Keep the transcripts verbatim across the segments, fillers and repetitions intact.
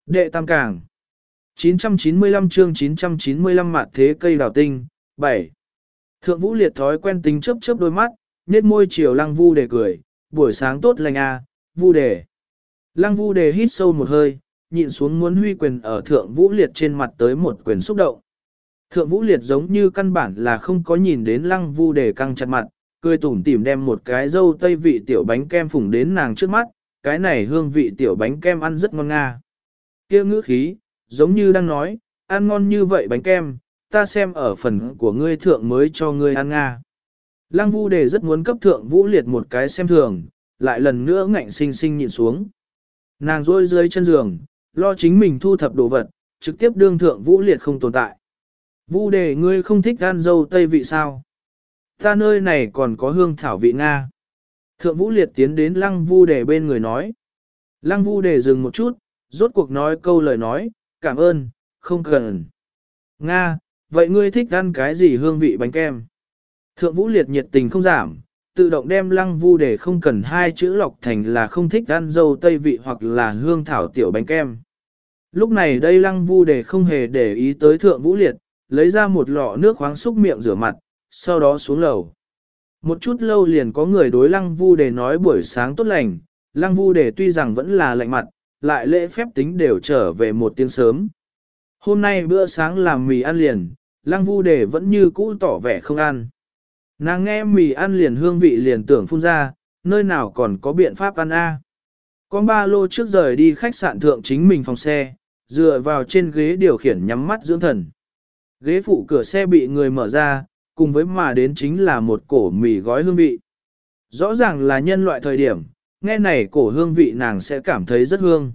Đệ tam càng. chín trăm chín mươi lăm chương chín trăm chín mươi lăm mạt thế cây đào tinh, bảy. Thượng Vũ Liệt thói quen tính chớp chớp đôi mắt, nét môi chiều Lăng Vu Đề cười, buổi sáng tốt lành à, Vu Đề. Lăng Vu Đề hít sâu một hơi, nhịn xuống muốn huy quyền ở Thượng Vũ Liệt trên mặt tới một quyền xúc động. Thượng Vũ Liệt giống như căn bản là không có nhìn đến Lăng Vu Đề căng chặt mặt, cười tủm tỉm đem một cái dâu tây vị tiểu bánh kem phủng đến nàng trước mắt, cái này hương vị tiểu bánh kem ăn rất ngon nga. Kia ngữ khí, giống như đang nói, ăn ngon như vậy bánh kem, ta xem ở phần của ngươi thượng mới cho ngươi ăn nga. Lăng Vu Đề rất muốn cấp Thượng Vũ Liệt một cái xem thường, lại lần nữa ngạnh sinh sinh nhịn xuống. Nàng rôi dưới chân giường, lo chính mình thu thập đồ vật, trực tiếp đương Thượng Vũ Liệt không tồn tại. Vu Đề ngươi không thích ăn dâu tây vị sao? Ta nơi này còn có hương thảo vị Nga. Thượng Vũ Liệt tiến đến Lăng Vu Đề bên người nói. Lăng Vu Đề dừng một chút, rốt cuộc nói câu lời nói, cảm ơn, không cần. Nga, vậy ngươi thích ăn cái gì hương vị bánh kem? Thượng Vũ Liệt nhiệt tình không giảm, tự động đem Lăng Vu Đề không cần hai chữ lọc thành là không thích ăn dâu tây vị hoặc là hương thảo tiểu bánh kem. Lúc này đây Lăng Vu Đề không hề để ý tới Thượng Vũ Liệt, lấy ra một lọ nước khoáng xúc miệng rửa mặt, sau đó xuống lầu. Một chút lâu liền có người đối Lăng Vu Đề nói buổi sáng tốt lành, Lăng Vu Đề tuy rằng vẫn là lạnh mặt, lại lễ phép tính đều trở về một tiếng sớm. Hôm nay bữa sáng làm mì ăn liền, Lăng Vu Đề vẫn như cũ tỏ vẻ không ăn. Nàng nghe mì ăn liền hương vị liền tưởng phun ra, nơi nào còn có biện pháp ăn a? Con ba lô trước rời đi khách sạn thượng chính mình phòng xe, dựa vào trên ghế điều khiển nhắm mắt dưỡng thần. Ghế phụ cửa xe bị người mở ra, cùng với mà đến chính là một cổ mì gói hương vị. Rõ ràng là nhân loại thời điểm, nghe này cổ hương vị nàng sẽ cảm thấy rất hương.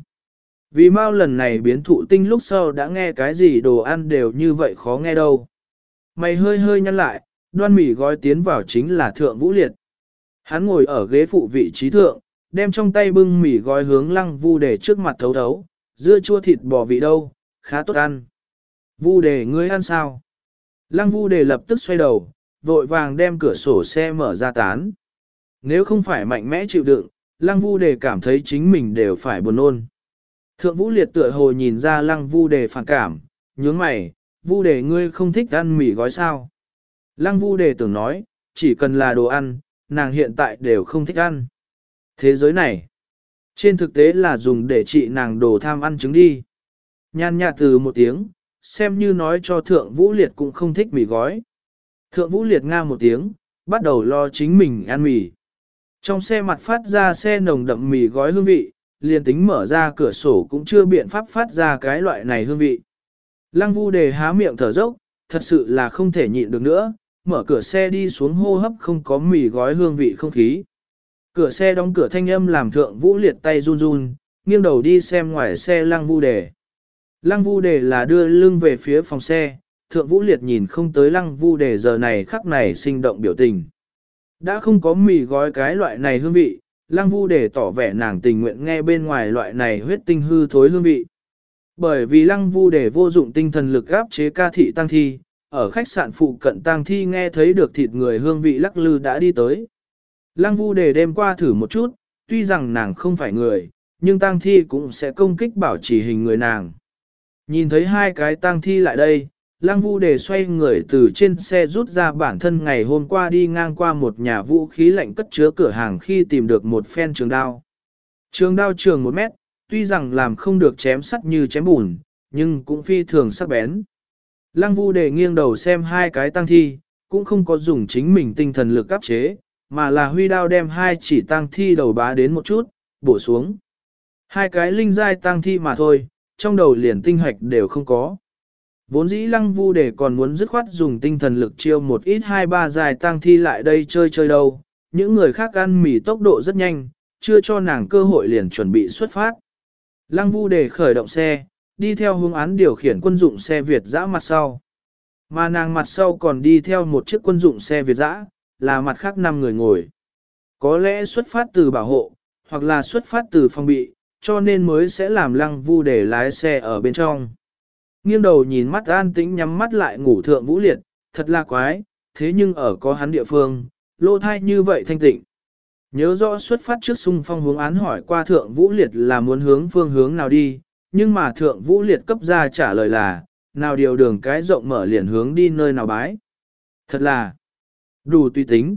Vì mau lần này biến thụ tinh lúc sau đã nghe cái gì đồ ăn đều như vậy khó nghe đâu. Mày hơi hơi nhăn lại, đoan mì gói tiến vào chính là Thượng Vũ Liệt. Hắn ngồi ở ghế phụ vị trí thượng, đem trong tay bưng mì gói hướng Lăng Vu Đề trước mặt thấu thấu, dưa chua thịt bò vị đâu, khá tốt ăn. Vu Đề ngươi ăn sao? Lăng Vu Đề lập tức xoay đầu, vội vàng đem cửa sổ xe mở ra tán. Nếu không phải mạnh mẽ chịu đựng, Lăng Vu Đề cảm thấy chính mình đều phải buồn nôn. Thượng Vũ Liệt tựa hồ nhìn ra Lăng Vu Đề phản cảm, nhướng mày, Vu Đề ngươi không thích ăn mì gói sao? Lăng Vu Đề tưởng nói, chỉ cần là đồ ăn, nàng hiện tại đều không thích ăn. Thế giới này, trên thực tế là dùng để trị nàng đồ tham ăn trứng đi. Nhàn nhạt từ một tiếng, xem như nói cho Thượng Vũ Liệt cũng không thích mì gói. Thượng Vũ Liệt nga một tiếng, bắt đầu lo chính mình ăn mì. Trong xe mặt phát ra xe nồng đậm mì gói hương vị, liền tính mở ra cửa sổ cũng chưa biện pháp phát ra cái loại này hương vị. Lăng Vu Đề há miệng thở dốc, thật sự là không thể nhịn được nữa, mở cửa xe đi xuống hô hấp không có mì gói hương vị không khí. Cửa xe đóng cửa thanh âm làm Thượng Vũ Liệt tay run run, nghiêng đầu đi xem ngoài xe Lăng Vu Đề. Lăng Vu Đề là đưa lưng về phía phòng xe, Thượng Vũ Liệt nhìn không tới Lăng Vu Đề giờ này khắc này sinh động biểu tình. Đã không có mì gói cái loại này hương vị, Lăng Vu Đề tỏ vẻ nàng tình nguyện nghe bên ngoài loại này huyết tinh hư thối hương vị. Bởi vì Lăng Vu Đề vô dụng tinh thần lực áp chế ca thị tăng thi, ở khách sạn phụ cận tăng thi nghe thấy được thịt người hương vị lắc lư đã đi tới. Lăng Vu Đề đêm qua thử một chút, tuy rằng nàng không phải người, nhưng tăng thi cũng sẽ công kích bảo trì hình người nàng. Nhìn thấy hai cái tăng thi lại đây, Lăng Vu Đề xoay người từ trên xe rút ra bản thân ngày hôm qua đi ngang qua một nhà vũ khí lạnh cất chứa cửa hàng khi tìm được một phen trường đao. Trường đao trường một mét, tuy rằng làm không được chém sắt như chém bùn, nhưng cũng phi thường sắc bén. Lăng Vu Đề nghiêng đầu xem hai cái tăng thi, cũng không có dùng chính mình tinh thần lực áp chế, mà là huy đao đem hai chỉ tăng thi đầu bá đến một chút, bổ xuống. Hai cái linh giai tăng thi mà thôi, trong đầu liền tinh hoạch đều không có. Vốn dĩ Lăng Vu Đề còn muốn dứt khoát dùng tinh thần lực chiêu một ít hai ba dài tăng thi lại đây chơi chơi đâu, những người khác ăn mì tốc độ rất nhanh, chưa cho nàng cơ hội liền chuẩn bị xuất phát. Lăng Vu Đề khởi động xe, đi theo hướng án điều khiển quân dụng xe Việt dã mặt sau. Mà nàng mặt sau còn đi theo một chiếc quân dụng xe Việt dã, là mặt khác năm người ngồi. Có lẽ xuất phát từ bảo hộ, hoặc là xuất phát từ phòng bị, cho nên mới sẽ làm Lăng Vu Đề lái xe ở bên trong. Nghiêng đầu nhìn mắt an tĩnh nhắm mắt lại ngủ Thượng Vũ Liệt, thật là quái, thế nhưng ở có hắn địa phương, lô thai như vậy thanh tịnh. Nhớ rõ xuất phát trước xung phong hướng án hỏi qua Thượng Vũ Liệt là muốn hướng phương hướng nào đi, nhưng mà thượng vũ liệt cấp ra trả lời là, nào điều đường cái rộng mở liền hướng đi nơi nào bái. Thật là đủ tùy tính.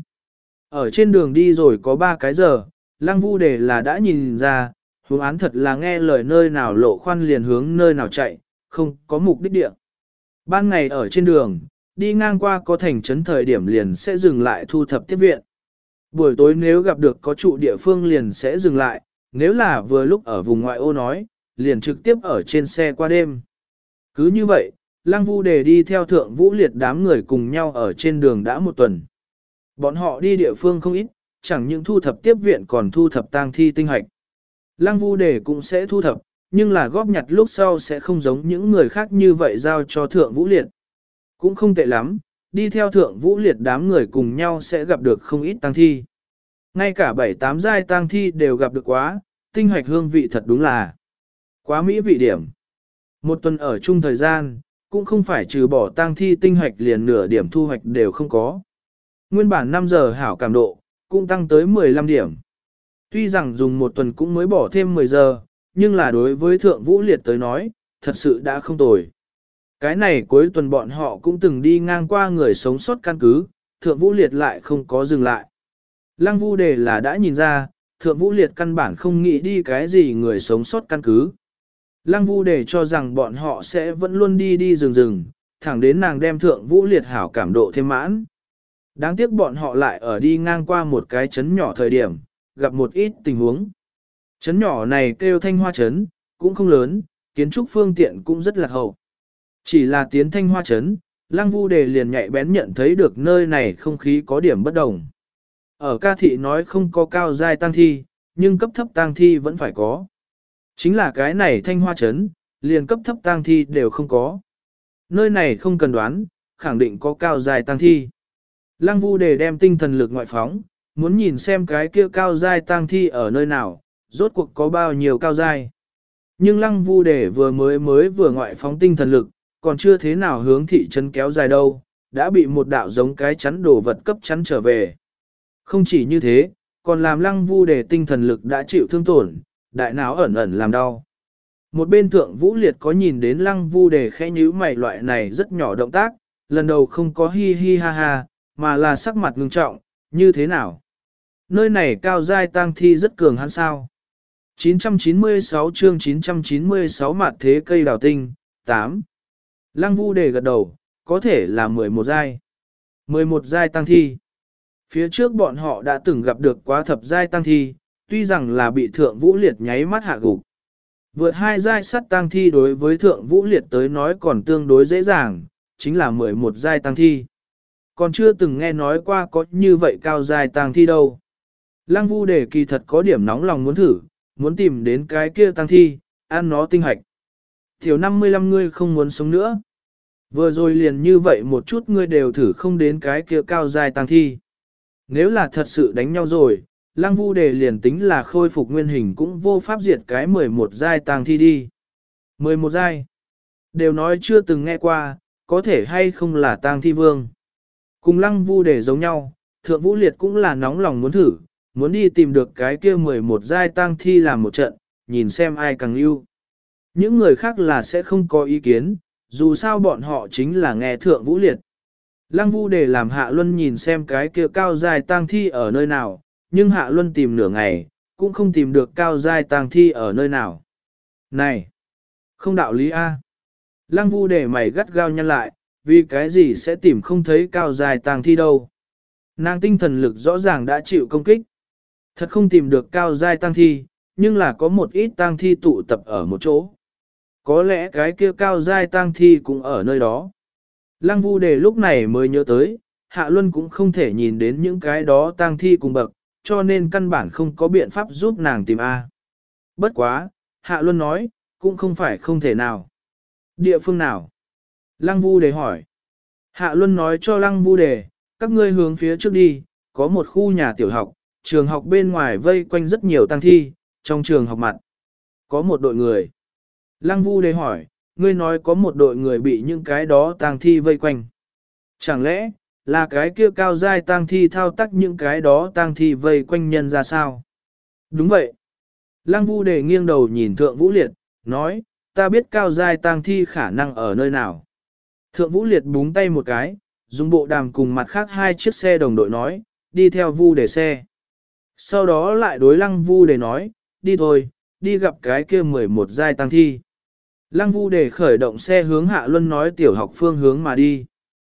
Ở trên đường đi rồi có ba cái giờ, Lăng Vu Đề là đã nhìn ra, hướng án thật là nghe lời nơi nào lộ khoan liền hướng nơi nào chạy, không có mục đích địa. Ban ngày ở trên đường, đi ngang qua có thành trấn thời điểm liền sẽ dừng lại thu thập tiếp viện. Buổi tối nếu gặp được có trụ địa phương liền sẽ dừng lại, nếu là vừa lúc ở vùng ngoại ô nói, liền trực tiếp ở trên xe qua đêm. Cứ như vậy, Lăng Vu Đề đi theo thượng vũ liệt đám người cùng nhau ở trên đường đã một tuần. Bọn họ đi địa phương không ít, chẳng những thu thập tiếp viện còn thu thập tang thi tinh hoạch. Lăng Vu Đề cũng sẽ thu thập, nhưng là góp nhặt lúc sau sẽ không giống những người khác như vậy giao cho thượng vũ liệt. Cũng không tệ lắm, đi theo thượng vũ liệt đám người cùng nhau sẽ gặp được không ít tang thi. Ngay cả bảy tám giai tang thi đều gặp được quá, tinh hoạch hương vị thật đúng là quá mỹ vị điểm. Một tuần ở chung thời gian, cũng không phải trừ bỏ tang thi tinh hoạch liền nửa điểm thu hoạch đều không có. Nguyên bản năm giờ hảo cảm độ, cũng tăng tới mười lăm điểm. Tuy rằng dùng một tuần cũng mới bỏ thêm mười giờ, nhưng là đối với thượng vũ liệt tới nói, thật sự đã không tồi. Cái này cuối tuần bọn họ cũng từng đi ngang qua người sống sót căn cứ, thượng vũ liệt lại không có dừng lại. Lăng Vu Đề là đã nhìn ra, thượng vũ liệt căn bản không nghĩ đi cái gì người sống sót căn cứ. Lăng Vu Đề cho rằng bọn họ sẽ vẫn luôn đi đi rừng rừng, thẳng đến nàng đem thượng vũ liệt hảo cảm độ thêm mãn. Đáng tiếc bọn họ lại ở đi ngang qua một cái trấn nhỏ thời điểm, gặp một ít tình huống. Trấn nhỏ này kêu Thanh Hoa Trấn, cũng không lớn, kiến trúc phương tiện cũng rất là hậu. Chỉ là tiến Thanh Hoa Trấn, Lăng Vu Đề liền nhạy bén nhận thấy được nơi này không khí có điểm bất đồng. Ở ca thị nói không có cao giai tang thi, nhưng cấp thấp tang thi vẫn phải có. Chính là cái này Thanh Hoa Trấn, liền cấp thấp tang thi đều không có. Nơi này không cần đoán, khẳng định có cao giai tang thi. Lăng Vu Đề đem tinh thần lực ngoại phóng, muốn nhìn xem cái kia cao giai tang thi ở nơi nào, rốt cuộc có bao nhiêu cao giai. Nhưng Lăng Vu Đề vừa mới mới vừa ngoại phóng tinh thần lực, còn chưa thế nào hướng thị trấn kéo dài đâu, đã bị một đạo giống cái chắn đồ vật cấp chắn trở về. Không chỉ như thế, còn làm Lăng Vu Đề tinh thần lực đã chịu thương tổn, đại não ẩn ẩn làm đau. Một bên thượng vũ liệt có nhìn đến Lăng Vu Đề khẽ nhíu mày loại này rất nhỏ động tác, lần đầu không có hi hi ha ha, mà là sắc mặt ngưng trọng, như thế nào? Nơi này cao giai tang thi rất cường hắn sao? chín trăm chín mươi sáu chương chín trăm chín mươi sáu mặt thế cây đào tinh, tám. Lăng Vu Đề gật đầu, có thể là mười một giai. mười một giai tang thi. Phía trước bọn họ đã từng gặp được quá thập giai tang thi, tuy rằng là bị thượng vũ liệt nháy mắt hạ gục. Vượt hai giai sắt tang thi đối với thượng vũ liệt tới nói còn tương đối dễ dàng, chính là mười một giai tang thi. Còn chưa từng nghe nói qua có như vậy cao giai tang thi đâu. Lăng Vu Đề kỳ thật có điểm nóng lòng muốn thử, muốn tìm đến cái kia tang thi, ăn nó tinh hạch. Tiểu năm mươi lăm ngươi không muốn sống nữa. Vừa rồi liền như vậy một chút ngươi đều thử không đến cái kia cao giai tang thi. Nếu là thật sự đánh nhau rồi, Lăng Vu Đề liền tính là khôi phục nguyên hình cũng vô pháp diệt cái mười một giai tang thi đi. mười một giai. Đều nói chưa từng nghe qua, có thể hay không là tang thi vương. Cùng Lăng Vu Đề giống nhau, Thượng Vũ Liệt cũng là nóng lòng muốn thử, muốn đi tìm được cái kia mười một giai tang thi làm một trận, nhìn xem ai càng ưu. Những người khác là sẽ không có ý kiến, dù sao bọn họ chính là nghe Thượng Vũ Liệt. Lăng Vu Đề làm Hạ Luân nhìn xem cái kia cao giai tang thi ở nơi nào, nhưng Hạ Luân tìm nửa ngày, cũng không tìm được cao giai tang thi ở nơi nào. Này! Không đạo lý A. Lăng Vu Đề mày gắt gao nhăn lại, vì cái gì sẽ tìm không thấy cao giai tang thi đâu. Nàng tinh thần lực rõ ràng đã chịu công kích. Thật không tìm được cao giai tang thi, nhưng là có một ít tang thi tụ tập ở một chỗ. Có lẽ cái kia cao giai tang thi cũng ở nơi đó. Lăng Vu Đề lúc này mới nhớ tới, Hạ Luân cũng không thể nhìn đến những cái đó tang thi cùng bậc, cho nên căn bản không có biện pháp giúp nàng tìm A. Bất quá, Hạ Luân nói, cũng không phải không thể nào. Địa phương nào? Lăng Vu Đề hỏi. Hạ Luân nói cho Lăng Vu Đề, các ngươi hướng phía trước đi, có một khu nhà tiểu học, trường học bên ngoài vây quanh rất nhiều tang thi, trong trường học mặt. Có một đội người. Lăng Vu Đề hỏi, ngươi nói có một đội người bị những cái đó tang thi vây quanh. Chẳng lẽ, là cái kia cao giai tang thi thao tác những cái đó tang thi vây quanh nhân ra sao? Đúng vậy. Lăng Vu Đề nghiêng đầu nhìn Thượng Vũ Liệt, nói, ta biết cao giai tang thi khả năng ở nơi nào. Thượng Vũ Liệt búng tay một cái, dùng bộ đàm cùng mặt khác hai chiếc xe đồng đội nói, đi theo Vu Đề xe. Sau đó lại đối Lăng Vu Đề nói, đi thôi, đi gặp cái kia mười một giai tang thi. Lăng Vu Đề khởi động xe hướng Hạ Luân nói tiểu học phương hướng mà đi.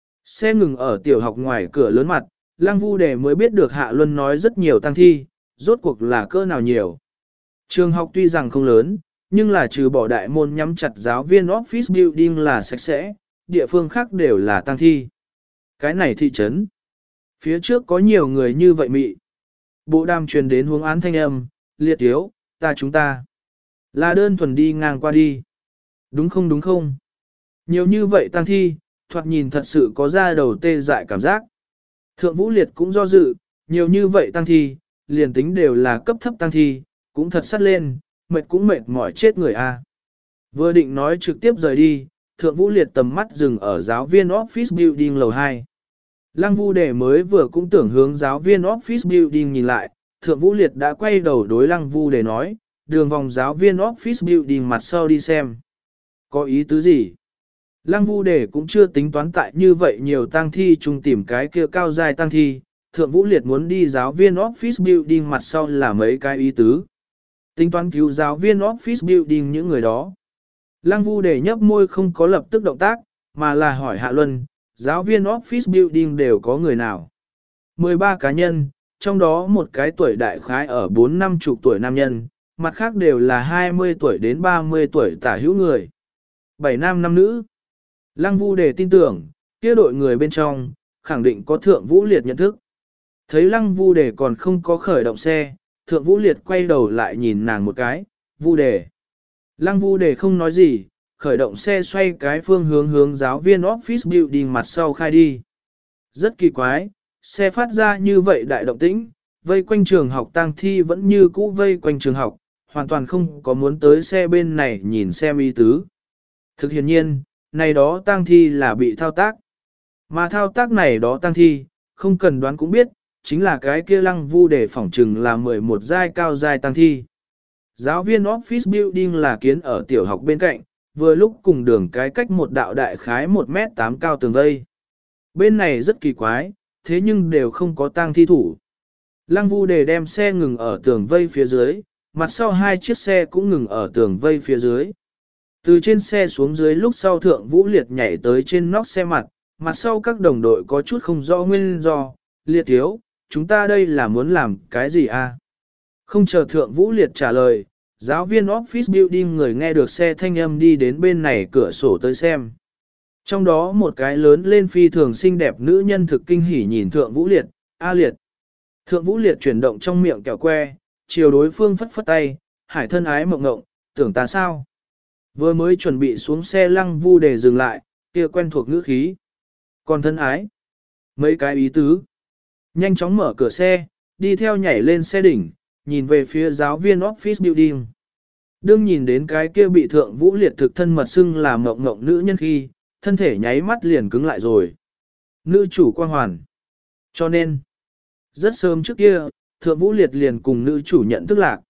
Xe ngừng ở tiểu học ngoài cửa lớn mặt, Lăng Vu Đề mới biết được Hạ Luân nói rất nhiều tang thi, rốt cuộc là cỡ nào nhiều. Trường học tuy rằng không lớn, nhưng là trừ bỏ đại môn nhắm chặt giáo viên office building là sạch sẽ, địa phương khác đều là tang thi. Cái này thị trấn. Phía trước có nhiều người như vậy mị. Bộ đàm truyền đến hướng án thanh âm, liệt thiếu, ta chúng ta. Là đơn thuần đi ngang qua đi. Đúng không đúng không? Nhiều như vậy tang thi, thoạt nhìn thật sự có ra đầu tê dại cảm giác. Thượng Vũ Liệt cũng do dự, nhiều như vậy tang thi, liền tính đều là cấp thấp tang thi, cũng thật sắt lên, mệt cũng mệt mỏi chết người a. Vừa định nói trực tiếp rời đi, Thượng Vũ Liệt tầm mắt dừng ở giáo viên office building lầu hai. Lăng Vu Đề mới vừa cũng tưởng hướng giáo viên office building nhìn lại, Thượng Vũ Liệt đã quay đầu đối Lăng Vu Đề nói, đường vòng giáo viên office building mặt sau đi xem. Có ý tứ gì? Lăng Vu Đề cũng chưa tính toán tại như vậy nhiều tang thi chung tìm cái kia cao dài tang thi, Thượng Vũ Liệt muốn đi giáo viên office building mặt sau là mấy cái ý tứ. Tính toán cứu giáo viên office building những người đó. Lăng Vu Đề nhấp môi không có lập tức động tác, mà là hỏi Hạ Luân, giáo viên office building đều có người nào? mười ba cá nhân, trong đó một cái tuổi đại khái ở bốn năm chục tuổi nam nhân, mặt khác đều là hai mươi tuổi đến ba mươi tuổi tả hữu người. bảy nam năm nữ. Lăng Vu Đề tin tưởng, kia đội người bên trong, khẳng định có Thượng Vũ Liệt nhận thức. Thấy Lăng Vu Đề còn không có khởi động xe, Thượng Vũ Liệt quay đầu lại nhìn nàng một cái, Vu Đề. Lăng Vu Đề không nói gì, khởi động xe xoay cái phương hướng hướng giáo viên office building mặt sau khai đi. Rất kỳ quái, xe phát ra như vậy đại động tĩnh, vây quanh trường học tang thi vẫn như cũ vây quanh trường học, hoàn toàn không có muốn tới xe bên này nhìn xem ý tứ. Thực hiện nhiên, này đó tang thi là bị thao tác. Mà thao tác này đó tang thi, không cần đoán cũng biết, chính là cái kia Lăng Vu Đề phỏng trừng là mười một giai cao giai tang thi. Giáo viên office building là kiến ở tiểu học bên cạnh, vừa lúc cùng đường cái cách một đạo đại khái một mét tám cao tường vây. Bên này rất kỳ quái, thế nhưng đều không có tang thi thủ. Lăng Vu Đề đem xe ngừng ở tường vây phía dưới, mặt sau hai chiếc xe cũng ngừng ở tường vây phía dưới. Từ trên xe xuống dưới lúc sau Thượng Vũ Liệt nhảy tới trên nóc xe mặt, mặt sau các đồng đội có chút không rõ nguyên do, Liệt thiếu, chúng ta đây là muốn làm cái gì à? Không chờ Thượng Vũ Liệt trả lời, giáo viên office building người nghe được xe thanh âm đi đến bên này cửa sổ tới xem. Trong đó một cái lớn lên phi thường xinh đẹp nữ nhân thực kinh hỉ nhìn Thượng Vũ Liệt, A Liệt. Thượng Vũ Liệt chuyển động trong miệng kẹo que, chiều đối phương phất phất tay, hải thân ái mộng ngộng, tưởng ta sao? Vừa mới chuẩn bị xuống xe Lăng Vu Đề dừng lại, kia quen thuộc ngữ khí. Còn thân ái, mấy cái ý tứ. Nhanh chóng mở cửa xe, đi theo nhảy lên xe đỉnh, nhìn về phía giáo viên office building. Đương nhìn đến cái kia bị Thượng Vũ Liệt thực thân mật xưng là mộng ngộng nữ nhân khi, thân thể nháy mắt liền cứng lại rồi. Nữ chủ quan hoàn. Cho nên, rất sớm trước kia, Thượng Vũ Liệt liền cùng nữ chủ nhận thức lạc.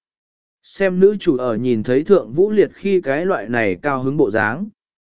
Xem nữ chủ ở nhìn thấy Thượng Vũ Liệt khi cái loại này cao hứng bộ dáng.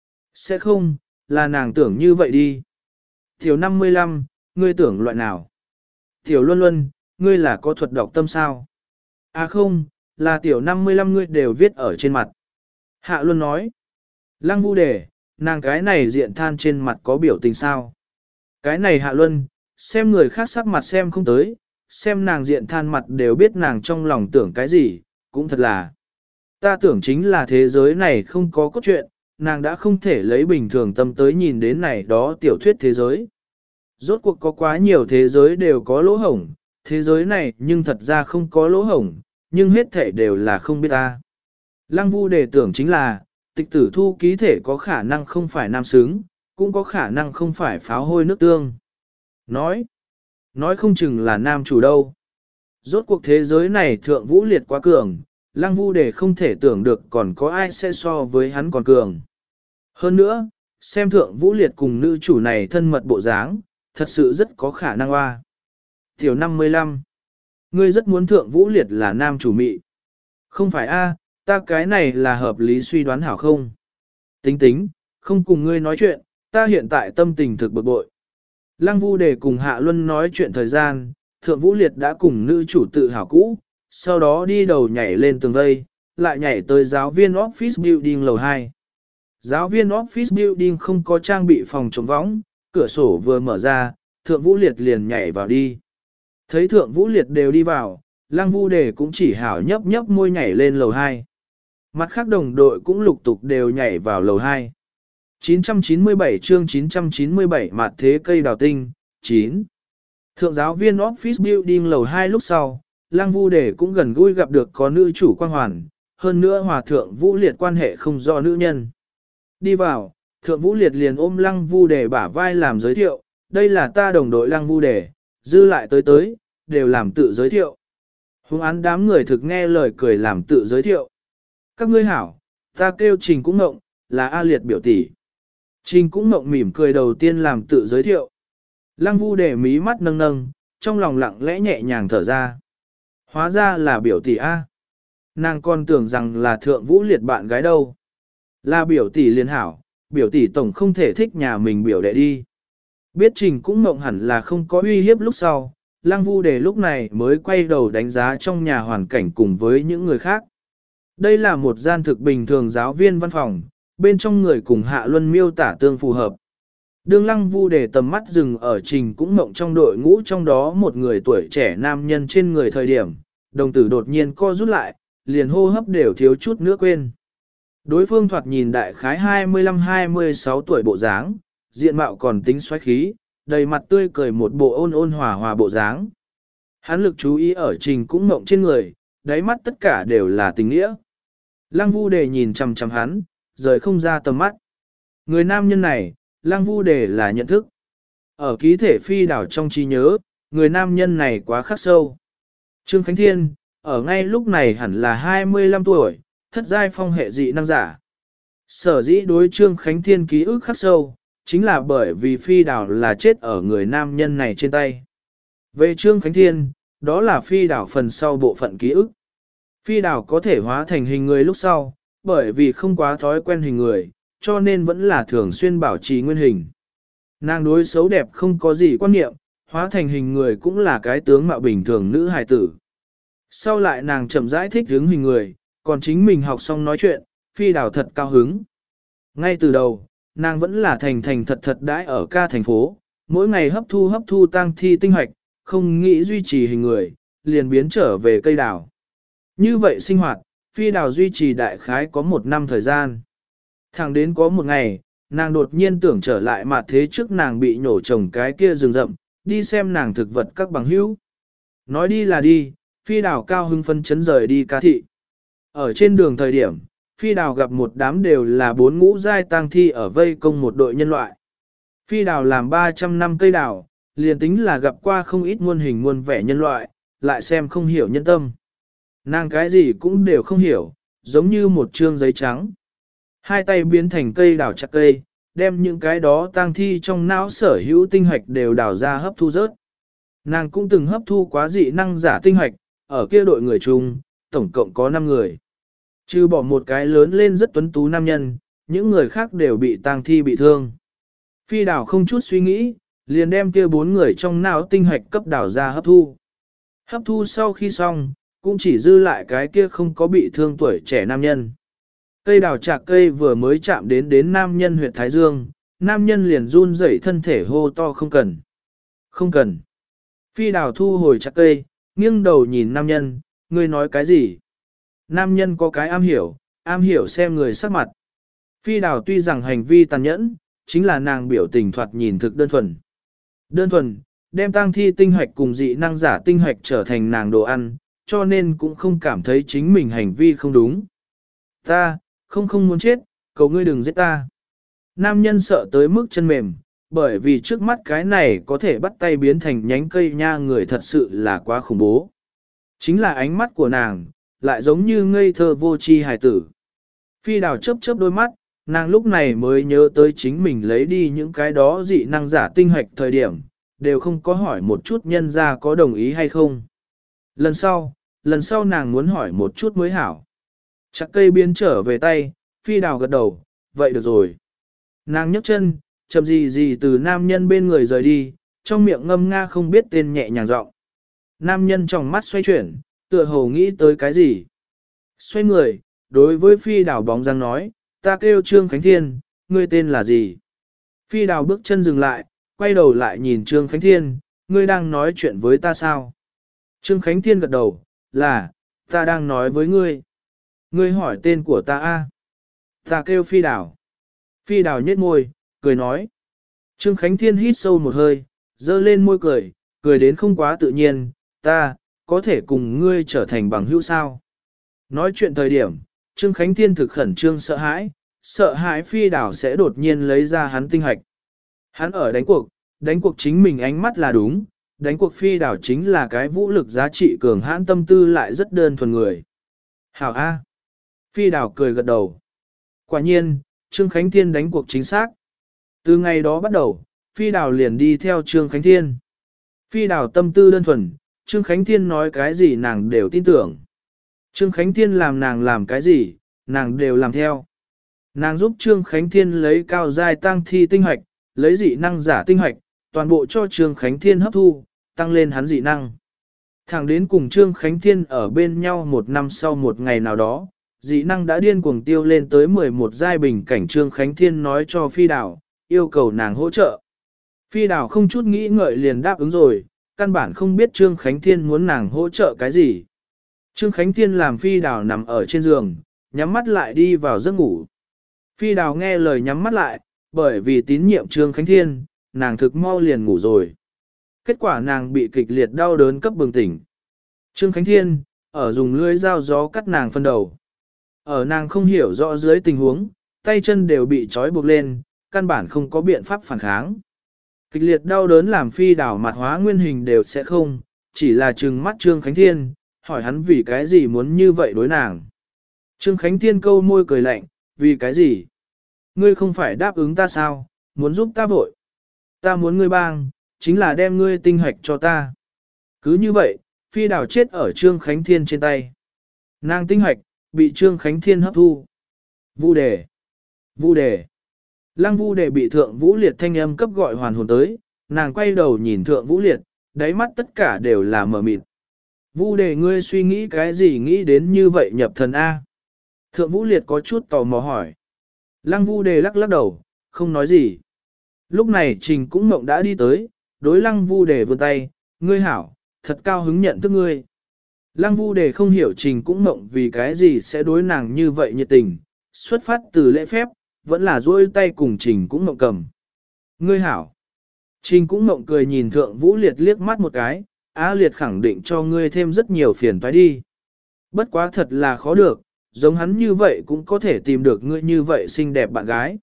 Sẽ không, là nàng tưởng như vậy đi. Tiểu năm mươi lăm, ngươi tưởng loại nào? Tiểu Luân Luân, ngươi là có thuật đọc tâm sao? À không, là tiểu năm mươi lăm ngươi đều viết ở trên mặt. Hạ Luân nói. Lăng Vu Đề, nàng cái này diện than trên mặt có biểu tình sao? Cái này Hạ Luân, xem người khác sắc mặt xem không tới, xem nàng diện than mặt đều biết nàng trong lòng tưởng cái gì, cũng thật là. Ta tưởng chính là thế giới này không có cốt truyện, nàng đã không thể lấy bình thường tâm tới nhìn đến này đó tiểu thuyết thế giới. Rốt cuộc có quá nhiều thế giới đều có lỗ hổng, thế giới này nhưng thật ra không có lỗ hổng, nhưng hết thể đều là không biết ta. Lăng Vu Đề tưởng chính là, tịch tử thu ký thể có khả năng không phải nam xứng, cũng có khả năng không phải pháo hôi nước tương. Nói, nói không chừng là nam chủ đâu. Rốt cuộc thế giới này Thượng Vũ Liệt quá cường, Lăng Vu Đề không thể tưởng được còn có ai sẽ so với hắn còn cường. Hơn nữa, xem Thượng Vũ Liệt cùng nữ chủ này thân mật bộ dáng, thật sự rất có khả năng hoa. Tiểu năm mươi lăm. Ngươi rất muốn Thượng Vũ Liệt là nam chủ mị. Không phải a, Ta cái này là hợp lý suy đoán hảo không? Tính tính, không cùng ngươi nói chuyện, ta hiện tại tâm tình thực bực bội. Lăng Vu Đề cùng Hạ Luân nói chuyện thời gian, Thượng Vũ Liệt đã cùng nữ chủ tự hảo cũ, sau đó đi đầu nhảy lên tường vây, lại nhảy tới giáo viên office building lầu hai. Giáo viên office building không có trang bị phòng chống võng, cửa sổ vừa mở ra, Thượng Vũ Liệt liền nhảy vào đi. Thấy Thượng Vũ Liệt đều đi vào, Lăng Vu Đề cũng chỉ hảo nhấp nhấp môi nhảy lên lầu hai. Mặt khác đồng đội cũng lục tục đều nhảy vào lầu hai. chín trăm chín mươi bảy chương chín trăm chín mươi bảy mặt thế cây đào tinh, chín. Thượng giáo viên office building lầu hai lúc sau, Lăng Vu Đề cũng gần gũi gặp được có nữ chủ quan hoàn, hơn nữa hòa thượng Vũ Liệt quan hệ không do nữ nhân. Đi vào, thượng Vũ Liệt liền ôm Lăng Vu Đề bả vai làm giới thiệu, đây là ta đồng đội Lăng Vu Đề, dư lại tới tới, đều làm tự giới thiệu. Hùng án đám người thực nghe lời cười làm tự giới thiệu. Các ngươi hảo, ta kêu Trình Cũng Ngộng, là A Liệt biểu tỷ. Trình Cũng Ngộng mỉm cười đầu tiên làm tự giới thiệu. Lăng Vu Đề mí mắt nâng nâng, trong lòng lặng lẽ nhẹ nhàng thở ra. Hóa ra là biểu tỷ A. Nàng còn tưởng rằng là thượng Vũ Liệt bạn gái đâu. Là biểu tỷ liên hảo, biểu tỷ tổng không thể thích nhà mình biểu đệ đi. Biết Trình Cũng Ngộng hẳn là không có uy hiếp lúc sau, Lăng Vu Đề lúc này mới quay đầu đánh giá trong nhà hoàn cảnh cùng với những người khác. Đây là một gian thực bình thường giáo viên văn phòng, bên trong người cùng Hạ Luân miêu tả tương phù hợp. Đương Lăng Vu Đề tầm mắt dừng ở Trình Cũng Ngộng trong đội ngũ trong đó một người tuổi trẻ nam nhân trên người thời điểm, đồng tử đột nhiên co rút lại, liền hô hấp đều thiếu chút nữa quên. Đối phương thoạt nhìn đại khái hai mươi lăm hai mươi sáu tuổi bộ dáng, diện mạo còn tính xoáy khí, đầy mặt tươi cười một bộ ôn ôn hòa hòa bộ dáng. Hắn lực chú ý ở Trình Cũng Ngộng trên người, đáy mắt tất cả đều là tình nghĩa. Lăng Vu Đề nhìn chằm chằm hắn, rời không ra tầm mắt. Người nam nhân này, Lăng Vu Đề là nhận thức. Ở ký thể phi đảo trong trí nhớ, người nam nhân này quá khắc sâu. Trương Khánh Thiên, ở ngay lúc này hẳn là hai mươi lăm tuổi, thất giai phong hệ dị năng giả. Sở dĩ đối Trương Khánh Thiên ký ức khắc sâu, chính là bởi vì phi đảo là chết ở người nam nhân này trên tay. Về Trương Khánh Thiên, đó là phi đảo phần sau bộ phận ký ức. Phi đảo có thể hóa thành hình người lúc sau, bởi vì không quá thói quen hình người, cho nên vẫn là thường xuyên bảo trì nguyên hình. Nàng đối xấu đẹp không có gì quan niệm, hóa thành hình người cũng là cái tướng mạo bình thường nữ hài tử. Sau lại nàng chậm rãi thích hướng hình người, còn chính mình học xong nói chuyện, phi đảo thật cao hứng. Ngay từ đầu, nàng vẫn là thành thành thật thật đãi ở ca thành phố, mỗi ngày hấp thu hấp thu tăng thi tinh hoạch, không nghĩ duy trì hình người, liền biến trở về cây đào. Như vậy sinh hoạt, phi đào duy trì đại khái có một năm thời gian. Thẳng đến có một ngày, nàng đột nhiên tưởng trở lại mặt thế trước nàng bị nhổ trồng cái kia rừng rậm, đi xem nàng thực vật các bằng hữu. Nói đi là đi, phi đào cao hưng phân chấn rời đi ca thị. Ở trên đường thời điểm, phi đào gặp một đám đều là bốn ngũ giai tang thi ở vây công một đội nhân loại. Phi đào làm ba trăm năm cây đào, liền tính là gặp qua không ít muôn hình muôn vẻ nhân loại, lại xem không hiểu nhân tâm. Nàng cái gì cũng đều không hiểu, giống như một trương giấy trắng. Hai tay biến thành cây đào chặt cây, đem những cái đó tang thi trong não sở hữu tinh hoạch đều đào ra hấp thu rớt. Nàng cũng từng hấp thu quá dị năng giả tinh hoạch, ở kia đội người chung, tổng cộng có năm người. Trừ bỏ một cái lớn lên rất tuấn tú nam nhân, những người khác đều bị tang thi bị thương. Phi đào không chút suy nghĩ, liền đem kia bốn người trong não tinh hoạch cấp đào ra hấp thu. Hấp thu sau khi xong, cũng chỉ dư lại cái kia không có bị thương tuổi trẻ nam nhân. Cây đào chạc cây vừa mới chạm đến đến nam nhân huyệt Thái Dương, nam nhân liền run rẩy thân thể hô to không cần. Không cần. Phi đào thu hồi chạc cây, nghiêng đầu nhìn nam nhân, ngươi nói cái gì? Nam nhân có cái am hiểu, am hiểu xem người sắc mặt. Phi đào tuy rằng hành vi tàn nhẫn, chính là nàng biểu tình thoạt nhìn thực đơn thuần. Đơn thuần, đem tang thi tinh hoạch cùng dị năng giả tinh hoạch trở thành nàng đồ ăn, cho nên cũng không cảm thấy chính mình hành vi không đúng. Ta, không không muốn chết, cầu ngươi đừng giết ta. Nam nhân sợ tới mức chân mềm, bởi vì trước mắt cái này có thể bắt tay biến thành nhánh cây nha người thật sự là quá khủng bố. Chính là ánh mắt của nàng, lại giống như ngây thơ vô tri hài tử. Phi đào chớp chớp đôi mắt, nàng lúc này mới nhớ tới chính mình lấy đi những cái đó dị năng giả tinh hoạch thời điểm, đều không có hỏi một chút nhân ra có đồng ý hay không. Lần sau, lần sau nàng muốn hỏi một chút mới hảo. Chắc cây biến trở về tay, phi đào gật đầu, vậy được rồi. Nàng nhấc chân, chậm gì gì từ nam nhân bên người rời đi, trong miệng ngâm nga không biết tên nhẹ nhàng giọng. Nam nhân trong mắt xoay chuyển, tựa hồ nghĩ tới cái gì. Xoay người, đối với phi đào bóng dáng nói, ta kêu Trương Khánh Thiên, ngươi tên là gì? Phi đào bước chân dừng lại, quay đầu lại nhìn Trương Khánh Thiên, ngươi đang nói chuyện với ta sao? Trương Khánh Thiên gật đầu, là, ta đang nói với ngươi. Ngươi hỏi tên của ta a? Ta kêu phi đào. Phi đào nhếch môi, cười nói. Trương Khánh Thiên hít sâu một hơi, dơ lên môi cười, cười đến không quá tự nhiên, ta, có thể cùng ngươi trở thành bằng hữu sao. Nói chuyện thời điểm, Trương Khánh Thiên thực khẩn trương sợ hãi, sợ hãi phi đảo sẽ đột nhiên lấy ra hắn tinh hạch. Hắn ở đánh cuộc, đánh cuộc chính mình ánh mắt là đúng, đánh cuộc phi đảo chính là cái vũ lực giá trị cường hãn tâm tư lại rất đơn thuần người. Hảo A. Phi đảo cười gật đầu. Quả nhiên, Trương Khánh Thiên đánh cuộc chính xác. Từ ngày đó bắt đầu, Phi Đào liền đi theo Trương Khánh Thiên. Phi Đào tâm tư đơn thuần, Trương Khánh Thiên nói cái gì nàng đều tin tưởng. Trương Khánh Thiên làm nàng làm cái gì, nàng đều làm theo. Nàng giúp Trương Khánh Thiên lấy cao giai tăng thi tinh hoạch, lấy dị năng giả tinh hoạch, toàn bộ cho Trương Khánh Thiên hấp thu, tăng lên hắn dị năng. Thẳng đến cùng Trương Khánh Thiên ở bên nhau một năm sau một ngày nào đó, dị năng đã điên cuồng tiêu lên tới mười một giai bình cảnh. Trương Khánh Thiên nói cho Phi Đào, yêu cầu nàng hỗ trợ. Phi Đào không chút nghĩ ngợi liền đáp ứng rồi, căn bản không biết Trương Khánh Thiên muốn nàng hỗ trợ cái gì. Trương Khánh Thiên làm Phi Đào nằm ở trên giường, nhắm mắt lại đi vào giấc ngủ. Phi Đào nghe lời nhắm mắt lại, bởi vì tín nhiệm Trương Khánh Thiên, nàng thực mau liền ngủ rồi. Kết quả nàng bị kịch liệt đau đớn cấp bừng tỉnh. Trương Khánh Thiên, ở dùng lưỡi dao gió cắt nàng phân đầu. Ở nàng không hiểu rõ dưới tình huống, tay chân đều bị trói buộc lên, căn bản không có biện pháp phản kháng. Kịch liệt đau đớn làm Phi Đào mặt hóa nguyên hình đều sẽ không, chỉ là trừng mắt Trương Khánh Thiên, hỏi hắn vì cái gì muốn như vậy đối nàng. Trương Khánh Thiên câu môi cười lạnh, vì cái gì? Ngươi không phải đáp ứng ta sao, muốn giúp ta vội. Ta muốn ngươi bang, chính là đem ngươi tinh hạch cho ta. Cứ như vậy, Phi Đào chết ở Trương Khánh Thiên trên tay. Nàng tinh hạch, bị Trương Khánh Thiên hấp thu. Vu đề. Vu đề. Lăng Vu đề bị Thượng Vũ Liệt thanh âm cấp gọi hoàn hồn tới, nàng quay đầu nhìn Thượng Vũ Liệt, đáy mắt tất cả đều là mờ mịt. Vu đề ngươi suy nghĩ cái gì nghĩ đến như vậy nhập thần A? Thượng Vũ Liệt có chút tò mò hỏi. Lăng Vu đề lắc lắc đầu, không nói gì. Lúc này Trình Cũng Mộng đã đi tới, đối Lăng Vu đề vươn tay, ngươi hảo, thật cao hứng nhận thức ngươi. Lăng Vu đề không hiểu Trình Cũng Mộng vì cái gì sẽ đối nàng như vậy nhiệt tình, xuất phát từ lễ phép, vẫn là duỗi tay cùng Trình Cũng Mộng cầm. Ngươi hảo. Trình Cũng Mộng cười nhìn Thượng Vũ Liệt liếc mắt một cái, Á Liệt khẳng định cho ngươi thêm rất nhiều phiền toái đi. Bất quá thật là khó được, giống hắn như vậy cũng có thể tìm được ngươi như vậy xinh đẹp bạn gái.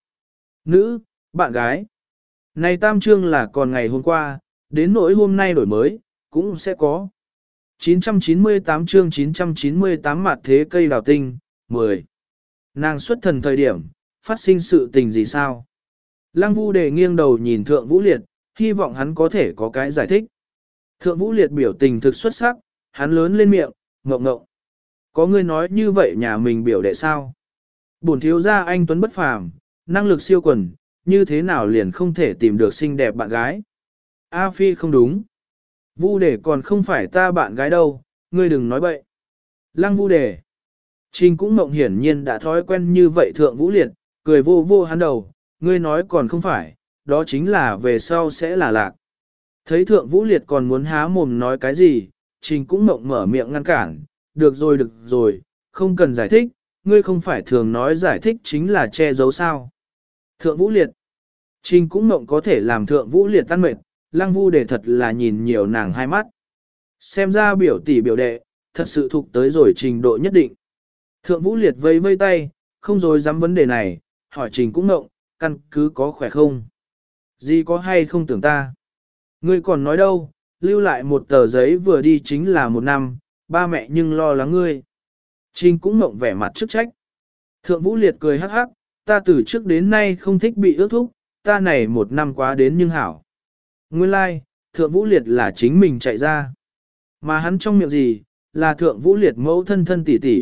Nữ, bạn gái. Này tam trương là còn ngày hôm qua, đến nỗi hôm nay đổi mới, cũng sẽ có. chín trăm chín mươi tám chương chín trăm chín mươi tám mặt thế cây đào tinh, mười. Nàng xuất thần thời điểm, phát sinh sự tình gì sao? Lăng Vu đề nghiêng đầu nhìn Thượng Vũ Liệt, hy vọng hắn có thể có cái giải thích. Thượng Vũ Liệt biểu tình thực xuất sắc, hắn lớn lên miệng, ngộng ngộng. Có người nói như vậy nhà mình biểu đệ sao? Bổn thiếu gia anh Tuấn bất phàm, năng lực siêu quần, như thế nào liền không thể tìm được xinh đẹp bạn gái? A Phi không đúng. Vu đề còn không phải ta bạn gái đâu, ngươi đừng nói bậy. Lăng Vu đề. Trình Cũng Mộng hiển nhiên đã thói quen như vậy Thượng Vũ Liệt, cười vô vô hắn đầu, ngươi nói còn không phải, đó chính là về sau sẽ là lạc. Thấy Thượng Vũ Liệt còn muốn há mồm nói cái gì, Trình Cũng Mộng mở miệng ngăn cản, được rồi được rồi, không cần giải thích, ngươi không phải thường nói giải thích chính là che giấu sao. Thượng Vũ Liệt. Trình Cũng Mộng có thể làm Thượng Vũ Liệt tan mệt, Lăng Vu đề thật là nhìn nhiều nàng hai mắt. Xem ra biểu tỷ biểu đệ, thật sự thuộc tới rồi trình độ nhất định. Thượng Vũ Liệt vây vây tay, không dối dám vấn đề này, hỏi Trình Cũng Mộng, căn cứ có khỏe không? Gì có hay không tưởng ta? Ngươi còn nói đâu, lưu lại một tờ giấy vừa đi chính là một năm, ba mẹ nhưng lo lắng ngươi. Trình Cũng Mộng vẻ mặt chức trách. Thượng Vũ Liệt cười hắc hắc, ta từ trước đến nay không thích bị ước thúc, ta này một năm quá đến nhưng hảo. Nguyên lai, like, Thượng Vũ Liệt là chính mình chạy ra. Mà hắn trong miệng gì, là Thượng Vũ Liệt mẫu thân thân tỷ tỷ,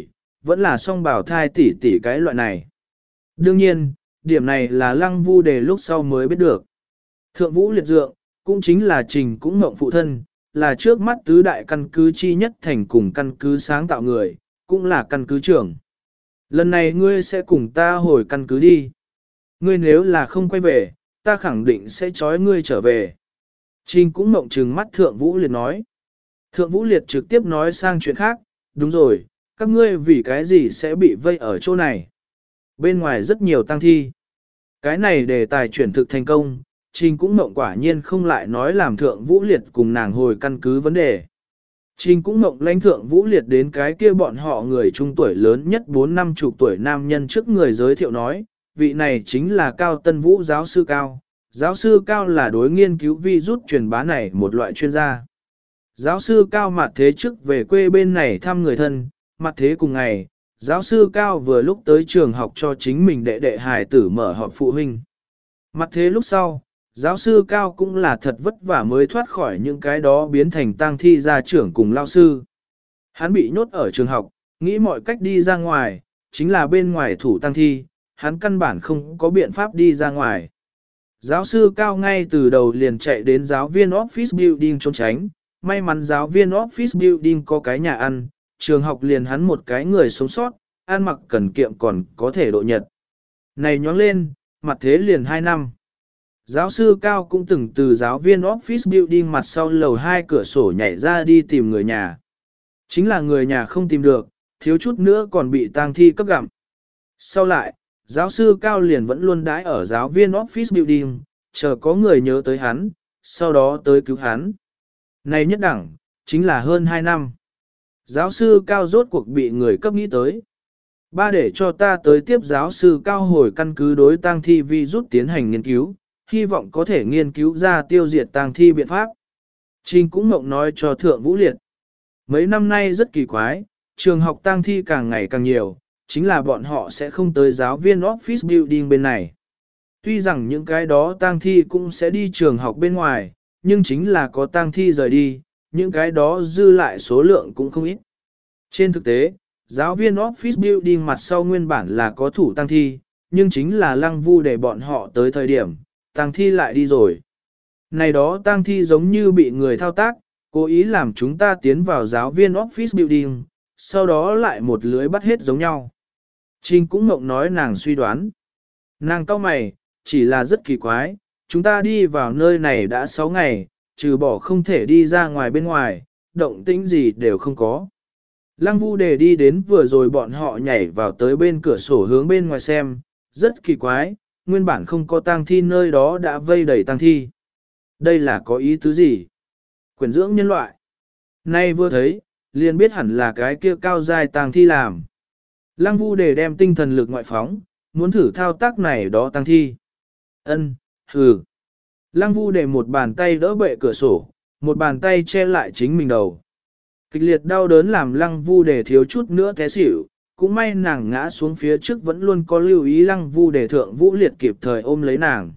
vẫn là song bảo thai tỷ tỷ cái loại này. Đương nhiên, điểm này là Lăng Vu Đề lúc sau mới biết được. Thượng Vũ Liệt Dượng, cũng chính là Trình cũng ngộng phụ thân, là trước mắt tứ đại căn cứ chi nhất thành cùng căn cứ sáng tạo người, cũng là căn cứ trưởng. Lần này ngươi sẽ cùng ta hồi căn cứ đi. Ngươi nếu là không quay về, ta khẳng định sẽ trói ngươi trở về. Trình cũng ngộng trừng mắt Thượng Vũ Liệt nói. Thượng Vũ Liệt trực tiếp nói sang chuyện khác, đúng rồi, các ngươi vì cái gì sẽ bị vây ở chỗ này. Bên ngoài rất nhiều tang thi. Cái này đề tài chuyển thực thành công, Trình cũng mộng quả nhiên không lại nói làm Thượng Vũ Liệt cùng nàng hồi căn cứ vấn đề. Trình cũng mộng lãnh Thượng Vũ Liệt đến cái kia bọn họ người trung tuổi lớn nhất bốn năm chục tuổi nam nhân trước người giới thiệu nói, vị này chính là Cao Tân Vũ giáo sư Cao. Giáo sư Cao là đối nghiên cứu virus truyền bá này một loại chuyên gia. Giáo sư Cao mặt thế trước về quê bên này thăm người thân, mặt thế cùng ngày, giáo sư Cao vừa lúc tới trường học cho chính mình đệ đệ hài tử mở họp phụ huynh. Mặt thế lúc sau, giáo sư Cao cũng là thật vất vả mới thoát khỏi những cái đó biến thành tang thi gia trưởng cùng lao sư. Hắn bị nhốt ở trường học, nghĩ mọi cách đi ra ngoài, chính là bên ngoài thủ tang thi, hắn căn bản không có biện pháp đi ra ngoài. Giáo sư Cao ngay từ đầu liền chạy đến giáo viên office building trốn tránh, may mắn giáo viên office building có cái nhà ăn, trường học liền hắn một cái người sống sót, ăn mặc cần kiệm còn có thể độ nhật. Này nhóng lên, mặt thế liền hai năm. Giáo sư Cao cũng từng từ giáo viên office building mặt sau lầu hai cửa sổ nhảy ra đi tìm người nhà. Chính là người nhà không tìm được, thiếu chút nữa còn bị tang thi cấp gặm. Sau lại, giáo sư Cao liền vẫn luôn đãi ở giáo viên office building, chờ có người nhớ tới hắn, sau đó tới cứu hắn. Này nhất đẳng, chính là hơn hai năm. Giáo sư Cao rốt cuộc bị người cấp nghĩ tới. Ba để cho ta tới tiếp giáo sư Cao hồi căn cứ đối tang thi virus tiến hành nghiên cứu, hy vọng có thể nghiên cứu ra tiêu diệt tang thi biện pháp. Trình cũng mộng nói cho Thượng Vũ Liệt. Mấy năm nay rất kỳ quái, trường học tang thi càng ngày càng nhiều, chính là bọn họ sẽ không tới giáo viên office building bên này. Tuy rằng những cái đó tang thi cũng sẽ đi trường học bên ngoài, nhưng chính là có tang thi rời đi, những cái đó dư lại số lượng cũng không ít. Trên thực tế, giáo viên office building mặt sau nguyên bản là có thủ tang thi, nhưng chính là Lăng Vu để bọn họ tới thời điểm, tang thi lại đi rồi. Này đó tang thi giống như bị người thao tác, cố ý làm chúng ta tiến vào giáo viên office building, sau đó lại một lưới bắt hết giống nhau. Trình cũng mộng nói nàng suy đoán. Nàng cau mày, chỉ là rất kỳ quái, chúng ta đi vào nơi này đã sáu ngày, trừ bỏ không thể đi ra ngoài bên ngoài, động tĩnh gì đều không có. Lăng Vu Đề đi đến vừa rồi bọn họ nhảy vào tới bên cửa sổ hướng bên ngoài xem, rất kỳ quái, nguyên bản không có tang thi nơi đó đã vây đầy tang thi. Đây là có ý tứ gì? Quyển dưỡng nhân loại. Nay vừa thấy, liền biết hẳn là cái kia cao giai tang thi làm. Lăng Vu Đề đem tinh thần lực ngoại phóng, muốn thử thao tác này đó tang thi. Ân, hừ. Lăng Vu Đề một bàn tay đỡ bệ cửa sổ, một bàn tay che lại chính mình đầu. Kịch liệt đau đớn làm Lăng Vu Đề thiếu chút nữa té xỉu, cũng may nàng ngã xuống phía trước vẫn luôn có lưu ý Lăng Vu Đề Thượng Vũ Liệt kịp thời ôm lấy nàng.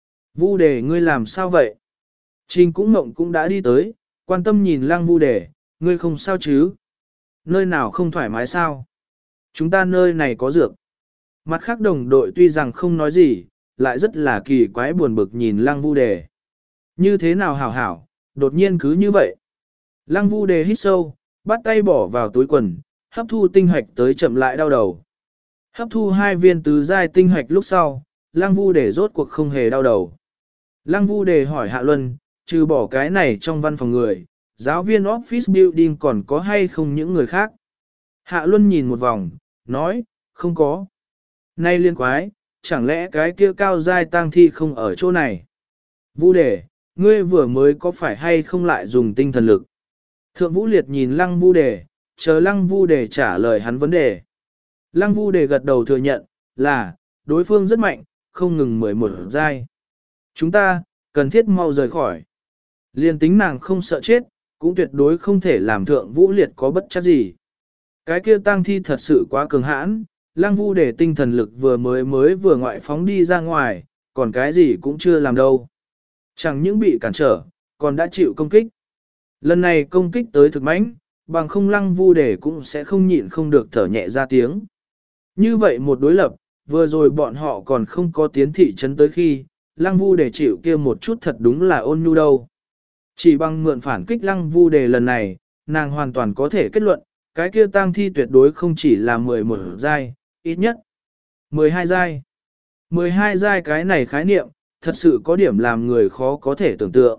Vu Đề ngươi làm sao vậy? Trình cũng mộng cũng đã đi tới, quan tâm nhìn Lăng Vu Đề, ngươi không sao chứ? Nơi nào không thoải mái sao? Chúng ta nơi này có dược. Mặt khác đồng đội tuy rằng không nói gì, lại rất là kỳ quái buồn bực nhìn Lăng Vu Đề. Như thế nào hảo hảo, đột nhiên cứ như vậy. Lăng Vu Đề hít sâu, bắt tay bỏ vào túi quần, hấp thu tinh hạch tới chậm lại đau đầu. Hấp thu hai viên tứ giai tinh hạch lúc sau, Lăng Vu Đề rốt cuộc không hề đau đầu. Lăng Vu Đề hỏi Hạ Luân, trừ bỏ cái này trong văn phòng người, giáo viên office building còn có hay không những người khác? Hạ Luân nhìn một vòng, nói, không có. Nay liên quái, chẳng lẽ cái kia cao giai tang thi không ở chỗ này? Vu Đề, ngươi vừa mới có phải hay không lại dùng tinh thần lực? Thượng Vũ Liệt nhìn Lăng Vu Đề, chờ Lăng Vu Đề trả lời hắn vấn đề. Lăng Vu Đề gật đầu thừa nhận, là, đối phương rất mạnh, không ngừng mười một giai. Chúng ta, cần thiết mau rời khỏi. Liên tính nàng không sợ chết, cũng tuyệt đối không thể làm Thượng Vũ Liệt có bất chấp gì. Cái kia tang thi thật sự quá cường hãn, Lăng Vu Đề tinh thần lực vừa mới mới vừa ngoại phóng đi ra ngoài, còn cái gì cũng chưa làm đâu. Chẳng những bị cản trở, còn đã chịu công kích. Lần này công kích tới thực mãnh, bằng không lăng vu đề cũng sẽ không nhịn không được thở nhẹ ra tiếng. Như vậy một đối lập, vừa rồi bọn họ còn không có tiến thị trấn tới khi, lăng vu đề chịu kia một chút thật đúng là ôn nhu đâu. Chỉ bằng mượn phản kích lăng vu đề lần này, nàng hoàn toàn có thể kết luận, cái kia tang thi tuyệt đối không chỉ là mười một giai, ít nhất mười hai giai. mười hai giai cái này khái niệm, thật sự có điểm làm người khó có thể tưởng tượng.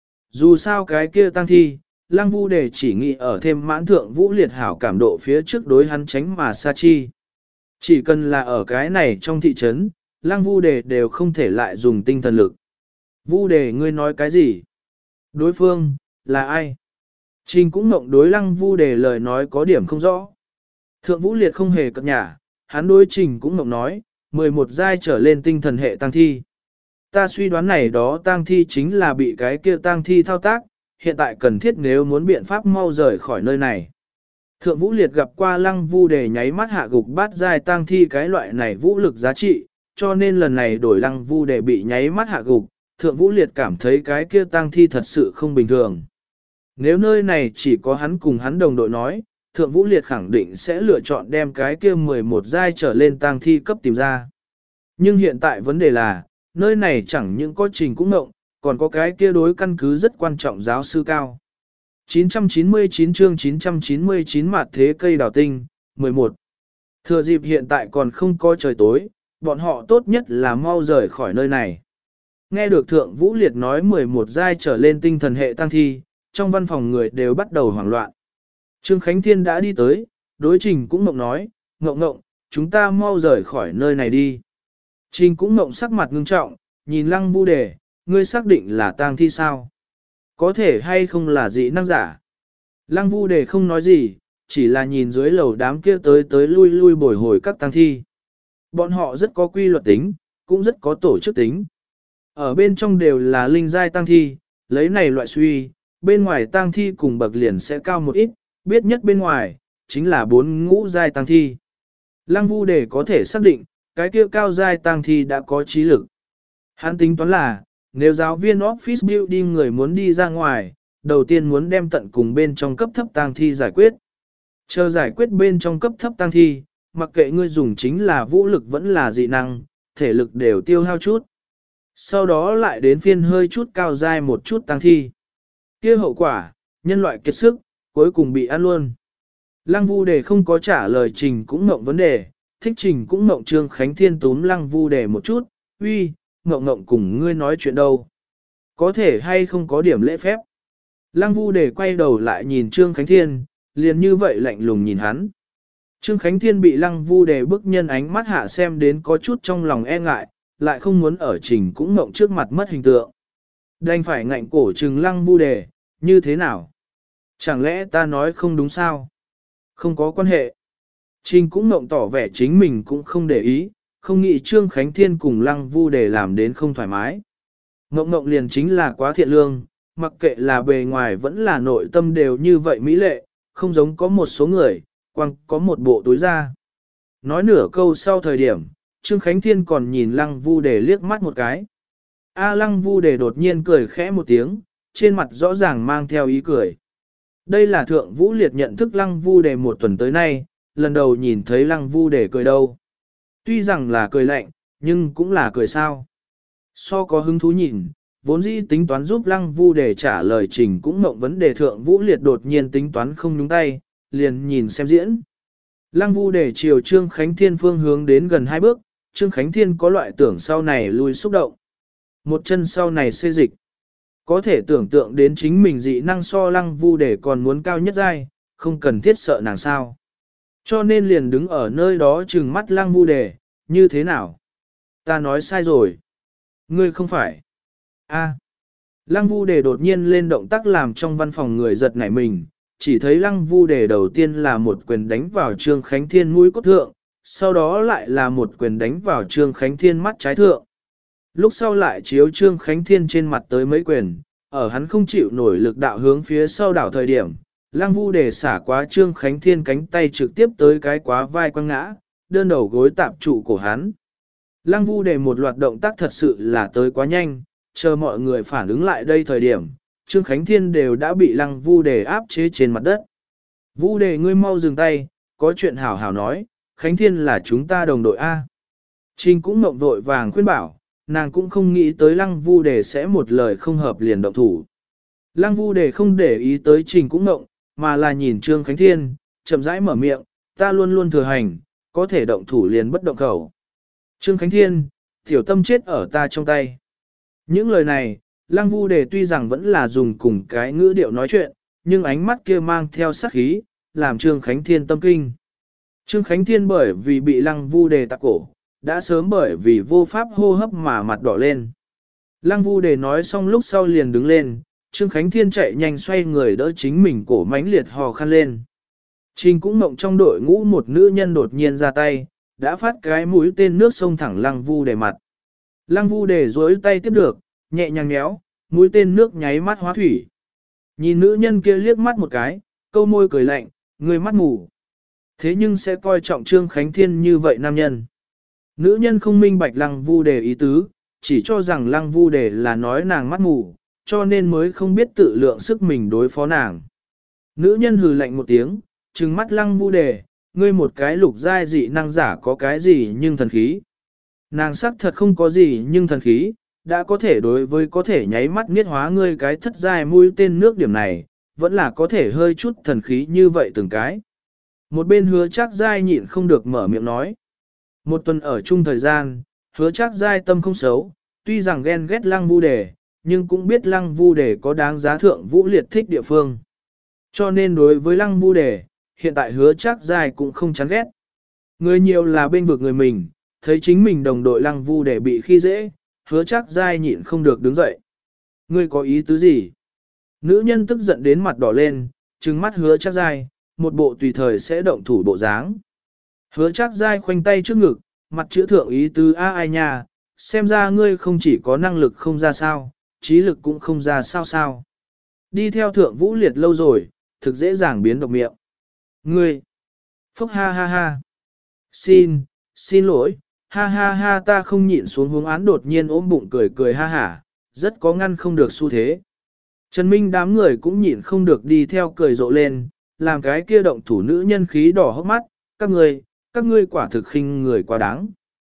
Dù sao cái kia tang thi, lăng vu đề chỉ nghĩ ở thêm mãn thượng vũ liệt hảo cảm độ phía trước đối hắn tránh mà xa chi. Chỉ cần là ở cái này trong thị trấn, lăng vu đề đều không thể lại dùng tinh thần lực. Vu đề ngươi nói cái gì? Đối phương, là ai? Trình cũng mộng đối lăng vu đề lời nói có điểm không rõ. Thượng vũ liệt không hề cập nhả, hắn đối trình cũng mộng nói, mười một giai trở lên tinh thần hệ tăng thi. Ta suy đoán này đó tăng thi chính là bị cái kia tăng thi thao tác, hiện tại cần thiết nếu muốn biện pháp mau rời khỏi nơi này. Thượng vũ liệt gặp qua lăng vu đề nháy mắt hạ gục bát giai tăng thi cái loại này vũ lực giá trị, cho nên lần này đổi lăng vu đề bị nháy mắt hạ gục, thượng vũ liệt cảm thấy cái kia tăng thi thật sự không bình thường. Nếu nơi này chỉ có hắn cùng hắn đồng đội nói, thượng vũ liệt khẳng định sẽ lựa chọn đem cái kia mười một giai trở lên tăng thi cấp tìm ra. Nhưng hiện tại vấn đề là, nơi này chẳng những có trình cũng ngộng, còn có cái kia đối căn cứ rất quan trọng giáo sư cao. chín trăm chín mươi chín chương chín trăm chín mươi chín mặt thế cây đào tinh, mười một. Thừa dịp hiện tại còn không có trời tối, bọn họ tốt nhất là mau rời khỏi nơi này. Nghe được Thượng Vũ Liệt nói mười một giai trở lên tinh thần hệ tăng thi, trong văn phòng người đều bắt đầu hoảng loạn. Trương Khánh Thiên đã đi tới, đối Trình cũng mộng nói, ngộng ngộng, chúng ta mau rời khỏi nơi này đi. Trình cũng mộng sắc mặt ngưng trọng, nhìn Lăng Vu Đề, ngươi xác định là tang thi sao? Có thể hay không là dị năng giả? Lăng Vu Đề không nói gì, chỉ là nhìn dưới lầu đám kia tới tới lui lui bồi hồi các tang thi. Bọn họ rất có quy luật tính, cũng rất có tổ chức tính. Ở bên trong đều là linh giai tang thi, lấy này loại suy, bên ngoài tang thi cùng bậc liền sẽ cao một ít, biết nhất bên ngoài, chính là bốn ngũ giai tang thi. Lăng Vu Đề có thể xác định, cái kia cao giai tang thi đã có trí lực. Hắn tính toán là, nếu giáo viên office building người muốn đi ra ngoài, đầu tiên muốn đem tận cùng bên trong cấp thấp tang thi giải quyết. Chờ giải quyết bên trong cấp thấp tang thi, mặc kệ ngươi dùng chính là vũ lực vẫn là dị năng, thể lực đều tiêu hao chút. Sau đó lại đến phiên hơi chút cao dai một chút tang thi. Kia hậu quả, nhân loại kiệt sức, cuối cùng bị ăn luôn. Lăng Vu Đề không có trả lời Trình cũng ngộng vấn đề, thích Trình cũng ngộng Trương Khánh Thiên túm Lăng Vu Đề một chút, uy, ngộng ngộng cùng ngươi nói chuyện đâu. Có thể hay không có điểm lễ phép. Lăng Vu Đề quay đầu lại nhìn Trương Khánh Thiên, liền như vậy lạnh lùng nhìn hắn. Trương Khánh Thiên bị Lăng Vu Đề bức nhân ánh mắt hạ xem đến có chút trong lòng e ngại, lại không muốn ở Trình cũng ngộng trước mặt mất hình tượng. Đành phải ngạnh cổ trừng Lăng Vu Đề, như thế nào? Chẳng lẽ ta nói không đúng sao? Không có quan hệ. Trình cũng ngộng tỏ vẻ chính mình cũng không để ý, không nghĩ Trương Khánh Thiên cùng Lăng Vu Đề làm đến không thoải mái. Ngộng ngộng liền chính là quá thiện lương, mặc kệ là bề ngoài vẫn là nội tâm đều như vậy mỹ lệ, không giống có một số người, quăng có một bộ túi ra. Nói nửa câu sau thời điểm, Trương Khánh Thiên còn nhìn Lăng Vu Đề liếc mắt một cái. A Lăng Vu Đề đột nhiên cười khẽ một tiếng, trên mặt rõ ràng mang theo ý cười. Đây là Thượng Vũ Liệt nhận thức Lăng Vu Đề một tuần tới nay, lần đầu nhìn thấy Lăng Vu Đề cười đâu. Tuy rằng là cười lạnh, nhưng cũng là cười sao. So có hứng thú nhìn, vốn dĩ tính toán giúp Lăng Vu Đề trả lời Trình cũng mộng vấn đề Thượng Vũ Liệt đột nhiên tính toán không nhúng tay, liền nhìn xem diễn. Lăng Vu Đề chiều Trương Khánh Thiên phương hướng đến gần hai bước, Trương Khánh Thiên có loại tưởng sau này lui xúc động. Một chân sau này xê dịch. Có thể tưởng tượng đến chính mình dị năng so Lăng Vu Đề còn muốn cao nhất giai, không cần thiết sợ nàng sao. Cho nên liền đứng ở nơi đó trừng mắt Lăng Vu Đề, như thế nào? Ta nói sai rồi. Ngươi không phải. A. Lăng Vu Đề đột nhiên lên động tác làm trong văn phòng người giật nảy mình, chỉ thấy Lăng Vu Đề đầu tiên là một quyền đánh vào Trương Khánh Thiên mũi cốt thượng, sau đó lại là một quyền đánh vào Trương Khánh Thiên mắt trái thượng. Lúc sau lại chiếu Trương Khánh Thiên trên mặt tới mấy quyền, ở hắn không chịu nổi lực đạo hướng phía sau đảo thời điểm, Lăng Vu Đề xả quá Trương Khánh Thiên cánh tay trực tiếp tới cái quá vai quăng ngã, đơn đầu gối tạm trụ cổ hắn. Lăng Vu Đề một loạt động tác thật sự là tới quá nhanh, chờ mọi người phản ứng lại đây thời điểm, Trương Khánh Thiên đều đã bị Lăng Vu Đề áp chế trên mặt đất. Vũ Đề ngươi mau dừng tay, có chuyện hảo hảo nói, Khánh Thiên là chúng ta đồng đội A. Trình cũng mộng vội vàng khuyên bảo, nàng cũng không nghĩ tới Lăng Vu Đề sẽ một lời không hợp liền động thủ. Lăng Vu Đề không để ý tới Trình cũng mộng, mà là nhìn Trương Khánh Thiên, chậm rãi mở miệng, ta luôn luôn thừa hành, có thể động thủ liền bất động khẩu. Trương Khánh Thiên, tiểu tâm chết ở ta trong tay. Những lời này, Lăng Vu Đề tuy rằng vẫn là dùng cùng cái ngữ điệu nói chuyện, nhưng ánh mắt kia mang theo sát khí, làm Trương Khánh Thiên tâm kinh. Trương Khánh Thiên bởi vì bị Lăng Vu Đề tạc cổ, đã sớm bởi vì vô pháp hô hấp mà mặt đỏ lên. Lăng Vu Đề nói xong lúc sau liền đứng lên, Trương Khánh Thiên chạy nhanh xoay người đỡ chính mình cổ mãnh liệt hò khăn lên. Trình cũng mộng trong đội ngũ một nữ nhân đột nhiên ra tay, đã phát cái mũi tên nước sông thẳng Lăng Vu Đề mặt. Lăng Vu Đề duỗi tay tiếp được, nhẹ nhàng nhéo, mũi tên nước nháy mắt hóa thủy. Nhìn nữ nhân kia liếc mắt một cái, câu môi cười lạnh, người mắt mù. Thế nhưng sẽ coi trọng Trương Khánh Thiên như vậy nam nhân. Nữ nhân không minh bạch Lăng Vu Đề ý tứ, chỉ cho rằng Lăng Vu Đề là nói nàng mắt mù, cho nên mới không biết tự lượng sức mình đối phó nàng. Nữ nhân hừ lạnh một tiếng, trừng mắt Lăng Vu Đề, ngươi một cái lục giai dị năng giả có cái gì nhưng thần khí. Nàng sắc thật không có gì nhưng thần khí, đã có thể đối với có thể nháy mắt miết hóa ngươi cái thất giai mũi tên nước điểm này, vẫn là có thể hơi chút thần khí như vậy từng cái. Một bên hứa chắc giai nhịn không được mở miệng nói. Một tuần ở chung thời gian, hứa chắc giai tâm không xấu, tuy rằng ghen ghét Lăng Vu Đề, nhưng cũng biết Lăng Vu Đề có đáng giá thượng vũ liệt thích địa phương. Cho nên đối với Lăng Vu Đề, hiện tại hứa chắc giai cũng không chán ghét. Người nhiều là bên vực người mình, thấy chính mình đồng đội Lăng Vu Đề bị khi dễ, hứa chắc giai nhịn không được đứng dậy. Ngươi có ý tứ gì? Nữ nhân tức giận đến mặt đỏ lên, trừng mắt hứa chắc giai, một bộ tùy thời sẽ động thủ bộ dáng. Hứa chắc giai khoanh tay trước ngực, mặt chữ thượng ý tứ a ai nha, xem ra ngươi không chỉ có năng lực không ra sao, trí lực cũng không ra sao sao. Đi theo thượng vũ liệt lâu rồi, thực dễ dàng biến độc miệng. Ngươi! Phúc ha ha ha! Xin, xin lỗi, ha ha ha ta không nhịn xuống hướng án đột nhiên ôm bụng cười cười ha hả, rất có ngăn không được xu thế. Trần Minh đám người cũng nhịn không được đi theo cười rộ lên, làm cái kia động thủ nữ nhân khí đỏ hốc mắt, các ngươi, các ngươi quả thực khinh người quá đáng.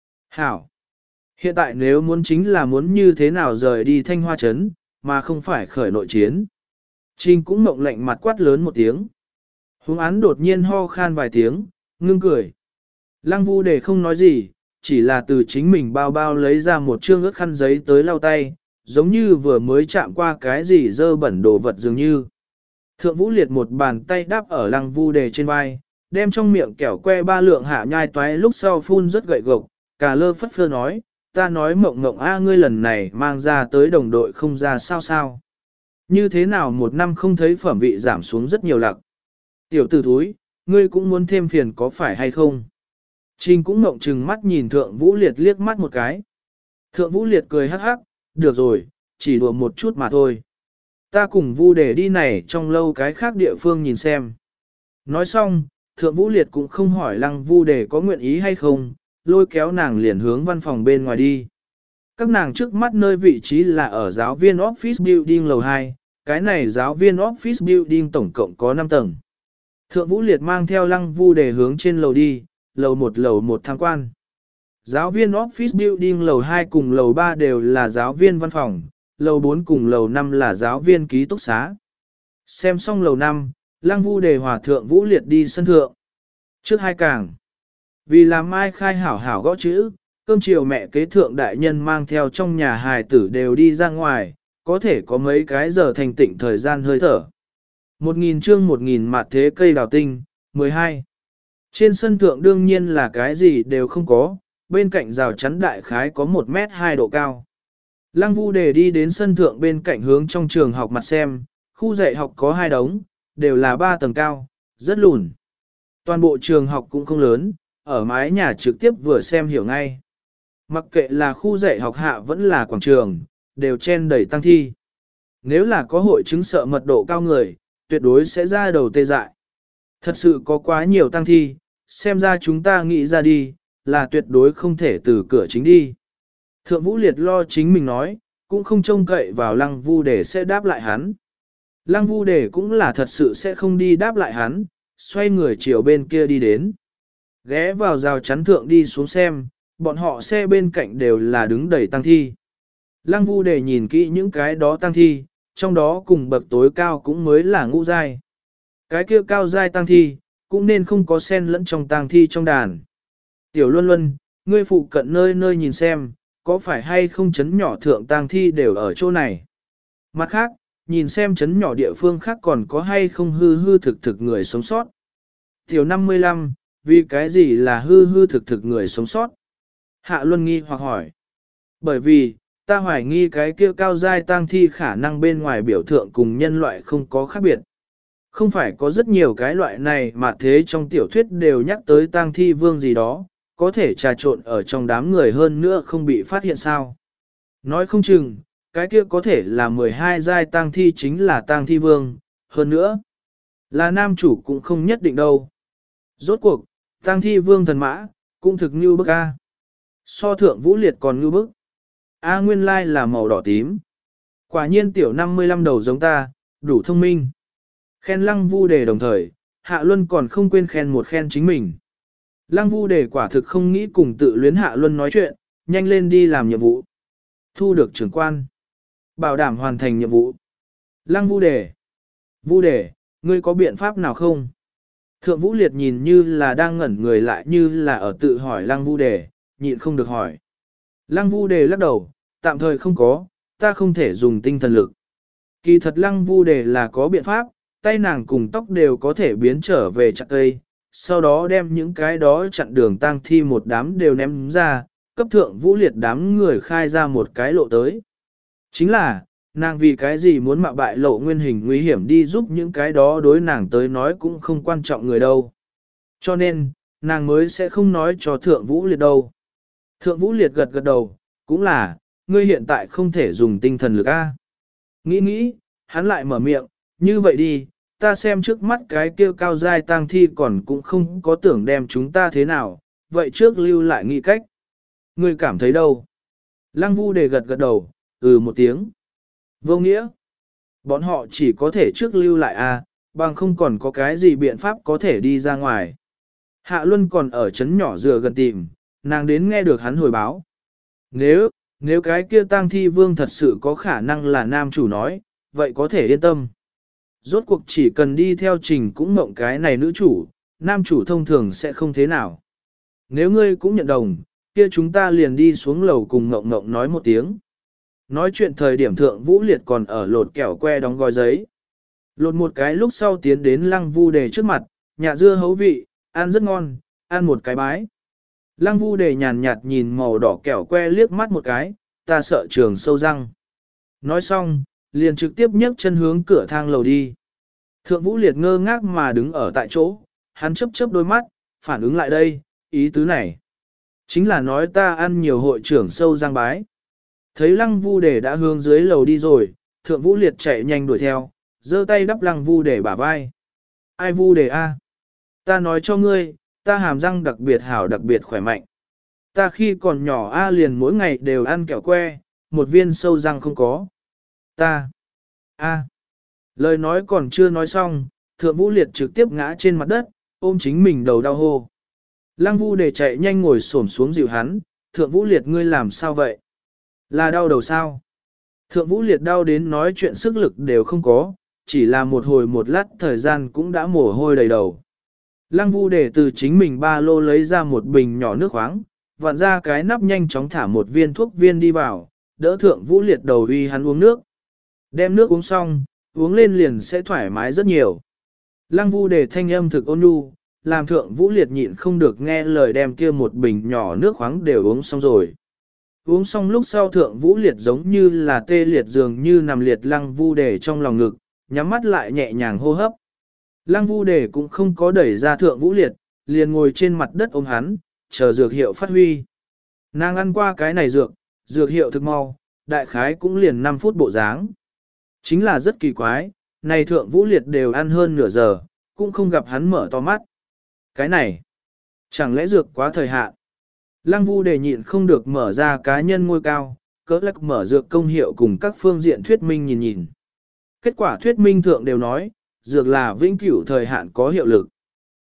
Hảo! Hiện tại nếu muốn chính là muốn như thế nào rời đi Thanh Hoa Trấn, mà không phải khởi nội chiến. Trình cũng mộng lạnh mặt quát lớn một tiếng. Hướng án đột nhiên ho khan vài tiếng, ngưng cười. Lăng Vu Đề không nói gì, chỉ là từ chính mình bao bao lấy ra một trương ướt khăn giấy tới lau tay, giống như vừa mới chạm qua cái gì dơ bẩn đồ vật dường như. Thượng Vũ Liệt một bàn tay đáp ở Lăng Vu Đề trên vai, đem trong miệng kẹo que ba lượng hạ nhai toái lúc sau phun rất gậy gộc, cả lơ phất phơ nói, ta nói mộng mộng a ngươi lần này mang ra tới đồng đội không ra sao sao. Như thế nào một năm không thấy phẩm vị giảm xuống rất nhiều lặc. Tiểu tử thúi, ngươi cũng muốn thêm phiền có phải hay không? Trình cũng mộng trừng mắt nhìn Thượng Vũ Liệt liếc mắt một cái. Thượng Vũ Liệt cười hắc hắc, được rồi, chỉ đùa một chút mà thôi. Ta cùng Vu Đề đi này trong lâu cái khác địa phương nhìn xem. Nói xong, Thượng Vũ Liệt cũng không hỏi Lăng Vu Đề có nguyện ý hay không, lôi kéo nàng liền hướng văn phòng bên ngoài đi. Các nàng trước mắt nơi vị trí là ở giáo viên office building lầu hai, cái này giáo viên office building tổng cộng có năm tầng. Thượng Vũ Liệt mang theo Lăng Vu Đề hướng trên lầu đi, lầu một lầu một tham quan. Giáo viên office building lầu hai cùng lầu ba đều là giáo viên văn phòng, lầu bốn cùng lầu năm là giáo viên ký túc xá. Xem xong lầu năm, Lăng Vu Đề hòa Thượng Vũ Liệt đi sân thượng. Trước hai càng. Vì làm mai khai hảo hảo gõ chữ, cơm chiều mẹ kế thượng đại nhân mang theo trong nhà hài tử đều đi ra ngoài, có thể có mấy cái giờ thành tịnh thời gian hơi thở. Một nghìn chương một nghìn mạt thế cây đào tinh, mười hai. Trên sân thượng đương nhiên là cái gì đều không có, bên cạnh rào chắn đại khái có một mét hai độ cao. Lăng Vu Đề đi đến sân thượng bên cạnh hướng trong trường học mặt xem, khu dạy học có hai đống, đều là ba tầng cao, rất lùn. Toàn bộ trường học cũng không lớn, ở mái nhà trực tiếp vừa xem hiểu ngay. Mặc kệ là khu dạy học hạ vẫn là quảng trường, đều chen đầy tăng thi. Nếu là có hội chứng sợ mật độ cao người, tuyệt đối sẽ ra đầu tê dại. Thật sự có quá nhiều tăng thi, xem ra chúng ta nghĩ ra đi, là tuyệt đối không thể từ cửa chính đi. Thượng Vũ Liệt lo chính mình nói, cũng không trông cậy vào Lăng Vu Đề sẽ đáp lại hắn. Lăng Vu Đề cũng là thật sự sẽ không đi đáp lại hắn, xoay người chiều bên kia đi đến. Ghé vào rào chắn thượng đi xuống xem, bọn họ xe bên cạnh đều là đứng đầy tang thi. Lăng Vu Đề nhìn kỹ những cái đó tang thi, trong đó cùng bậc tối cao cũng mới là ngũ giai. Cái kia cao giai tang thi, cũng nên không có sen lẫn trong tang thi trong đàn. Tiểu Luân Luân, ngươi phụ cận nơi nơi nhìn xem, có phải hay không chấn nhỏ thượng tang thi đều ở chỗ này. Mặt khác, nhìn xem chấn nhỏ địa phương khác còn có hay không hư hư thực thực người sống sót. Tiểu năm mươi lăm, vì cái gì là hư hư thực thực người sống sót? Hạ Luân nghi hoặc hỏi. Bởi vì, ta hoài nghi cái kia cao giai tang thi khả năng bên ngoài biểu thượng cùng nhân loại không có khác biệt. Không phải có rất nhiều cái loại này mà thế trong tiểu thuyết đều nhắc tới tang thi vương gì đó, có thể trà trộn ở trong đám người hơn nữa không bị phát hiện sao. Nói không chừng, cái kia có thể là mười hai giai tang thi chính là tang thi vương, hơn nữa, là nam chủ cũng không nhất định đâu. Rốt cuộc, tang thi vương thần mã, cũng thực như bức A. So thượng vũ liệt còn như bức. A nguyên lai là màu đỏ tím. Quả nhiên tiểu năm mươi lăm đầu giống ta, đủ thông minh. Khen Lăng Vu Đề đồng thời, Hạ Luân còn không quên khen một khen chính mình. Lăng Vu Đề quả thực không nghĩ cùng tự luyến Hạ Luân nói chuyện, nhanh lên đi làm nhiệm vụ. Thu được trưởng quan. Bảo đảm hoàn thành nhiệm vụ. Lăng Vu Đề. Vu Đề, ngươi có biện pháp nào không? Thượng Vũ Liệt nhìn như là đang ngẩn người lại như là ở tự hỏi Lăng Vu Đề, nhịn không được hỏi. Lăng Vu Đề lắc đầu, tạm thời không có, ta không thể dùng tinh thần lực. Kỳ thật Lăng Vu Đề là có biện pháp, tay nàng cùng tóc đều có thể biến trở về chặn cây, sau đó đem những cái đó chặn đường tang thi một đám đều ném ra, cấp thượng Vũ Liệt đám người khai ra một cái lộ tới. Chính là, nàng vì cái gì muốn mạo bại lộ nguyên hình nguy hiểm đi giúp những cái đó đối nàng tới nói cũng không quan trọng người đâu. Cho nên, nàng mới sẽ không nói cho thượng Vũ Liệt đâu. Thượng Vũ Liệt gật gật đầu, cũng là, ngươi hiện tại không thể dùng tinh thần lực A. Nghĩ nghĩ, hắn lại mở miệng, như vậy đi, ta xem trước mắt cái kia cao giai tang thi còn cũng không có tưởng đem chúng ta thế nào, vậy trước lưu lại nghĩ cách. Ngươi cảm thấy đâu? Lăng Vu Đề gật gật đầu, ừ một tiếng. Vô nghĩa. Bọn họ chỉ có thể trước lưu lại A, bằng không còn có cái gì biện pháp có thể đi ra ngoài. Hạ Luân còn ở chấn nhỏ dừa gần tìm, nàng đến nghe được hắn hồi báo. Nếu, nếu cái kia tang thi vương thật sự có khả năng là nam chủ nói, vậy có thể yên tâm. Rốt cuộc chỉ cần đi theo trình cũng mộng cái này nữ chủ, nam chủ thông thường sẽ không thế nào. Nếu ngươi cũng nhận đồng, kia chúng ta liền đi xuống lầu cùng mộng mộng nói một tiếng. Nói chuyện thời điểm thượng Vũ Liệt còn ở lột kẹo que đóng gói giấy. Lột một cái lúc sau tiến đến Lăng Vu Đề trước mặt, nhạ dưa hấu vị, ăn rất ngon, ăn một cái bái. Lăng Vu Đề nhàn nhạt nhìn màu đỏ kẹo que liếc mắt một cái, ta sợ trường sâu răng. Nói xong, liền trực tiếp nhấc chân hướng cửa thang lầu đi. Thượng Vũ Liệt ngơ ngác mà đứng ở tại chỗ, hắn chớp chớp đôi mắt, phản ứng lại đây, ý tứ này. Chính là nói ta ăn nhiều hội trưởng sâu răng bái. Thấy Lăng Vu Đề đã hướng dưới lầu đi rồi, Thượng Vũ Liệt chạy nhanh đuổi theo, giơ tay đắp Lăng Vu Đề bả vai. Ai Vu Đề a? Ta nói cho ngươi, ta hàm răng đặc biệt hảo đặc biệt khỏe mạnh. Ta khi còn nhỏ A liền mỗi ngày đều ăn kẹo que, một viên sâu răng không có. Ta. A. Lời nói còn chưa nói xong, Thượng Vũ Liệt trực tiếp ngã trên mặt đất, ôm chính mình đầu đau hô. Lăng Vu Đề chạy nhanh ngồi xổm xuống dịu hắn, Thượng Vũ Liệt ngươi làm sao vậy? Là đau đầu sao? Thượng Vũ Liệt đau đến nói chuyện sức lực đều không có, chỉ là một hồi một lát thời gian cũng đã mồ hôi đầy đầu. Lăng Vu Đề từ chính mình ba lô lấy ra một bình nhỏ nước khoáng, vặn ra cái nắp nhanh chóng thả một viên thuốc viên đi vào, đỡ Thượng Vũ Liệt đầu uy hắn uống nước. Đem nước uống xong, uống lên liền sẽ thoải mái rất nhiều. Lăng Vu Đề thanh âm thực ôn nhu, làm Thượng Vũ Liệt nhịn không được nghe lời đem kia một bình nhỏ nước khoáng đều uống xong rồi. Uống xong lúc sau Thượng Vũ Liệt giống như là tê liệt dường như nằm liệt Lăng Vu Đề trong lòng ngực, nhắm mắt lại nhẹ nhàng hô hấp. Lăng Vu Đề cũng không có đẩy ra Thượng Vũ Liệt, liền ngồi trên mặt đất ôm hắn, chờ dược hiệu phát huy. Nàng ăn qua cái này dược, dược hiệu thực mau, đại khái cũng liền năm phút bộ dáng. Chính là rất kỳ quái, này Thượng Vũ Liệt đều ăn hơn nửa giờ, cũng không gặp hắn mở to mắt. Cái này, chẳng lẽ dược quá thời hạn? Lăng Vu Đề nhịn không được mở ra cá nhân ngôi cao, cỡ lắc mở dược công hiệu cùng các phương diện thuyết minh nhìn nhìn. Kết quả thuyết minh thượng đều nói, dược là vĩnh cửu thời hạn có hiệu lực.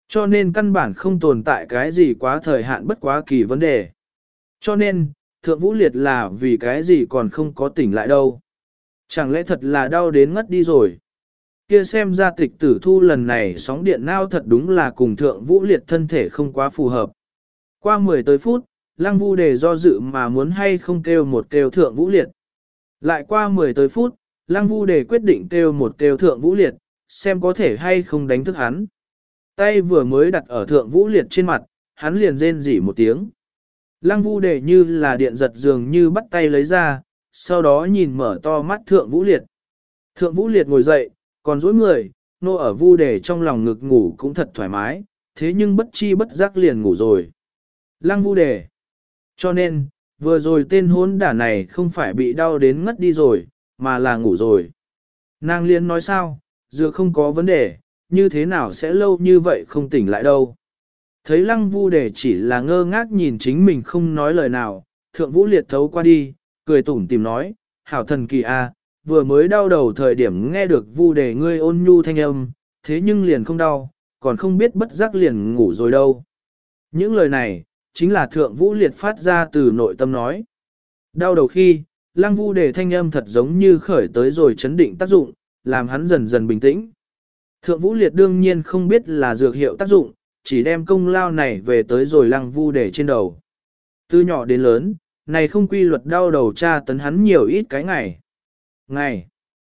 Cho nên căn bản không tồn tại cái gì quá thời hạn bất quá kỳ vấn đề. Cho nên, Thượng Vũ Liệt là vì cái gì còn không có tỉnh lại đâu. Chẳng lẽ thật là đau đến ngất đi rồi. Kia xem ra tịch tử thu lần này sóng điện nao thật đúng là cùng Thượng Vũ Liệt thân thể không quá phù hợp. Qua mười tới phút, Lăng Vu Đề do dự mà muốn hay không kêu một kêu Thượng Vũ Liệt. Lại qua mười tới phút, Lăng Vu Đề quyết định kêu một kêu Thượng Vũ Liệt, xem có thể hay không đánh thức hắn. Tay vừa mới đặt ở Thượng Vũ Liệt trên mặt, hắn liền rên rỉ một tiếng. Lăng Vu Đề như là điện giật dường như bắt tay lấy ra, sau đó nhìn mở to mắt Thượng Vũ Liệt. Thượng Vũ Liệt ngồi dậy, còn dối người, nô ở Vu Đề trong lòng ngực ngủ cũng thật thoải mái, thế nhưng bất chi bất giác liền ngủ rồi. Lăng Vu Đề. Cho nên, vừa rồi tên hốn đả này không phải bị đau đến ngất đi rồi, mà là ngủ rồi. Nàng liên nói sao, dựa không có vấn đề, như thế nào sẽ lâu như vậy không tỉnh lại đâu. Thấy Lăng Vu Đề chỉ là ngơ ngác nhìn chính mình không nói lời nào, Thượng Vũ Liệt thấu qua đi, cười tủm tìm nói, hảo thần kỳ a, vừa mới đau đầu thời điểm nghe được Vu Đề ngươi ôn nhu thanh âm, thế nhưng liền không đau, còn không biết bất giác liền ngủ rồi đâu. Những lời này, chính là Thượng Vũ Liệt phát ra từ nội tâm nói. Đau đầu khi, Lăng Vu Đề thanh âm thật giống như khởi tới rồi chấn định tác dụng, làm hắn dần dần bình tĩnh. Thượng Vũ Liệt đương nhiên không biết là dược hiệu tác dụng, chỉ đem công lao này về tới rồi Lăng Vu Đề trên đầu. Từ nhỏ đến lớn, này không quy luật đau đầu tra tấn hắn nhiều ít cái ngày. Ngày,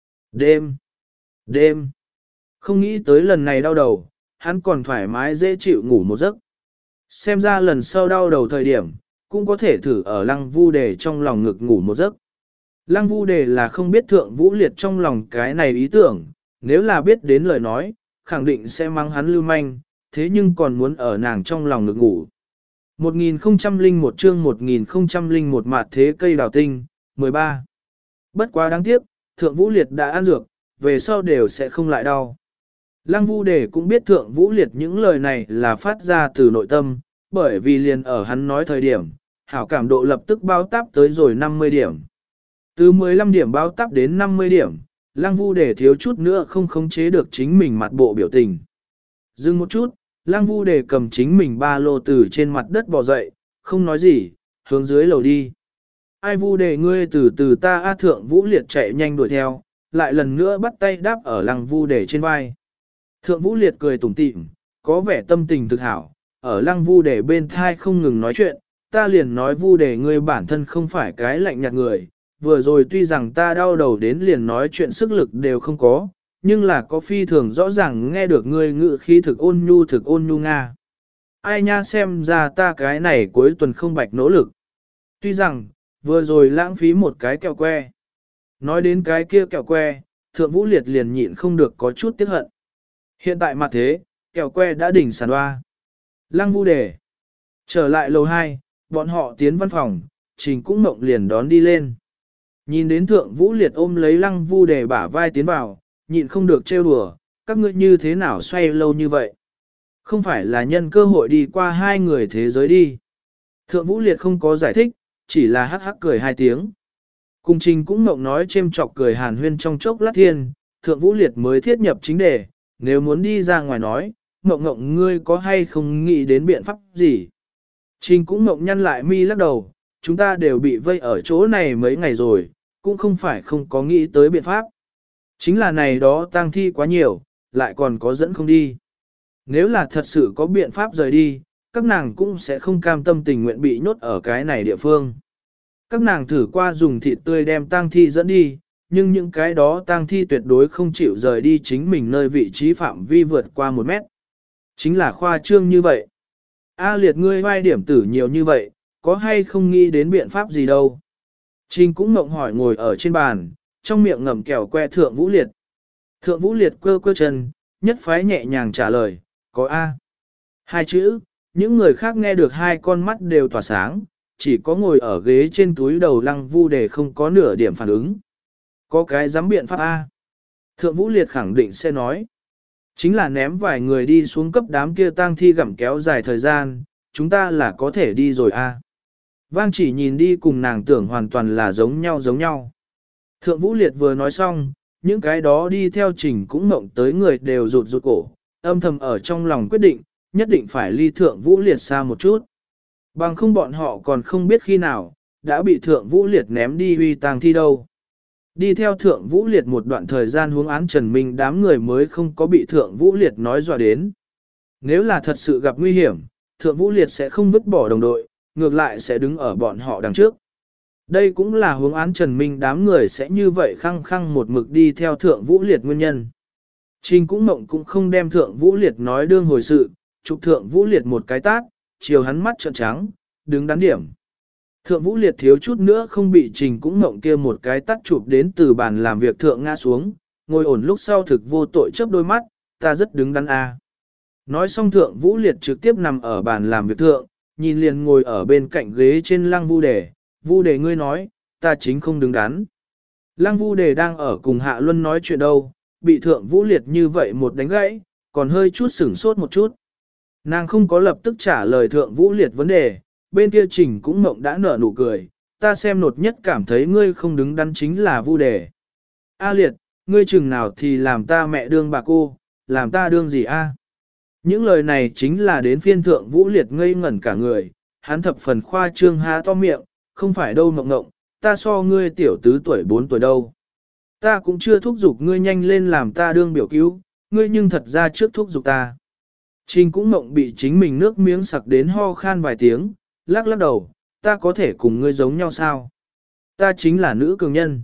đêm, đêm. Không nghĩ tới lần này đau đầu, hắn còn thoải mái dễ chịu ngủ một giấc. Xem ra lần sau đau đầu thời điểm, cũng có thể thử ở Lăng Vu Đề trong lòng ngực ngủ một giấc. Lăng Vu Đề là không biết Thượng Vũ Liệt trong lòng cái này ý tưởng, nếu là biết đến lời nói, khẳng định sẽ mang hắn lưu manh, thế nhưng còn muốn ở nàng trong lòng ngực ngủ. một nghìn không trăm lẻ một chương một nghìn không trăm lẻ một mạt thế cây đào tinh, mười ba. Bất quá đáng tiếc, Thượng Vũ Liệt đã ăn dược, về sau đều sẽ không lại đau. Lăng Vu Đề cũng biết Thượng Vũ Liệt những lời này là phát ra từ nội tâm, bởi vì liền ở hắn nói thời điểm, hảo cảm độ lập tức bao táp tới rồi năm mươi điểm. Từ mười lăm điểm bao táp đến năm mươi điểm, Lăng Vu Đề thiếu chút nữa không khống chế được chính mình mặt bộ biểu tình. Dừng một chút, Lăng Vu Đề cầm chính mình ba lô từ trên mặt đất bò dậy, không nói gì, hướng dưới lầu đi. Ai Vu Đề ngươi từ từ ta A Thượng Vũ Liệt chạy nhanh đuổi theo, lại lần nữa bắt tay đáp ở Lăng Vu Đề trên vai. Thượng Vũ Liệt cười tủm tỉm, có vẻ tâm tình thực hảo, ở Lăng Vu Đề bên thai không ngừng nói chuyện, ta liền nói Vu Đề ngươi bản thân không phải cái lạnh nhạt người, vừa rồi tuy rằng ta đau đầu đến liền nói chuyện sức lực đều không có, nhưng là có phi thường rõ ràng nghe được ngươi ngự khí thực ôn nhu thực ôn nhu nga. Ai nha xem ra ta cái này cuối tuần không bạch nỗ lực. Tuy rằng, vừa rồi lãng phí một cái kẹo que. Nói đến cái kia kẹo que, Thượng Vũ Liệt liền nhịn không được có chút tiếc hận. Hiện tại mặt thế, kẹo que đã đỉnh sàn hoa. Lăng Vu Đề. Trở lại lầu hai, bọn họ tiến văn phòng, Trình cũng mộng liền đón đi lên. Nhìn đến Thượng Vũ Liệt ôm lấy Lăng Vu Đề bả vai tiến vào, nhịn không được trêu đùa, các ngươi như thế nào xoay lâu như vậy? Không phải là nhân cơ hội đi qua hai người thế giới đi. Thượng Vũ Liệt không có giải thích, chỉ là hắc hắc cười hai tiếng. Cùng Trình cũng mộng nói chêm chọc cười hàn huyên trong chốc lát thiên, Thượng Vũ Liệt mới thiết nhập chính đề, nếu muốn đi ra ngoài nói, mộng mộng ngươi có hay không nghĩ đến biện pháp gì? Trình cũng mộng nhăn lại mi lắc đầu, chúng ta đều bị vây ở chỗ này mấy ngày rồi, cũng không phải không có nghĩ tới biện pháp. Chính là này đó tang thi quá nhiều, lại còn có dẫn không đi. Nếu là thật sự có biện pháp rời đi, các nàng cũng sẽ không cam tâm tình nguyện bị nhốt ở cái này địa phương. Các nàng thử qua dùng thịt tươi đem tang thi dẫn đi, nhưng những cái đó tang thi tuyệt đối không chịu rời đi chính mình nơi vị trí phạm vi vượt qua một mét. Chính là khoa trương như vậy. A Liệt ngươi vai điểm tử nhiều như vậy, có hay không nghĩ đến biện pháp gì đâu. Trình cũng ngộng hỏi ngồi ở trên bàn, trong miệng ngậm kẹo que Thượng Vũ Liệt. Thượng Vũ Liệt quơ quơ chân, nhất phái nhẹ nhàng trả lời, có A. Hai chữ, những người khác nghe được hai con mắt đều tỏa sáng, chỉ có ngồi ở ghế trên túi đầu Lăng Vu Đề không có nửa điểm phản ứng. Có cái dám biện pháp A. Thượng Vũ Liệt khẳng định sẽ nói. Chính là ném vài người đi xuống cấp đám kia tang thi gặm kéo dài thời gian, chúng ta là có thể đi rồi A. Vang chỉ nhìn đi cùng nàng tưởng hoàn toàn là giống nhau giống nhau. Thượng Vũ Liệt vừa nói xong, những cái đó đi theo Trình cũng mộng tới người đều rụt rụt cổ, âm thầm ở trong lòng quyết định, nhất định phải ly thượng vũ liệt xa một chút. Bằng không bọn họ còn không biết khi nào, đã bị thượng vũ liệt ném đi huy tang thi đâu. Đi theo thượng vũ liệt một đoạn thời gian hướng án Trần Minh đám người mới không có bị thượng vũ liệt nói dọa đến. Nếu là thật sự gặp nguy hiểm, thượng vũ liệt sẽ không vứt bỏ đồng đội, ngược lại sẽ đứng ở bọn họ đằng trước. Đây cũng là hướng án Trần Minh đám người sẽ như vậy khăng khăng một mực đi theo thượng vũ liệt nguyên nhân. Trình cũng mộng cũng không đem thượng vũ liệt nói đương hồi sự, chụp thượng vũ liệt một cái tát, chiều hắn mắt trợn trắng, đứng đắn điểm. Thượng vũ liệt thiếu chút nữa không bị trình cũng mộng kia một cái tát chụp đến từ bàn làm việc thượng ngã xuống, ngồi ổn lúc sau thực vô tội chớp đôi mắt, ta rất đứng đắn a. Nói xong thượng vũ liệt trực tiếp nằm ở bàn làm việc thượng, nhìn liền ngồi ở bên cạnh ghế trên lăng vu đề, vu đề ngươi nói, ta chính không đứng đắn. Lăng vu đề đang ở cùng Hạ Luân nói chuyện đâu, bị thượng vũ liệt như vậy một đánh gãy, còn hơi chút sửng sốt một chút. Nàng không có lập tức trả lời thượng vũ liệt vấn đề, bên kia trình cũng mộng đã nở nụ cười, ta xem nột nhất cảm thấy ngươi không đứng đắn chính là vu đề. A liệt, ngươi chừng nào thì làm ta mẹ đương bà cô, làm ta đương gì a? Những lời này chính là đến phiên thượng vũ liệt ngây ngẩn cả người, hắn thập phần khoa trương há to miệng, không phải đâu mộng ngộng, ta so ngươi tiểu tứ tuổi bốn tuổi đâu. Ta cũng chưa thúc giục ngươi nhanh lên làm ta đương biểu cứu, ngươi nhưng thật ra trước thúc giục ta. Trình cũng mộng bị chính mình nước miếng sặc đến ho khan vài tiếng, lắc lắc đầu, ta có thể cùng ngươi giống nhau sao? Ta chính là nữ cường nhân.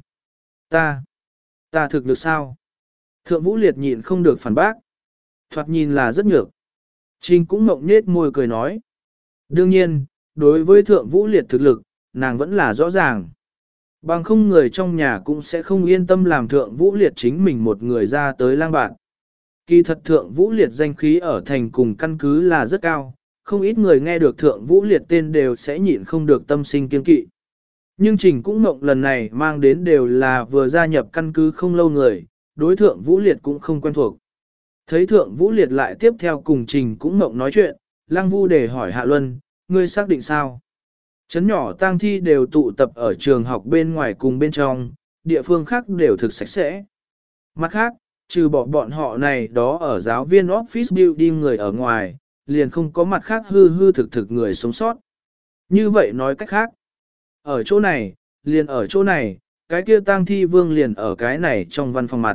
Ta, ta thực được sao? Thượng vũ liệt nhịn không được phản bác. Thoạt nhìn là rất nhược. Trình cũng mộng nết môi cười nói. Đương nhiên, đối với thượng vũ liệt thực lực, nàng vẫn là rõ ràng. Bằng không người trong nhà cũng sẽ không yên tâm làm thượng vũ liệt chính mình một người ra tới lang bạn. Kỳ thật thượng vũ liệt danh khí ở thành cùng căn cứ là rất cao, không ít người nghe được thượng vũ liệt tên đều sẽ nhịn không được tâm sinh kiên kỵ. Nhưng Trình cũng mộng lần này mang đến đều là vừa gia nhập căn cứ không lâu người, đối thượng vũ liệt cũng không quen thuộc. Thấy thượng vũ liệt lại tiếp theo cùng Trình cũng mộng nói chuyện, Lăng Vu để hỏi Hạ Luân, ngươi xác định sao? Chấn nhỏ tang thi đều tụ tập ở trường học bên ngoài cùng bên trong, địa phương khác đều thực sạch sẽ. Mặt khác, trừ bỏ bọn họ này đó ở giáo viên office building người ở ngoài, liền không có mặt khác hư hư thực thực người sống sót. Như vậy nói cách khác, ở chỗ này, liền ở chỗ này, cái kia tang thi vương liền ở cái này trong văn phòng mặt.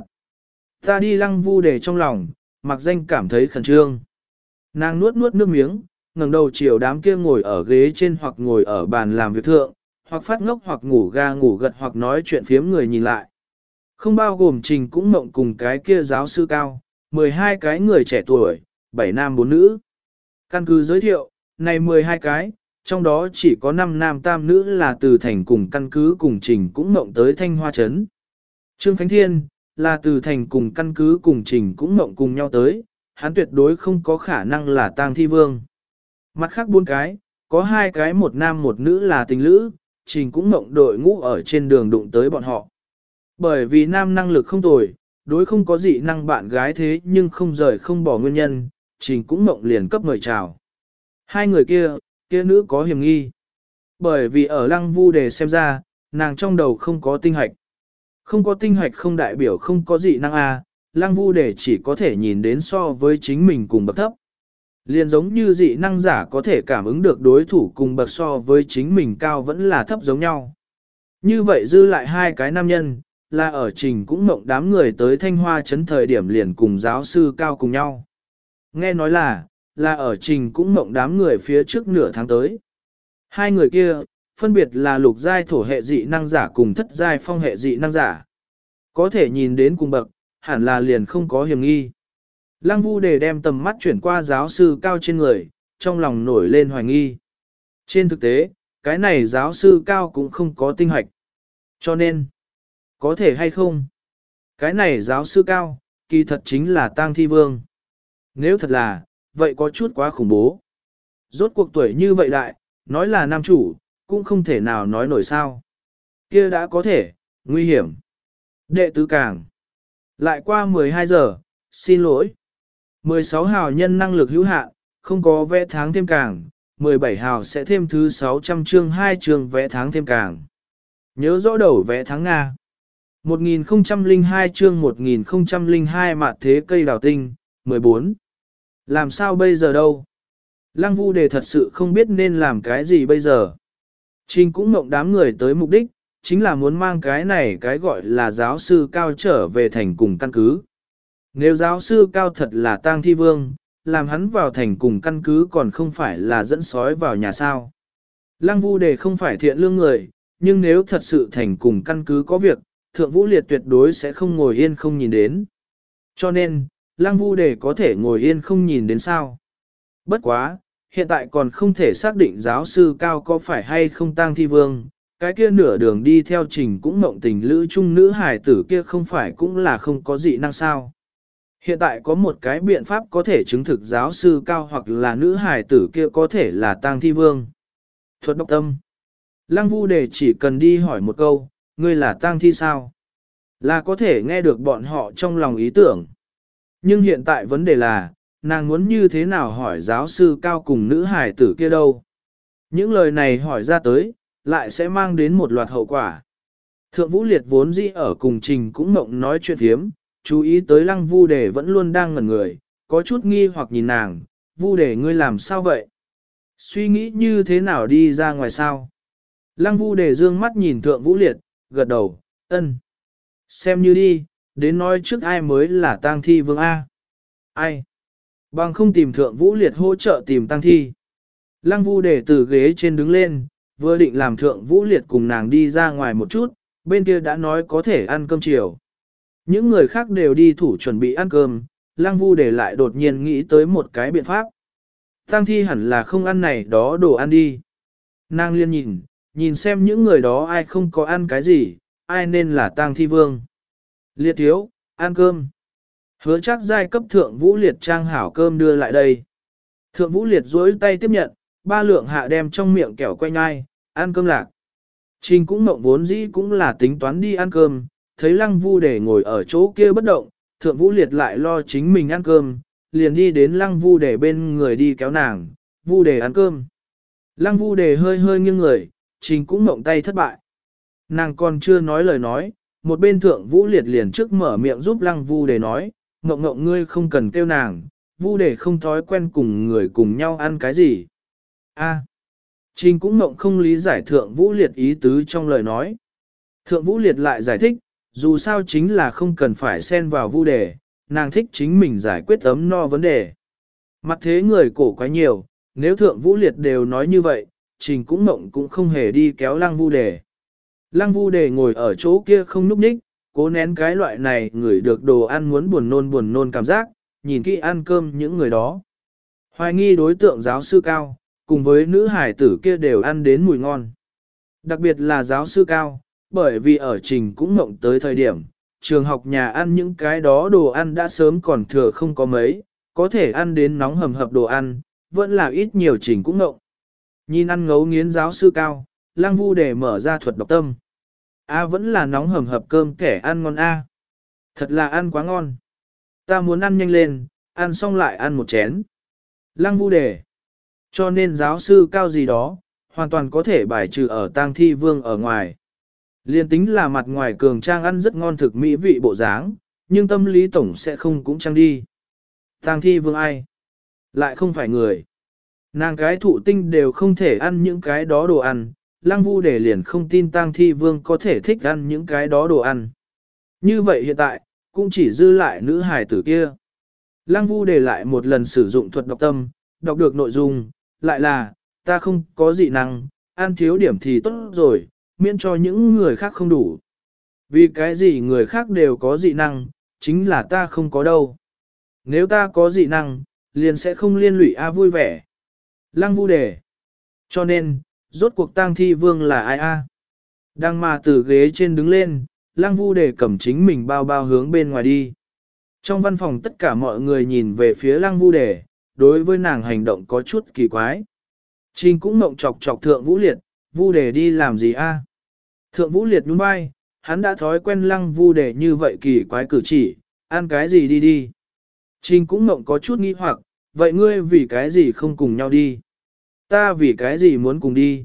Ta đi Lăng Vu để trong lòng, mặc danh cảm thấy khẩn trương. Nàng nuốt nuốt nước miếng, ngẩng đầu chiều đám kia ngồi ở ghế trên hoặc ngồi ở bàn làm việc thượng, hoặc phát ngốc hoặc ngủ ga ngủ gật hoặc nói chuyện phiếm người nhìn lại. Không bao gồm Trình cũng mộng cùng cái kia giáo sư cao, mười hai cái người trẻ tuổi, bảy nam bốn nữ. Căn cứ giới thiệu, này mười hai cái, trong đó chỉ có năm nam tam nữ là từ thành cùng căn cứ cùng Trình cũng mộng tới Thanh Hoa Trấn. Trương Khánh Thiên, là từ thành cùng căn cứ cùng Trình cũng mộng cùng nhau tới, hắn tuyệt đối không có khả năng là tang thi vương. Mặt khác bốn cái, có hai cái một nam một nữ là tình lữ, Trình cũng mộng đội ngũ ở trên đường đụng tới bọn họ. Bởi vì nam năng lực không tồi, đối không có dị năng bạn gái thế nhưng không rời không bỏ nguyên nhân, Trình cũng mộng liền cấp mời chào. Hai người kia, kia nữ có hiểm nghi. Bởi vì ở Lăng Vu để xem ra, nàng trong đầu không có tinh hạch. Không có tinh hạch không đại biểu không có dị năng A, Lăng Vu để chỉ có thể nhìn đến so với chính mình cùng bậc thấp. Liền giống như dị năng giả có thể cảm ứng được đối thủ cùng bậc so với chính mình cao vẫn là thấp giống nhau. Như vậy dư lại hai cái nam nhân, là ở Trình cũng mộng đám người tới Thanh Hoa Trấn thời điểm liền cùng giáo sư cao cùng nhau. Nghe nói là, là ở Trình cũng mộng đám người phía trước nửa tháng tới. Hai người kia, phân biệt là lục giai thổ hệ dị năng giả cùng thất giai phong hệ dị năng giả. Có thể nhìn đến cùng bậc, hẳn là liền không có hiểm nghi. Lăng Vu để đem tầm mắt chuyển qua giáo sư cao trên người, trong lòng nổi lên hoài nghi. Trên thực tế, cái này giáo sư cao cũng không có tinh hoạch. Cho nên, có thể hay không? Cái này giáo sư cao, kỳ thật chính là tang thi vương. Nếu thật là, vậy có chút quá khủng bố. Rốt cuộc tuổi như vậy đại, nói là nam chủ, cũng không thể nào nói nổi sao. Kia đã có thể, nguy hiểm. Đệ tứ càng. Lại qua mười hai giờ, xin lỗi. mười sáu hào nhân năng lực hữu hạn, không có vẽ tháng thêm càng, mười bảy hào sẽ thêm thứ sáu trăm chương hai chương vẽ tháng thêm càng. Nhớ rõ đầu vẽ tháng Nga. một nghìn không trăm lẻ hai chương một nghìn không trăm lẻ hai mạt thế cây đào tinh, mười bốn. Làm sao bây giờ đâu? Lăng Vu Đề thật sự không biết nên làm cái gì bây giờ. Trình cũng mộng đám người tới mục đích, chính là muốn mang cái này cái gọi là giáo sư cao trở về thành cùng căn cứ. Nếu giáo sư cao thật là tang thi vương, làm hắn vào thành cùng căn cứ còn không phải là dẫn sói vào nhà sao. Lăng Vu Đề không phải thiện lương người, nhưng nếu thật sự thành cùng căn cứ có việc, Thượng Vũ Liệt tuyệt đối sẽ không ngồi yên không nhìn đến. Cho nên, Lăng Vu Đề có thể ngồi yên không nhìn đến sao. Bất quá, hiện tại còn không thể xác định giáo sư cao có phải hay không tang thi vương, cái kia nửa đường đi theo trình cũng mộng tình lữ chung nữ hài tử kia không phải cũng là không có dị năng sao. Hiện tại có một cái biện pháp có thể chứng thực giáo sư cao hoặc là nữ hài tử kia có thể là tang thi vương. Thuật độc tâm. Lăng Vu Đề chỉ cần đi hỏi một câu, ngươi là tang thi sao? Là có thể nghe được bọn họ trong lòng ý tưởng. Nhưng hiện tại vấn đề là, nàng muốn như thế nào hỏi giáo sư cao cùng nữ hài tử kia đâu? Những lời này hỏi ra tới, lại sẽ mang đến một loạt hậu quả. Thượng Vũ Liệt vốn dĩ ở cùng trình cũng mộng nói chuyện thiếm, chú ý tới Lăng Vu Đề vẫn luôn đang ngẩn người, có chút nghi hoặc nhìn nàng, Vu Đề ngươi làm sao vậy? Suy nghĩ như thế nào đi ra ngoài sao? Lăng Vu Đề dương mắt nhìn Thượng Vũ Liệt, gật đầu, ân. Xem như đi, đến nói trước ai mới là tang thi vương A. Ai? Bằng không tìm Thượng Vũ Liệt hỗ trợ tìm tang thi. Lăng Vu Đề từ ghế trên đứng lên, vừa định làm Thượng Vũ Liệt cùng nàng đi ra ngoài một chút, bên kia đã nói có thể ăn cơm chiều. Những người khác đều đi thủ chuẩn bị ăn cơm, Lăng Vu Đề lại đột nhiên nghĩ tới một cái biện pháp. Tang thi hẳn là không ăn này đó đồ ăn đi. Nàng liên nhìn, nhìn xem những người đó ai không có ăn cái gì, ai nên là tang thi vương. Liệt thiếu, ăn cơm. Hứa chắc giai cấp Thượng Vũ Liệt trang hảo cơm đưa lại đây. Thượng Vũ Liệt duỗi tay tiếp nhận, ba lượng hạ đem trong miệng kẹo quay nhai, ăn cơm lạc. Trình cũng mộng vốn dĩ cũng là tính toán đi ăn cơm, thấy Lăng Vu Đề ngồi ở chỗ kia bất động, Thượng Vũ Liệt lại lo chính mình ăn cơm, liền đi đến Lăng Vu Đề bên người đi kéo nàng, Vu Đề ăn cơm. Lăng Vu Đề hơi hơi nghiêng người, Trình cũng mộng tay thất bại. Nàng còn chưa nói lời nói, một bên Thượng Vũ Liệt liền trước mở miệng giúp Lăng Vu Đề nói, mộng mộng ngươi không cần kêu nàng, Vu Đề không thói quen cùng người cùng nhau ăn cái gì. A. Trình cũng mộng không lý giải Thượng Vũ Liệt ý tứ trong lời nói. Thượng Vũ Liệt lại giải thích, dù sao chính là không cần phải xen vào Vu Đề, nàng thích chính mình giải quyết ấm no vấn đề. Mặt thế người cổ quá nhiều, nếu Thượng Vũ Liệt đều nói như vậy, Trình cũng mộng cũng không hề đi kéo Lăng Vu Đề. Lăng Vu Đề ngồi ở chỗ kia không núp ních, cố nén cái loại này ngửi được đồ ăn muốn buồn nôn buồn nôn cảm giác, nhìn kỹ ăn cơm những người đó. Hoài nghi đối tượng giáo sư cao, cùng với nữ hải tử kia đều ăn đến mùi ngon. Đặc biệt là giáo sư cao, bởi vì ở Trình cũng mộng tới thời điểm, trường học nhà ăn những cái đó đồ ăn đã sớm còn thừa không có mấy, có thể ăn đến nóng hầm hập đồ ăn, vẫn là ít nhiều Trình cũng mộng. Nhìn ăn ngấu nghiến giáo sư cao, Lăng Vu Đề mở ra thuật độc tâm. A vẫn là nóng hầm hập cơm kẻ ăn ngon A. Thật là ăn quá ngon. Ta muốn ăn nhanh lên, ăn xong lại ăn một chén. Lăng Vu Đề. Cho nên giáo sư cao gì đó, hoàn toàn có thể bài trừ ở tang thi vương ở ngoài. Liên tính là mặt ngoài cường trang ăn rất ngon thực mỹ vị bộ dáng, nhưng tâm lý tổng sẽ không cũng trang đi. Tang thi vương ai? Lại không phải người. Nàng cái thụ tinh đều không thể ăn những cái đó đồ ăn, Lăng Vu Đề liền không tin tang thi vương có thể thích ăn những cái đó đồ ăn. Như vậy hiện tại, cũng chỉ dư lại nữ hài tử kia. Lăng Vu Đề lại một lần sử dụng thuật đọc tâm, đọc được nội dung, lại là, ta không có dị năng, ăn thiếu điểm thì tốt rồi, miễn cho những người khác không đủ. Vì cái gì người khác đều có dị năng, chính là ta không có đâu. Nếu ta có dị năng, liền sẽ không liên lụy A vui vẻ. Lăng Vu Đề. Cho nên, rốt cuộc tang thi vương là ai A? Đang mà từ ghế trên đứng lên, Lăng Vu Đề cầm chính mình bao bao hướng bên ngoài đi. Trong văn phòng tất cả mọi người nhìn về phía Lăng Vu Đề, đối với nàng hành động có chút kỳ quái. Trình cũng mộng chọc chọc Thượng Vũ Liệt, Vu Đề đi làm gì a? Thượng Vũ Liệt nhún vai, hắn đã thói quen Lăng Vu Đề như vậy kỳ quái cử chỉ, ăn cái gì đi đi. Trình cũng mộng có chút nghi hoặc, vậy ngươi vì cái gì không cùng nhau đi? Ta vì cái gì muốn cùng đi?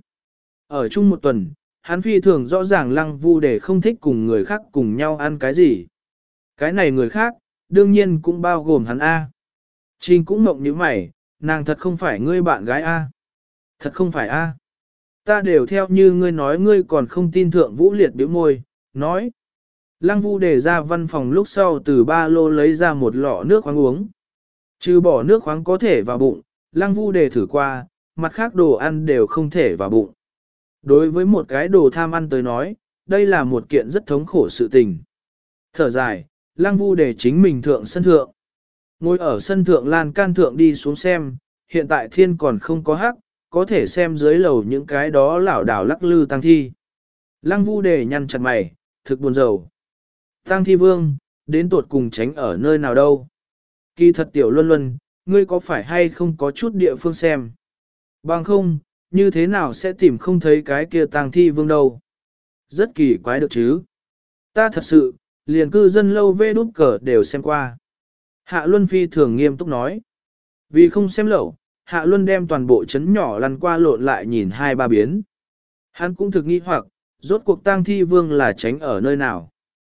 Ở chung một tuần, hắn phi thường rõ ràng Lăng Vu Đề không thích cùng người khác cùng nhau ăn cái gì. Cái này người khác, đương nhiên cũng bao gồm hắn A. Trình cũng mộng như mày, nàng thật không phải ngươi bạn gái a? Thật không phải a? Ta đều theo như ngươi nói ngươi còn không tin thượng Vũ Liệt bĩu môi, nói. Lăng Vu Đề ra văn phòng lúc sau từ ba lô lấy ra một lọ nước khoáng uống. Trừ bỏ nước khoáng có thể vào bụng, Lăng Vu Đề thử qua, mặt khác đồ ăn đều không thể vào bụng. Đối với một cái đồ tham ăn tới nói, đây là một kiện rất thống khổ sự tình. Thở dài, Lăng Vu Đề chính mình thượng sân thượng. Ngồi ở sân thượng lan can thượng đi xuống xem, hiện tại thiên còn không có hắc, có thể xem dưới lầu những cái đó lảo đảo lắc lư tăng thi. Lăng Vu Đề nhăn chặt mày, thực buồn rầu. Tăng thi vương, đến tuột cùng tránh ở nơi nào đâu. Kỳ thật tiểu luân luân, ngươi có phải hay không có chút địa phương xem. Bằng không, như thế nào sẽ tìm không thấy cái kia tang thi vương đâu. Rất kỳ quái được chứ. Ta thật sự, liền cư dân lâu vê đút cờ đều xem qua. Hạ Luân phi thường nghiêm túc nói. Vì không xem lẩu, Hạ Luân đem toàn bộ chấn nhỏ lăn qua lộn lại nhìn hai ba biến. Hắn cũng thực nghi hoặc, rốt cuộc tang thi vương là tránh ở nơi nào.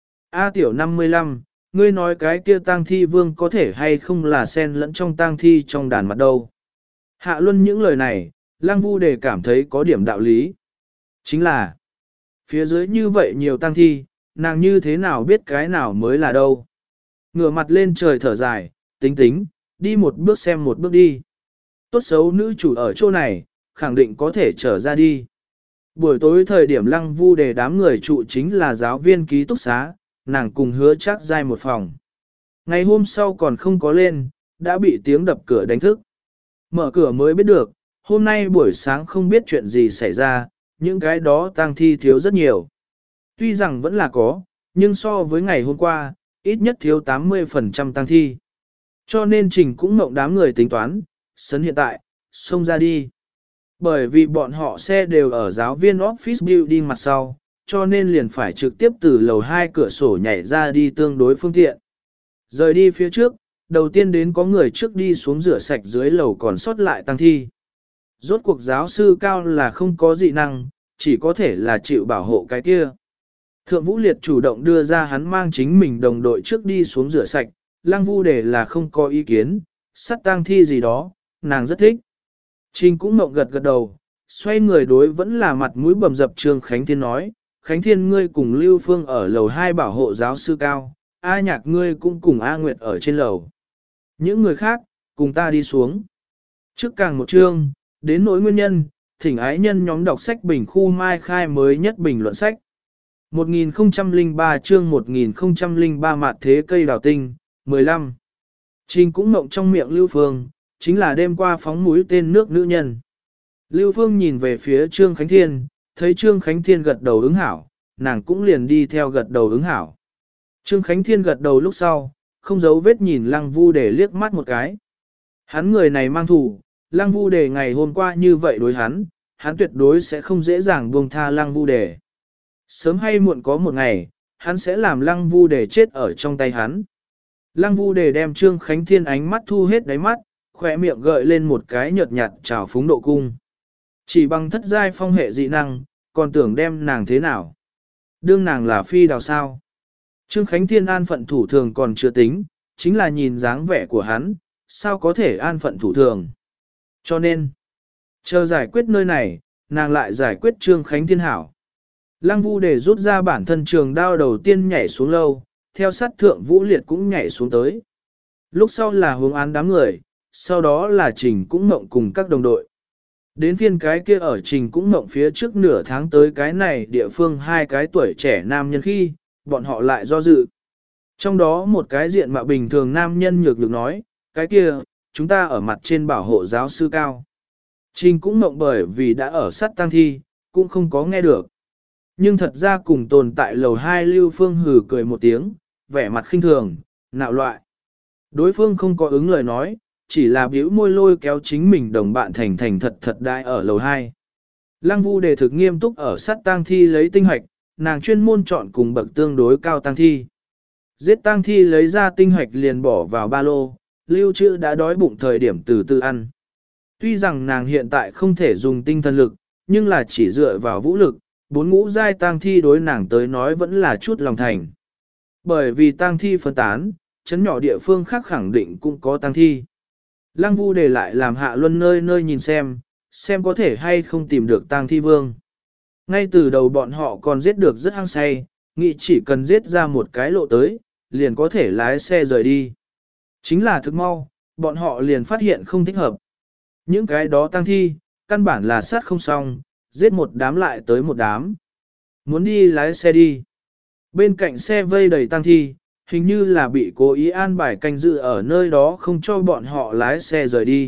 A tiểu năm mươi lăm, ngươi nói cái kia tang thi vương có thể hay không là xen lẫn trong tang thi trong đàn mặt đâu. Hạ Luân những lời này, Lăng Vu Đề cảm thấy có điểm đạo lý. Chính là, phía dưới như vậy nhiều tang thi, nàng như thế nào biết cái nào mới là đâu. Ngửa mặt lên trời thở dài, tính tính, đi một bước xem một bước đi. Tốt xấu nữ chủ ở chỗ này, khẳng định có thể trở ra đi. Buổi tối thời điểm Lăng Vu Đề đám người trụ chính là giáo viên ký túc xá, nàng cùng hứa chắc dai một phòng. Ngày hôm sau còn không có lên, đã bị tiếng đập cửa đánh thức. Mở cửa mới biết được, hôm nay buổi sáng không biết chuyện gì xảy ra, những cái đó tang thi thiếu rất nhiều. Tuy rằng vẫn là có, nhưng so với ngày hôm qua, ít nhất thiếu tám mươi phần trăm tang thi. Cho nên Trình cũng mộng đám người tính toán, sấn hiện tại, xông ra đi. Bởi vì bọn họ xe đều ở giáo viên office building mặt sau, cho nên liền phải trực tiếp từ lầu hai cửa sổ nhảy ra đi tương đối phương tiện. Rời đi phía trước, đầu tiên đến có người trước đi xuống rửa sạch dưới lầu còn sót lại tăng thi. Rốt cuộc giáo sư cao là không có dị năng, chỉ có thể là chịu bảo hộ cái kia. Thượng Vũ Liệt chủ động đưa ra hắn mang chính mình đồng đội trước đi xuống rửa sạch, Lăng Vu Đề là không có ý kiến, sắt tang thi gì đó, nàng rất thích. Trình cũng mộng gật gật đầu, xoay người đối vẫn là mặt mũi bầm dập Trương Khánh Thiên nói, Khánh Thiên ngươi cùng Lưu Phương ở lầu hai bảo hộ giáo sư cao, A Nhạc ngươi cũng cùng A Nguyệt ở trên lầu. Những người khác, cùng ta đi xuống. Trước càng một chương, đến nỗi nguyên nhân, thỉnh ái nhân nhóm đọc sách bình khu mai khai mới nhất bình luận sách. một nghìn không trăm lẻ ba chương một nghìn không trăm lẻ ba mạt thế cây đào tinh, mười lăm. Trình cũng mộng trong miệng Lưu Phương, chính là đêm qua phóng mũi tên nước nữ nhân. Lưu Phương nhìn về phía Trương Khánh Thiên, thấy Trương Khánh Thiên gật đầu ứng hảo, nàng cũng liền đi theo gật đầu ứng hảo. Trương Khánh Thiên gật đầu lúc sau, không giấu vết nhìn Lăng Vu Đề liếc mắt một cái. Hắn người này mang thù, Lăng Vu Đề ngày hôm qua như vậy đối hắn, hắn tuyệt đối sẽ không dễ dàng buông tha Lăng Vu Đề. Sớm hay muộn có một ngày, hắn sẽ làm Lăng Vu Đề chết ở trong tay hắn. Lăng Vu Đề đem Trương Khánh Thiên ánh mắt thu hết đáy mắt, khỏe miệng gợi lên một cái nhợt nhạt trào phúng độ cung. Chỉ bằng thất giai phong hệ dị năng, còn tưởng đem nàng thế nào? Đương nàng là phi đào sao? Trương Khánh Thiên an phận thủ thường còn chưa tính, chính là nhìn dáng vẻ của hắn, sao có thể an phận thủ thường? Cho nên, chờ giải quyết nơi này, nàng lại giải quyết Trương Khánh Thiên hảo. Lăng Vu Đề rút ra bản thân trường đao đầu tiên nhảy xuống lâu, theo sát thượng Vũ Liệt cũng nhảy xuống tới. Lúc sau là hướng án đám người, sau đó là Trình cũng mộng cùng các đồng đội. Đến phiên cái kia ở Trình cũng mộng phía trước nửa tháng tới cái này địa phương hai cái tuổi trẻ nam nhân khi, bọn họ lại do dự. Trong đó một cái diện mạo bình thường nam nhân nhược nhược nói, cái kia, chúng ta ở mặt trên bảo hộ giáo sư cao. Trình cũng mộng bởi vì đã ở sát tang thi, cũng không có nghe được. Nhưng thật ra cùng tồn tại lầu hai Lưu Phương hừ cười một tiếng, vẻ mặt khinh thường, nạo loại. Đối phương không có ứng lời nói, chỉ là bĩu môi lôi kéo chính mình đồng bạn thành thành thật thật đại ở lầu hai. Lăng Vu Đề thực nghiêm túc ở sát tang thi lấy tinh hoạch, nàng chuyên môn chọn cùng bậc tương đối cao tang thi. Giết tang thi lấy ra tinh hoạch liền bỏ vào ba lô, lưu trữ đã đói bụng thời điểm từ từ ăn. Tuy rằng nàng hiện tại không thể dùng tinh thần lực, nhưng là chỉ dựa vào vũ lực, bốn ngũ giai tang thi đối nàng tới nói vẫn là chút lòng thành. Bởi vì tang thi phân tán, chấn nhỏ địa phương khác khẳng định cũng có tang thi. Lăng Vu để lại làm Hạ Luân nơi nơi nhìn xem, xem có thể hay không tìm được tang thi vương. Ngay từ đầu bọn họ còn giết được rất hăng say, nghĩ chỉ cần giết ra một cái lộ tới, liền có thể lái xe rời đi. Chính là thực mau, bọn họ liền phát hiện không thích hợp. Những cái đó tang thi, căn bản là sát không xong, giết một đám lại tới một đám. Muốn đi lái xe đi. Bên cạnh xe vây đầy tang thi, hình như là bị cố ý an bài canh dự ở nơi đó không cho bọn họ lái xe rời đi.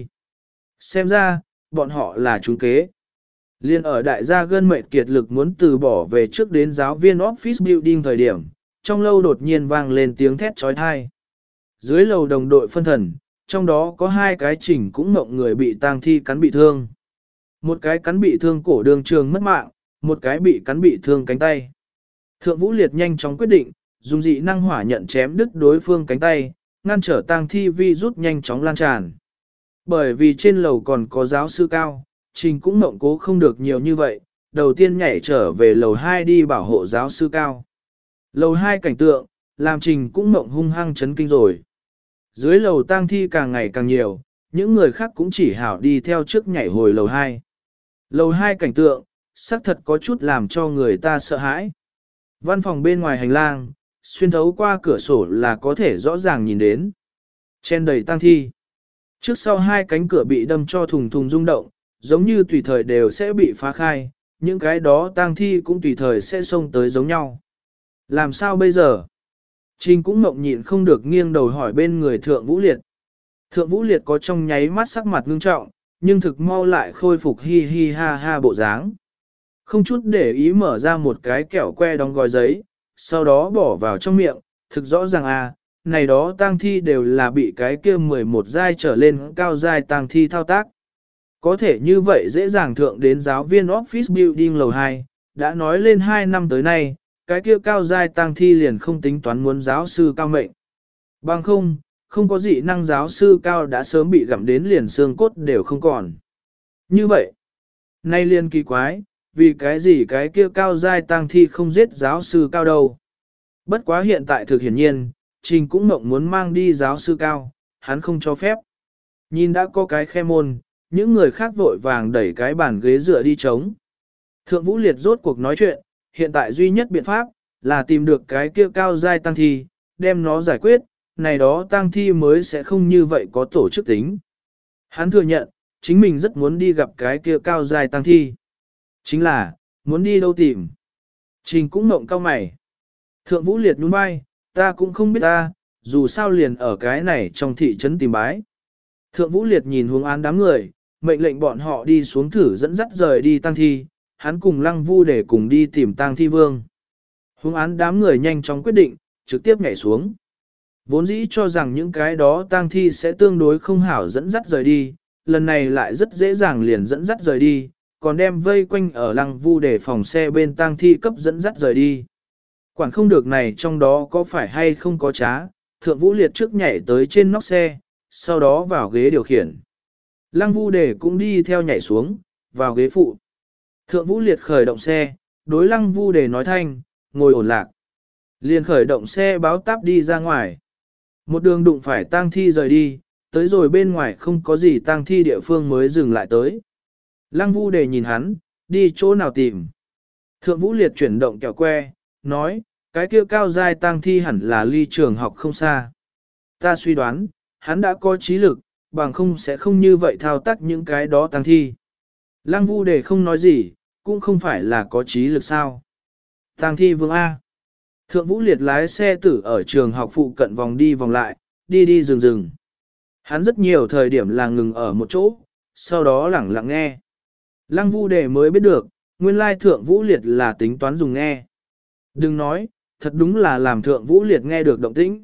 Xem ra, bọn họ là trúng kế. Liên ở đại gia gân mệt kiệt lực muốn từ bỏ về trước đến giáo viên office building thời điểm, trong lâu đột nhiên vang lên tiếng thét trói thai. Dưới lầu đồng đội phân thần, trong đó có hai cái chỉnh cũng mộng người bị tang thi cắn bị thương. Một cái cắn bị thương cổ đường trường mất mạng, một cái bị cắn bị thương cánh tay. Thượng Vũ Liệt nhanh chóng quyết định, dùng dị năng hỏa nhận chém đứt đối phương cánh tay, ngăn trở tang thi vi rút nhanh chóng lan tràn. Bởi vì trên lầu còn có giáo sư cao, Trình cũng mộng cố không được nhiều như vậy, đầu tiên nhảy trở về lầu hai đi bảo hộ giáo sư cao. Lầu hai cảnh tượng, làm Trình cũng mộng hung hăng chấn kinh rồi. Dưới lầu tang thi càng ngày càng nhiều, những người khác cũng chỉ hảo đi theo trước nhảy hồi lầu hai. Lầu hai cảnh tượng, xác thật có chút làm cho người ta sợ hãi. Văn phòng bên ngoài hành lang, xuyên thấu qua cửa sổ là có thể rõ ràng nhìn đến. Chen đầy tang thi. Trước sau hai cánh cửa bị đâm cho thùng thùng rung động, giống như tùy thời đều sẽ bị phá khai, những cái đó tang thi cũng tùy thời sẽ xông tới giống nhau. Làm sao bây giờ? Trình cũng mộng nhịn không được nghiêng đầu hỏi bên người Thượng Vũ Liệt. Thượng Vũ Liệt có trong nháy mắt sắc mặt ngưng trọng, nhưng thực mau lại khôi phục hi hi ha ha bộ dáng. Không chút để ý mở ra một cái kẹo que đóng gói giấy, sau đó bỏ vào trong miệng, thực rõ ràng à, này đó tang thi đều là bị cái kia mười một giai trở lên cao giai tang thi thao tác. Có thể như vậy dễ dàng thượng đến giáo viên office building lầu hai, đã nói lên hai năm tới nay, cái kia cao giai tang thi liền không tính toán muốn giáo sư cao mệnh. Bằng không, không có dị năng giáo sư cao đã sớm bị gặm đến liền xương cốt đều không còn. Như vậy, nay liền kỳ quái, vì cái gì cái kia cao giai tang thi không giết giáo sư cao đâu. Bất quá hiện tại thực hiển nhiên, Trình cũng mộng muốn mang đi giáo sư cao, hắn không cho phép. Nhìn đã có cái khe môn, những người khác vội vàng đẩy cái bàn ghế dựa đi trống. Thượng Vũ Liệt rốt cuộc nói chuyện, hiện tại duy nhất biện pháp, là tìm được cái kia cao giai tăng thi, đem nó giải quyết, này đó tăng thi mới sẽ không như vậy có tổ chức tính. Hắn thừa nhận, chính mình rất muốn đi gặp cái kia cao giai tăng thi. Chính là, muốn đi đâu tìm. Trình cũng mộng cao mày. Thượng Vũ Liệt nhún vai, ta cũng không biết ta, dù sao liền ở cái này trong thị trấn tìm bái. Thượng Vũ Liệt nhìn hướng án đám người, mệnh lệnh bọn họ đi xuống thử dẫn dắt rời đi tăng thi, hắn cùng Lăng Vu để cùng đi tìm tăng thi vương. Hướng án đám người nhanh chóng quyết định, trực tiếp nhảy xuống. Vốn dĩ cho rằng những cái đó tăng thi sẽ tương đối không hảo dẫn dắt rời đi, lần này lại rất dễ dàng liền dẫn dắt rời đi, còn đem vây quanh ở Lăng Vu để phòng xe bên tăng thi cấp dẫn dắt rời đi. Quản không được này trong đó có phải hay không có trá, Thượng Vũ Liệt trước nhảy tới trên nóc xe, sau đó vào ghế điều khiển. Lăng Vu để cũng đi theo nhảy xuống, vào ghế phụ. Thượng Vũ Liệt khởi động xe, đối Lăng Vu để nói thanh, ngồi ổn lạc. Liền khởi động xe báo táp đi ra ngoài. Một đường đụng phải tang thi rời đi, tới rồi bên ngoài không có gì tang thi địa phương mới dừng lại tới. Lăng Vu để nhìn hắn, đi chỗ nào tìm. Thượng Vũ Liệt chuyển động kẹo que, nói, cái kia cao giai tang thi hẳn là ly trường học không xa. Ta suy đoán, hắn đã có trí lực, bằng không sẽ không như vậy thao tác những cái đó tang thi. Lăng Vu để không nói gì, cũng không phải là có trí lực sao. Tang thi vương A. Thượng Vũ Liệt lái xe tử ở trường học phụ cận vòng đi vòng lại, đi đi dừng dừng. Hắn rất nhiều thời điểm là ngừng ở một chỗ, sau đó lẳng lặng nghe. Lăng Vu Đề mới biết được, nguyên lai Thượng Vũ Liệt là tính toán dùng nghe. Đừng nói, thật đúng là làm Thượng Vũ Liệt nghe được động tĩnh.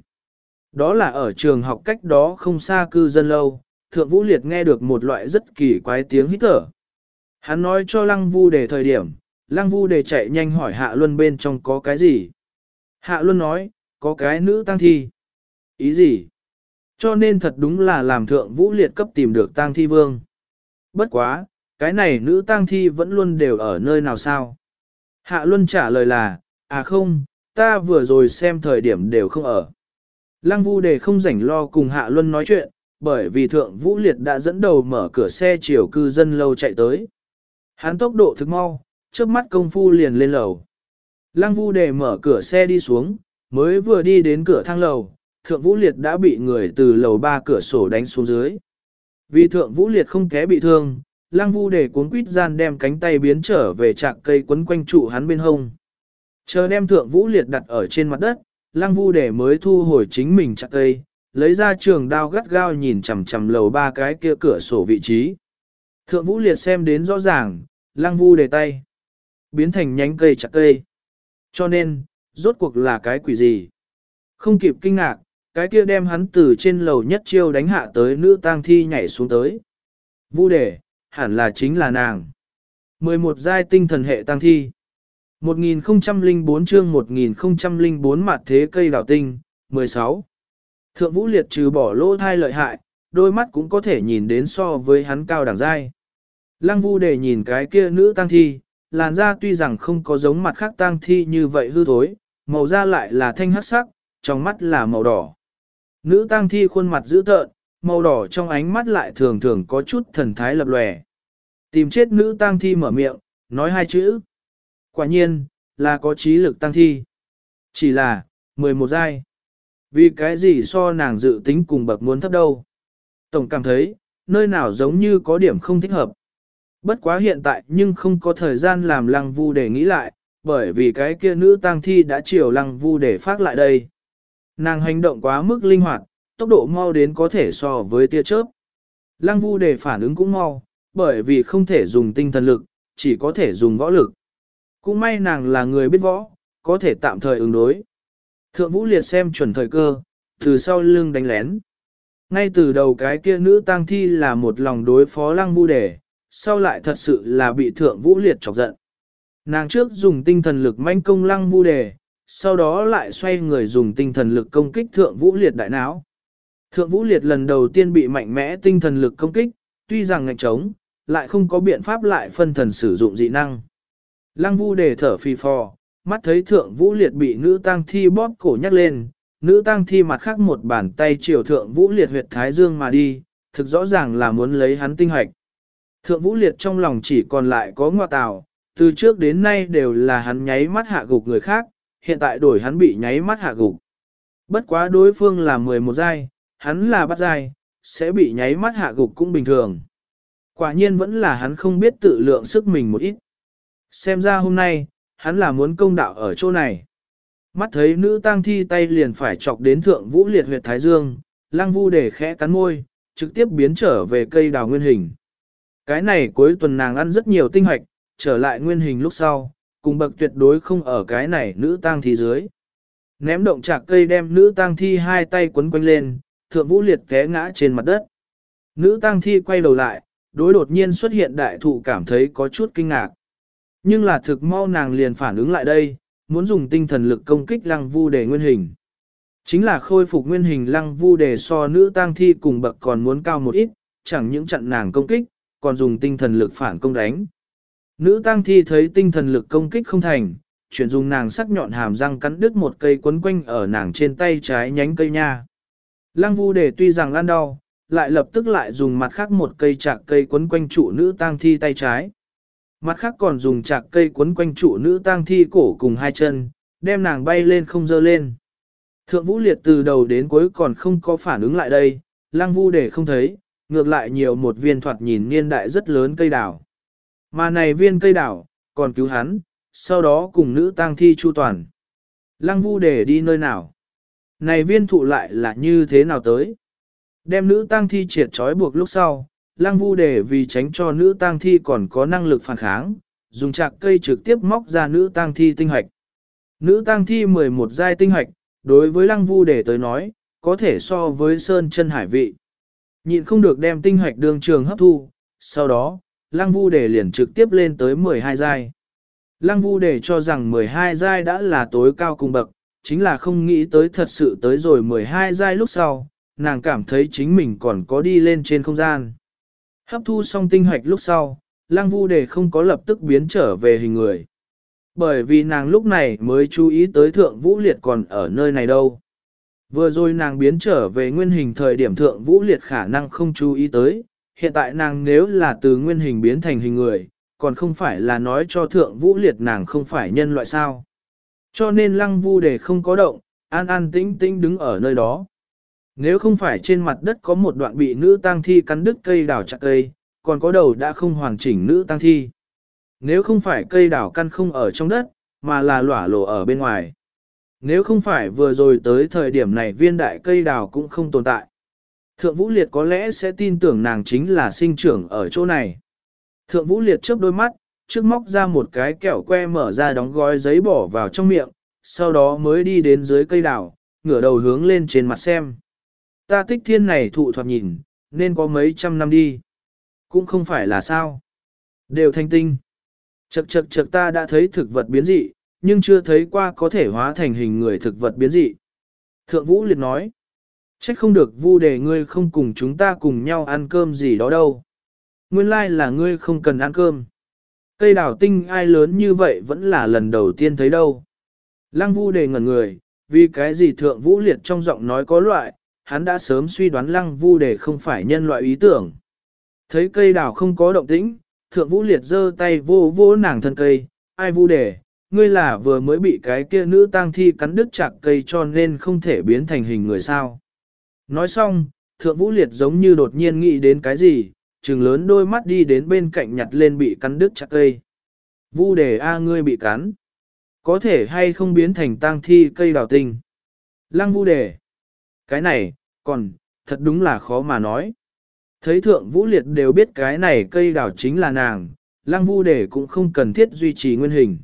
Đó là ở trường học cách đó không xa cư dân lâu, Thượng Vũ Liệt nghe được một loại rất kỳ quái tiếng hít thở. Hắn nói cho Lăng Vu Đề thời điểm, Lăng Vu Đề chạy nhanh hỏi Hạ Luân bên trong có cái gì. Hạ Luân nói, có cái nữ tang thi. Ý gì? Cho nên thật đúng là làm Thượng Vũ Liệt cấp tìm được tang thi vương. Bất quá, cái này nữ tang thi vẫn luôn đều ở nơi nào sao? Hạ Luân trả lời là, à không, ta vừa rồi xem thời điểm đều không ở. Lăng Vu Đề không rảnh lo cùng Hạ Luân nói chuyện, bởi vì thượng vũ liệt đã dẫn đầu mở cửa xe chiều cư dân lâu chạy tới. Hắn tốc độ thực mau, trước mắt công phu liền lên lầu. Lăng Vu Đề mở cửa xe đi xuống, mới vừa đi đến cửa thang lầu, thượng vũ liệt đã bị người từ lầu ba cửa sổ đánh xuống dưới. Vì thượng vũ liệt không té bị thương, Lăng Vu Đề cuống quýt gian đem cánh tay biến trở về chạc cây quấn quanh trụ hắn bên hông. Chờ đem thượng vũ liệt đặt ở trên mặt đất, Lăng Vu Đề mới thu hồi chính mình chạc cây, lấy ra trường đao gắt gao nhìn chằm chằm lầu ba cái kia cửa sổ vị trí. Thượng vũ liệt xem đến rõ ràng, Lăng Vu Đề tay biến thành nhánh cây chạc cây. Cho nên, rốt cuộc là cái quỷ gì? Không kịp kinh ngạc, cái kia đem hắn từ trên lầu nhất chiêu đánh hạ tới nữ tang thi nhảy xuống tới. Vu Đề, hẳn là chính là nàng. mười một giai tinh thần hệ tang thi. một nghìn không trăm lẻ bốn chương một nghìn không trăm lẻ bốn mặt thế cây đảo tinh, mười sáu. Thượng vũ liệt trừ bỏ lỗ thai lợi hại, đôi mắt cũng có thể nhìn đến so với hắn cao đẳng giai. Lăng Vu Đề nhìn cái kia nữ tang thi, làn da tuy rằng không có giống mặt khác tang thi như vậy hư thối, màu da lại là thanh hắc sắc, trong mắt là màu đỏ. Nữ tang thi khuôn mặt dữ tợn, màu đỏ trong ánh mắt lại thường thường có chút thần thái lập lòe. Tìm chết nữ tang thi mở miệng, nói hai chữ. Quả nhiên, là có trí lực tang thi. Chỉ là, mười một giai. Vì cái gì so nàng dự tính cùng bậc muốn thấp đâu. Tổng cảm thấy, nơi nào giống như có điểm không thích hợp. Bất quá hiện tại nhưng không có thời gian làm Lăng Vu để nghĩ lại, bởi vì cái kia nữ tang thi đã chiều Lăng Vu để phát lại đây. Nàng hành động quá mức linh hoạt, tốc độ mau đến có thể so với tia chớp. Lăng Vu để phản ứng cũng mau, bởi vì không thể dùng tinh thần lực, chỉ có thể dùng võ lực. Cũng may nàng là người biết võ, có thể tạm thời ứng đối. Thượng Vũ Liệt xem chuẩn thời cơ, từ sau lưng đánh lén. Ngay từ đầu cái kia nữ tang thi là một lòng đối phó Lăng Vu Đề, sau lại thật sự là bị Thượng Vũ Liệt chọc giận. Nàng trước dùng tinh thần lực manh công Lăng Vu Đề, sau đó lại xoay người dùng tinh thần lực công kích Thượng Vũ Liệt đại não. Thượng Vũ Liệt lần đầu tiên bị mạnh mẽ tinh thần lực công kích, tuy rằng ngạnh trống, lại không có biện pháp lại phân thần sử dụng dị năng. Lăng Vu Đề thở phì phò, mắt thấy Thượng Vũ Liệt bị nữ tang thi bóp cổ nhắc lên, nữ tang thi mặt khác một bàn tay chiều Thượng Vũ Liệt huyệt thái dương mà đi, thực rõ ràng là muốn lấy hắn tinh hoạch. Thượng Vũ Liệt trong lòng chỉ còn lại có ngoa tào, từ trước đến nay đều là hắn nháy mắt hạ gục người khác, hiện tại đổi hắn bị nháy mắt hạ gục. Bất quá đối phương là mười một giai, hắn là bắt giai, sẽ bị nháy mắt hạ gục cũng bình thường. Quả nhiên vẫn là hắn không biết tự lượng sức mình một ít. Xem ra hôm nay, hắn là muốn công đạo ở chỗ này. Mắt thấy nữ tang thi tay liền phải chọc đến Thượng Vũ Liệt huyệt thái dương, Lăng Vu để khẽ cắn môi, trực tiếp biến trở về cây đào nguyên hình. Cái này cuối tuần nàng ăn rất nhiều tinh hoạch, trở lại nguyên hình lúc sau, cùng bậc tuyệt đối không ở cái này nữ tang thi dưới. Ném động chạc cây đem nữ tang thi hai tay quấn quanh lên, Thượng Vũ Liệt té ngã trên mặt đất. Nữ tang thi quay đầu lại, đối đột nhiên xuất hiện đại thụ cảm thấy có chút kinh ngạc. Nhưng là thực mau nàng liền phản ứng lại đây, muốn dùng tinh thần lực công kích Lăng Vu Đề nguyên hình. Chính là khôi phục nguyên hình Lăng Vu Đề so nữ tang thi cùng bậc còn muốn cao một ít, chẳng những chặn nàng công kích, còn dùng tinh thần lực phản công đánh. Nữ tang thi thấy tinh thần lực công kích không thành, chuyển dùng nàng sắc nhọn hàm răng cắn đứt một cây quấn quanh ở nàng trên tay trái nhánh cây nha. Lăng Vu Đề tuy rằng ăn đau, lại lập tức lại dùng mặt khác một cây chạc cây quấn quanh trụ nữ tang thi tay trái. Mặt khác còn dùng chạc cây quấn quanh trụ nữ tang thi cổ cùng hai chân, đem nàng bay lên không dơ lên. Thượng Vũ Liệt từ đầu đến cuối còn không có phản ứng lại đây, Lăng Vu Đề không thấy, ngược lại nhiều một viên thoạt nhìn niên đại rất lớn cây đào. Mà này viên cây đào, còn cứu hắn, sau đó cùng nữ tang thi chu toàn. Lăng Vu Đề đi nơi nào? Này viên thụ lại là như thế nào tới? Đem nữ tang thi triệt trói buộc lúc sau, Lăng Vu Đề vì tránh cho nữ tang thi còn có năng lực phản kháng, dùng chạc cây trực tiếp móc ra nữ tang thi tinh hoạch. Nữ tang thi mười một giai tinh hoạch, đối với Lăng Vu Đề tới nói, có thể so với sơn chân hải vị. Nhịn không được đem tinh hoạch đường trường hấp thu, sau đó, Lăng Vu Đề liền trực tiếp lên tới mười hai giai. Lăng Vu Đề cho rằng mười hai giai đã là tối cao cùng bậc, chính là không nghĩ tới thật sự tới rồi mười hai giai lúc sau, nàng cảm thấy chính mình còn có đi lên trên không gian. Hấp thu xong tinh hoạch lúc sau, Lăng Vu Đề không có lập tức biến trở về hình người. Bởi vì nàng lúc này mới chú ý tới Thượng Vũ Liệt còn ở nơi này đâu. Vừa rồi nàng biến trở về nguyên hình thời điểm thượng vũ liệt khả năng không chú ý tới, hiện tại nàng nếu là từ nguyên hình biến thành hình người, còn không phải là nói cho thượng vũ liệt nàng không phải nhân loại sao. Cho nên lăng vu đề không có động, an an tĩnh tĩnh đứng ở nơi đó. Nếu không phải trên mặt đất có một đoạn bị nữ tang thi cắn đứt cây đào chặt cây, còn có đầu đã không hoàn chỉnh nữ tang thi. Nếu không phải cây đào căn không ở trong đất, mà là lỏa lộ ở bên ngoài. Nếu không phải vừa rồi tới thời điểm này viên đại cây đào cũng không tồn tại. Thượng Vũ Liệt có lẽ sẽ tin tưởng nàng chính là sinh trưởng ở chỗ này. Thượng Vũ Liệt chớp đôi mắt, trước móc ra một cái kẹo que mở ra đóng gói giấy bỏ vào trong miệng, sau đó mới đi đến dưới cây đào, ngửa đầu hướng lên trên mặt xem. Ta tích thiên này thụ thoạt nhìn, nên có mấy trăm năm đi. Cũng không phải là sao. Đều thanh tinh. Chậc chậc chậc ta đã thấy thực vật biến dị, nhưng chưa thấy qua có thể hóa thành hình người thực vật biến dị. Thượng Vũ Liệt nói. Trách không được Vu đề ngươi không cùng chúng ta cùng nhau ăn cơm gì đó đâu. Nguyên lai là ngươi không cần ăn cơm. Cây đào tinh ai lớn như vậy vẫn là lần đầu tiên thấy đâu. Lăng Vu đề ngẩn người, vì cái gì Thượng Vũ Liệt trong giọng nói có loại, hắn đã sớm suy đoán Lăng Vu đề không phải nhân loại ý tưởng. Thấy cây đào không có động tĩnh, Thượng Vũ Liệt giơ tay vô vô nàng thân cây, ai Vu đề, ngươi là vừa mới bị cái kia nữ tang thi cắn đứt chạc cây cho nên không thể biến thành hình người sao. Nói xong, Thượng Vũ Liệt giống như đột nhiên nghĩ đến cái gì, trừng lớn đôi mắt đi đến bên cạnh nhặt lên bị cắn đứt chạc cây. Vu đề a ngươi bị cắn. Có thể hay không biến thành tang thi cây đào tinh. Lăng Vu đề. Cái này, còn, thật đúng là khó mà nói. Thấy Thượng Vũ Liệt đều biết cái này cây đào chính là nàng, Lăng Vu đề cũng không cần thiết duy trì nguyên hình.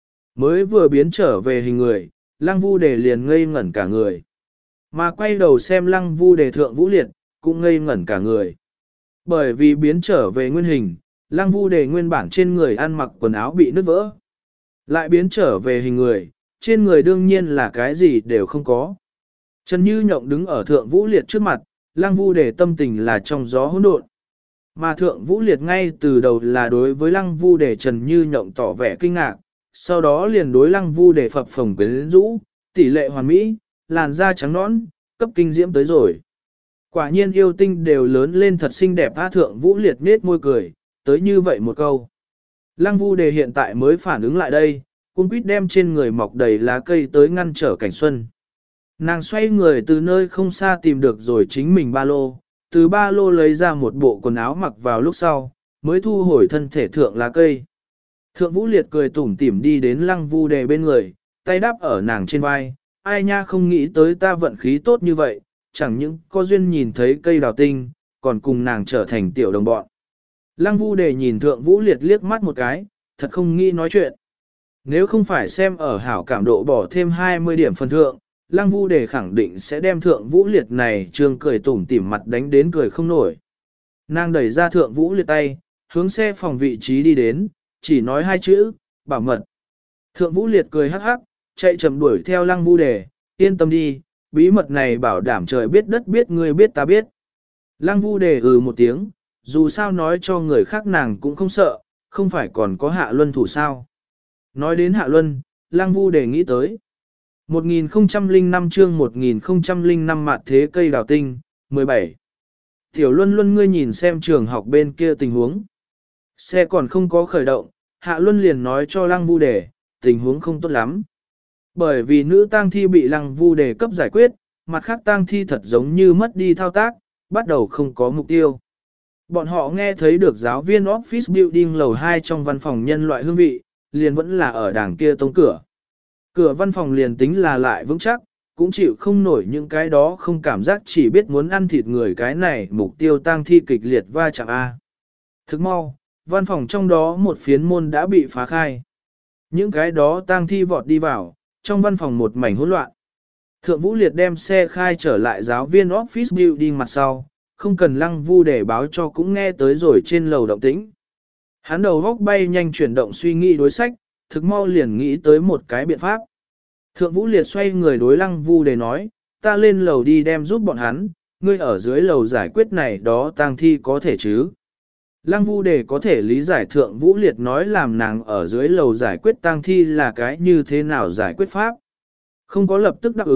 Mới vừa biến trở về hình người, Lăng Vu đề liền ngây ngẩn cả người. Mà quay đầu xem Lăng Vu đề Thượng Vũ Liệt, cũng ngây ngẩn cả người. Bởi vì biến trở về nguyên hình, Lăng Vu đề nguyên bản trên người ăn mặc quần áo bị nứt vỡ. Lại biến trở về hình người, trên người đương nhiên là cái gì đều không có. Trần Như Nhộng đứng ở Thượng Vũ Liệt trước mặt, Lăng Vu đề tâm tình là trong gió hỗn độn. Mà Thượng Vũ Liệt ngay từ đầu là đối với Lăng Vu đề Trần Như Nhộng tỏ vẻ kinh ngạc, sau đó liền đối Lăng Vu đề phập phồng quyến rũ, tỷ lệ hoàn mỹ, làn da trắng nõn, cấp kinh diễm tới rồi. Quả nhiên yêu tinh đều lớn lên thật xinh đẹp. A Thượng Vũ Liệt nết môi cười, tới như vậy một câu. Lăng Vu đề hiện tại mới phản ứng lại đây, cung quýt đem trên người mọc đầy lá cây tới ngăn trở cảnh xuân. Nàng xoay người từ nơi không xa tìm được rồi chính mình ba lô, từ ba lô lấy ra một bộ quần áo mặc vào lúc sau, mới thu hồi thân thể thượng lá cây. Thượng Vũ Liệt cười tủm tỉm đi đến Lăng Vu đề bên người, tay đáp ở nàng trên vai, ai nha không nghĩ tới ta vận khí tốt như vậy, chẳng những có duyên nhìn thấy cây đào tinh, còn cùng nàng trở thành tiểu đồng bọn. Lăng Vu đề nhìn Thượng Vũ Liệt liếc mắt một cái, thật không nghĩ nói chuyện. Nếu không phải xem ở hảo cảm độ bỏ thêm hai mươi điểm phần thượng, Lăng Vu đề khẳng định sẽ đem Thượng Vũ Liệt này trương cười tủm tỉm mặt đánh đến cười không nổi. Nàng đẩy ra Thượng Vũ Liệt tay, hướng xe phòng vị trí đi đến, chỉ nói hai chữ, bảo mật. Thượng Vũ Liệt cười hắc hắc, chạy chậm đuổi theo Lăng Vu đề, yên tâm đi, bí mật này bảo đảm trời biết đất biết người biết ta biết. Lăng Vu đề ừ một tiếng, dù sao nói cho người khác nàng cũng không sợ, không phải còn có Hạ Luân thủ sao. Nói đến Hạ Luân, Lăng Vu đề nghĩ tới. một nghìn không trăm lẻ năm chương một nghìn không trăm lẻ năm mạt thế cây đào tinh, mười bảy. Tiểu Luân Luân ngươi nhìn xem trường học bên kia tình huống. Xe còn không có khởi động, Hạ Luân liền nói cho Lăng Vu đề, tình huống không tốt lắm. Bởi vì nữ tang thi bị Lăng Vu đề cấp giải quyết, mặt khác tang thi thật giống như mất đi thao tác, bắt đầu không có mục tiêu. Bọn họ nghe thấy được giáo viên office building lầu hai trong văn phòng nhân loại hương vị, liền vẫn là ở đảng kia tông cửa. Cửa văn phòng liền tính là lại vững chắc, cũng chịu không nổi những cái đó không cảm giác chỉ biết muốn ăn thịt người cái này mục tiêu tang thi kịch liệt va chạm A. Thức mau, văn phòng trong đó một phiến môn đã bị phá khai. Những cái đó tang thi vọt đi vào, trong văn phòng một mảnh hỗn loạn. Thượng Vũ Liệt đem xe khai trở lại giáo viên office building mặt sau, không cần Lăng Vu để báo cho cũng nghe tới rồi trên lầu động tĩnh. Hắn đầu góc bay nhanh chuyển động suy nghĩ đối sách, thực mau liền nghĩ tới một cái biện pháp. Thượng Vũ Liệt xoay người đối Lăng Vu để nói, ta lên lầu đi đem giúp bọn hắn, ngươi ở dưới lầu giải quyết này đó tang thi có thể chứ. Lăng Vu đề có thể lý giải Thượng Vũ Liệt nói làm nàng ở dưới lầu giải quyết tang thi là cái như thế nào giải quyết pháp. Không có lập tức đáp ứng,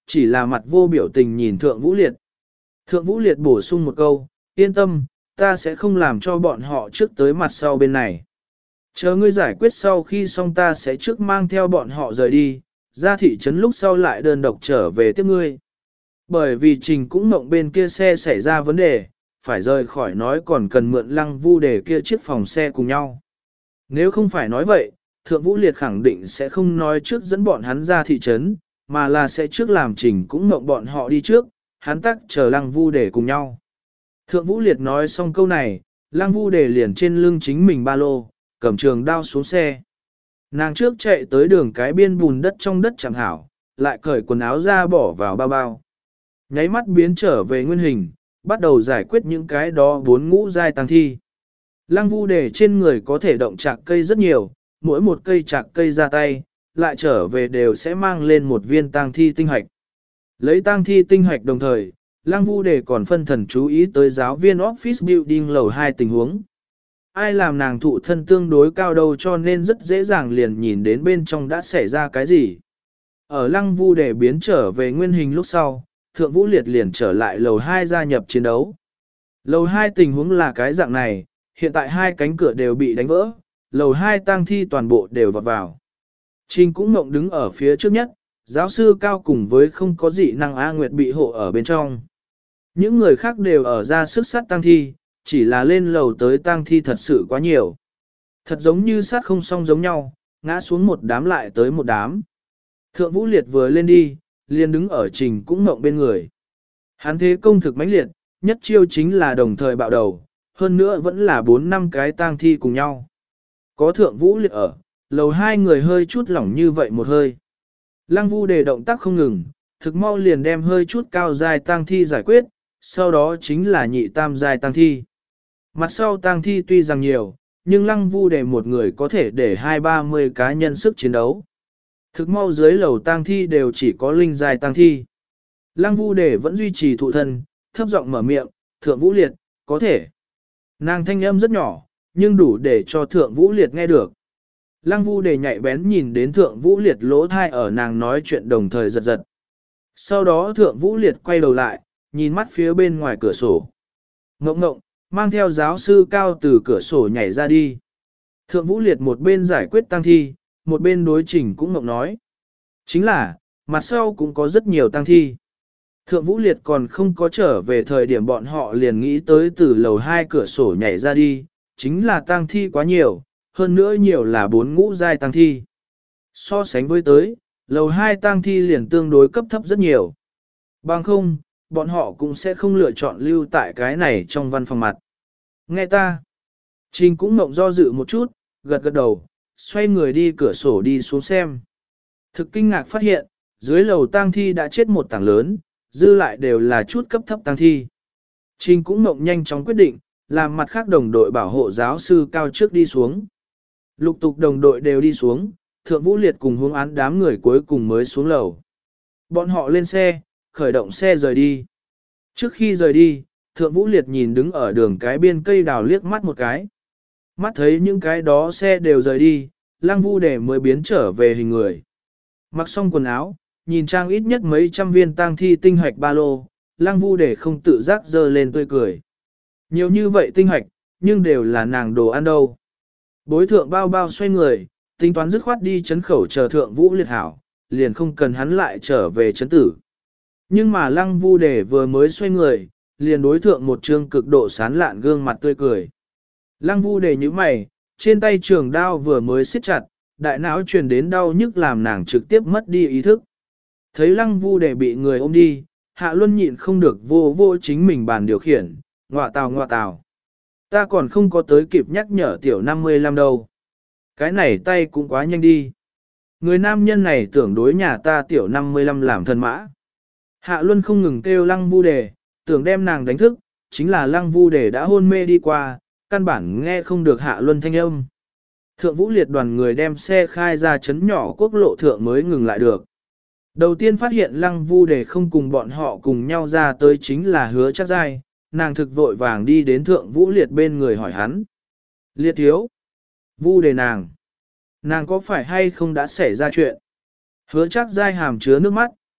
chỉ là mặt vô biểu tình nhìn Thượng Vũ Liệt. Thượng Vũ Liệt bổ sung một câu, yên tâm, ta sẽ không làm cho bọn họ trước tới mặt sau bên này. Chờ ngươi giải quyết sau khi xong ta sẽ trước mang theo bọn họ rời đi, ra thị trấn lúc sau lại đơn độc trở về tiếp ngươi. Bởi vì Trình cũng mộng bên kia xe xảy ra vấn đề, phải rời khỏi nói còn cần mượn Lăng Vu để kia chiếc phòng xe cùng nhau. Nếu không phải nói vậy, Thượng Vũ Liệt khẳng định sẽ không nói trước dẫn bọn hắn ra thị trấn, mà là sẽ trước làm Trình cũng mộng bọn họ đi trước, hắn tắc chờ Lăng Vu để cùng nhau. Thượng Vũ Liệt nói xong câu này, Lăng Vu để liền trên lưng chính mình ba lô, cầm trường đao xuống xe. Nàng trước chạy tới đường cái biên bùn đất trong đất chẳng hảo, lại cởi quần áo ra bỏ vào bao bao. Nháy mắt biến trở về nguyên hình, bắt đầu giải quyết những cái đó bốn ngũ giai tăng thi. Lăng Vu để trên người có thể động chạc cây rất nhiều, mỗi một cây chạc cây ra tay, lại trở về đều sẽ mang lên một viên tang thi tinh hạch. Lấy tang thi tinh hạch đồng thời, Lăng Vu để còn phân thần chú ý tới giáo viên office building lầu hai tình huống. Ai làm nàng thụ thân tương đối cao đâu cho nên rất dễ dàng liền nhìn đến bên trong đã xảy ra cái gì. Ở Lăng Vu để biến trở về nguyên hình lúc sau, Thượng Vũ Liệt liền trở lại lầu hai gia nhập chiến đấu. Lầu hai tình huống là cái dạng này, hiện tại hai cánh cửa đều bị đánh vỡ, lầu hai tang thi toàn bộ đều vọt vào. Trình cũng mộng đứng ở phía trước nhất, giáo sư cao cùng với không có dị năng A Nguyệt bị hộ ở bên trong. Những người khác đều ở ra sức sát tang thi, chỉ là lên lầu tới tang thi thật sự quá nhiều. Thật giống như sát không xong giống nhau, ngã xuống một đám lại tới một đám. Thượng Vũ Liệt vừa lên đi, liền đứng ở Trình cũng mộng bên người. Hắn thế công thực mãnh liệt, nhất chiêu chính là đồng thời bạo đầu, hơn nữa vẫn là bốn năm cái tang thi cùng nhau. Có Thượng Vũ Liệt ở, lầu hai người hơi chút lỏng như vậy một hơi. Lăng Vu đề động tác không ngừng, thực mau liền đem hơi chút cao dài tang thi giải quyết, sau đó chính là nhị tam dài tang thi. Mặt sau tang thi tuy rằng nhiều, nhưng Lăng Vu đề một người có thể để hai ba mươi cá nhân sức chiến đấu. Thực mau dưới lầu tang thi đều chỉ có linh dài tang thi. Lăng Vu đề vẫn duy trì thụ thân, thấp giọng mở miệng, Thượng Vũ Liệt, có thể. Nàng thanh âm rất nhỏ, nhưng đủ để cho Thượng Vũ Liệt nghe được. Lăng Vu đề nhạy bén nhìn đến Thượng Vũ Liệt lỗ thai ở nàng nói chuyện đồng thời giật giật. Sau đó Thượng Vũ Liệt quay đầu lại, nhìn mắt phía bên ngoài cửa sổ. Ngộng ngộng, mang theo giáo sư cao từ cửa sổ nhảy ra đi. Thượng Vũ Liệt một bên giải quyết tang thi, một bên đối Trình cũng ngộng nói. Chính là, mặt sau cũng có rất nhiều tang thi. Thượng Vũ Liệt còn không có trở về thời điểm bọn họ liền nghĩ tới từ lầu hai cửa sổ nhảy ra đi, chính là tang thi quá nhiều, hơn nữa nhiều là bốn ngũ giai tang thi. So sánh với tới, lầu hai tang thi liền tương đối cấp thấp rất nhiều. Bằng không, bọn họ cũng sẽ không lựa chọn lưu tại cái này trong văn phòng mặt. Nghe ta. Trình cũng mộng do dự một chút, gật gật đầu, xoay người đi cửa sổ đi xuống xem. Thực kinh ngạc phát hiện, dưới lầu tang thi đã chết một tảng lớn, dư lại đều là chút cấp thấp tang thi. Trình cũng mộng nhanh chóng quyết định, làm mặt khác đồng đội bảo hộ giáo sư cao trước đi xuống. Lục tục đồng đội đều đi xuống, Thượng Vũ Liệt cùng hướng án đám người cuối cùng mới xuống lầu. Bọn họ lên xe, khởi động xe rời đi. Trước khi rời đi, Thượng Vũ Liệt nhìn đứng ở đường cái biên cây đào liếc mắt một cái. Mắt thấy những cái đó xe đều rời đi, Lăng Vu để mới biến trở về hình người. Mặc xong quần áo, nhìn trang ít nhất mấy trăm viên tang thi tinh hoạch ba lô, Lăng Vu để không tự giác dơ lên tươi cười. Nhiều như vậy tinh hoạch, nhưng đều là nàng đồ ăn đâu. Bối thượng bao bao xoay người, tính toán dứt khoát đi chấn khẩu chờ Thượng Vũ Liệt hảo, liền không cần hắn lại trở về chấn tử. Nhưng mà Lăng Vu để vừa mới xoay người, liền đối thượng một trương cực độ sán lạn gương mặt tươi cười. Lăng Vu để như mày, trên tay trường đao vừa mới siết chặt, đại não truyền đến đau nhức làm nàng trực tiếp mất đi ý thức. Thấy Lăng Vu để bị người ôm đi, Hạ Luân nhịn không được vô vô chính mình bàn điều khiển, ngọa tào ngọa tào. Ta còn không có tới kịp nhắc nhở tiểu năm mươi lăm đâu. Cái này tay cũng quá nhanh đi. Người nam nhân này tưởng đối nhà ta tiểu năm mươi lăm làm thân mã. Hạ Luân không ngừng kêu Lăng Vu đề, tưởng đem nàng đánh thức, chính là Lăng Vu đề đã hôn mê đi qua, căn bản nghe không được Hạ Luân thanh âm. Thượng Vũ Liệt đoàn người đem xe khai ra chấn nhỏ quốc lộ thượng mới ngừng lại được. Đầu tiên phát hiện Lăng Vu đề không cùng bọn họ cùng nhau ra tới chính là Hứa Chắc Giai, nàng thực vội vàng đi đến Thượng Vũ Liệt bên người hỏi hắn. Liệt thiếu. Vu đề nàng. Nàng có phải hay không đã xảy ra chuyện? Hứa Chắc Giai hàm chứa nước mắt,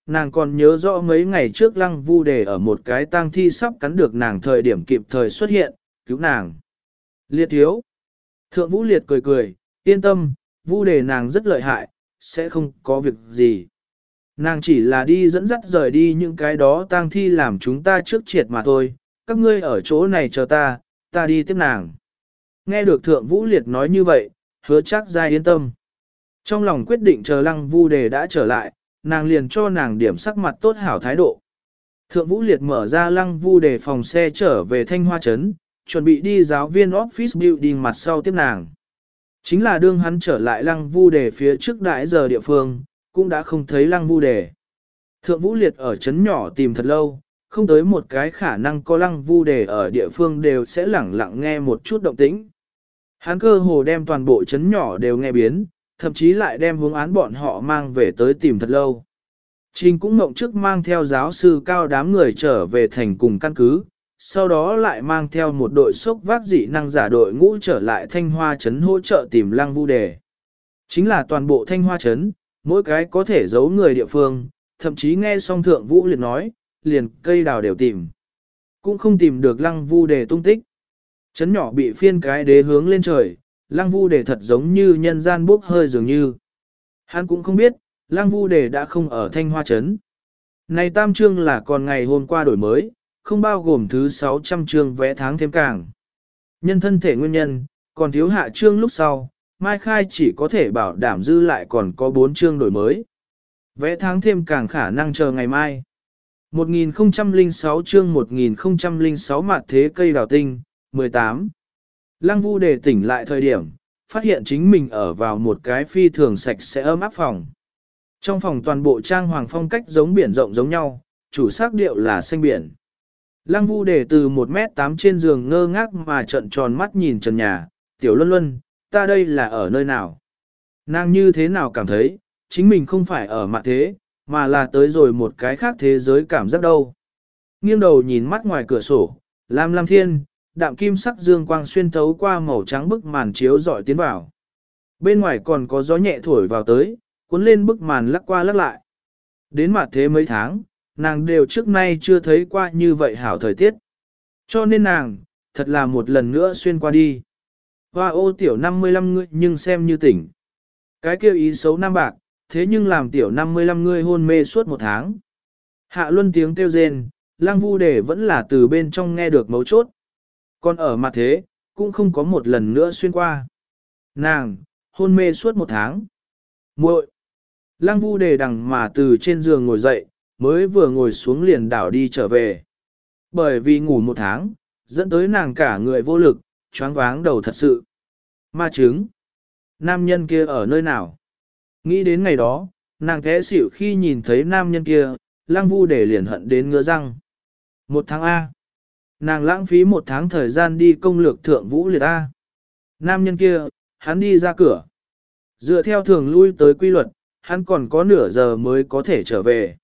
nàng còn nhớ rõ mấy ngày trước lăng vu đề ở một cái tang thi sắp cắn được nàng thời điểm kịp thời xuất hiện, cứu nàng. Liệt thiếu. Thượng Vũ Liệt cười cười, yên tâm, vu đề nàng rất lợi hại, sẽ không có việc gì. Nàng chỉ là đi dẫn dắt rời đi những cái đó tang thi làm chúng ta trước triệt mà thôi, các ngươi ở chỗ này chờ ta, ta đi tiếp nàng. Nghe được Thượng Vũ Liệt nói như vậy, hứa chắc ra yên tâm. Trong lòng quyết định chờ lăng vu đề đã trở lại, nàng liền cho nàng điểm sắc mặt tốt hảo thái độ. Thượng Vũ Liệt mở ra lăng vu đề phòng xe trở về Thanh Hoa Trấn, chuẩn bị đi giáo viên office building mặt sau tiếp nàng. Chính là đương hắn trở lại lăng vu đề phía trước đại giờ địa phương, cũng đã không thấy lăng vu đề. Thượng Vũ Liệt ở trấn nhỏ tìm thật lâu, không tới một cái khả năng có lăng vu đề ở địa phương đều sẽ lẳng lặng nghe một chút động tĩnh. Hắn cơ hồ đem toàn bộ trấn nhỏ đều nghe biến, thậm chí lại đem hướng án bọn họ mang về tới tìm thật lâu. Trình cũng mộng trước mang theo giáo sư cao đám người trở về thành cùng căn cứ, sau đó lại mang theo một đội sốc vác dị năng giả đội ngũ trở lại Thanh Hoa Trấn hỗ trợ tìm lăng vu đề. Chính là toàn bộ Thanh Hoa Trấn, mỗi cái có thể giấu người địa phương, thậm chí nghe xong Thượng Vũ Liệt nói, liền cây đào đều tìm. Cũng không tìm được lăng vu đề tung tích. Trấn nhỏ bị phiên cái đế hướng lên trời, lăng vu đề thật giống như nhân gian bốc hơi dường như. Hắn cũng không biết, lăng vu đề đã không ở Thanh Hoa Trấn. Này tam chương là còn ngày hôm qua đổi mới, không bao gồm thứ sáu trăm chương vẽ tháng thêm càng. Nhân thân thể nguyên nhân, còn thiếu hạ chương lúc sau, Mai Khai chỉ có thể bảo đảm dư lại còn có bốn chương đổi mới. Vẽ tháng thêm càng khả năng chờ ngày mai. một nghìn không trăm lẻ sáu chương một nghìn không trăm lẻ sáu mặt thế cây đào tinh, mười tám. Lăng vu đề tỉnh lại thời điểm, phát hiện chính mình ở vào một cái phi thường sạch sẽ ấm áp phòng. Trong phòng toàn bộ trang hoàng phong cách giống biển rộng giống nhau, chủ sắc điệu là xanh biển. Lăng vu đề từ một mét tám trên giường ngơ ngác mà trợn tròn mắt nhìn trần nhà, tiểu luân luân, ta đây là ở nơi nào? Nàng như thế nào cảm thấy, chính mình không phải ở mặt thế, mà là tới rồi một cái khác thế giới cảm giác đâu. Nghiêng đầu nhìn mắt ngoài cửa sổ, lam lam thiên, đạm kim sắc dương quang xuyên thấu qua màu trắng bức màn chiếu dọi tiến vào. Bên ngoài còn có gió nhẹ thổi vào tới, cuốn lên bức màn lắc qua lắc lại. Đến mặt thế mấy tháng, nàng đều trước nay chưa thấy qua như vậy hảo thời tiết. Cho nên nàng, thật là một lần nữa xuyên qua đi. Hoa ô tiểu năm mươi lăm ngươi nhưng xem như tỉnh. Cái kêu ý xấu nam bạc, thế nhưng làm tiểu năm mươi lăm ngươi hôn mê suốt một tháng. Hạ luân tiếng kêu rên, lăng vu đề vẫn là từ bên trong nghe được mấu chốt. Còn ở mặt thế, cũng không có một lần nữa xuyên qua. Nàng, hôn mê suốt một tháng. Muội. Lăng vu đề đằng mà từ trên giường ngồi dậy, mới vừa ngồi xuống liền đảo đi trở về. Bởi vì ngủ một tháng, dẫn tới nàng cả người vô lực, choáng váng đầu thật sự. Ma chứng. Nam nhân kia ở nơi nào? Nghĩ đến ngày đó, nàng té xỉu khi nhìn thấy nam nhân kia, lăng vu đề liền hận đến ngứa răng. Một tháng A. Nàng lãng phí một tháng thời gian đi công lược Thượng Vũ Liệt A. Nam nhân kia, hắn đi ra cửa. Dựa theo thường lui tới quy luật, hắn còn có nửa giờ mới có thể trở về.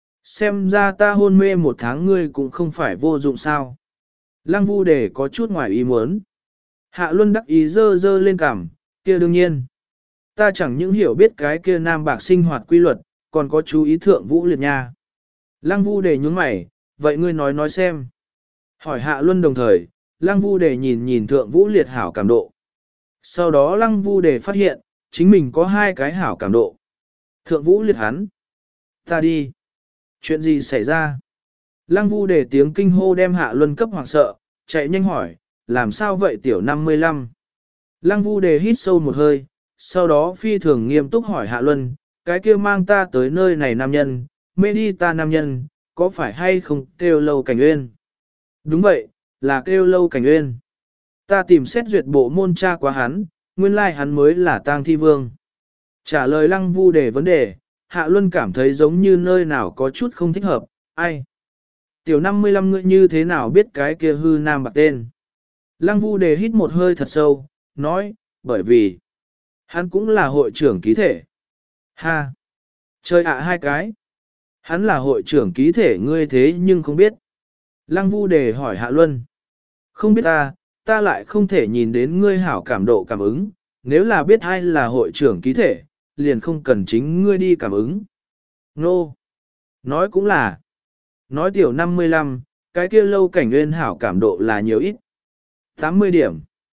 Xem ra ta hôn mê một tháng ngươi cũng không phải vô dụng sao. Lăng vu đề có chút ngoài ý muốn. Hạ Luân đắc ý dơ dơ lên cằm, kia đương nhiên. Ta chẳng những hiểu biết cái kia nam bạc sinh hoạt quy luật, còn có chú ý Thượng Vũ Liệt nha. Lăng vu đề nhún mày, vậy ngươi nói nói xem. Hỏi Hạ Luân đồng thời, Lăng vu đề nhìn nhìn Thượng Vũ Liệt hảo cảm độ. Sau đó Lăng vu đề phát hiện, chính mình có hai cái hảo cảm độ. Thượng Vũ Liệt hắn. Ta đi. Chuyện gì xảy ra? Lăng vu đề tiếng kinh hô đem Hạ Luân cấp hoảng sợ, chạy nhanh hỏi, làm sao vậy tiểu năm mươi lăm? Lăng vu đề hít sâu một hơi, sau đó phi thường nghiêm túc hỏi Hạ Luân, cái kia mang ta tới nơi này nam nhân, mê đi ta nam nhân, có phải hay không kêu lâu cảnh uyên? Đúng vậy, là kêu lâu cảnh uyên. Ta tìm xét duyệt bộ môn tra quá hắn, nguyên lai like hắn mới là tang thi vương. Trả lời lăng vu đề vấn đề, Hạ Luân cảm thấy giống như nơi nào có chút không thích hợp, ai? Tiểu năm mươi lăm ngươi như thế nào biết cái kia hư nam bạc tên? Lăng vu đề hít một hơi thật sâu, nói, bởi vì hắn cũng là hội trưởng ký thể. Ha! Chơi ạ hai cái. Hắn là hội trưởng ký thể ngươi thế nhưng không biết. Lăng vu đề hỏi Hạ Luân. Không biết ta, ta lại không thể nhìn đến ngươi hảo cảm độ cảm ứng, nếu là biết ai là hội trưởng ký thể, liền không cần chính ngươi đi cảm ứng. Nô! Nói cũng là, nói tiểu năm mươi lăm, cái kia Lâu Cảnh Nguyên hảo cảm độ là nhiều ít. tám mươi điểm.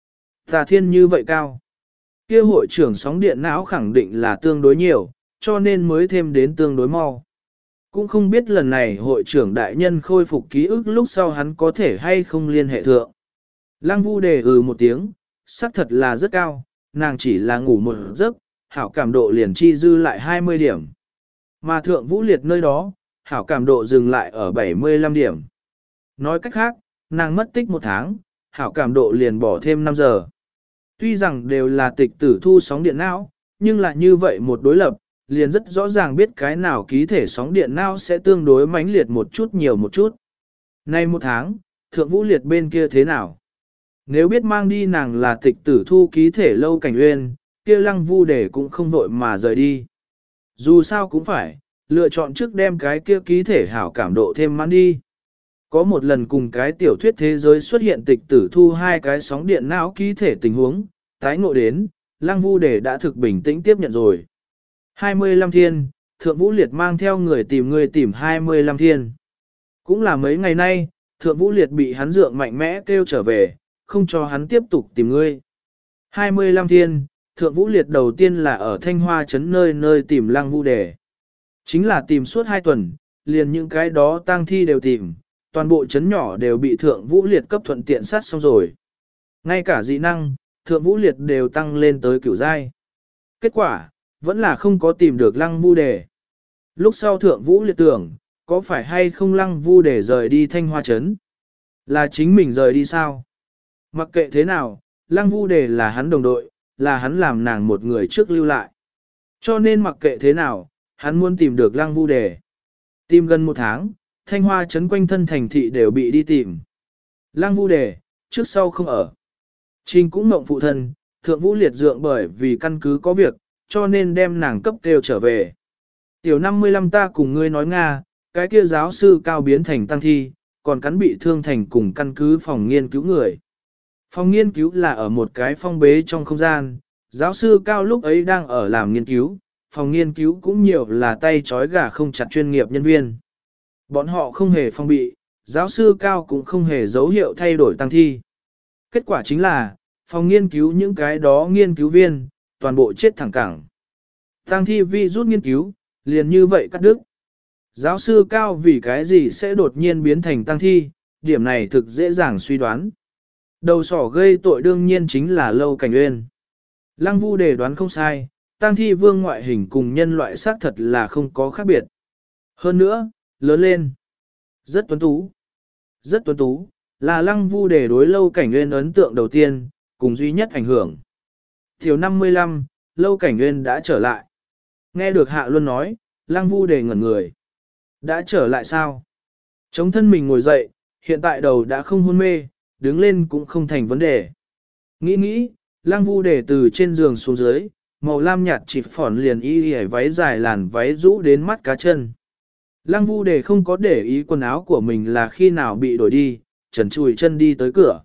Tà thiên như vậy cao. Kia hội trưởng sóng điện não khẳng định là tương đối nhiều, cho nên mới thêm đến tương đối mau. Cũng không biết lần này hội trưởng đại nhân khôi phục ký ức lúc sau hắn có thể hay không liên hệ thượng. Lăng Vu đề ừ một tiếng, xác thật là rất cao, nàng chỉ là ngủ một giấc, hảo cảm độ liền chi dư lại hai mươi điểm. Mà thượng vũ liệt nơi đó, hảo cảm độ dừng lại ở bảy mươi lăm điểm. Nói cách khác, nàng mất tích một tháng, hảo cảm độ liền bỏ thêm năm giờ. Tuy rằng đều là tịch tử thu sóng điện não, nhưng là như vậy một đối lập, liền rất rõ ràng biết cái nào ký thể sóng điện não sẽ tương đối mãnh liệt một chút nhiều một chút. Nay một tháng, thượng vũ liệt bên kia thế nào? Nếu biết mang đi nàng là tịch tử thu ký thể Lâu Cảnh Uyên, kia Lăng Vu Đề cũng không vội mà rời đi. Dù sao cũng phải, lựa chọn trước đem cái kia ký thể hảo cảm độ thêm mãn đi. Có một lần cùng cái tiểu thuyết thế giới xuất hiện tịch tử thu hai cái sóng điện não ký thể tình huống, tái ngộ đến, Lăng Vu Đề đã thực bình tĩnh tiếp nhận rồi. hai mươi lăm thiên, Thượng Vũ Liệt mang theo người tìm người tìm hai mươi lăm thiên. Cũng là mấy ngày nay, Thượng Vũ Liệt bị hắn dượng mạnh mẽ kêu trở về, không cho hắn tiếp tục tìm ngươi. hai mươi lăm thiên, Thượng Vũ Liệt đầu tiên là ở Thanh Hoa Trấn nơi nơi tìm Lăng Vu Đề. Chính là tìm suốt hai tuần, liền những cái đó tang thi đều tìm, toàn bộ trấn nhỏ đều bị Thượng Vũ Liệt cấp thuận tiện sát xong rồi. Ngay cả dị năng, Thượng Vũ Liệt đều tăng lên tới cửu giai. Kết quả, vẫn là không có tìm được Lăng Vu Đề. Lúc sau Thượng Vũ Liệt tưởng, có phải hay không Lăng Vu Đề rời đi Thanh Hoa Trấn? Là chính mình rời đi sao? Mặc kệ thế nào, Lăng Vu Đề là hắn đồng đội, là hắn làm nàng một người trước lưu lại. Cho nên mặc kệ thế nào, hắn muốn tìm được Lăng Vu Đề. Tìm gần một tháng, Thanh Hoa Trấn quanh thân thành thị đều bị đi tìm. Lăng Vu Đề, trước sau không ở. Trình cũng mộng phụ thân, Thượng Vũ Liệt dượng bởi vì căn cứ có việc, cho nên đem nàng cấp kêu trở về. Tiểu năm mươi lăm ta cùng ngươi nói Nga, cái kia giáo sư cao biến thành tăng thi, còn cắn bị thương thành cùng căn cứ phòng nghiên cứu người. Phòng nghiên cứu là ở một cái phong bế trong không gian, giáo sư cao lúc ấy đang ở làm nghiên cứu, phòng nghiên cứu cũng nhiều là tay trói gà không chặt chuyên nghiệp nhân viên. Bọn họ không hề phong bị, giáo sư cao cũng không hề dấu hiệu thay đổi tăng thi. Kết quả chính là, phòng nghiên cứu những cái đó nghiên cứu viên, toàn bộ chết thẳng cẳng. Tăng thi vi rút nghiên cứu, liền như vậy cắt đứt. Giáo sư cao vì cái gì sẽ đột nhiên biến thành tăng thi, điểm này thực dễ dàng suy đoán. Đầu sỏ gây tội đương nhiên chính là Lâu Cảnh Uyên. Lăng Vu Đề đoán không sai, tăng thi vương ngoại hình cùng nhân loại xác thật là không có khác biệt. Hơn nữa, lớn lên, rất tuấn tú. Rất tuấn tú, là Lăng Vu Đề đối Lâu Cảnh Uyên ấn tượng đầu tiên, cùng duy nhất ảnh hưởng. Tiểu năm mươi lăm, Lâu Cảnh Uyên đã trở lại. Nghe được Hạ Luân nói, Lăng Vu Đề ngẩn người. Đã trở lại sao? Chống thân mình ngồi dậy, hiện tại đầu đã không hôn mê, đứng lên cũng không thành vấn đề. Nghĩ nghĩ, Lăng Vu Đề từ trên giường xuống dưới, màu lam nhạt chỉ phỏn liền y y váy dài làn váy rũ đến mắt cá chân. Lăng Vu Đề không có để ý quần áo của mình là khi nào bị đổi đi, trần chùi chân đi tới cửa.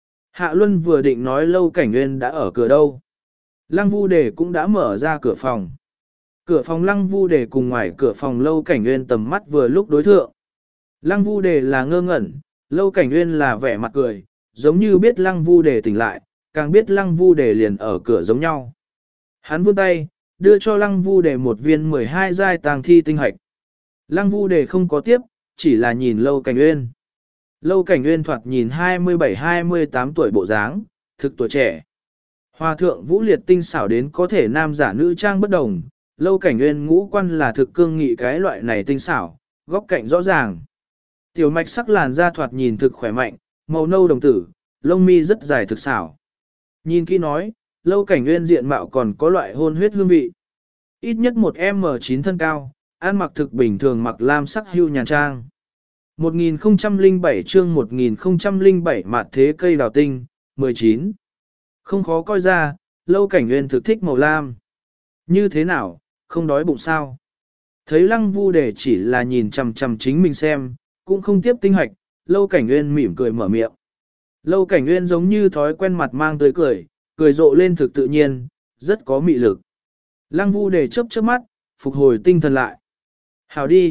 Hạ Luân vừa định nói Lâu Cảnh Uyên đã ở cửa đâu. Lăng Vu Đề cũng đã mở ra cửa phòng. Cửa phòng Lăng Vu Đề cùng ngoài cửa phòng Lâu Cảnh Uyên tầm mắt vừa lúc đối thượng. Lăng Vu Đề là ngơ ngẩn, Lâu Cảnh Uyên là vẻ mặt cười, giống như biết Lăng Vu Đề tỉnh lại, càng biết Lăng Vu Đề liền ở cửa giống nhau. Hắn vươn tay, đưa cho Lăng Vu Đề một viên mười hai giai tàng thi tinh hạch. Lăng Vu Đề không có tiếp, chỉ là nhìn Lâu Cảnh Uyên. Lâu Cảnh Uyên thoạt nhìn hai mươi bảy hai mươi tám tuổi bộ dáng, thực tuổi trẻ. Hòa thượng Vũ Liệt tinh xảo đến có thể nam giả nữ trang bất đồng, Lâu Cảnh Uyên ngũ quan là thực cương nghị cái loại này tinh xảo, góc cạnh rõ ràng. Tiểu mạch sắc làn da thoạt nhìn thực khỏe mạnh, màu nâu đồng tử, lông mi rất dài thực xảo. Nhìn kỹ nói, Lâu Cảnh Uyên diện mạo còn có loại hôn huyết hương vị. Ít nhất một em chín thân cao, ăn mặc thực bình thường mặc lam sắc hưu nhàn trang. một nghìn không trăm lẻ bảy chương một nghìn không trăm lẻ bảy mạt thế cây đào tinh, mười chín. Không khó coi ra, Lâu Cảnh Uyên thực thích màu lam. Như thế nào, không đói bụng sao? Thấy Lăng Vu Đề chỉ là nhìn chằm chằm chính mình xem, cũng không tiếp tinh hạch, Lâu Cảnh Uyên mỉm cười mở miệng. Lâu Cảnh Uyên giống như thói quen mặt mang tới cười, cười rộ lên thực tự nhiên, rất có mị lực. Lăng Vu Đề chớp chớp mắt, phục hồi tinh thần lại. Hảo đi,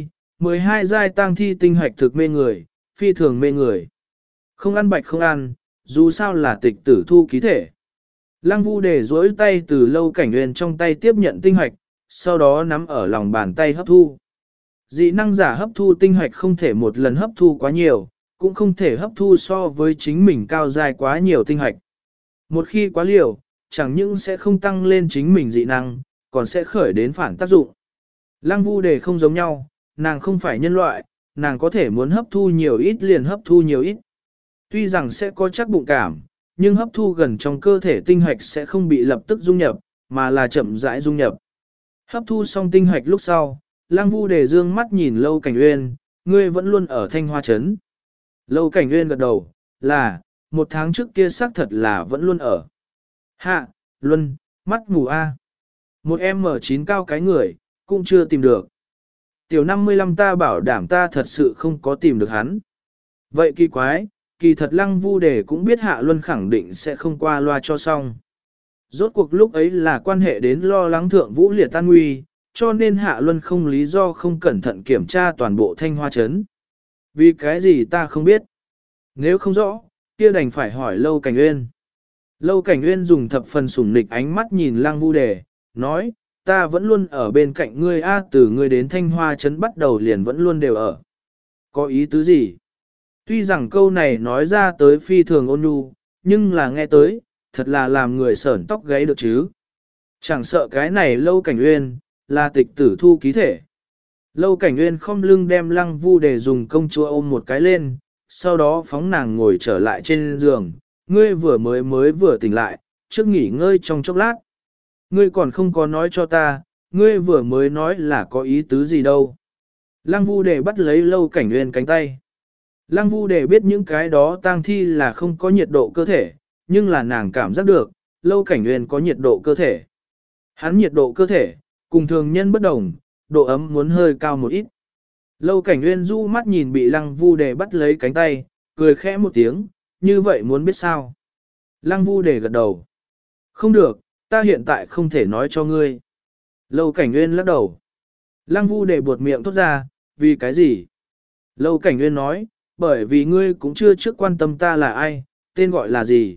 mười hai giai tang thi tinh hoạch thực mê người, phi thường mê người. Không ăn bạch không ăn, dù sao là tịch tử thu ký thể. Lăng Vu Đề duỗi tay từ Lâu Cảnh Nguyên trong tay tiếp nhận tinh hoạch, sau đó nắm ở lòng bàn tay hấp thu. Dị năng giả hấp thu tinh hoạch không thể một lần hấp thu quá nhiều, cũng không thể hấp thu so với chính mình cao dài quá nhiều tinh hoạch. Một khi quá liều, chẳng những sẽ không tăng lên chính mình dị năng, còn sẽ khởi đến phản tác dụng. Lăng Vu Đề không giống nhau, nàng không phải nhân loại, nàng có thể muốn hấp thu nhiều ít liền hấp thu nhiều ít. Tuy rằng sẽ có chắc bụng cảm, nhưng hấp thu gần trong cơ thể tinh hoạch sẽ không bị lập tức dung nhập, mà là chậm rãi dung nhập. Hấp thu xong tinh hoạch lúc sau, Lăng Vu Đề dương mắt nhìn Lâu Cảnh Uyên, ngươi vẫn luôn ở Thanh Hoa Trấn. Lâu Cảnh Uyên gật đầu, là, một tháng trước kia xác thật là vẫn luôn ở. Hạ, Luân, mắt mù A. Một em mở chín cao cái người, cũng chưa tìm được. Tiểu năm mươi lăm ta bảo đảm ta thật sự không có tìm được hắn. Vậy kỳ quái, kỳ thật Lăng Vu Đề cũng biết Hạ Luân khẳng định sẽ không qua loa cho xong. Rốt cuộc lúc ấy là quan hệ đến lo lắng thượng vũ liệt tan nguy, cho nên Hạ Luân không lý do không cẩn thận kiểm tra toàn bộ Thanh Hoa Trấn. Vì cái gì ta không biết. Nếu không rõ, kia đành phải hỏi Lâu Cảnh Uyên. Lâu Cảnh Uyên dùng thập phần sủng nịch ánh mắt nhìn Lăng Vu Đề, nói, ta vẫn luôn ở bên cạnh ngươi a, từ ngươi đến Thanh Hoa Trấn bắt đầu liền vẫn luôn đều ở. Có ý tứ gì? Tuy rằng câu này nói ra tới phi thường ôn nhu, nhưng là nghe tới, thật là làm người sởn tóc gáy được chứ. Chẳng sợ cái này Lâu Cảnh Uyên, là tịch tử thu ký thể. Lâu Cảnh Uyên không lưng đem Lăng Vu Đề dùng công chúa ôm một cái lên, sau đó phóng nàng ngồi trở lại trên giường, ngươi vừa mới mới vừa tỉnh lại, trước nghỉ ngơi trong chốc lát. Ngươi còn không có nói cho ta, ngươi vừa mới nói là có ý tứ gì đâu. Lăng Vu Đề bắt lấy Lâu Cảnh Uyên cánh tay. Lăng Vu Đề biết những cái đó tang thi là không có nhiệt độ cơ thể, nhưng là nàng cảm giác được, Lâu Cảnh Uyên có nhiệt độ cơ thể. Hắn nhiệt độ cơ thể, cùng thường nhân bất đồng, độ ấm muốn hơi cao một ít. Lâu Cảnh Uyên du mắt nhìn bị Lăng Vu Đề bắt lấy cánh tay, cười khẽ một tiếng, như vậy muốn biết sao? Lăng Vu Đề gật đầu. Không được, ta hiện tại không thể nói cho ngươi. Lâu Cảnh Uyên lắc đầu. Lăng Vu Đề buột miệng thốt ra, vì cái gì? Lâu Cảnh Uyên nói, bởi vì ngươi cũng chưa trước quan tâm ta là ai, tên gọi là gì.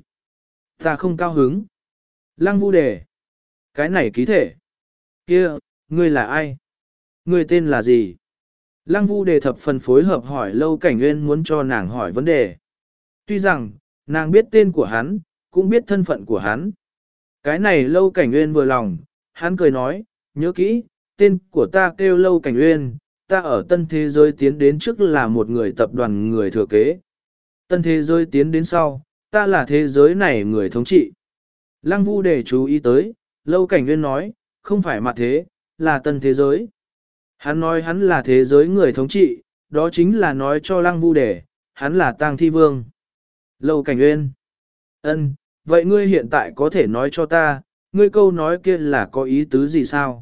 Ta không cao hứng. Lăng Vu Đề. Cái này ký thể. Kia, ngươi là ai? Ngươi tên là gì? Lăng Vu Đề thập phần phối hợp hỏi Lâu Cảnh Uyên muốn cho nàng hỏi vấn đề. Tuy rằng, nàng biết tên của hắn, cũng biết thân phận của hắn. Cái này Lâu Cảnh Uyên vừa lòng, hắn cười nói, nhớ kỹ, tên của ta kêu Lâu Cảnh Uyên, ta ở tân thế giới tiến đến trước là một người tập đoàn người thừa kế. Tân thế giới tiến đến sau, ta là thế giới này người thống trị. Lăng Vu Đề chú ý tới, Lâu Cảnh Uyên nói, không phải mặt thế, là tân thế giới. Hắn nói hắn là thế giới người thống trị, đó chính là nói cho Lăng Vu Đề, hắn là Tang Thi Vương. Lâu Cảnh Uyên. Ân, vậy ngươi hiện tại có thể nói cho ta, ngươi câu nói kia là có ý tứ gì sao?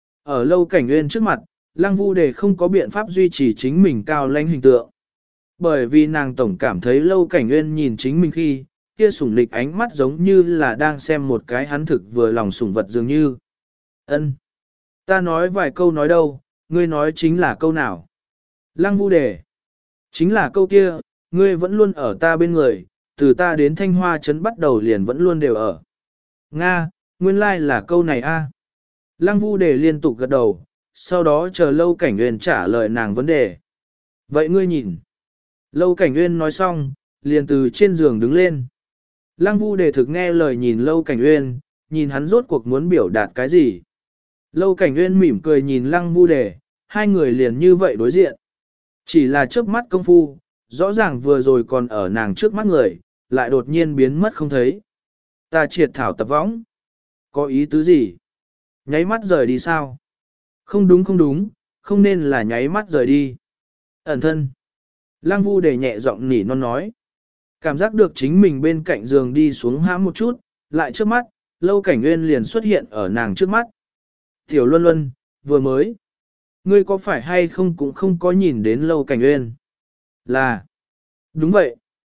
Ở Lâu Cảnh Uyên trước mặt, Lăng Vu Đề không có biện pháp duy trì chính mình cao lãnh hình tượng. Bởi vì nàng tổng cảm thấy Lâu Cảnh Uyên nhìn chính mình khi, kia sủng lịch ánh mắt giống như là đang xem một cái hắn thực vừa lòng sủng vật dường như. Ân, ta nói vài câu nói đâu, ngươi nói chính là câu nào? Lăng Vu Đề. Chính là câu kia, ngươi vẫn luôn ở ta bên người, từ ta đến Thanh Hoa Trấn bắt đầu liền vẫn luôn đều ở. Nga, nguyên lai like là câu này a. Lăng Vu Đề liên tục gật đầu, sau đó chờ Lâu Cảnh Uyên trả lời nàng vấn đề. Vậy ngươi nhìn. Lâu Cảnh Uyên nói xong, liền từ trên giường đứng lên. Lăng Vu Đề thực nghe lời nhìn Lâu Cảnh Uyên, nhìn hắn rốt cuộc muốn biểu đạt cái gì. Lâu Cảnh Uyên mỉm cười nhìn Lăng Vu Đề, hai người liền như vậy đối diện. Chỉ là trước mắt công phu, rõ ràng vừa rồi còn ở nàng trước mắt người, lại đột nhiên biến mất không thấy. Ta triệt thảo tập võng. Có ý tứ gì? Nháy mắt rời đi sao? Không đúng không đúng, không nên là nháy mắt rời đi. Ẩn thân. Lăng Vu Đề nhẹ giọng nỉ non nói. Cảm giác được chính mình bên cạnh giường đi xuống hãm một chút, lại trước mắt, Lâu Cảnh Uyên liền xuất hiện ở nàng trước mắt. Tiểu Luân Luân, vừa mới. Ngươi có phải hay không cũng không có nhìn đến Lâu Cảnh Uyên. Là. Đúng vậy.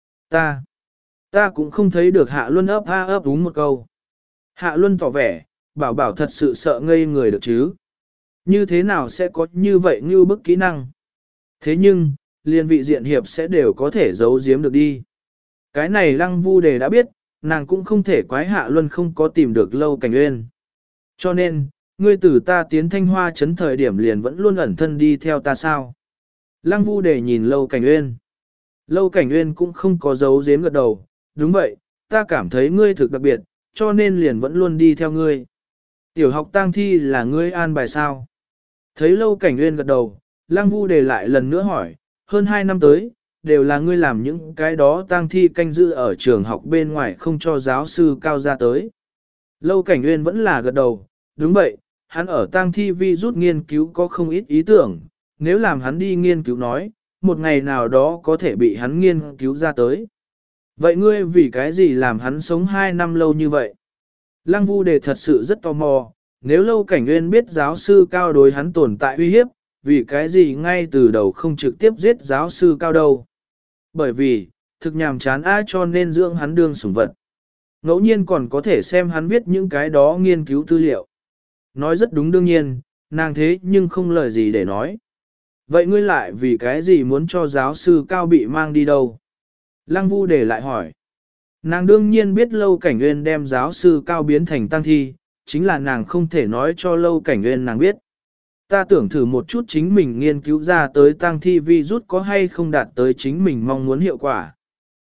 Ta. Ta cũng không thấy được Hạ Luân ấp ha ấp đúng một câu. Hạ Luân tỏ vẻ, bảo bảo thật sự sợ ngây người được chứ. Như thế nào sẽ có như vậy như bức kỹ năng? Thế nhưng, liên vị diện hiệp sẽ đều có thể giấu giếm được đi. Cái này Lăng Vu Đề đã biết, nàng cũng không thể quái Hạ Luân không có tìm được Lâu Cảnh Uyên. Cho nên, ngươi tử ta tiến Thanh Hoa trấn thời điểm liền vẫn luôn ẩn thân đi theo ta sao? Lăng Vu Đề nhìn Lâu Cảnh Uyên. Lâu Cảnh Uyên cũng không có giấu giếm gật đầu, đúng vậy, ta cảm thấy ngươi thực đặc biệt, cho nên liền vẫn luôn đi theo ngươi. Tiểu học tang thi là ngươi an bài sao? Thấy Lâu Cảnh Uyên gật đầu, Lăng Vu Đề lại lần nữa hỏi, hơn hai năm tới, đều là ngươi làm những cái đó tang thi canh giữ ở trường học bên ngoài không cho giáo sư cao ra tới. Lâu Cảnh Uyên vẫn là gật đầu, đúng vậy, hắn ở tang thi vi rút nghiên cứu có không ít ý tưởng, nếu làm hắn đi nghiên cứu nói, một ngày nào đó có thể bị hắn nghiên cứu ra tới. Vậy ngươi vì cái gì làm hắn sống hai năm lâu như vậy? Lăng Vu Đề thật sự rất tò mò, nếu Lâu Cảnh Uyên biết giáo sư cao đối hắn tồn tại uy hiếp, vì cái gì ngay từ đầu không trực tiếp giết giáo sư cao đâu? Bởi vì, thực nhàm chán ai cho nên dưỡng hắn đương sủng vật. Ngẫu nhiên còn có thể xem hắn viết những cái đó nghiên cứu tư liệu. Nói rất đúng đương nhiên, nàng thế nhưng không lời gì để nói. Vậy ngươi lại vì cái gì muốn cho giáo sư cao bị mang đi đâu? Lăng Vu Đề lại hỏi. Nàng đương nhiên biết Lâu Cảnh Uyên đem giáo sư cao biến thành tang thi, chính là nàng không thể nói cho Lâu Cảnh Uyên nàng biết. Ta tưởng thử một chút chính mình nghiên cứu ra tới tang thi virus có hay không đạt tới chính mình mong muốn hiệu quả.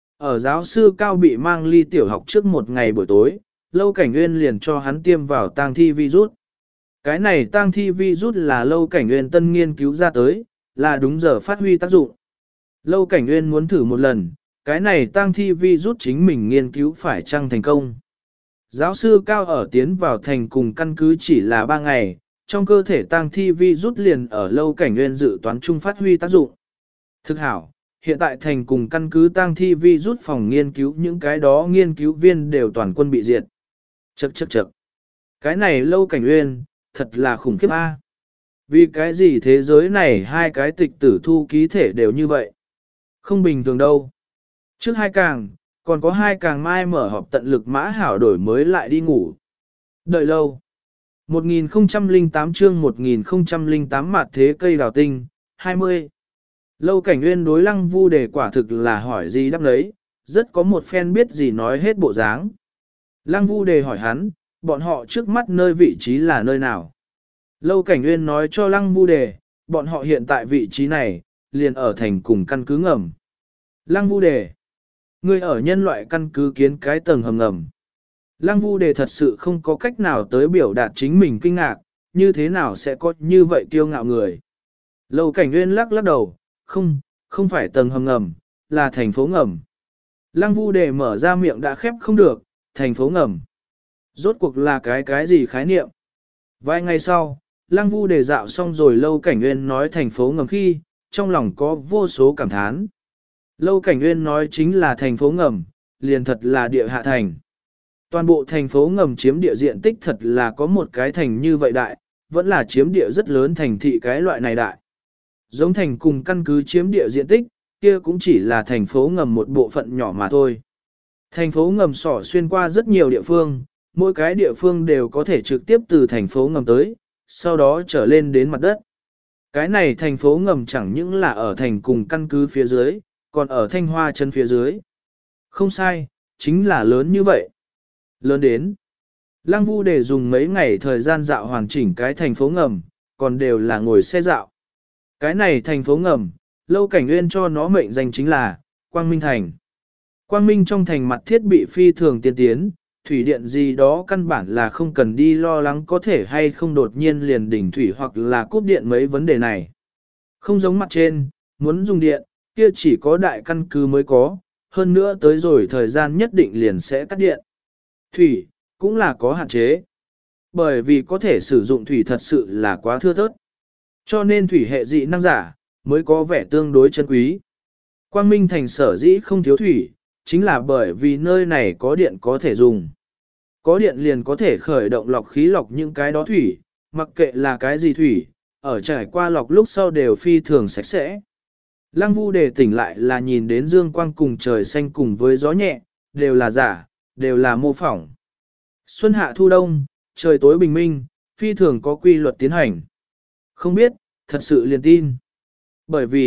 Ở giáo sư cao bị mang ly tiểu học trước một ngày buổi tối, Lâu Cảnh Uyên liền cho hắn tiêm vào tang thi virus. Cái này tang thi virus là Lâu Cảnh Uyên tân nghiên cứu ra tới, là đúng giờ phát huy tác dụng. Lâu Cảnh Uyên muốn thử một lần, cái này tang thi virus chính mình nghiên cứu phải chăng thành công. Giáo sư cao ở tiến vào thành cùng căn cứ chỉ là ba ngày, trong cơ thể tang thi virus liền ở Lâu Cảnh Uyên dự toán chung phát huy tác dụng. Thực hảo, hiện tại thành cùng căn cứ tang thi virus phòng nghiên cứu những cái đó nghiên cứu viên đều toàn quân bị diệt. Chậc chậc chậc. Cái này Lâu Cảnh Uyên, thật là khủng khiếp a. Vì cái gì thế giới này hai cái tịch tử thu ký thể đều như vậy? Không bình thường đâu. Trước hai càng, còn có hai càng mai mở họp tận lực mã hảo đổi mới lại đi ngủ. Đợi lâu. một nghìn không trăm lẻ tám chương một nghìn không trăm lẻ tám mặt thế cây đào tinh, hai mươi. Lâu Cảnh Uyên đối Lăng Vu Đề quả thực là hỏi gì đáp lấy, rất có một phen biết gì nói hết bộ dáng. Lăng Vu Đề hỏi hắn, bọn họ trước mắt nơi vị trí là nơi nào? Lâu Cảnh Uyên nói cho Lăng Vu Đề, bọn họ hiện tại vị trí này, liền ở thành cùng căn cứ ngầm. Lăng Vu Đề, ngươi ở nhân loại căn cứ kiến cái tầng hầm ngầm. Lăng Vu Đề thật sự không có cách nào tới biểu đạt chính mình kinh ngạc, như thế nào sẽ có như vậy kiêu ngạo người. Lâu Cảnh Uyên lắc lắc đầu, không, không phải tầng hầm ngầm, là thành phố ngầm. Lăng Vu Đề mở ra miệng đã khép không được, thành phố ngầm. Rốt cuộc là cái cái gì khái niệm? Vài ngày sau, Lăng Vu Đề dạo xong rồi Lâu Cảnh Uyên nói thành phố ngầm khi, trong lòng có vô số cảm thán. Lâu Cảnh Uyên nói chính là thành phố ngầm, liền thật là địa hạ thành. Toàn bộ thành phố ngầm chiếm địa diện tích thật là có một cái thành như vậy đại, vẫn là chiếm địa rất lớn thành thị cái loại này đại. Giống thành cùng căn cứ chiếm địa diện tích, kia cũng chỉ là thành phố ngầm một bộ phận nhỏ mà thôi. Thành phố ngầm sỏ xuyên qua rất nhiều địa phương, mỗi cái địa phương đều có thể trực tiếp từ thành phố ngầm tới, sau đó trở lên đến mặt đất. Cái này thành phố ngầm chẳng những là ở thành cùng căn cứ phía dưới, còn ở Thanh Hoa chân phía dưới. Không sai, chính là lớn như vậy. Lớn đến. Lăng Vu Đề dùng mấy ngày thời gian dạo hoàn chỉnh cái thành phố ngầm, còn đều là ngồi xe dạo. Cái này thành phố ngầm, Lâu Cảnh Uyên cho nó mệnh danh chính là Quang Minh Thành. Quang Minh trong thành mặt thiết bị phi thường tiên tiến, thủy điện gì đó căn bản là không cần đi lo lắng có thể hay không đột nhiên liền đỉnh thủy hoặc là cúp điện mấy vấn đề này. Không giống mặt trên, muốn dùng điện, kia chỉ có đại căn cứ mới có, hơn nữa tới rồi thời gian nhất định liền sẽ cắt điện. Thủy, cũng là có hạn chế. Bởi vì có thể sử dụng thủy thật sự là quá thưa thớt. Cho nên thủy hệ dị năng giả, mới có vẻ tương đối chân quý. Quang Minh thành sở dĩ không thiếu thủy, chính là bởi vì nơi này có điện có thể dùng. Có điện liền có thể khởi động lọc khí lọc những cái đó thủy, mặc kệ là cái gì thủy, ở trải qua lọc lúc sau đều phi thường sạch sẽ. Lăng Vu Đề tỉnh lại là nhìn đến dương quang cùng trời xanh cùng với gió nhẹ, đều là giả, đều là mô phỏng. Xuân hạ thu đông, trời tối bình minh, phi thường có quy luật tiến hành. Không biết, thật sự liền tin. Bởi vì,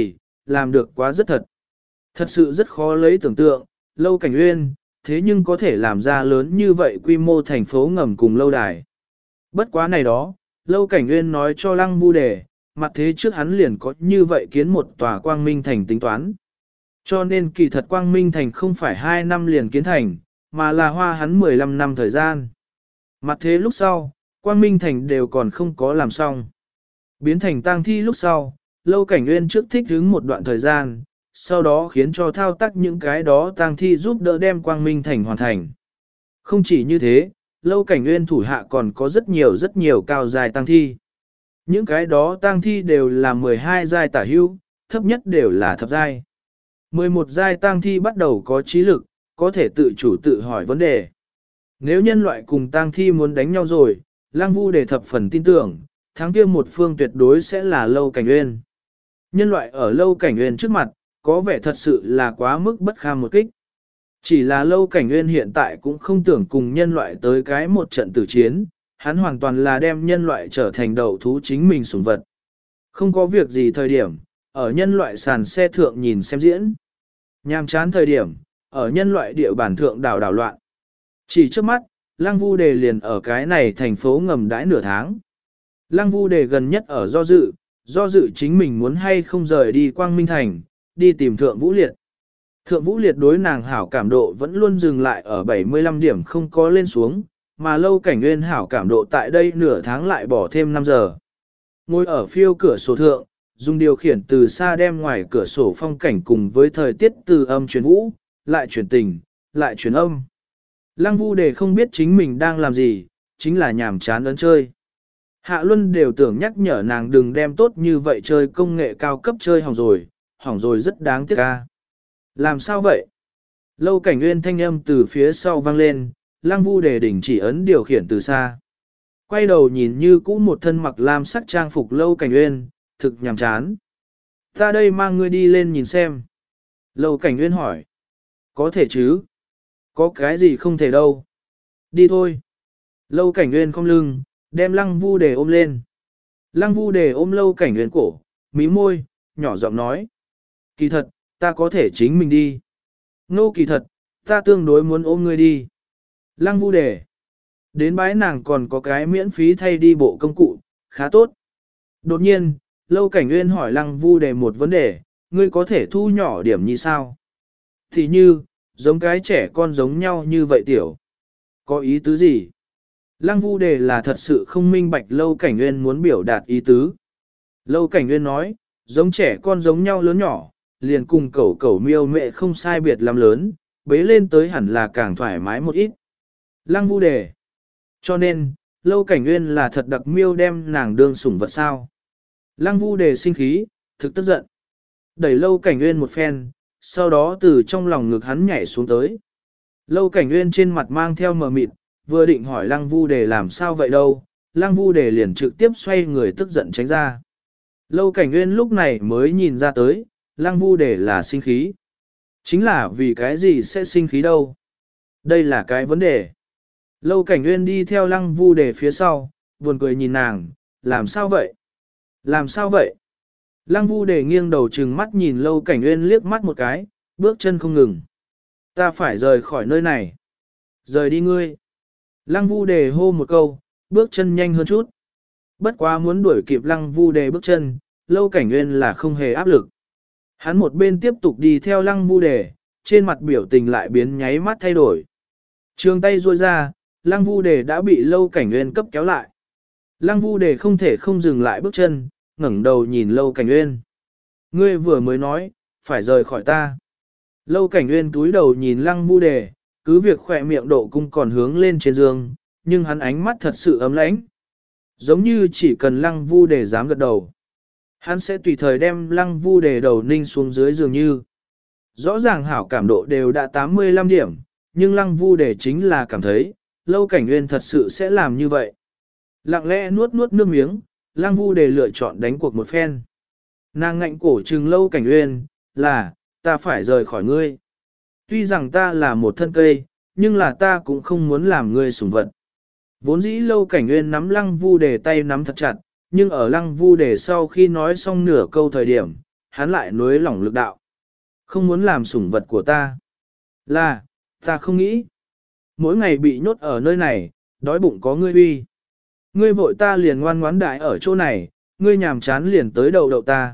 làm được quá rất thật. Thật sự rất khó lấy tưởng tượng, Lâu Cảnh Uyên, thế nhưng có thể làm ra lớn như vậy quy mô thành phố ngầm cùng lâu đài. Bất quá này đó, Lâu Cảnh Uyên nói cho Lăng Vu Đề, mặt thế trước hắn liền có như vậy kiến một tòa Quang Minh Thành tính toán. Cho nên kỳ thật Quang Minh Thành không phải hai năm liền kiến thành, mà là hoa hắn mười lăm năm thời gian. Mặt thế lúc sau, Quang Minh Thành đều còn không có làm xong. Biến thành tang thi lúc sau, Lâu Cảnh Uyên trước thích ứng một đoạn thời gian, sau đó khiến cho thao tác những cái đó tang thi giúp đỡ đem Quang Minh Thành hoàn thành. Không chỉ như thế, Lâu Cảnh Uyên thủ hạ còn có rất nhiều rất nhiều cao dài tang thi. Những cái đó tang thi đều là mười hai giai tả hữu, thấp nhất đều là thập giai. mười một giai tang thi bắt đầu có trí lực, có thể tự chủ tự hỏi vấn đề. Nếu nhân loại cùng tang thi muốn đánh nhau rồi, Lang Vu Đề thập phần tin tưởng, thắng kia một phương tuyệt đối sẽ là Lâu Cảnh Uyên. Nhân loại ở Lâu Cảnh Uyên trước mặt, có vẻ thật sự là quá mức bất kham một kích. Chỉ là Lâu Cảnh Uyên hiện tại cũng không tưởng cùng nhân loại tới cái một trận tử chiến, hắn hoàn toàn là đem nhân loại trở thành đầu thú chính mình sủng vật. Không có việc gì thời điểm, ở nhân loại sàn xe thượng nhìn xem diễn. Nhàm chán thời điểm, ở nhân loại địa bản thượng đảo đảo loạn. Chỉ trước mắt, Lăng Vu Đề liền ở cái này thành phố ngầm đãi nửa tháng. Lăng Vu Đề gần nhất ở do dự, do dự chính mình muốn hay không rời đi Quang Minh Thành, đi tìm Thượng Vũ Liệt. Thượng Vũ Liệt đối nàng hảo cảm độ vẫn luôn dừng lại ở bảy mươi lăm điểm không có lên xuống, mà Lâu Cảnh Uyên hảo cảm độ tại đây nửa tháng lại bỏ thêm năm giờ. Ngồi ở phiêu cửa sổ thượng, dùng điều khiển từ xa đem ngoài cửa sổ phong cảnh cùng với thời tiết từ âm truyền vũ, lại truyền tình, lại truyền âm. Lăng Vu Đề không biết chính mình đang làm gì, chính là nhàm chán ấn chơi. Hạ Luân đều tưởng nhắc nhở nàng đừng đem tốt như vậy chơi công nghệ cao cấp chơi hỏng rồi, hỏng rồi rất đáng tiếc ca. Làm sao vậy? Lâu Cảnh Uyên thanh âm từ phía sau vang lên, Lăng Vu Đề đỉnh chỉ ấn điều khiển từ xa. Quay đầu nhìn như cũ một thân mặc lam sắc trang phục Lâu Cảnh Uyên, thực nhàm chán. Ta đây mang ngươi đi lên nhìn xem. Lâu Cảnh Uyên hỏi. Có thể chứ? Có cái gì không thể đâu. Đi thôi. Lâu Cảnh Uyên không lưng, đem Lăng Vu Đề ôm lên. Lăng Vu Đề ôm Lâu Cảnh Uyên cổ, mí môi, nhỏ giọng nói. Kỳ thật, ta có thể chính mình đi. Nô kỳ thật, ta tương đối muốn ôm ngươi đi. Lăng Vu Đề. Đến bãi nàng còn có cái miễn phí thay đi bộ công cụ, khá tốt. Đột nhiên, Lâu Cảnh Uyên hỏi Lăng Vu Đề một vấn đề, ngươi có thể thu nhỏ điểm như sao? Thì như, giống cái trẻ con giống nhau như vậy tiểu. Có ý tứ gì? Lăng Vu Đề là thật sự không minh bạch Lâu Cảnh Uyên muốn biểu đạt ý tứ. Lâu Cảnh Uyên nói, giống trẻ con giống nhau lớn nhỏ, liền cùng cẩu cẩu miêu mẹ không sai biệt lắm lớn, bế lên tới hẳn là càng thoải mái một ít. Lăng Vu Đề. Cho nên, Lâu Cảnh Uyên là thật đặc miêu đem nàng đương sủng vật sao. Lăng Vu Đề sinh khí, thực tức giận. Đẩy Lâu Cảnh Uyên một phen, sau đó từ trong lòng ngực hắn nhảy xuống tới. Lâu Cảnh Uyên trên mặt mang theo mờ mịt, vừa định hỏi Lăng Vu Đề làm sao vậy đâu, Lăng Vu Đề liền trực tiếp xoay người tức giận tránh ra. Lâu Cảnh Uyên lúc này mới nhìn ra tới, Lăng Vu Đề là sinh khí. Chính là vì cái gì sẽ sinh khí đâu? Đây là cái vấn đề. Lâu Cảnh Uyên đi theo Lăng Vu Đề phía sau, buồn cười nhìn nàng, làm sao vậy? Làm sao vậy? Lăng Vu Đề nghiêng đầu trừng mắt nhìn Lâu Cảnh Uyên liếc mắt một cái, bước chân không ngừng. Ta phải rời khỏi nơi này. Rời đi ngươi. Lăng Vu Đề hô một câu, bước chân nhanh hơn chút. Bất quá muốn đuổi kịp Lăng Vu Đề bước chân, Lâu Cảnh Uyên là không hề áp lực. Hắn một bên tiếp tục đi theo Lăng Vu Đề, trên mặt biểu tình lại biến nháy mắt thay đổi. Trường tay ruôi ra, Lăng Vu Đề đã bị Lâu Cảnh Uyên cấp kéo lại. Lăng Vu Đề không thể không dừng lại bước chân, ngẩng đầu nhìn Lâu Cảnh Uyên. Ngươi vừa mới nói, phải rời khỏi ta. Lâu Cảnh Uyên túi đầu nhìn Lăng Vu Đề, cứ việc khỏe miệng độ cung còn hướng lên trên giường, nhưng hắn ánh mắt thật sự ấm lãnh. Giống như chỉ cần Lăng Vu Đề dám gật đầu. Hắn sẽ tùy thời đem Lăng Vu Đề đầu ninh xuống dưới dường như. Rõ ràng hảo cảm độ đều đã tám mươi lăm điểm, nhưng Lăng Vu Đề chính là cảm thấy, Lâu Cảnh Uyên thật sự sẽ làm như vậy. Lặng lẽ nuốt nuốt nước miếng, Lăng Vu Đề lựa chọn đánh cuộc một phen. Nàng ngạnh cổ trừng Lâu Cảnh Uyên, là, ta phải rời khỏi ngươi. Tuy rằng ta là một thân cây, nhưng là ta cũng không muốn làm ngươi sủng vật. Vốn dĩ Lâu Cảnh Uyên nắm Lăng Vu Đề tay nắm thật chặt, nhưng ở Lăng Vu Đề sau khi nói xong nửa câu thời điểm, hắn lại nối lỏng lực đạo. Không muốn làm sủng vật của ta. Là, ta không nghĩ. Mỗi ngày bị nhốt ở nơi này, đói bụng có ngươi uy. Ngươi vội ta liền ngoan ngoãn đại ở chỗ này, ngươi nhàm chán liền tới đầu đậu ta.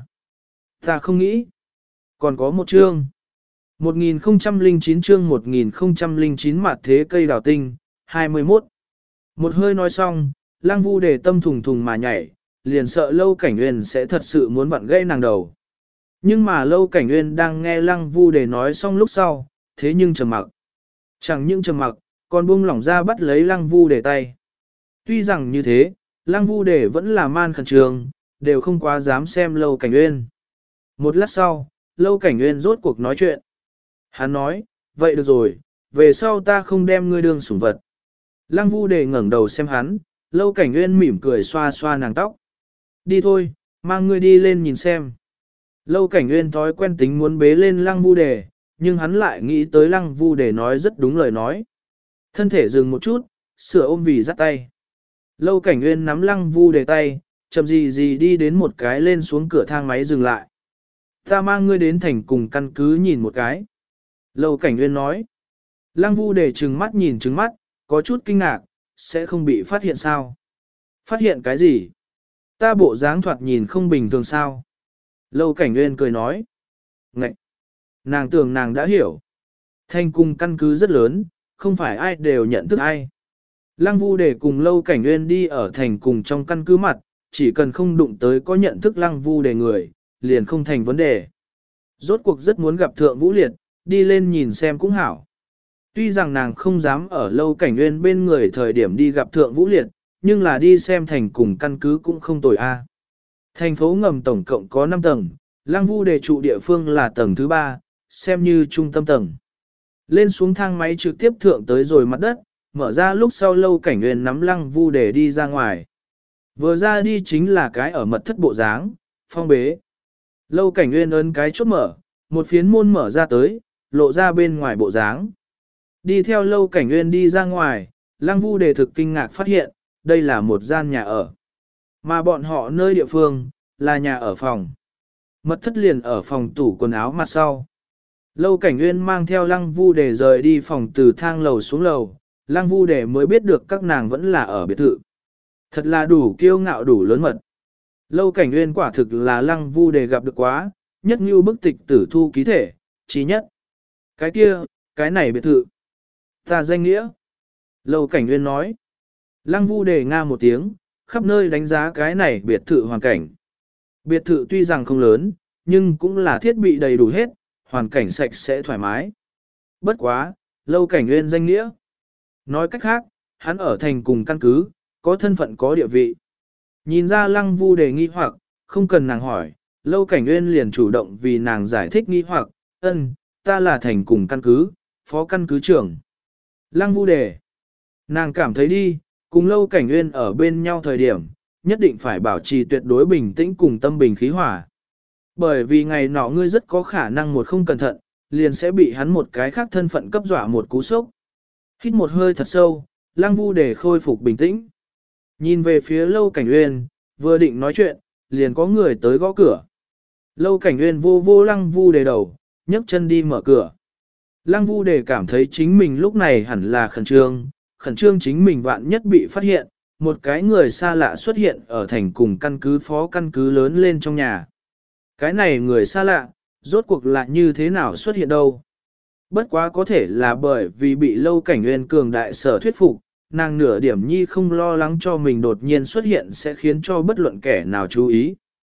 Ta không nghĩ. Còn có một chương. một nghìn không trăm lẻ chín chương một nghìn không trăm lẻ chín mặt thế cây đào tinh, hai mươi mốt. Một hơi nói xong, Lăng Vu Đề tâm thùng thùng mà nhảy, liền sợ Lâu Cảnh Nguyên sẽ thật sự muốn vặn gãy nàng đầu. Nhưng mà Lâu Cảnh Nguyên đang nghe Lăng Vu Đề nói xong lúc sau, thế nhưng trầm mặc. Chẳng những trầm mặc, còn buông lỏng ra bắt lấy Lăng Vu Đề tay. Tuy rằng như thế, Lăng Vu Đề vẫn là man khẩn trương, đều không quá dám xem Lâu Cảnh Nguyên. Một lát sau, Lâu Cảnh Nguyên rốt cuộc nói chuyện. Hắn nói, vậy được rồi, về sau ta không đem ngươi đương sủng vật. Lăng Vu Đề ngẩng đầu xem hắn, Lâu Cảnh Nguyên mỉm cười xoa xoa nàng tóc. Đi thôi, mang ngươi đi lên nhìn xem. Lâu Cảnh Nguyên thói quen tính muốn bế lên Lăng Vu Đề, nhưng hắn lại nghĩ tới Lăng Vu Đề nói rất đúng lời nói. Thân thể dừng một chút, sửa ôm vì dắt tay. Lâu Cảnh Nguyên nắm Lăng Vu Đề tay, chậm gì gì đi đến một cái lên xuống cửa thang máy dừng lại. Ta mang ngươi đến thành cùng căn cứ nhìn một cái. Lâu Cảnh Nguyên nói. Lăng Vu Đề trừng mắt nhìn trừng mắt, có chút kinh ngạc, sẽ không bị phát hiện sao? Phát hiện cái gì? Ta bộ dáng thoạt nhìn không bình thường sao? Lâu Cảnh Nguyên cười nói. Ngậy! Nàng tưởng nàng đã hiểu. Thành cùng căn cứ rất lớn, không phải ai đều nhận thức ai. Lăng Vu Đề cùng Lâu Cảnh Nguyên đi ở thành cùng trong căn cứ mặt, chỉ cần không đụng tới có nhận thức Lăng Vu Đề người, liền không thành vấn đề. Rốt cuộc rất muốn gặp Thượng Vũ Liệt, đi lên nhìn xem cũng hảo. Tuy rằng nàng không dám ở Lâu Cảnh Nguyên bên người thời điểm đi gặp Thượng Vũ Liệt, nhưng là đi xem thành cùng căn cứ cũng không tồi a. Thành phố ngầm tổng cộng có năm tầng, Lăng Vu Đề trụ địa phương là tầng thứ ba, xem như trung tâm tầng. Lên xuống thang máy trực tiếp thượng tới rồi mặt đất, mở ra lúc sau Lâu Cảnh Nguyên nắm Lăng Vu Đề đi ra ngoài. Vừa ra đi chính là cái ở mật thất bộ dáng, phong bế. Lâu Cảnh Nguyên ấn cái chốt mở, một phiến môn mở ra tới, lộ ra bên ngoài bộ dáng. Đi theo Lâu Cảnh Nguyên đi ra ngoài, Lăng Vu Đề thực kinh ngạc phát hiện, đây là một gian nhà ở. Mà bọn họ nơi địa phương, là nhà ở phòng. Mật thất liền ở phòng tủ quần áo mặt sau. Lâu Cảnh Nguyên mang theo Lăng Vu Đề rời đi phòng từ thang lầu xuống lầu, Lăng Vu Đề mới biết được các nàng vẫn là ở biệt thự. Thật là đủ kiêu ngạo đủ lớn mật. Lâu Cảnh Nguyên quả thực là Lăng Vu Đề gặp được quá, nhất như bức tịch tử thu ký thể, chí nhất. Cái kia, cái này biệt thự. Ta danh nghĩa. Lâu Cảnh Nguyên nói. Lăng Vu Đề nga một tiếng, khắp nơi đánh giá cái này biệt thự hoàn cảnh. Biệt thự tuy rằng không lớn, nhưng cũng là thiết bị đầy đủ hết, hoàn cảnh sạch sẽ thoải mái. Bất quá, Lâu Cảnh Nguyên danh nghĩa. Nói cách khác, hắn ở thành cùng căn cứ, có thân phận có địa vị. Nhìn ra Lăng Vu Đề nghi hoặc, không cần nàng hỏi, Lâu Cảnh Nguyên liền chủ động vì nàng giải thích nghi hoặc, ân, ta là thành cùng căn cứ, phó căn cứ trưởng. Lăng Vu Đề. Nàng cảm thấy đi, cùng Lâu Cảnh Nguyên ở bên nhau thời điểm, nhất định phải bảo trì tuyệt đối bình tĩnh cùng tâm bình khí hòa. Bởi vì ngày nọ ngươi rất có khả năng một không cẩn thận, liền sẽ bị hắn một cái khác thân phận cấp dọa một cú sốc. Hít một hơi thật sâu, Lăng Vu Đề khôi phục bình tĩnh. Nhìn về phía Lâu Cảnh Nguyên, vừa định nói chuyện, liền có người tới gõ cửa. Lâu Cảnh Nguyên vô vô Lăng Vu Đề đầu, nhấc chân đi mở cửa. Lăng Vu Đề cảm thấy chính mình lúc này hẳn là khẩn trương, khẩn trương chính mình vạn nhất bị phát hiện, một cái người xa lạ xuất hiện ở thành cùng căn cứ phó căn cứ lớn lên trong nhà. Cái này người xa lạ, rốt cuộc là như thế nào xuất hiện đâu? Bất quá có thể là bởi vì bị Lâu Cảnh Nguyên cường đại sở thuyết phục, nàng nửa điểm nhi không lo lắng cho mình đột nhiên xuất hiện sẽ khiến cho bất luận kẻ nào chú ý.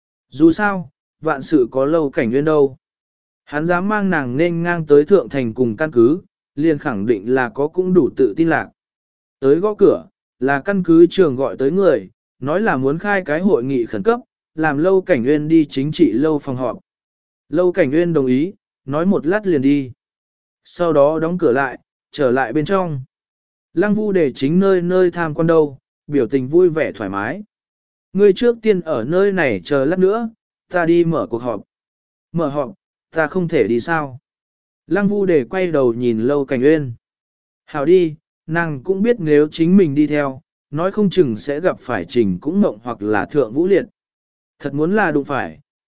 Dù sao, vạn sự có Lâu Cảnh Nguyên đâu. Hắn dám mang nàng nên ngang tới thượng thành cùng căn cứ, liền khẳng định là có cũng đủ tự tin lạc. Tới gõ cửa, là căn cứ trường gọi tới người, nói là muốn khai cái hội nghị khẩn cấp, làm Lâu Cảnh Nguyên đi chính trị lâu phòng họp. Lâu Cảnh Nguyên đồng ý, nói một lát liền đi. Sau đó đóng cửa lại, trở lại bên trong. Lăng Vu Đề chính nơi nơi tham quan đâu, biểu tình vui vẻ thoải mái. Ngươi trước tiên ở nơi này chờ lát nữa, ta đi mở cuộc họp. Mở họp, ta không thể đi sao? Lăng Vu Đề quay đầu nhìn Lâu Cảnh Nguyên. Hảo đi, nàng cũng biết nếu chính mình đi theo, nói không chừng sẽ gặp phải Trình cũng mộng hoặc là Thượng Vũ Liệt. Thật muốn là đụng phải,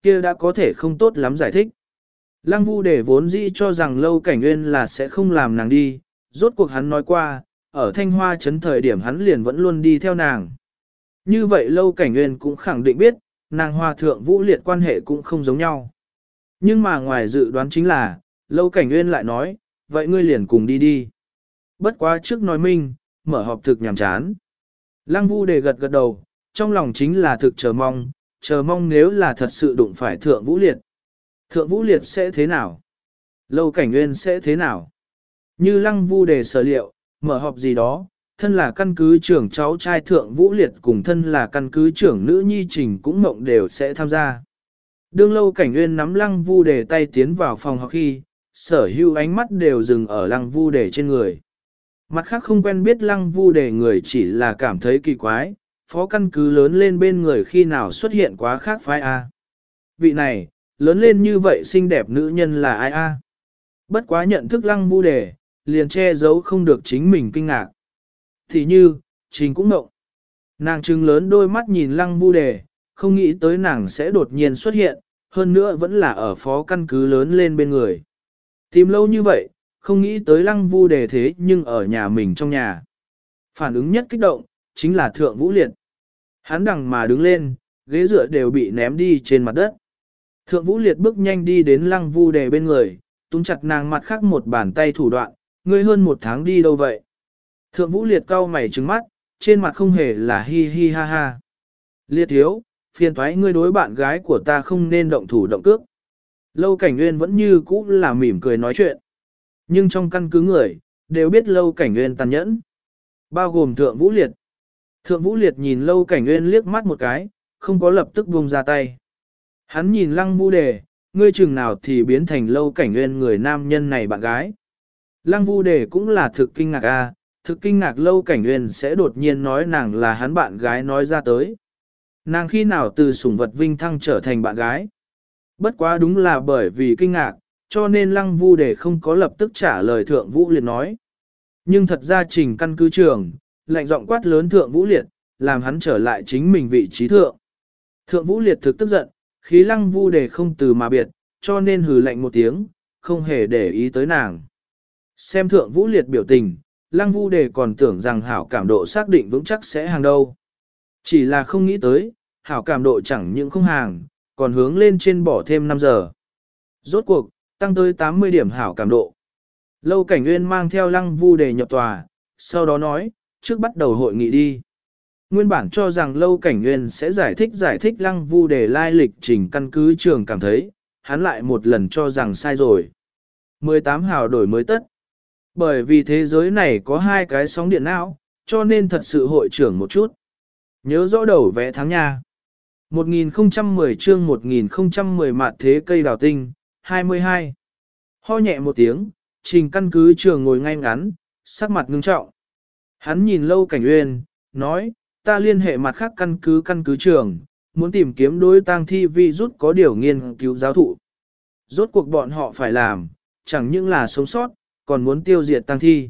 kia đã có thể không tốt lắm giải thích. Lăng Vu Đề vốn dĩ cho rằng Lâu Cảnh Nguyên là sẽ không làm nàng đi, rốt cuộc hắn nói qua, ở Thanh Hoa Trấn thời điểm hắn liền vẫn luôn đi theo nàng. Như vậy Lâu Cảnh Nguyên cũng khẳng định biết, nàng Hoa Thượng Vũ Liệt quan hệ cũng không giống nhau. Nhưng mà ngoài dự đoán chính là, Lâu Cảnh Nguyên lại nói, vậy ngươi liền cùng đi đi. Bất quá trước nói minh, mở họp thực nhàm chán. Lăng Vu Đề gật gật đầu, trong lòng chính là thực chờ mong, chờ mong nếu là thật sự đụng phải Thượng Vũ Liệt. Thượng Vũ Liệt sẽ thế nào? Lâu Cảnh Nguyên sẽ thế nào? Như Lăng Vu Đề sở liệu, mở họp gì đó, thân là căn cứ trưởng cháu trai Thượng Vũ Liệt cùng thân là căn cứ trưởng nữ nhi Trình cũng mộng đều sẽ tham gia. Đương Lâu Cảnh Nguyên nắm Lăng Vu Đề tay tiến vào phòng họp khi, sở hữu ánh mắt đều dừng ở Lăng Vu Đề trên người. Mặt khác không quen biết Lăng Vu Đề người chỉ là cảm thấy kỳ quái, phó căn cứ lớn lên bên người khi nào xuất hiện quá khác phái A. Vị này, lớn lên như vậy xinh đẹp nữ nhân là ai A. Bất quá nhận thức Lăng Vu Đề, liền che giấu không được chính mình kinh ngạc. Thì như, Trình cũng nộng. Nàng trừng lớn đôi mắt nhìn Lăng Vu Đề, không nghĩ tới nàng sẽ đột nhiên xuất hiện, hơn nữa vẫn là ở phó căn cứ lớn lên bên người. Tìm lâu như vậy, không nghĩ tới Lăng Vu Đề thế nhưng ở nhà mình trong nhà. Phản ứng nhất kích động, chính là Thượng Vũ Liệt. Hắn đằng mà đứng lên, ghế dựa đều bị ném đi trên mặt đất. Thượng Vũ Liệt bước nhanh đi đến Lăng Vu Đề bên người, túm chặt nàng mặt khác một bàn tay thủ đoạn, ngươi hơn một tháng đi đâu vậy? Thượng Vũ Liệt cau mày trừng mắt, trên mặt không hề là hi hi ha ha. Liệt thiếu, phiền thoái ngươi đối bạn gái của ta không nên động thủ động cước. Lâu Cảnh Nguyên vẫn như cũ là mỉm cười nói chuyện. Nhưng trong căn cứ người, đều biết Lâu Cảnh Nguyên tàn nhẫn. Bao gồm Thượng Vũ Liệt. Thượng Vũ Liệt nhìn Lâu Cảnh Nguyên liếc mắt một cái, không có lập tức buông ra tay. Hắn nhìn Lăng Vu Đề, ngươi chừng nào thì biến thành Lâu Cảnh Nguyên người nam nhân này bạn gái. Lăng Vu Đề cũng là thực kinh ngạc a, thực kinh ngạc Lâu Cảnh Nguyên sẽ đột nhiên nói nàng là hắn bạn gái nói ra tới. Nàng khi nào từ sủng vật vinh thăng trở thành bạn gái. Bất quá đúng là bởi vì kinh ngạc, cho nên Lăng Vu Đề không có lập tức trả lời Thượng Vũ Liệt nói. Nhưng thật ra Trình căn cứ trường, lạnh giọng quát lớn Thượng Vũ Liệt, làm hắn trở lại chính mình vị trí thượng. Thượng Vũ Liệt thực tức giận, khí Lăng Vu Đề không từ mà biệt, cho nên hừ lạnh một tiếng, không hề để ý tới nàng. Xem Thượng Vũ Liệt biểu tình, Lăng Vu Đề còn tưởng rằng hảo cảm độ xác định vững chắc sẽ hàng đâu. Chỉ là không nghĩ tới, hảo cảm độ chẳng những không hàng, còn hướng lên trên bỏ thêm năm giờ. Rốt cuộc, tăng tới tám mươi điểm hảo cảm độ. Lâu Cảnh Nguyên mang theo Lăng Vu Đề nhập tòa, sau đó nói, trước bắt đầu hội nghị đi. Nguyên bản cho rằng Lâu Cảnh Nguyên sẽ giải thích giải thích Lăng Vu Đề lai lịch trình căn cứ trường cảm thấy, hắn lại một lần cho rằng sai rồi. mười tám hào đổi mới tất. Bởi vì thế giới này có hai cái sóng điện não, cho nên thật sự hội trưởng một chút. Nhớ rõ đầu vẽ tháng nha. một nghìn không trăm mười chương một nghìn không trăm mười mạt thế cây đào tinh, hai mươi hai. Ho nhẹ một tiếng, trình căn cứ trường ngồi ngay ngắn, sắc mặt ngưng trọng. Hắn nhìn Lâu Cảnh Nguyên, nói, ta liên hệ mặt khác căn cứ căn cứ trường, muốn tìm kiếm đối tang thi vi rút có điều nghiên cứu giáo thụ. Rốt cuộc bọn họ phải làm, chẳng những là sống sót, còn muốn tiêu diệt tang thi.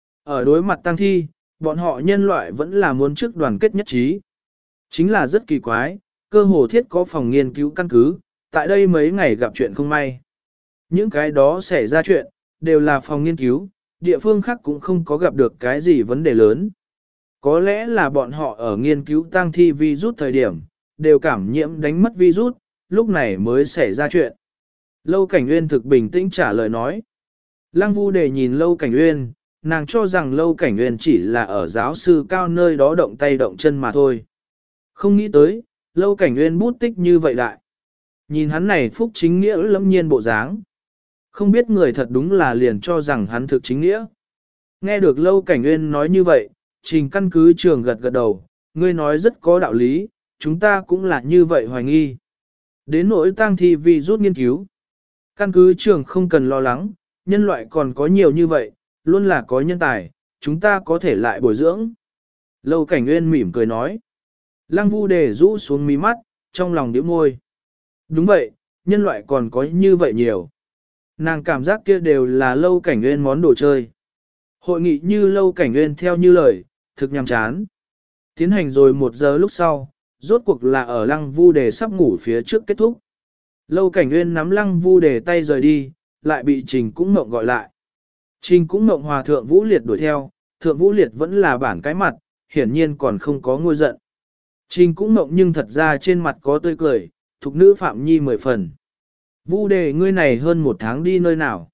Ở đối mặt tang thi, bọn họ nhân loại vẫn là muốn trước đoàn kết nhất trí. Chính là rất kỳ quái, cơ hồ thiết có phòng nghiên cứu căn cứ, tại đây mấy ngày gặp chuyện không may. Những cái đó xảy ra chuyện, đều là phòng nghiên cứu, địa phương khác cũng không có gặp được cái gì vấn đề lớn. Có lẽ là bọn họ ở nghiên cứu tang thi virus thời điểm, đều cảm nhiễm đánh mất virus, lúc này mới xảy ra chuyện. Lâu Cảnh Nguyên thực bình tĩnh trả lời nói. Lăng Vu Đề nhìn Lâu Cảnh Nguyên, nàng cho rằng Lâu Cảnh Nguyên chỉ là ở giáo sư cao nơi đó động tay động chân mà thôi. Không nghĩ tới, Lâu Cảnh Nguyên bút tích như vậy đại. Nhìn hắn này phúc chính nghĩa lâm nhiên bộ dáng. Không biết người thật đúng là liền cho rằng hắn thực chính nghĩa. Nghe được Lâu Cảnh Nguyên nói như vậy, trình căn cứ trường gật gật đầu, ngươi nói rất có đạo lý, chúng ta cũng là như vậy hoài nghi. Đến nỗi tang thi vi rút nghiên cứu. Căn cứ trường không cần lo lắng, nhân loại còn có nhiều như vậy, luôn là có nhân tài, chúng ta có thể lại bồi dưỡng. Lâu Cảnh Nguyên mỉm cười nói. Lăng Vu Đề rũ xuống mí mắt, trong lòng nhếch môi. Đúng vậy, nhân loại còn có như vậy nhiều. Nàng cảm giác kia đều là Lâu Cảnh Nguyên món đồ chơi. Hội nghị như Lâu Cảnh Nguyên theo như lời, thực nhàm chán. Tiến hành rồi một giờ lúc sau, rốt cuộc là ở Lăng Vu Đề sắp ngủ phía trước kết thúc. Lâu Cảnh Nguyên nắm Lăng Vu Đề tay rời đi, lại bị Trình Cũng Mộng gọi lại. Trình Cũng Mộng hòa Thượng Vũ Liệt đuổi theo, Thượng Vũ Liệt vẫn là bản cái mặt, hiển nhiên còn không có ngôi giận. Trình Cũng Mộng nhưng thật ra trên mặt có tươi cười, thục nữ Phạm Nhi mười phần. Vu Đề ngươi này hơn một tháng đi nơi nào?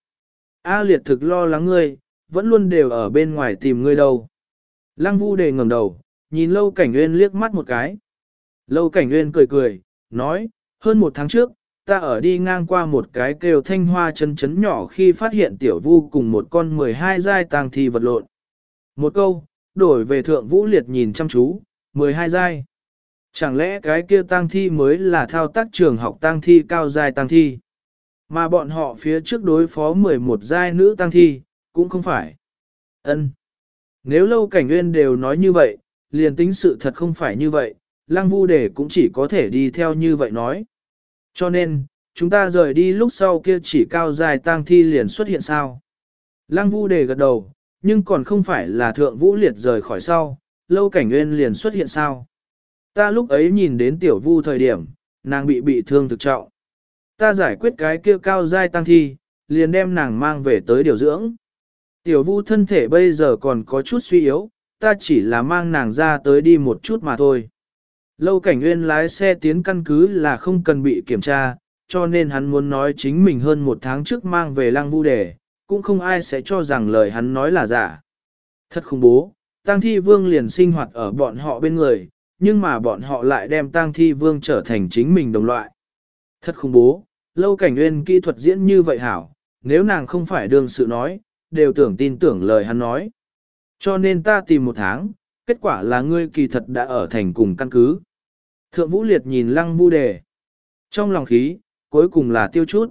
A Liệt thực lo lắng ngươi, vẫn luôn đều ở bên ngoài tìm ngươi đâu. Lăng Vu Đề ngẩng đầu, nhìn Lâu Cảnh Nguyên liếc mắt một cái. Lâu Cảnh Nguyên cười cười, nói, hơn một tháng trước, ta ở đi ngang qua một cái kêu thanh hoa chân chấn nhỏ khi phát hiện tiểu vu cùng một con mười hai giai tang thi vật lộn. Một câu, đổi về Thượng Vũ Liệt nhìn chăm chú, mười hai giai. Chẳng lẽ cái kia tang thi mới là thao tác trường học tang thi cao giai tang thi? Mà bọn họ phía trước đối phó mười một giai nữ tang thi, cũng không phải. Ân. Nếu Lâu Cảnh Nguyên đều nói như vậy, liền tính sự thật không phải như vậy, Lăng Vu Đề cũng chỉ có thể đi theo như vậy nói. Cho nên, chúng ta rời đi lúc sau kia chỉ cao dài tang thi liền xuất hiện sao. Lăng Vu Đề gật đầu, nhưng còn không phải là Thượng Vũ Liệt rời khỏi sau, Lâu Cảnh Nguyên liền xuất hiện sao. Ta lúc ấy nhìn đến tiểu Vu thời điểm, nàng bị bị thương thực trọng. Ta giải quyết cái kia cao giai tang thi, liền đem nàng mang về tới điều dưỡng. Tiểu Vu thân thể bây giờ còn có chút suy yếu, ta chỉ là mang nàng ra tới đi một chút mà thôi. Lâu Cảnh Nguyên lái xe tiến căn cứ là không cần bị kiểm tra, cho nên hắn muốn nói chính mình hơn một tháng trước mang về Lăng Vu Đề, cũng không ai sẽ cho rằng lời hắn nói là giả. Thật khủng bố, Tang Thi Vương liền sinh hoạt ở bọn họ bên người, nhưng mà bọn họ lại đem Tang Thi Vương trở thành chính mình đồng loại. Thật khủng bố, Lâu Cảnh Nguyên kỹ thuật diễn như vậy hảo, nếu nàng không phải đương sự nói, đều tưởng tin tưởng lời hắn nói. Cho nên ta tìm một tháng, kết quả là ngươi kỳ thật đã ở thành cùng căn cứ. Thượng Vũ Liệt nhìn Lăng Vu Đề. Trong lòng khí, cuối cùng là tiêu chút.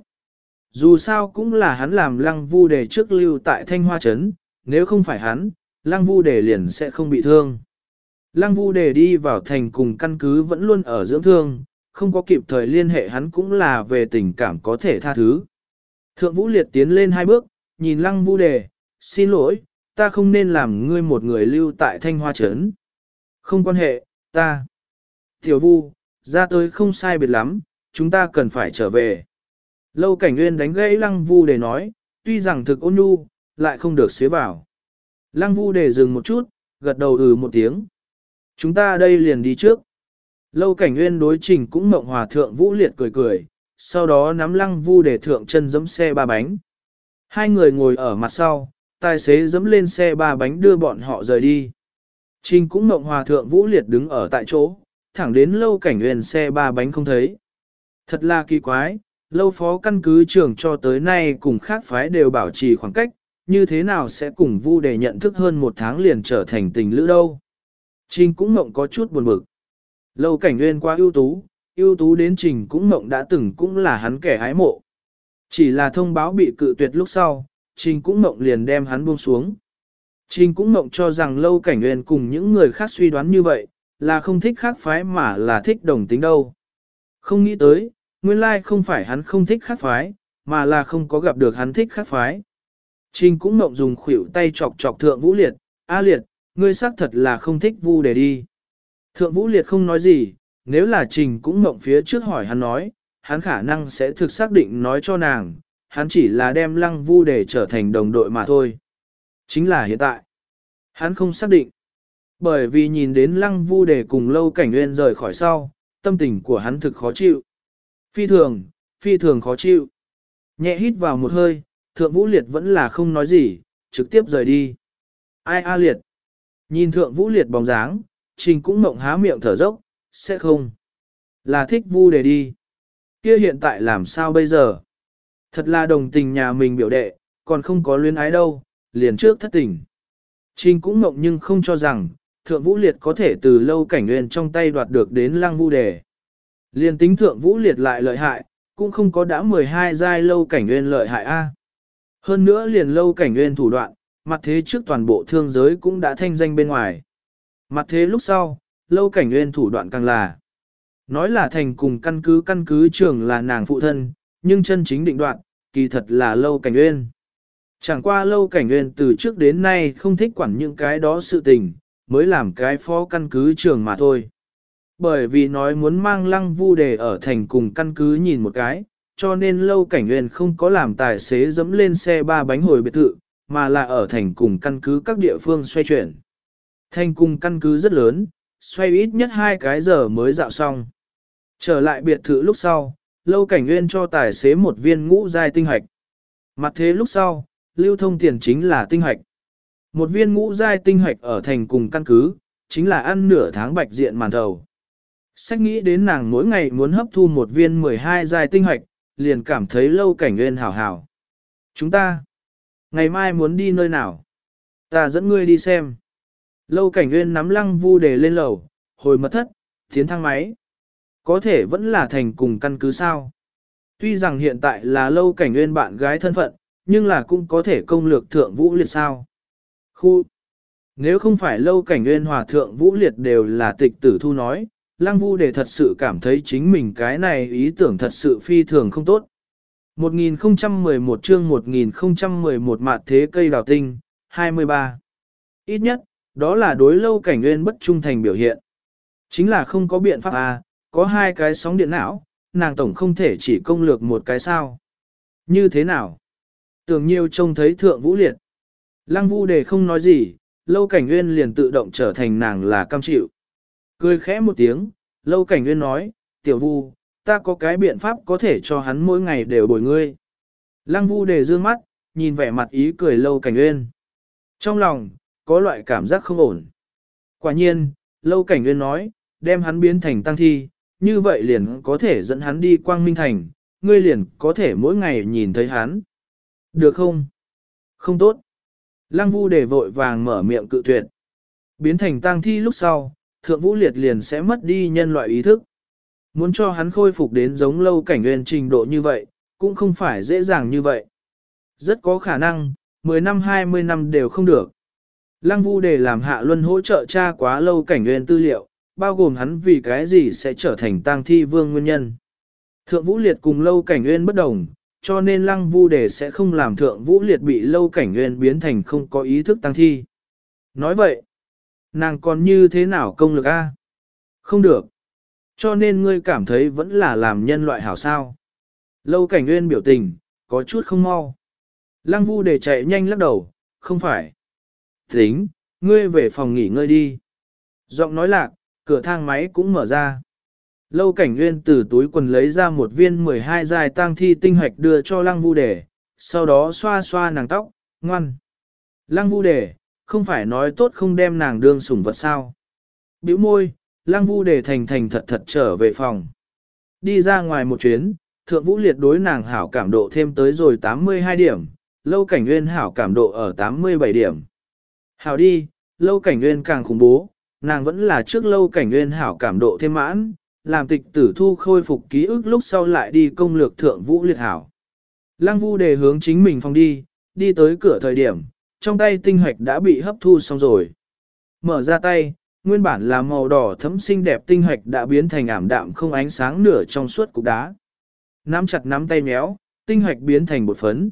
Dù sao cũng là hắn làm Lăng Vu Đề trước lưu tại Thanh Hoa Trấn, nếu không phải hắn, Lăng Vu Đề liền sẽ không bị thương. Lăng Vu Đề đi vào thành cùng căn cứ vẫn luôn ở dưỡng thương, không có kịp thời liên hệ hắn cũng là về tình cảm có thể tha thứ. Thượng Vũ Liệt tiến lên hai bước, nhìn Lăng Vu Đề, xin lỗi, ta không nên làm ngươi một người lưu tại Thanh Hoa Trấn. Không quan hệ, ta. Tiểu Vu, ra tới không sai biệt lắm, chúng ta cần phải trở về. Lâu Cảnh Nguyên đánh gãy Lăng Vu Đề nói, tuy rằng thực ôn nhu, lại không được xế vào. Lăng Vu Đề dừng một chút, gật đầu ừ một tiếng. Chúng ta đây liền đi trước. Lâu Cảnh Nguyên đối Trình Cũng Mộng hòa Thượng Vũ Liệt cười cười, sau đó nắm Lăng Vu Đề thượng chân giẫm xe ba bánh. Hai người ngồi ở mặt sau, tài xế giẫm lên xe ba bánh đưa bọn họ rời đi. Trình Cũng Mộng hòa Thượng Vũ Liệt đứng ở tại chỗ, thẳng đến Lâu Cảnh Nguyên xe ba bánh không thấy. Thật là kỳ quái, Lâu phó căn cứ trưởng cho tới nay cùng khác phái đều bảo trì khoảng cách, như thế nào sẽ cùng Vu Đề nhận thức hơn một tháng liền trở thành tình lữ đâu. Trình Cũng Mộng có chút buồn bực. Lâu Cảnh Nguyên quá ưu tú, ưu tú đến Trình Cũng Mộng đã từng cũng là hắn kẻ ái mộ. Chỉ là thông báo bị cự tuyệt lúc sau, Trình Cũng Mộng liền đem hắn buông xuống. Trình Cũng Mộng cho rằng Lâu Cảnh Nguyên cùng những người khác suy đoán như vậy, là không thích khác phái mà là thích đồng tính đâu. Không nghĩ tới, nguyên lai không phải hắn không thích khác phái, mà là không có gặp được hắn thích khác phái. Trình Cũng Mộng dùng khuỷu tay chọc chọc Thượng Vũ Liệt, A Liệt, ngươi xác thật là không thích Vu Đề đi. Thượng Vũ Liệt không nói gì, nếu là Trình Cũng Mộng phía trước hỏi hắn nói, hắn khả năng sẽ thực xác định nói cho nàng, hắn chỉ là đem Lăng Vu Đề trở thành đồng đội mà thôi. Chính là hiện tại, hắn không xác định. Bởi vì nhìn đến Lăng Vu Đề cùng Lâu Cảnh Nguyên rời khỏi sau, tâm tình của hắn thực khó chịu. Phi thường, phi thường khó chịu. Nhẹ hít vào một hơi, Thượng Vũ Liệt vẫn là không nói gì, trực tiếp rời đi. Ai a Liệt? Nhìn Thượng Vũ Liệt bóng dáng, Trình Cũng Mộng há miệng thở dốc, sẽ không. Là thích Vu Đề đi. Kia hiện tại làm sao bây giờ? Thật là đồng tình nhà mình biểu đệ, còn không có luyến ái đâu, liền trước thất tình. Trình Cũng Mộng nhưng không cho rằng, Thượng Vũ Liệt có thể từ Lâu Cảnh Nguyên trong tay đoạt được đến Lăng Vu Đề. Liền tính Thượng Vũ Liệt lại lợi hại, cũng không có đã mười hai giai Lâu Cảnh Nguyên lợi hại a. Hơn nữa liền Lâu Cảnh Nguyên thủ đoạn, mặt thế trước toàn bộ thương giới cũng đã thanh danh bên ngoài. Mặt thế lúc sau, Lâu Cảnh Nguyên thủ đoạn càng là. Nói là thành cùng căn cứ căn cứ trưởng là nàng phụ thân, nhưng chân chính định đoạn, kỳ thật là Lâu Cảnh Nguyên. Chẳng qua Lâu Cảnh Nguyên từ trước đến nay không thích quản những cái đó sự tình, mới làm cái phó căn cứ trưởng mà thôi. Bởi vì nói muốn mang Lăng Vu Đề ở thành cùng căn cứ nhìn một cái, cho nên Lâu Cảnh Nguyên không có làm tài xế dẫm lên xe ba bánh hồi biệt thự, mà là ở thành cùng căn cứ các địa phương xoay chuyển. Thành cùng căn cứ rất lớn, xoay ít nhất hai cái giờ mới dạo xong. Trở lại biệt thự lúc sau, Lâu Cảnh Nguyên cho tài xế một viên ngũ giai tinh hạch. Mặt thế lúc sau, lưu thông tiền chính là tinh hạch. Một viên ngũ giai tinh hạch ở thành cùng căn cứ, chính là ăn nửa tháng bạch diện màn thầu. Sách nghĩ đến nàng mỗi ngày muốn hấp thu một viên mười hai giai tinh hạch, liền cảm thấy Lâu Cảnh Nguyên hảo hảo. Chúng ta, ngày mai muốn đi nơi nào? Ta dẫn ngươi đi xem. Lâu Cảnh Nguyên nắm Lăng Vu Đề lên lầu, hồi mật thất, tiến thang máy. Có thể vẫn là thành cùng căn cứ sao. Tuy rằng hiện tại là Lâu Cảnh Nguyên bạn gái thân phận, nhưng là cũng có thể công lược thượng vũ liệt sao. Khu. Nếu không phải Lâu Cảnh Nguyên hòa thượng vũ liệt đều là tịch tử thu nói, Lăng Vu Đề thật sự cảm thấy chính mình cái này ý tưởng thật sự phi thường không tốt. một nghìn không trăm mười một chương một nghìn không trăm mười một mạt thế cây đào tinh, hai mươi ba. Ít nhất, đó là đối Lâu Cảnh Nguyên bất trung thành biểu hiện. Chính là không có biện pháp à, có hai cái sóng điện não, nàng tổng không thể chỉ công lược một cái sao. Như thế nào? Tưởng nhiều trông thấy thượng vũ liệt. Lăng Vu Đề không nói gì, Lâu Cảnh Nguyên liền tự động trở thành nàng là cam chịu. Cười khẽ một tiếng, Lâu Cảnh Nguyên nói, tiểu Vu, ta có cái biện pháp có thể cho hắn mỗi ngày đều bồi ngươi. Lăng Vu Đề dương mắt, nhìn vẻ mặt ý cười Lâu Cảnh Nguyên. Trong lòng, có loại cảm giác không ổn. Quả nhiên, Lâu Cảnh Nguyên nói, đem hắn biến thành tăng thi, như vậy liền có thể dẫn hắn đi Quang Minh Thành, ngươi liền có thể mỗi ngày nhìn thấy hắn. Được không? Không tốt. Lăng Vu Đề vội vàng mở miệng cự tuyệt. Biến thành tăng thi lúc sau, Thượng Vũ Liệt liền sẽ mất đi nhân loại ý thức. Muốn cho hắn khôi phục đến giống Lâu Cảnh Nguyên trình độ như vậy, cũng không phải dễ dàng như vậy. Rất có khả năng, mười năm hai mươi năm đều không được. Lăng Vu Đề làm Hạ Luân hỗ trợ tra quá Lâu Cảnh Nguyên tư liệu, bao gồm hắn vì cái gì sẽ trở thành tang thi vương nguyên nhân. Thượng Vũ Liệt cùng Lâu Cảnh Nguyên bất đồng, cho nên Lăng Vu Đề sẽ không làm Thượng Vũ Liệt bị Lâu Cảnh Nguyên biến thành không có ý thức tang thi. Nói vậy, nàng còn như thế nào công lực a? Không được. Cho nên ngươi cảm thấy vẫn là làm nhân loại hảo sao. Lâu Cảnh Nguyên biểu tình, có chút không mau. Lăng Vu Đề chạy nhanh lắc đầu, không phải. Tính, ngươi về phòng nghỉ ngơi đi. Giọng nói lạc, cửa thang máy cũng mở ra. Lâu Cảnh Nguyên từ túi quần lấy ra một viên mười hai giai tang thi tinh hoạch đưa cho Lăng Vu Đề, sau đó xoa xoa nàng tóc, ngoan. Lăng Vu Đề, không phải nói tốt không đem nàng đương sủng vật sao. Bĩu môi, Lăng Vu Đề thành thành thật thật trở về phòng. Đi ra ngoài một chuyến, Thượng Vũ Liệt đối nàng hảo cảm độ thêm tới rồi tám mươi hai điểm, Lâu Cảnh Nguyên hảo cảm độ ở tám mươi bảy điểm. Hảo đi, Lâu Cảnh Nguyên càng khủng bố, nàng vẫn là trước Lâu Cảnh Nguyên hảo cảm độ thêm mãn, làm tịch tử thu khôi phục ký ức lúc sau lại đi công lược Thượng Vũ Liệt hảo. Lăng Vu Đề hướng chính mình phòng đi, đi tới cửa thời điểm, trong tay tinh hoạch đã bị hấp thu xong rồi. Mở ra tay, nguyên bản là màu đỏ thẫm xinh đẹp tinh hoạch đã biến thành ảm đạm không ánh sáng nửa trong suốt cục đá. Nắm chặt nắm tay méo, tinh hoạch biến thành bột phấn.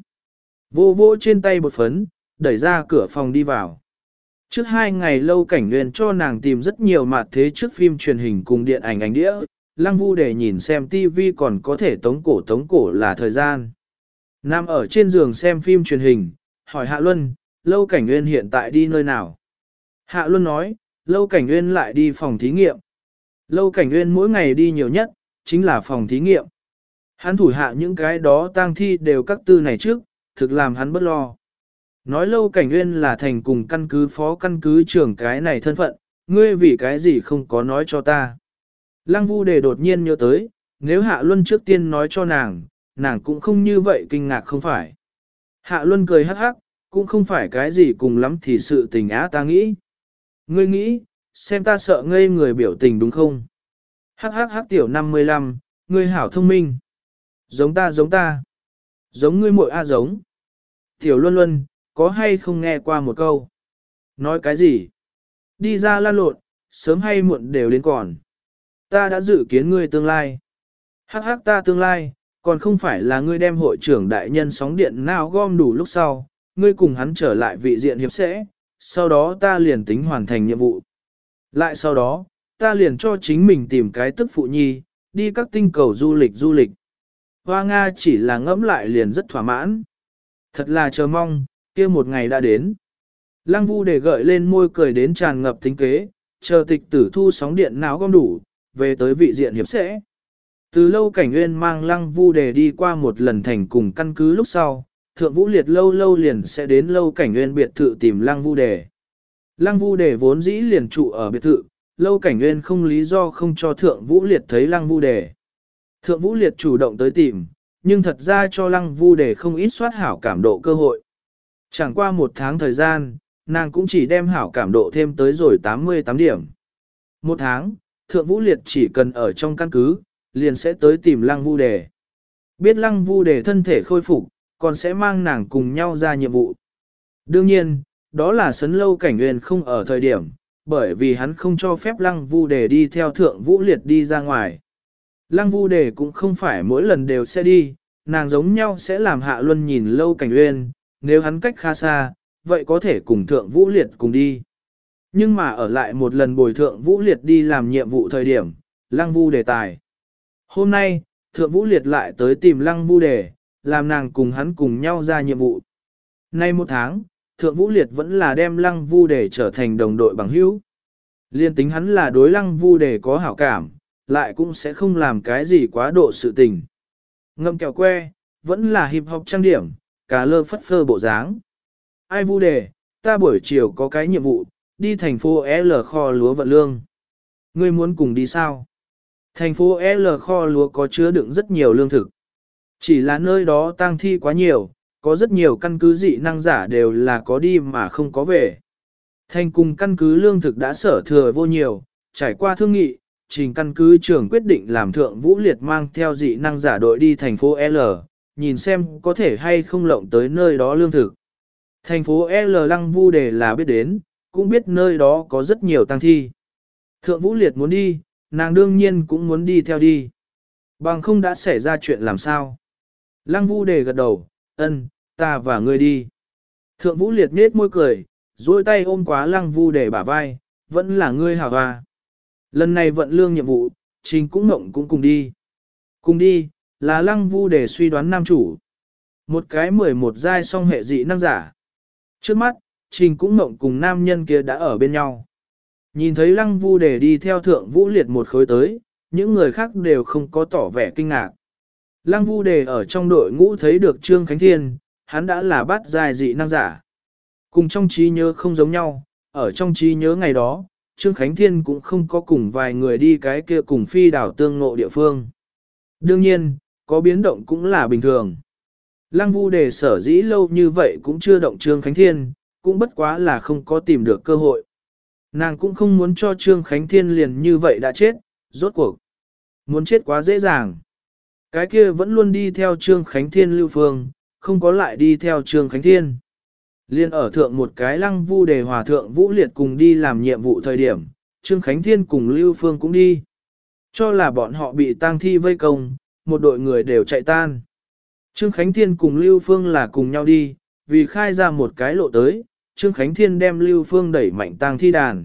Vô vô trên tay bột phấn, đẩy ra cửa phòng đi vào. Trước hai ngày Lâu Cảnh Nguyên cho nàng tìm rất nhiều mặt thế trước phim truyền hình cùng điện ảnh ảnh đĩa, Lăng Vu để nhìn xem tivi còn có thể tống cổ tống cổ là thời gian. Nằm ở trên giường xem phim truyền hình, hỏi Hạ Luân, Lâu Cảnh Nguyên hiện tại đi nơi nào? Hạ Luân nói, Lâu Cảnh Nguyên lại đi phòng thí nghiệm. Lâu Cảnh Nguyên mỗi ngày đi nhiều nhất, chính là phòng thí nghiệm. Hắn thủ hạ những cái đó tang thi đều các tư này trước, thực làm hắn bất lo. Nói Lâu Cảnh Nguyên là thành cùng căn cứ phó căn cứ trưởng cái này thân phận, ngươi vì cái gì không có nói cho ta. Lăng Vu Đề đột nhiên nhớ tới, nếu Hạ Luân trước tiên nói cho nàng, nàng cũng không như vậy kinh ngạc không phải. Hạ Luân cười hắc hắc, cũng không phải cái gì cùng lắm thì sự tình á ta nghĩ. Ngươi nghĩ, xem ta sợ ngây người biểu tình đúng không? Hắc hắc hắc tiểu năm mươi lăm, ngươi hảo thông minh. Giống ta giống ta. Giống ngươi muội a giống. Tiểu Luân Luân, có hay không nghe qua một câu? Nói cái gì? Đi ra lan lộn, sớm hay muộn đều đến còn. Ta đã dự kiến ngươi tương lai. Hắc hắc ta tương lai, còn không phải là ngươi đem hội trưởng đại nhân sóng điện nào gom đủ lúc sau, ngươi cùng hắn trở lại vị diện hiệp sẽ, sau đó ta liền tính hoàn thành nhiệm vụ. Lại sau đó, ta liền cho chính mình tìm cái tức phụ nhi, đi các tinh cầu du lịch du lịch. Hoa Nga chỉ là ngẫm lại liền rất thỏa mãn. Thật là chờ mong, kia một ngày đã đến. Lăng Vu để gợi lên môi cười đến tràn ngập tính kế, chờ tịch tử thu sóng điện não gom đủ, về tới vị diện hiệp sẽ. Từ lâu cảnh nguyên mang Lăng Vu để đi qua một lần thành cùng căn cứ lúc sau, Thượng Vũ Liệt lâu lâu liền sẽ đến lâu cảnh nguyên biệt thự tìm Lăng Vu đề. Lăng Vu đề vốn dĩ liền trụ ở biệt thự, lâu cảnh nguyên không lý do không cho Thượng Vũ Liệt thấy Lăng Vu đề. Thượng Vũ Liệt chủ động tới tìm, nhưng thật ra cho Lăng Vu đề không ít soát hảo cảm độ cơ hội. Chẳng qua một tháng thời gian, nàng cũng chỉ đem hảo cảm độ thêm tới rồi tám mươi tám điểm. Một tháng, Thượng Vũ Liệt chỉ cần ở trong căn cứ, liền sẽ tới tìm Lăng Vu đề. Biết Lăng Vu đề thân thể khôi phục, còn sẽ mang nàng cùng nhau ra nhiệm vụ. Đương nhiên, đó là sấn lâu cảnh nguyên không ở thời điểm, bởi vì hắn không cho phép Lăng Vu đề đi theo Thượng Vũ Liệt đi ra ngoài. Lăng Vu đề cũng không phải mỗi lần đều sẽ đi, nàng giống nhau sẽ làm Hạ Luân nhìn lâu cảnh nguyên, nếu hắn cách khá xa, vậy có thể cùng Thượng Vũ Liệt cùng đi. Nhưng mà ở lại một lần bồi Thượng Vũ Liệt đi làm nhiệm vụ thời điểm, Lăng Vu đề tài. Hôm nay, Thượng Vũ Liệt lại tới tìm Lăng Vu đề, làm nàng cùng hắn cùng nhau ra nhiệm vụ. Nay một tháng, Thượng Vũ Liệt vẫn là đem Lăng Vu đề trở thành đồng đội bằng hữu. Liên tính hắn là đối Lăng Vu đề có hảo cảm, lại cũng sẽ không làm cái gì quá độ sự tình. Ngâm kẹo que, vẫn là hiệp học trang điểm, cả lơ phất phơ bộ dáng. Ai Vu đề, ta buổi chiều có cái nhiệm vụ, đi thành phố L kho lúa vận lương. Ngươi muốn cùng đi sao? Thành phố L kho lúa có chứa đựng rất nhiều lương thực. Chỉ là nơi đó tang thi quá nhiều, có rất nhiều căn cứ dị năng giả đều là có đi mà không có về. Thành cùng căn cứ lương thực đã sở thừa vô nhiều, trải qua thương nghị, trình căn cứ trưởng quyết định làm Thượng Vũ Liệt mang theo dị năng giả đội đi thành phố L, nhìn xem có thể hay không lộng tới nơi đó lương thực. Thành phố L Lăng Vu đề là biết đến, cũng biết nơi đó có rất nhiều tang thi. Thượng Vũ Liệt muốn đi, nàng đương nhiên cũng muốn đi theo đi. Bằng không đã xảy ra chuyện làm sao. Lăng Vu đề gật đầu, ân, ta và ngươi đi. Thượng Vũ Liệt nhếch môi cười, duỗi tay ôm quá Lăng Vu đề bả vai, vẫn là ngươi hảo hoa. Lần này vận lương nhiệm vụ, Trình cũng Ngộng cũng cùng đi. Cùng đi, là Lăng Vu đề suy đoán nam chủ. Một cái mười một giai song hệ dị năng giả. Trước mắt, Trình cũng Ngộng cùng nam nhân kia đã ở bên nhau. Nhìn thấy Lăng Vu đề đi theo Thượng Vũ Liệt một khối tới, những người khác đều không có tỏ vẻ kinh ngạc. Lăng Vu đề ở trong đội ngũ thấy được Trương Khánh Thiên, hắn đã là bát giai dị năng giả. Cùng trong trí nhớ không giống nhau, ở trong trí nhớ ngày đó, Trương Khánh Thiên cũng không có cùng vài người đi cái kia cùng phi đảo tương ngộ địa phương. Đương nhiên, có biến động cũng là bình thường. Lăng Vu đề sở dĩ lâu như vậy cũng chưa động Trương Khánh Thiên, cũng bất quá là không có tìm được cơ hội. Nàng cũng không muốn cho Trương Khánh Thiên liền như vậy đã chết, rốt cuộc. Muốn chết quá dễ dàng. Cái kia vẫn luôn đi theo Trương Khánh Thiên Lưu Phương, không có lại đi theo Trương Khánh Thiên. Liên ở thượng một cái Lăng Vu đề hòa thượng Vũ Liệt cùng đi làm nhiệm vụ thời điểm, Trương Khánh Thiên cùng Lưu Phương cũng đi. Cho là bọn họ bị tang thi vây công, một đội người đều chạy tan. Trương Khánh Thiên cùng Lưu Phương là cùng nhau đi, vì khai ra một cái lộ tới, Trương Khánh Thiên đem Lưu Phương đẩy mạnh tang thi đàn.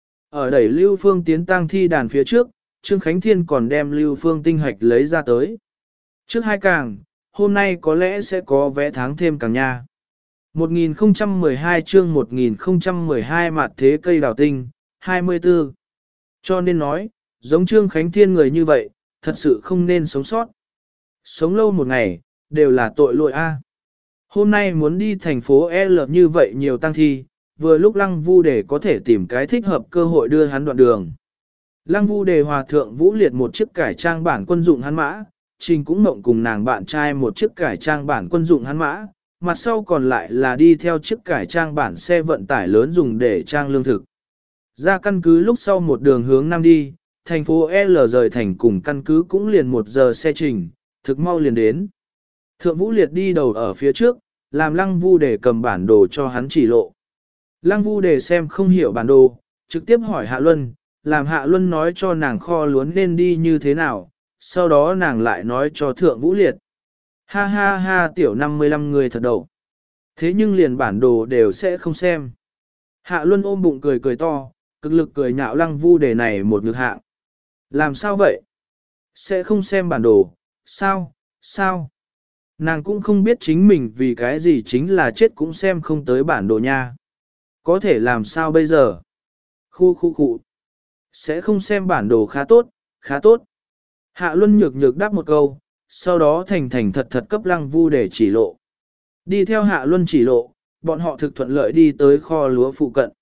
Ở đẩy Lưu Phương tiến tang thi đàn phía trước, Trương Khánh Thiên còn đem Lưu Phương tinh hạch lấy ra tới. Trước hai càng, hôm nay có lẽ sẽ có vé tháng thêm càng nha. một nghìn không trăm mười hai chương một nghìn không trăm mười hai mặt thế cây đào tinh, hai mươi tư. Cho nên nói, giống Trương Khánh Thiên người như vậy, thật sự không nên sống sót. Sống lâu một ngày, đều là tội lỗi a. Hôm nay muốn đi thành phố L như vậy nhiều tăng thi, vừa lúc Lăng Vu đề có thể tìm cái thích hợp cơ hội đưa hắn đoạn đường. Lăng Vu đề hòa thượng Vũ Liệt một chiếc cải trang bản quân dụng hắn mã, Trình cũng Mộng cùng nàng bạn trai một chiếc cải trang bản quân dụng hắn mã, mặt sau còn lại là đi theo chiếc cải trang bản xe vận tải lớn dùng để trang lương thực. Ra căn cứ lúc sau một đường hướng nam đi, thành phố L rời thành cùng căn cứ cũng liền một giờ xe trình, thực mau liền đến. Thượng Vũ Liệt đi đầu ở phía trước, làm Lăng Vu đề cầm bản đồ cho hắn chỉ lộ. Lăng Vu đề xem không hiểu bản đồ, trực tiếp hỏi Hạ Luân, làm Hạ Luân nói cho nàng kho lúa nên đi như thế nào, sau đó nàng lại nói cho Thượng Vũ Liệt. Ha ha ha tiểu năm mươi lăm người thật đầu. Thế nhưng liền bản đồ đều sẽ không xem. Hạ Luân ôm bụng cười cười to, cực lực cười nhạo Lăng Vu đề này một ngược hạng. Làm sao vậy? Sẽ không xem bản đồ, sao, Sao? Nàng cũng không biết chính mình vì cái gì chính là chết cũng xem không tới bản đồ nha. Có thể làm sao bây giờ? Khu khu khu. Sẽ không xem bản đồ khá tốt, khá tốt. Hạ Luân nhược nhược đáp một câu, sau đó thành thành thật thật cấp Lăng Vu để chỉ lộ. Đi theo Hạ Luân chỉ lộ, bọn họ thực thuận lợi đi tới kho lúa phụ cận.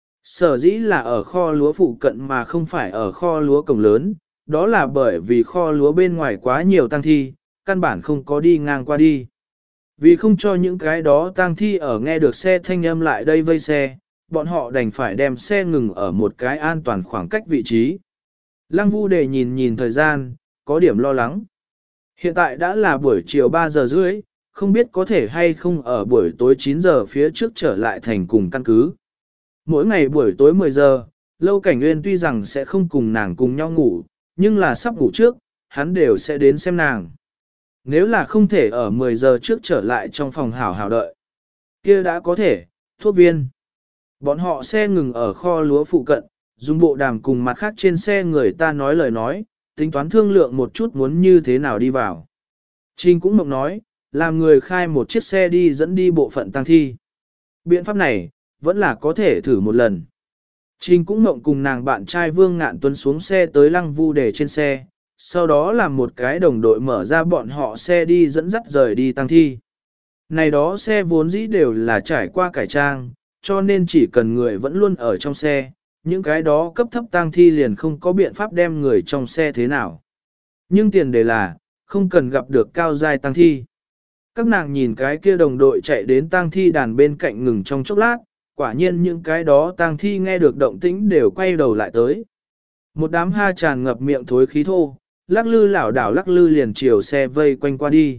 Sở dĩ là ở kho lúa phụ cận mà không phải ở kho lúa cổng lớn, đó là bởi vì kho lúa bên ngoài quá nhiều tang thi, căn bản không có đi ngang qua đi. Vì không cho những cái đó tang thi ở nghe được xe thanh âm lại đây vây xe, bọn họ đành phải đem xe ngừng ở một cái an toàn khoảng cách vị trí. Lăng Vu Đề nhìn nhìn thời gian, có điểm lo lắng. Hiện tại đã là buổi chiều ba giờ rưỡi, không biết có thể hay không ở buổi tối chín giờ phía trước trở lại thành cùng căn cứ. Mỗi ngày buổi tối mười giờ, Lâu Cảnh Nguyên tuy rằng sẽ không cùng nàng cùng nhau ngủ, nhưng là sắp ngủ trước, hắn đều sẽ đến xem nàng. Nếu là không thể ở mười giờ trước trở lại trong phòng hảo hảo đợi, kia đã có thể, thuốc viên. Bọn họ xe ngừng ở kho lúa phụ cận, dùng bộ đàm cùng mặt khác trên xe người ta nói lời nói, tính toán thương lượng một chút muốn như thế nào đi vào. Trình cũng mộng nói, làm người khai một chiếc xe đi dẫn đi bộ phận tăng thi. Biện pháp này, vẫn là có thể thử một lần. Trình cũng mộng cùng nàng bạn trai Vương Ngạn Tuấn xuống xe tới Lăng Vu Đề trên xe, sau đó làm một cái đồng đội mở ra bọn họ xe đi dẫn dắt rời đi tăng thi. Này đó xe vốn dĩ đều là trải qua cải trang, cho nên chỉ cần người vẫn luôn ở trong xe, những cái đó cấp thấp tăng thi liền không có biện pháp đem người trong xe thế nào. Nhưng tiền đề là, không cần gặp được cao giai tăng thi. Các nàng nhìn cái kia đồng đội chạy đến tang thi đàn bên cạnh ngừng trong chốc lát, quả nhiên những cái đó tang thi nghe được động tĩnh đều quay đầu lại tới. Một đám ha tràn ngập miệng thối khí thô, lắc lư lảo đảo lắc lư liền chiều xe vây quanh qua đi.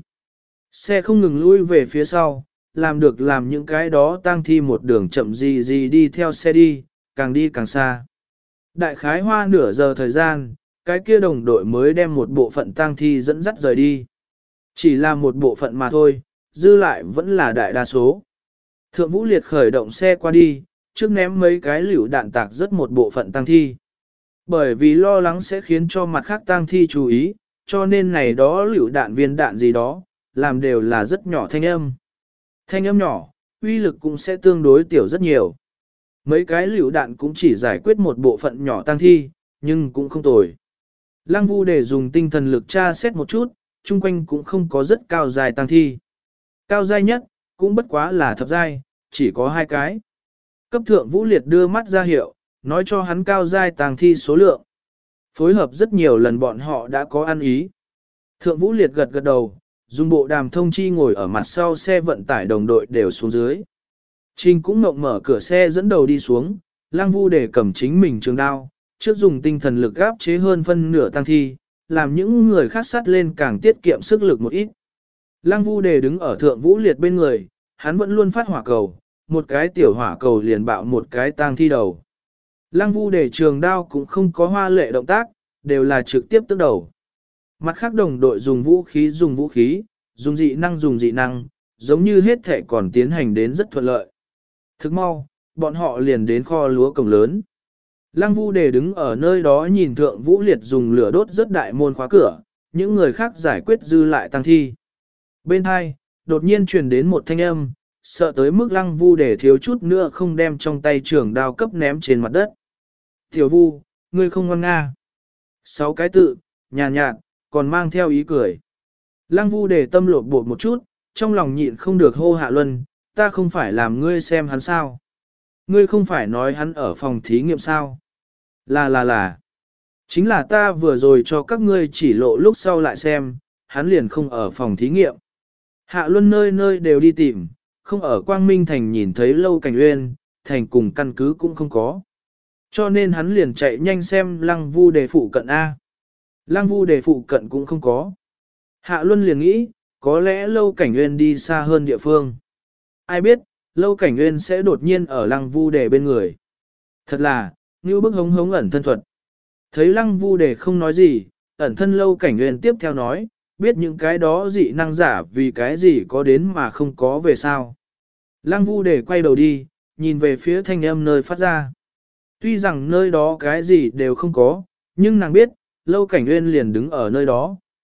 Xe không ngừng lui về phía sau, làm được làm những cái đó tang thi một đường chậm gì gì đi theo xe đi, càng đi càng xa. Đại khái hoa nửa giờ thời gian, cái kia đồng đội mới đem một bộ phận tang thi dẫn dắt rời đi. Chỉ là một bộ phận mà thôi, dư lại vẫn là đại đa số. Thượng Vũ Liệt khởi động xe qua đi, trước ném mấy cái liều đạn tạc rất một bộ phận tang thi. Bởi vì lo lắng sẽ khiến cho mặt khác tang thi chú ý, cho nên này đó liều đạn viên đạn gì đó, làm đều là rất nhỏ thanh âm. Thanh âm nhỏ, uy lực cũng sẽ tương đối tiểu rất nhiều. Mấy cái liều đạn cũng chỉ giải quyết một bộ phận nhỏ tang thi, nhưng cũng không tồi. Lăng Vu để dùng tinh thần lực tra xét một chút, chung quanh cũng không có rất cao dài tăng thi. Cao dài nhất, cũng bất quá là thập giai, chỉ có hai cái. Cấp thượng Vũ Liệt đưa mắt ra hiệu, nói cho hắn cao dài tăng thi số lượng. Phối hợp rất nhiều lần bọn họ đã có ăn ý. Thượng Vũ Liệt gật gật đầu, dùng bộ đàm thông chi ngồi ở mặt sau xe vận tải đồng đội đều xuống dưới. Trình cũng ngộng mở cửa xe dẫn đầu đi xuống, Lăng Vu để cầm chính mình trường đao, trước dùng tinh thần lực áp chế hơn phân nửa tăng thi, làm những người khác sát lên càng tiết kiệm sức lực một ít. Lăng Vu Đề đứng ở thượng Vũ Liệt bên người, hắn vẫn luôn phát hỏa cầu, một cái tiểu hỏa cầu liền bạo một cái tang thi đầu. Lăng Vu Đề trường đao cũng không có hoa lệ động tác, đều là trực tiếp tức đầu. Mặt khác đồng đội dùng vũ khí dùng vũ khí, dùng dị năng dùng dị năng, giống như hết thể còn tiến hành đến rất thuận lợi. Thức mau, bọn họ liền đến kho lúa cổng lớn. Lăng Vu Đề đứng ở nơi đó nhìn thượng Vũ Liệt dùng lửa đốt rất đại môn khóa cửa, những người khác giải quyết dư lại tăng thi. Bên hai, đột nhiên truyền đến một thanh âm, sợ tới mức Lăng Vu Đề thiếu chút nữa không đem trong tay trường đao cấp ném trên mặt đất. Tiểu Vu, ngươi không ngoan nga. Sáu cái tự, nhàn nhạt, còn mang theo ý cười. Lăng Vu Đề tâm lột bột một chút, trong lòng nhịn không được hô Hạ Luân, ta không phải làm ngươi xem hắn sao. Ngươi không phải nói hắn ở phòng thí nghiệm sao. Là là là. Chính là ta vừa rồi cho các ngươi chỉ lộ lúc sau lại xem, hắn liền không ở phòng thí nghiệm. Hạ Luân nơi nơi đều đi tìm, không ở Quang Minh Thành nhìn thấy Lâu Cảnh Uyên, thành cùng căn cứ cũng không có. Cho nên hắn liền chạy nhanh xem Lăng Vu Đề phụ cận A. Lăng Vu Đề phụ cận cũng không có. Hạ Luân liền nghĩ, có lẽ Lâu Cảnh Uyên đi xa hơn địa phương. Ai biết, Lâu Cảnh Uyên sẽ đột nhiên ở Lăng Vu Đề bên người. Thật là, như bức hống hống ẩn thân thuật. Thấy Lăng Vu Đề không nói gì, ẩn thân Lâu Cảnh Uyên tiếp theo nói, biết những cái đó dị năng giả vì cái gì có đến mà không có về sao. Lăng Vu Đề quay đầu đi, nhìn về phía thanh âm nơi phát ra. Tuy rằng nơi đó cái gì đều không có, nhưng nàng biết, Lâu Cảnh Uyên liền đứng ở nơi đó,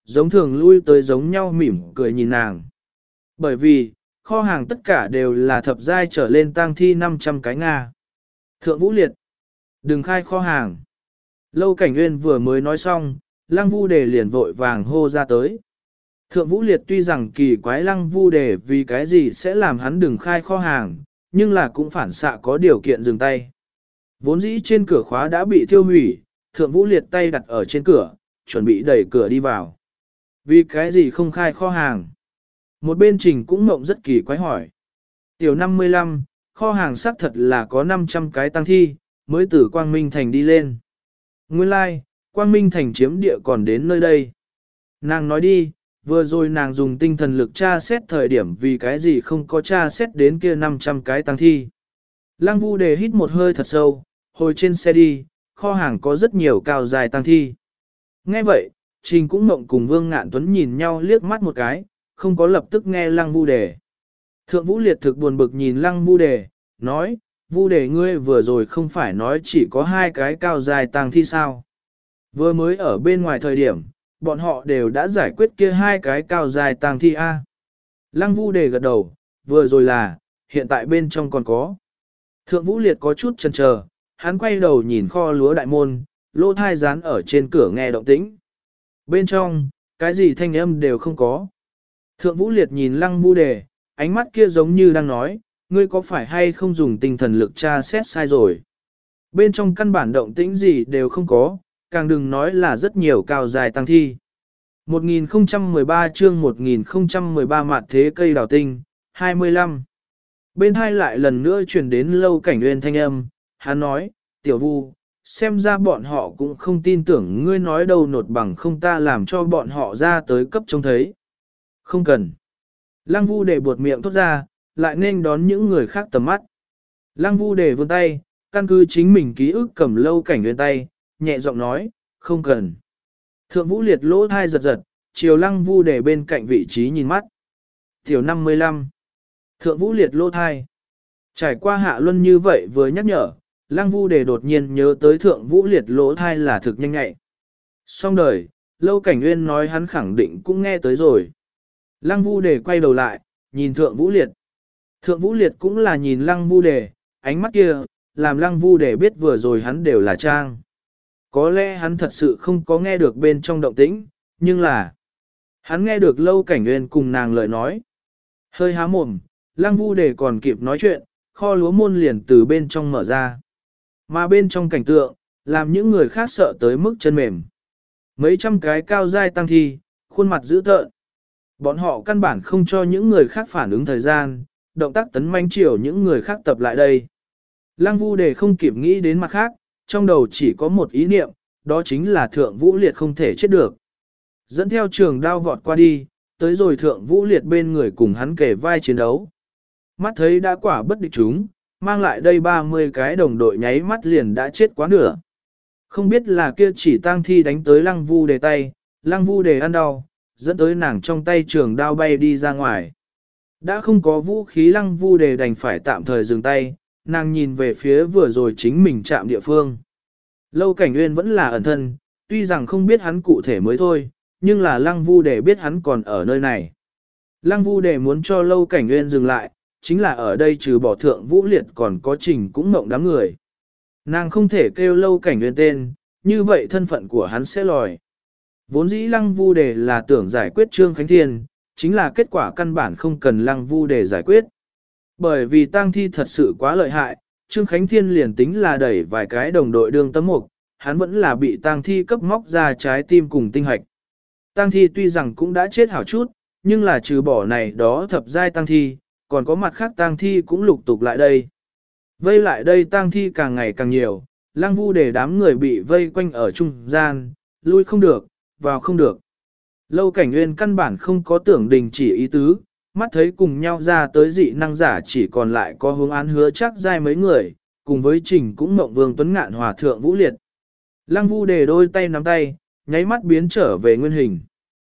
giống thường lui tới giống nhau mỉm cười nhìn nàng. Bởi vì, kho hàng tất cả đều là thập giai trở lên tang thi năm trăm cái Nga. Thượng Vũ Liệt, đừng khai kho hàng. Lâu Cảnh Nguyên vừa mới nói xong, Lăng Vu Đề liền vội vàng hô ra tới. Thượng Vũ Liệt tuy rằng kỳ quái Lăng Vu Đề vì cái gì sẽ làm hắn đừng khai kho hàng, nhưng là cũng phản xạ có điều kiện dừng tay. Vốn dĩ trên cửa khóa đã bị thiêu hủy, Thượng Vũ Liệt tay đặt ở trên cửa, chuẩn bị đẩy cửa đi vào. Vì cái gì không khai kho hàng? Một bên Trình cũng mộng rất kỳ quái hỏi. Tiểu năm mươi lăm, kho hàng xác thật là có năm trăm cái tăng thi, mới từ Quang Minh Thành đi lên. Nguyên lai, like, Quang Minh Thành chiếm địa còn đến nơi đây. Nàng nói đi, vừa rồi nàng dùng tinh thần lực tra xét thời điểm vì cái gì không có tra xét đến kia năm trăm cái tăng thi. Lăng Vu Đề hít một hơi thật sâu, hồi trên xe đi, kho hàng có rất nhiều cao dài tăng thi. Nghe vậy, Trình cũng mộng cùng Vương Ngạn Tuấn nhìn nhau liếc mắt một cái, không có lập tức nghe Lăng Vu Đề. Thượng Vũ Liệt thực buồn bực nhìn Lăng Vu Đề, nói, Vu Đề ngươi vừa rồi không phải nói chỉ có hai cái cao dài tăng thi sao. Vừa mới ở bên ngoài thời điểm, bọn họ đều đã giải quyết kia hai cái cao dài tăng thi A. Lăng Vu Đề gật đầu, vừa rồi là, hiện tại bên trong còn có. Thượng Vũ Liệt có chút chần chờ, hắn quay đầu nhìn kho lúa đại môn, lỗ thai dán ở trên cửa nghe động tĩnh. Bên trong, cái gì thanh âm đều không có. Thượng Vũ Liệt nhìn Lăng Vu Đề, ánh mắt kia giống như đang nói, ngươi có phải hay không dùng tinh thần lực tra xét sai rồi. Bên trong căn bản động tĩnh gì đều không có, càng đừng nói là rất nhiều cao dài tăng thi. một nghìn không trăm mười ba chương một nghìn không trăm mười ba mặt thế cây đào tinh, hai mươi lăm. Bên hai lại lần nữa truyền đến Lâu Cảnh Nguyên thanh âm, hắn nói, tiểu Vu, xem ra bọn họ cũng không tin tưởng ngươi nói đâu nột bằng không ta làm cho bọn họ ra tới cấp trông thấy. Không cần. Lăng Vu Đề buột miệng thốt ra, lại nên đón những người khác tầm mắt. Lăng Vu Đề vươn tay, căn cứ chính mình ký ức cầm Lâu Cảnh Nguyên tay, nhẹ giọng nói, không cần. Thượng Vũ Liệt lỗ thai giật giật, chiều Lăng Vu Đề bên cạnh vị trí nhìn mắt. Tiểu năm mươi lăm. Thượng Vũ Liệt lỗ thai. Trải qua hạ luân như vậy vừa nhắc nhở, Lăng Vu Đề đột nhiên nhớ tới Thượng Vũ Liệt lỗ thai là thực nhanh nhạy. Xong đời, Lâu Cảnh Nguyên nói hắn khẳng định cũng nghe tới rồi. Lăng Vu Đề quay đầu lại, nhìn Thượng Vũ Liệt. Thượng Vũ Liệt cũng là nhìn Lăng Vu Đề, ánh mắt kia, làm Lăng Vu Đề biết vừa rồi hắn đều là trang. Có lẽ hắn thật sự không có nghe được bên trong động tĩnh, nhưng là hắn nghe được Lâu Cảnh Nguyên cùng nàng lời nói. Hơi há mồm, Lăng Vu Đề còn kịp nói chuyện, kho lúa môn liền từ bên trong mở ra. Mà bên trong cảnh tượng, làm những người khác sợ tới mức chân mềm. Mấy trăm cái cao dai tăng thi, khuôn mặt dữ tợn. Bọn họ căn bản không cho những người khác phản ứng thời gian, động tác tấn manh chiều những người khác tập lại đây. Lăng Vu Đề không kịp nghĩ đến mặt khác, trong đầu chỉ có một ý niệm, đó chính là Thượng Vũ Liệt không thể chết được. Dẫn theo trường đao vọt qua đi, tới rồi Thượng Vũ Liệt bên người cùng hắn kề vai chiến đấu. Mắt thấy đã quả bất địch chúng, mang lại đây ba mươi cái đồng đội nháy mắt liền đã chết quá nửa. Không biết là kia chỉ tang thi đánh tới Lăng Vu Đề tay, Lăng Vu Đề ăn đau, dẫn tới nàng trong tay trường đao bay đi ra ngoài. Đã không có vũ khí Lăng Vu Đề đành phải tạm thời dừng tay, nàng nhìn về phía vừa rồi chính mình chạm địa phương. Lâu Cảnh Nguyên vẫn là ẩn thân, tuy rằng không biết hắn cụ thể mới thôi, nhưng là Lăng Vu Đề biết hắn còn ở nơi này. Lăng Vu Đề muốn cho Lâu Cảnh Nguyên dừng lại, chính là ở đây trừ bỏ Thượng Vũ Liệt còn có Trình cũng mộng đám người. Nàng không thể kêu Lâu Cảnh Nguyên tên, như vậy thân phận của hắn sẽ lòi. Vốn dĩ Lăng Vu Đề là tưởng giải quyết Trương Khánh Thiên, chính là kết quả căn bản không cần Lăng Vu Đề giải quyết. Bởi vì tang thi thật sự quá lợi hại, Trương Khánh Thiên liền tính là đẩy vài cái đồng đội đương tấm mục, hắn vẫn là bị tang thi cấp móc ra trái tim cùng tinh hạch. Tang thi tuy rằng cũng đã chết hảo chút, nhưng là trừ bỏ này đó thập giai tang thi, còn có mặt khác tang thi cũng lục tục lại đây. Vây lại đây tang thi càng ngày càng nhiều, Lăng Vu Đề đám người bị vây quanh ở trung gian, lui không được, vào không được. Lâu Cảnh Nguyên căn bản không có tưởng đình chỉ ý tứ, mắt thấy cùng nhau ra tới dị năng giả chỉ còn lại có hướng án hứa chắc giai mấy người, cùng với Trình cũng mộng Vương Tuấn Ngạn hòa Thượng Vũ Liệt. Lăng Vu Đề đôi tay nắm tay, nháy mắt biến trở về nguyên hình.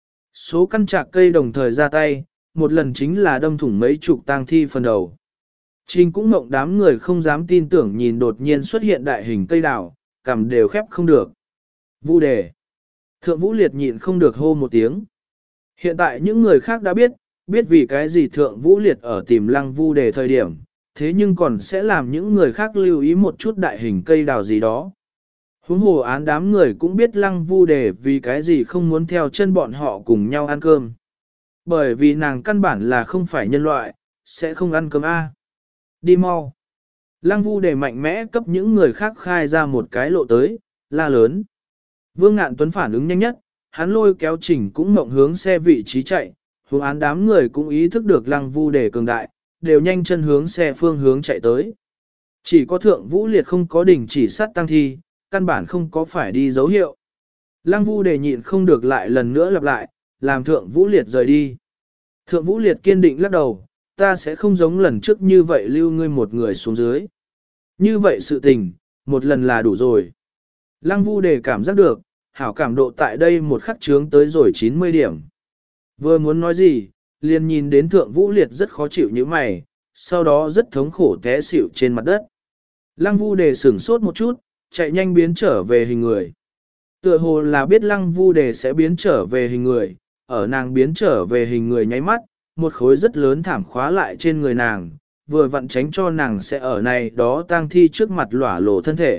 Số căn trạc cây đồng thời ra tay, một lần chính là đâm thủng mấy chục tang thi phần đầu. Trình cũng mộng đám người không dám tin tưởng nhìn đột nhiên xuất hiện đại hình cây đào, cằm đều khép không được. Vu Đề. Thượng Vũ Liệt nhịn không được hô một tiếng, Hiện tại những người khác đã biết, biết vì cái gì thượng vũ liệt ở tìm lăng vu đề thời điểm, thế nhưng còn sẽ làm những người khác lưu ý một chút đại hình cây đào gì đó. Huống hồ án đám người cũng biết lăng vu đề vì cái gì không muốn theo chân bọn họ cùng nhau ăn cơm. Bởi vì nàng căn bản là không phải nhân loại, sẽ không ăn cơm A. Đi mau. Lăng vu đề mạnh mẽ cấp những người khác khai ra một cái lộ tới, la lớn. Vương Ngạn Tuấn phản ứng nhanh nhất, hắn lôi kéo Trình cũng mộng hướng xe vị trí chạy, hướng án đám người cũng ý thức được lăng vu đề cường đại, đều nhanh chân hướng xe phương hướng chạy tới. Chỉ có thượng vũ liệt không có đình chỉ sát tăng thi, căn bản không có phải đi dấu hiệu. Lăng vu đề nhịn không được lại lần nữa lặp lại, làm thượng vũ liệt rời đi. Thượng vũ liệt kiên định lắc đầu, ta sẽ không giống lần trước như vậy lưu ngươi một người xuống dưới. Như vậy sự tình, một lần là đủ rồi. Lăng vu đề cảm giác được, hảo cảm độ tại đây một khắc trướng tới rồi chín mươi điểm. Vừa muốn nói gì, liền nhìn đến thượng vũ liệt rất khó chịu như mày, sau đó rất thống khổ té xỉu trên mặt đất. Lăng vu đề sửng sốt một chút, chạy nhanh biến trở về hình người. Tựa hồ là biết lăng vu đề sẽ biến trở về hình người, ở nàng biến trở về hình người nháy mắt, một khối rất lớn thảm khóa lại trên người nàng, vừa vặn tránh cho nàng sẽ ở này đó tang thi trước mặt lỏa lộ thân thể.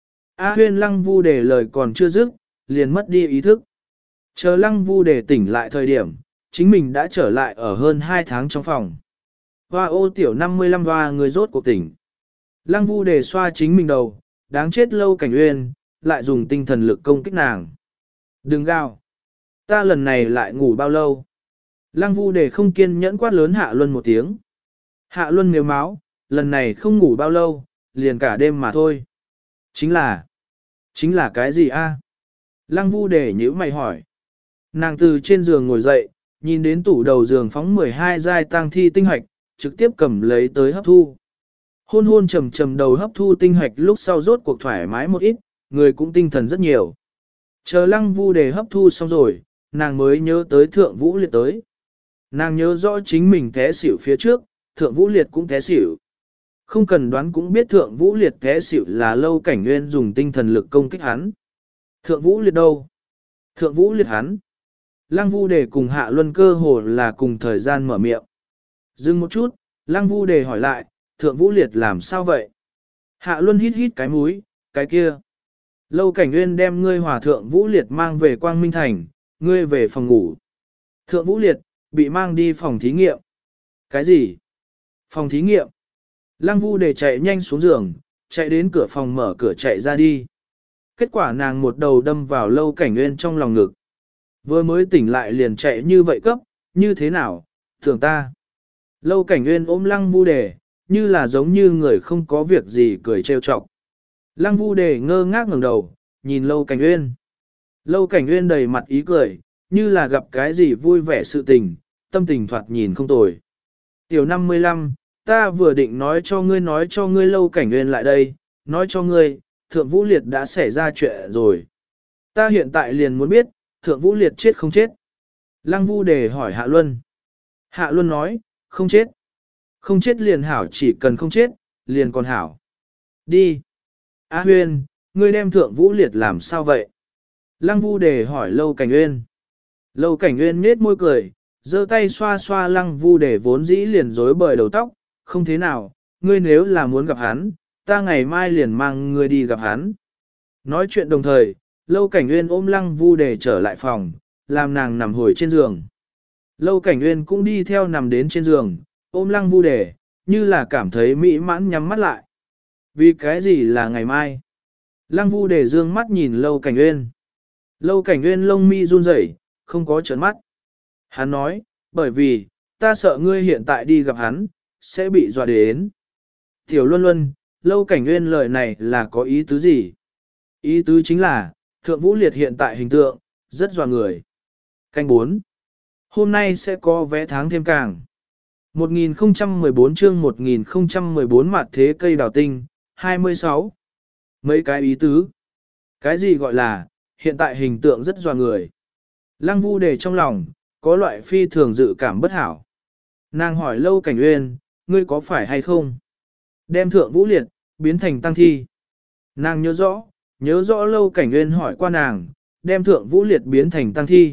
A huyên lăng vu đề lời còn chưa dứt, liền mất đi ý thức. Chờ lăng vu đề tỉnh lại thời điểm, chính mình đã trở lại ở hơn hai tháng trong phòng. Hoa ô tiểu năm mươi lăm hoa người rốt cuộc tỉnh. Lăng vu đề xoa chính mình đầu, đáng chết Lâu Cảnh Uyên, lại dùng tinh thần lực công kích nàng. Đừng gào. Ta lần này lại ngủ bao lâu? Lăng vu đề không kiên nhẫn quát lớn Hạ Luân một tiếng. Hạ Luân nếu máu, lần này không ngủ bao lâu, liền cả đêm mà thôi. Chính là, chính là cái gì a? Lăng vu đề nhíu mày hỏi. Nàng từ trên giường ngồi dậy, nhìn đến tủ đầu giường phóng mười hai giai tang thi tinh hạch, trực tiếp cầm lấy tới hấp thu. Hôn hôn trầm trầm đầu hấp thu tinh hạch lúc sau rốt cuộc thoải mái một ít, người cũng tinh thần rất nhiều. Chờ lăng vu đề hấp thu xong rồi, nàng mới nhớ tới thượng vũ liệt tới. Nàng nhớ rõ chính mình té xỉu phía trước, thượng vũ liệt cũng té xỉu. Không cần đoán cũng biết thượng vũ liệt té xỉu là Lâu Cảnh Nguyên dùng tinh thần lực công kích hắn. Thượng vũ liệt đâu? Thượng vũ liệt hắn. Lăng vu đề cùng Hạ Luân cơ hồ là cùng thời gian mở miệng. Dừng một chút, lăng vu đề hỏi lại, thượng vũ liệt làm sao vậy? Hạ Luân hít hít cái mũi, cái kia. Lâu Cảnh Nguyên đem ngươi hòa thượng vũ liệt mang về Quang Minh Thành, ngươi về phòng ngủ. Thượng vũ liệt, bị mang đi phòng thí nghiệm. Cái gì? Phòng thí nghiệm. Lăng vu đề chạy nhanh xuống giường, chạy đến cửa phòng mở cửa chạy ra đi. Kết quả nàng một đầu đâm vào Lâu Cảnh Nguyên trong lòng ngực. Vừa mới tỉnh lại liền chạy như vậy cấp, như thế nào, tưởng ta. Lâu Cảnh Nguyên ôm lăng vu đề, như là giống như người không có việc gì cười trêu chọc. Lăng vu đề ngơ ngác ngẩng đầu, nhìn Lâu Cảnh Nguyên. Lâu Cảnh Nguyên đầy mặt ý cười, như là gặp cái gì vui vẻ sự tình, tâm tình thoạt nhìn không tồi. Tiểu năm mươi lăm, ta vừa định nói cho ngươi nói cho ngươi Lâu Cảnh Nguyên lại đây, nói cho ngươi, Thượng Vũ Liệt đã xảy ra chuyện rồi. Ta hiện tại liền muốn biết, Thượng Vũ Liệt chết không chết. Lăng vu đề hỏi Hạ Luân. Hạ Luân nói, không chết. Không chết liền hảo, chỉ cần không chết, liền còn hảo. Đi. Á Huyên, ngươi đem Thượng Vũ Liệt làm sao vậy? Lăng vu đề hỏi Lâu Cảnh Nguyên. Lâu Cảnh Nguyên nhếch môi cười, giơ tay xoa xoa lăng vu đề vốn dĩ liền rối bời đầu tóc, không thế nào, ngươi nếu là muốn gặp hắn, ta ngày mai liền mang ngươi đi gặp hắn. Nói chuyện đồng thời, Lâu Cảnh Nguyên ôm lăng vu đề trở lại phòng, làm nàng nằm hồi trên giường. Lâu Cảnh Nguyên cũng đi theo nằm đến trên giường, ôm lăng vu đề, như là cảm thấy mỹ mãn nhắm mắt lại. Vì cái gì là ngày mai? Lăng vu đề dương mắt nhìn Lâu Cảnh Nguyên. Lâu Cảnh Nguyên lông mi run rẩy, không có trợn mắt. Hắn nói, bởi vì, ta sợ ngươi hiện tại đi gặp hắn, sẽ bị dọa đến. Tiểu Luân Luân, Lâu Cảnh Nguyên lời này là có ý tứ gì? Ý tứ chính là, Thượng Vũ Liệt hiện tại hình tượng, rất dọa người. Canh bốn. Hôm nay sẽ có vé tháng thêm càng. một nghìn không trăm mười bốn chương một nghìn không trăm mười bốn mặt thế cây đào tinh, hai mươi sáu. Mấy cái ý tứ. Cái gì gọi là, hiện tại hình tượng rất dọa người. Lăng vu đề trong lòng, có loại phi thường dự cảm bất hảo. Nàng hỏi Lâu Cảnh Nguyên, ngươi có phải hay không? Đem Thượng Vũ Liệt, biến thành tăng thi. Nàng nhớ rõ, nhớ rõ Lâu Cảnh Nguyên hỏi qua nàng, đem Thượng Vũ Liệt biến thành tăng thi,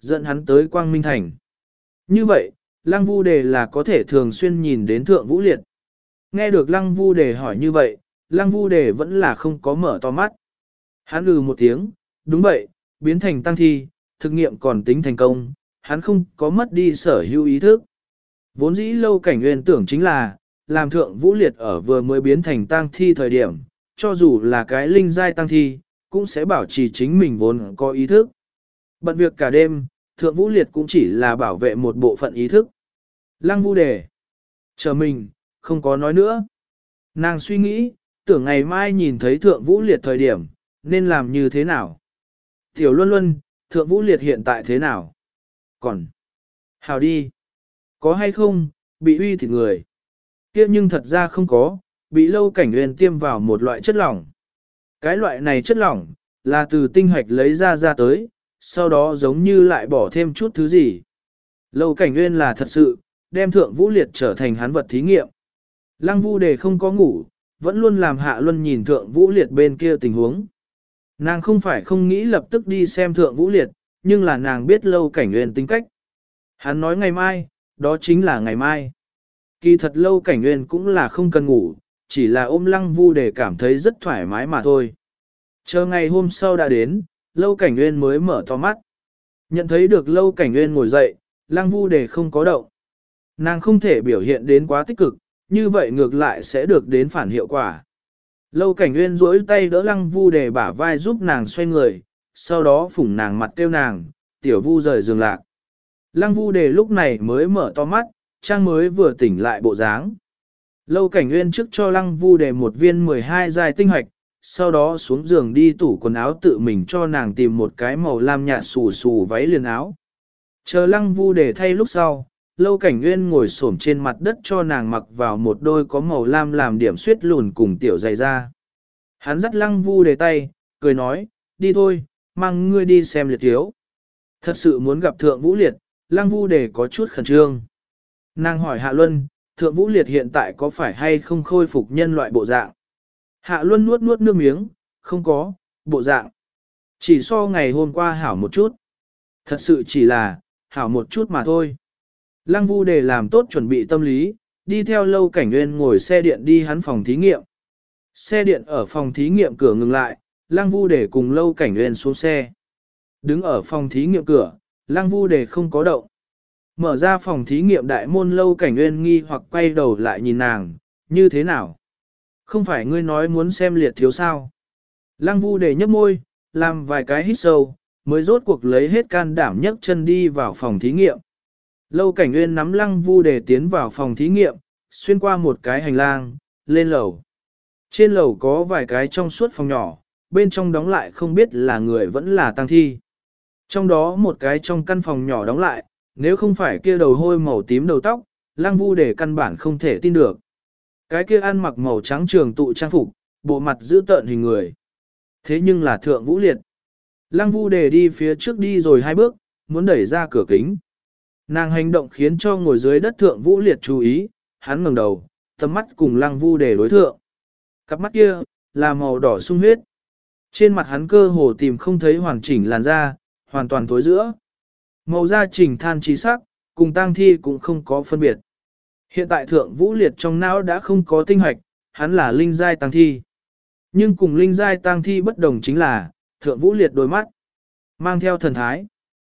dẫn hắn tới Quang Minh Thành. Như vậy, Lăng Vu Đề là có thể thường xuyên nhìn đến Thượng Vũ Liệt. Nghe được Lăng Vu Đề hỏi như vậy, Lăng Vu Đề vẫn là không có mở to mắt. Hắn ừ một tiếng, đúng vậy, biến thành tăng thi, thực nghiệm còn tính thành công, hắn không có mất đi sở hữu ý thức. Vốn dĩ Lâu Cảnh Nguyên tưởng chính là, làm Thượng Vũ Liệt ở vừa mới biến thành tăng thi thời điểm, cho dù là cái linh giai tăng thi, cũng sẽ bảo trì chính mình vốn có ý thức. Bận việc cả đêm, Thượng Vũ Liệt cũng chỉ là bảo vệ một bộ phận ý thức. Lăng Vu Đề chờ mình, không có nói nữa. Nàng suy nghĩ, tưởng ngày mai nhìn thấy Thượng Vũ Liệt thời điểm, nên làm như thế nào? Tiểu Luân Luân, Thượng Vũ Liệt hiện tại thế nào? Còn, hào đi. Có hay không, bị uy thịt người? Kia nhưng thật ra không có, bị Lâu Cảnh Nguyên tiêm vào một loại chất lỏng. Cái loại này chất lỏng, là từ tinh hoạch lấy ra ra tới, sau đó giống như lại bỏ thêm chút thứ gì. Lâu Cảnh Nguyên là thật sự, đem Thượng Vũ Liệt trở thành hắn vật thí nghiệm. Lăng Vu Đề không có ngủ, vẫn luôn làm Hạ Luân nhìn Thượng Vũ Liệt bên kia tình huống. Nàng không phải không nghĩ lập tức đi xem Thượng Vũ Liệt, nhưng là nàng biết Lâu Cảnh Nguyên tính cách. Hắn nói ngày mai, đó chính là ngày mai. Kỳ thật Lâu Cảnh Nguyên cũng là không cần ngủ, chỉ là ôm Lăng Vu Đề cảm thấy rất thoải mái mà thôi. Chờ ngày hôm sau đã đến, Lâu Cảnh Nguyên mới mở to mắt. Nhận thấy được Lâu Cảnh Nguyên ngồi dậy, Lăng Vu Đề không có động. Nàng không thể biểu hiện đến quá tích cực, như vậy ngược lại sẽ được đến phản hiệu quả. Lâu Cảnh Nguyên duỗi tay đỡ Lăng Vu Đề bả vai giúp nàng xoay người, sau đó phủng nàng mặt kêu nàng, tiểu Vu rời giường lạc. Lăng Vu Đề lúc này mới mở to mắt, trang mới vừa tỉnh lại bộ dáng. Lâu Cảnh Nguyên trước cho Lăng Vu Đề một viên mười hai giai tinh hoạch, sau đó xuống giường đi tủ quần áo tự mình cho nàng tìm một cái màu lam nhạt xù xù váy liền áo. Chờ Lăng Vu Đề thay lúc sau, Lâu Cảnh Nguyên ngồi xổm trên mặt đất cho nàng mặc vào một đôi có màu lam làm điểm suyết lùn cùng tiểu giày da. Hắn dắt Lăng Vu Đề tay, cười nói, đi thôi, mang ngươi đi xem liệt thiếu. Thật sự muốn gặp Thượng Vũ Liệt, Lăng Vu Đề có chút khẩn trương. Nàng hỏi Hạ Luân, Thượng Vũ Liệt hiện tại có phải hay không khôi phục nhân loại bộ dạng? Hạ Luân nuốt nuốt nước miếng, không có, bộ dạng. Chỉ so ngày hôm qua hảo một chút. Thật sự chỉ là, hảo một chút mà thôi. Lăng Vu Đề làm tốt chuẩn bị tâm lý, đi theo Lâu Cảnh Nguyên ngồi xe điện đi hắn phòng thí nghiệm. Xe điện ở phòng thí nghiệm cửa ngừng lại, Lăng Vu Đề cùng Lâu Cảnh Nguyên xuống xe. Đứng ở phòng thí nghiệm cửa, Lăng Vu Đề không có động. Mở ra phòng thí nghiệm đại môn Lâu Cảnh Nguyên nghi hoặc quay đầu lại nhìn nàng, như thế nào? Không phải ngươi nói muốn xem liệt thiếu sao? Lăng Vu Đề nhấp môi, làm vài cái hít sâu, mới rốt cuộc lấy hết can đảm nhấc chân đi vào phòng thí nghiệm. Lâu Cảnh Nguyên nắm Lăng Vu Đề tiến vào phòng thí nghiệm, xuyên qua một cái hành lang, lên lầu. Trên lầu có vài cái trong suốt phòng nhỏ, bên trong đóng lại không biết là người vẫn là tang thi. Trong đó một cái trong căn phòng nhỏ đóng lại, nếu không phải kia đầu hôi màu tím đầu tóc, Lăng Vu Đề căn bản không thể tin được. Cái kia ăn mặc màu trắng trường tụ trang phục, bộ mặt giữ tợn hình người. Thế nhưng là Thượng Vũ Liệt. Lăng Vu Đề đi phía trước đi rồi hai bước, muốn đẩy ra cửa kính. Nàng hành động khiến cho ngồi dưới đất Thượng Vũ Liệt chú ý, hắn ngẩng đầu, tầm mắt cùng Lăng Vu Đề đối thượng. Cặp mắt kia, là màu đỏ sung huyết. Trên mặt hắn cơ hồ tìm không thấy hoàn chỉnh làn da, hoàn toàn thối giữa. Màu da chỉnh than trí sắc, cùng tang thi cũng không có phân biệt. Hiện tại Thượng Vũ Liệt trong não đã không có tinh hoạch, hắn là linh giai tang thi. Nhưng cùng linh giai tang thi bất đồng chính là, Thượng Vũ Liệt đôi mắt, mang theo thần thái.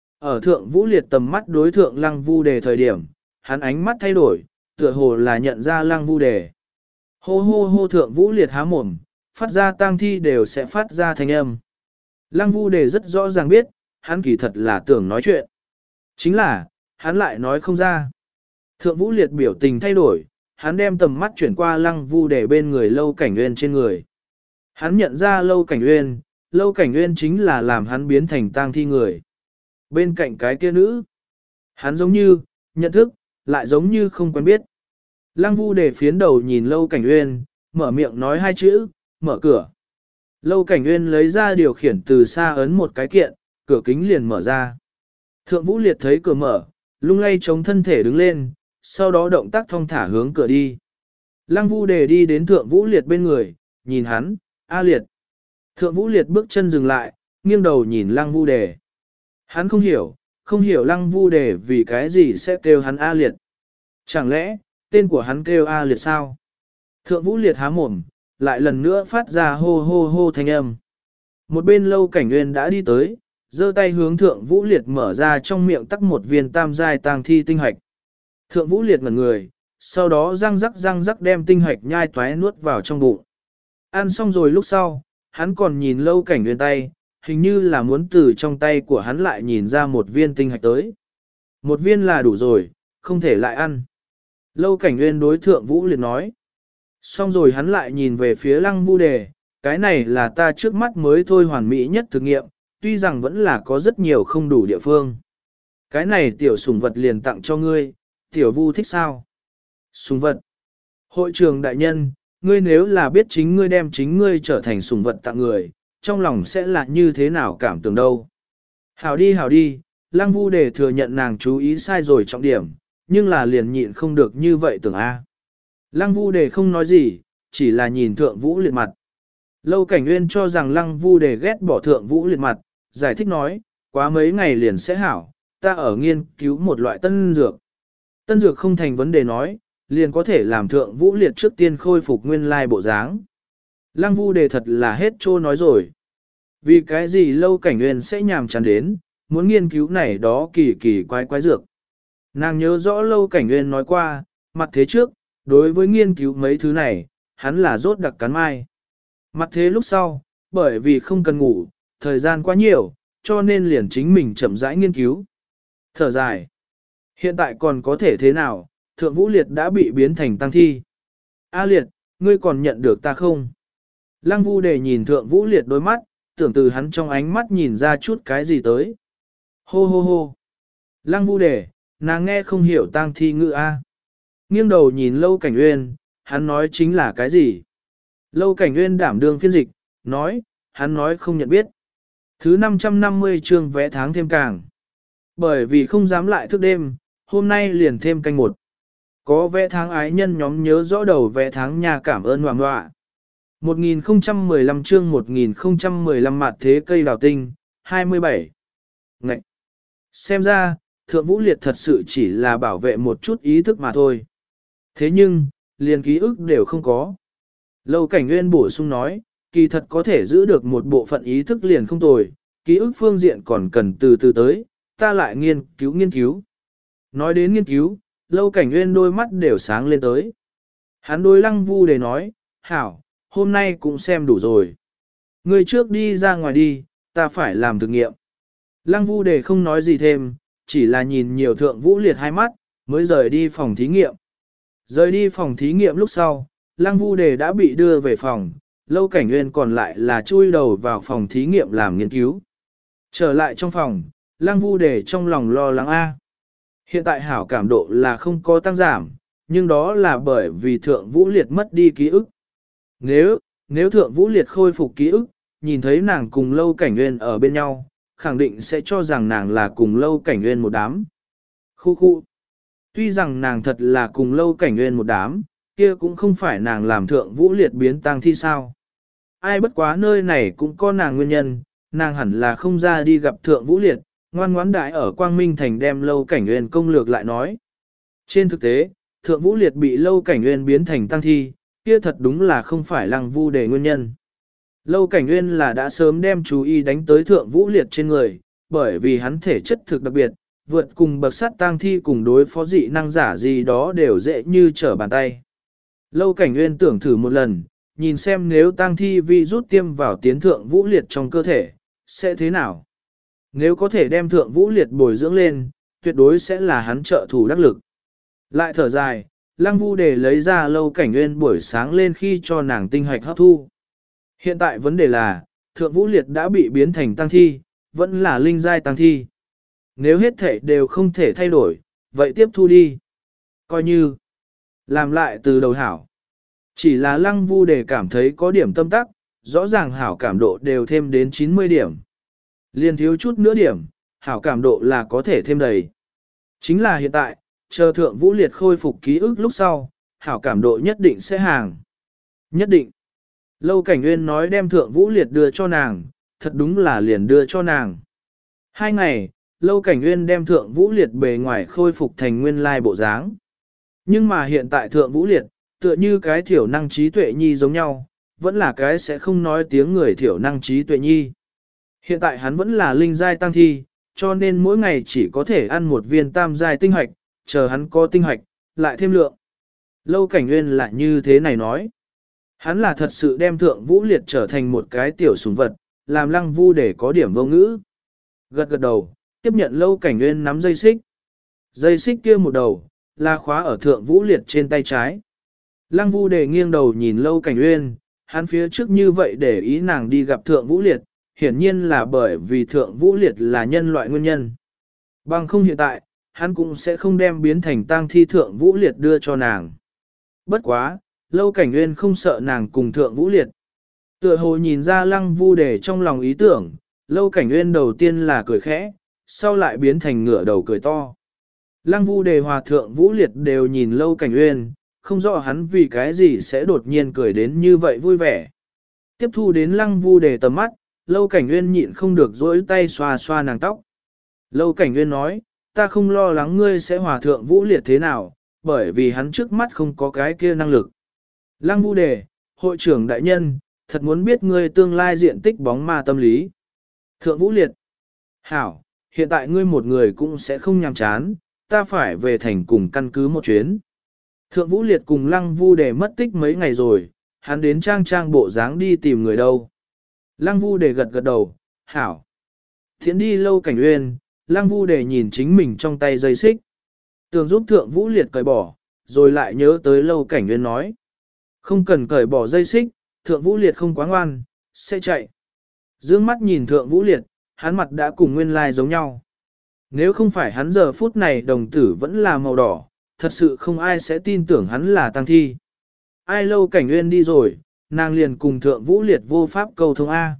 Ở Thượng Vũ Liệt tầm mắt đối thượng Lăng Vu Đề thời điểm, hắn ánh mắt thay đổi, tựa hồ là nhận ra Lăng Vu Đề. Hô hô hô Thượng Vũ Liệt há mồm, phát ra tang thi đều sẽ phát ra thanh âm. Lăng Vu Đề rất rõ ràng biết, hắn kỳ thật là tưởng nói chuyện. Chính là, hắn lại nói không ra. Thượng Vũ Liệt biểu tình thay đổi, hắn đem tầm mắt chuyển qua Lăng Vu Đề bên người Lâu Cảnh Nguyên trên người. Hắn nhận ra Lâu Cảnh Nguyên, Lâu Cảnh Nguyên chính là làm hắn biến thành tang thi người. Bên cạnh cái kia nữ, hắn giống như, nhận thức, lại giống như không quen biết. Lăng Vu Đề phiến đầu nhìn Lâu Cảnh Nguyên, mở miệng nói hai chữ, mở cửa. Lâu Cảnh Nguyên lấy ra điều khiển từ xa ấn một cái kiện, cửa kính liền mở ra. Thượng Vũ Liệt thấy cửa mở, lung lay chống thân thể đứng lên, sau đó động tác thong thả hướng cửa đi. Lăng Vu Đề đi đến Thượng Vũ Liệt bên người, nhìn hắn, A Liệt. Thượng Vũ Liệt bước chân dừng lại, nghiêng đầu nhìn Lăng Vu Đề. Hắn không hiểu, Không hiểu lăng vu đề vì cái gì sẽ kêu hắn A liệt. Chẳng lẽ, tên của hắn kêu A liệt sao? Thượng vũ liệt há mồm, lại lần nữa phát ra hô hô hô thanh âm. Một bên lâu cảnh nguyên đã đi tới, giơ tay hướng thượng vũ liệt mở ra trong miệng tắc một viên tam giai tang thi tinh hạch. Thượng vũ liệt ngẩn người, sau đó răng rắc răng rắc đem tinh hạch nhai toái nuốt vào trong bụng. Ăn xong rồi lúc sau, hắn còn nhìn lâu cảnh nguyên tay, hình như là muốn từ trong tay của hắn lại nhìn ra một viên tinh hạch tới. Một viên là đủ rồi, không thể lại ăn. Lâu cảnh nguyên đối thượng vũ liệt nói. Xong rồi hắn lại nhìn về phía lăng vu đề, cái này là ta trước mắt mới thôi hoàn mỹ nhất thực nghiệm, tuy rằng vẫn là có rất nhiều không đủ địa phương. Cái này tiểu sủng vật liền tặng cho ngươi, tiểu vu thích sao? Sủng vật. Hội trường đại nhân, ngươi nếu là biết chính ngươi đem chính ngươi trở thành sủng vật tặng người, trong lòng sẽ là như thế nào cảm tưởng đâu? Hảo đi hảo đi, lăng vu đề thừa nhận nàng chú ý sai rồi trọng điểm, nhưng là liền nhịn không được như vậy tưởng A. Lăng vu đề không nói gì, chỉ là nhìn thượng vũ liệt mặt. Lâu cảnh nguyên cho rằng lăng vu đề ghét bỏ thượng vũ liệt mặt, giải thích nói, quá mấy ngày liền sẽ hảo, ta ở nghiên cứu một loại tân dược. Tân dược không thành vấn đề nói, liền có thể làm thượng vũ liệt trước tiên khôi phục nguyên lai bộ dáng. Lăng vu đề thật là hết trô nói rồi. Vì cái gì lâu cảnh nguyên sẽ nhàm chán đến, muốn nghiên cứu này đó kỳ kỳ quái quái dược. Nàng nhớ rõ lâu cảnh nguyên nói qua, mặt thế trước, đối với nghiên cứu mấy thứ này, hắn là rốt đặc cắn mai. Mặt thế lúc sau, bởi vì không cần ngủ, thời gian quá nhiều, cho nên liền chính mình chậm rãi nghiên cứu. Thở dài. Hiện tại còn có thể thế nào, thượng vũ liệt đã bị biến thành tăng thi. A liệt, ngươi còn nhận được ta không? Lăng vu đề nhìn thượng vũ liệt đôi mắt, tưởng từ hắn trong ánh mắt nhìn ra chút cái gì tới. Hô hô hô. Lăng vu đề, nàng nghe không hiểu tang thi ngữ A. Nghiêng đầu nhìn lâu cảnh uyên, hắn nói chính là cái gì? Lâu cảnh uyên đảm đương phiên dịch, nói, hắn nói không nhận biết. Thứ năm trăm năm mươi chương vẽ tháng thêm càng. Bởi vì không dám lại thức đêm, hôm nay liền thêm canh một. Có vẽ tháng ái nhân nhóm nhớ rõ đầu vẽ tháng nhà cảm ơn hoàng họa. một nghìn không trăm mười lăm chương một nghìn không trăm mười lăm mặt thế cây đào tinh, hai mươi bảy. Ngậy! Xem ra, thượng vũ liệt thật sự chỉ là bảo vệ một chút ý thức mà thôi. Thế nhưng, liền ký ức đều không có. Lâu cảnh nguyên bổ sung nói, kỳ thật có thể giữ được một bộ phận ý thức liền không tồi, ký ức phương diện còn cần từ từ tới, ta lại nghiên cứu nghiên cứu. Nói đến nghiên cứu, lâu cảnh nguyên đôi mắt đều sáng lên tới. Hắn đối lăng vu để nói, hảo, hôm nay cũng xem đủ rồi. Người trước đi ra ngoài đi, ta phải làm thực nghiệm. Lăng vu đề không nói gì thêm, chỉ là nhìn nhiều thượng vũ liệt hai mắt, mới rời đi phòng thí nghiệm. Rời đi phòng thí nghiệm lúc sau, lăng vu đề đã bị đưa về phòng, lâu cảnh nguyên còn lại là chui đầu vào phòng thí nghiệm làm nghiên cứu. Trở lại trong phòng, lăng vu đề trong lòng lo lắng A. Hiện tại hảo cảm độ là không có tăng giảm, nhưng đó là bởi vì thượng vũ liệt mất đi ký ức. Nếu, nếu thượng vũ liệt khôi phục ký ức, nhìn thấy nàng cùng lâu cảnh nguyên ở bên nhau, khẳng định sẽ cho rằng nàng là cùng lâu cảnh nguyên một đám. Khu khu. Tuy rằng nàng thật là cùng lâu cảnh nguyên một đám, kia cũng không phải nàng làm thượng vũ liệt biến tăng thi sao. Ai bất quá nơi này cũng có nàng nguyên nhân, nàng hẳn là không ra đi gặp thượng vũ liệt, ngoan ngoãn đại ở Quang Minh Thành đem lâu cảnh nguyên công lược lại nói. Trên thực tế, thượng vũ liệt bị lâu cảnh nguyên biến thành tăng thi, kia thật đúng là không phải lăng vu đề nguyên nhân. Lâu cảnh nguyên là đã sớm đem chú ý đánh tới thượng vũ liệt trên người, bởi vì hắn thể chất thực đặc biệt, vượt cùng bậc sắt tang thi cùng đối phó dị năng giả gì đó đều dễ như trở bàn tay. Lâu cảnh nguyên tưởng thử một lần, nhìn xem nếu tang thi vi rút tiêm vào tiến thượng vũ liệt trong cơ thể, sẽ thế nào? Nếu có thể đem thượng vũ liệt bồi dưỡng lên, tuyệt đối sẽ là hắn trợ thủ đắc lực. Lại thở dài, lăng vu đề lấy ra lâu cảnh nguyên buổi sáng lên khi cho nàng tinh hoạch hấp thu. Hiện tại vấn đề là, thượng vũ liệt đã bị biến thành tăng thi, vẫn là linh giai tăng thi. Nếu hết thể đều không thể thay đổi, vậy tiếp thu đi. Coi như, làm lại từ đầu hảo. Chỉ là lăng vu đề cảm thấy có điểm tâm tắc, rõ ràng hảo cảm độ đều thêm đến chín mươi điểm. Liên thiếu chút nữa điểm, hảo cảm độ là có thể thêm đầy. Chính là hiện tại, chờ thượng vũ liệt khôi phục ký ức lúc sau, hảo cảm độ nhất định sẽ hàng. Nhất định. Lâu cảnh nguyên nói đem thượng vũ liệt đưa cho nàng, thật đúng là liền đưa cho nàng. Hai ngày, Lâu Cảnh Nguyên đem Thượng Vũ Liệt bề ngoài khôi phục thành nguyên lai bộ dáng. Nhưng mà hiện tại Thượng Vũ Liệt, tựa như cái thiểu năng trí tuệ nhi giống nhau, vẫn là cái sẽ không nói tiếng người thiểu năng trí tuệ nhi. Hiện tại hắn vẫn là linh giai tăng thi, cho nên mỗi ngày chỉ có thể ăn một viên tam giai tinh hoạch, chờ hắn có tinh hoạch, lại thêm lượng. Lâu Cảnh Nguyên lại như thế này nói. Hắn là thật sự đem Thượng Vũ Liệt trở thành một cái tiểu sủng vật, làm Lăng Vu để có điểm vô ngữ. Gật gật đầu, tiếp nhận Lâu Cảnh Nguyên nắm dây xích. Dây xích kia một đầu, là khóa ở Thượng Vũ Liệt trên tay trái. Lăng Vu để nghiêng đầu nhìn Lâu Cảnh Nguyên, hắn phía trước như vậy để ý nàng đi gặp Thượng Vũ Liệt, hiển nhiên là bởi vì Thượng Vũ Liệt là nhân loại nguyên nhân. Bằng không hiện tại, hắn cũng sẽ không đem biến thành tang thi Thượng Vũ Liệt đưa cho nàng. Bất quá, Lâu Cảnh Nguyên không sợ nàng cùng Thượng Vũ Liệt. Tựa hồ nhìn ra Lăng Vu để trong lòng ý tưởng, Lâu Cảnh Nguyên đầu tiên là cười khẽ, sau lại biến thành ngửa đầu cười to. Lăng Vu đề hòa Thượng Vũ Liệt đều nhìn Lâu Cảnh Nguyên, không rõ hắn vì cái gì sẽ đột nhiên cười đến như vậy vui vẻ. Tiếp thu đến Lăng Vu đề tầm mắt, Lâu Cảnh Nguyên nhịn không được dỗi tay xoa xoa nàng tóc. Lâu Cảnh Nguyên nói, ta không lo lắng ngươi sẽ hòa Thượng Vũ Liệt thế nào, bởi vì hắn trước mắt không có cái kia năng lực. Lăng Vu đề, hội trưởng đại nhân, thật muốn biết ngươi tương lai diện tích bóng ma tâm lý. Thượng Vũ Liệt, hảo, hiện tại ngươi một người cũng sẽ không nhàm chán, ta phải về thành cùng căn cứ một chuyến. Thượng Vũ Liệt cùng Lăng Vu đề mất tích mấy ngày rồi, hắn đến trang trang bộ dáng đi tìm người đâu. Lăng Vu đề gật gật đầu, hảo. Thiện đi Lâu Cảnh Nguyên, Lăng Vu đề nhìn chính mình trong tay dây xích. Tưởng giúp Thượng Vũ Liệt cởi bỏ, rồi lại nhớ tới Lâu Cảnh Nguyên nói. Không cần cởi bỏ dây xích, Thượng Vũ Liệt không quá ngoan, sẽ chạy. Dương mắt nhìn Thượng Vũ Liệt, hắn mặt đã cùng nguyên lai giống nhau. Nếu không phải hắn giờ phút này đồng tử vẫn là màu đỏ, thật sự không ai sẽ tin tưởng hắn là tăng thi. Ai Lâu Cảnh Nguyên đi rồi, nàng liền cùng Thượng Vũ Liệt vô pháp câu thông A.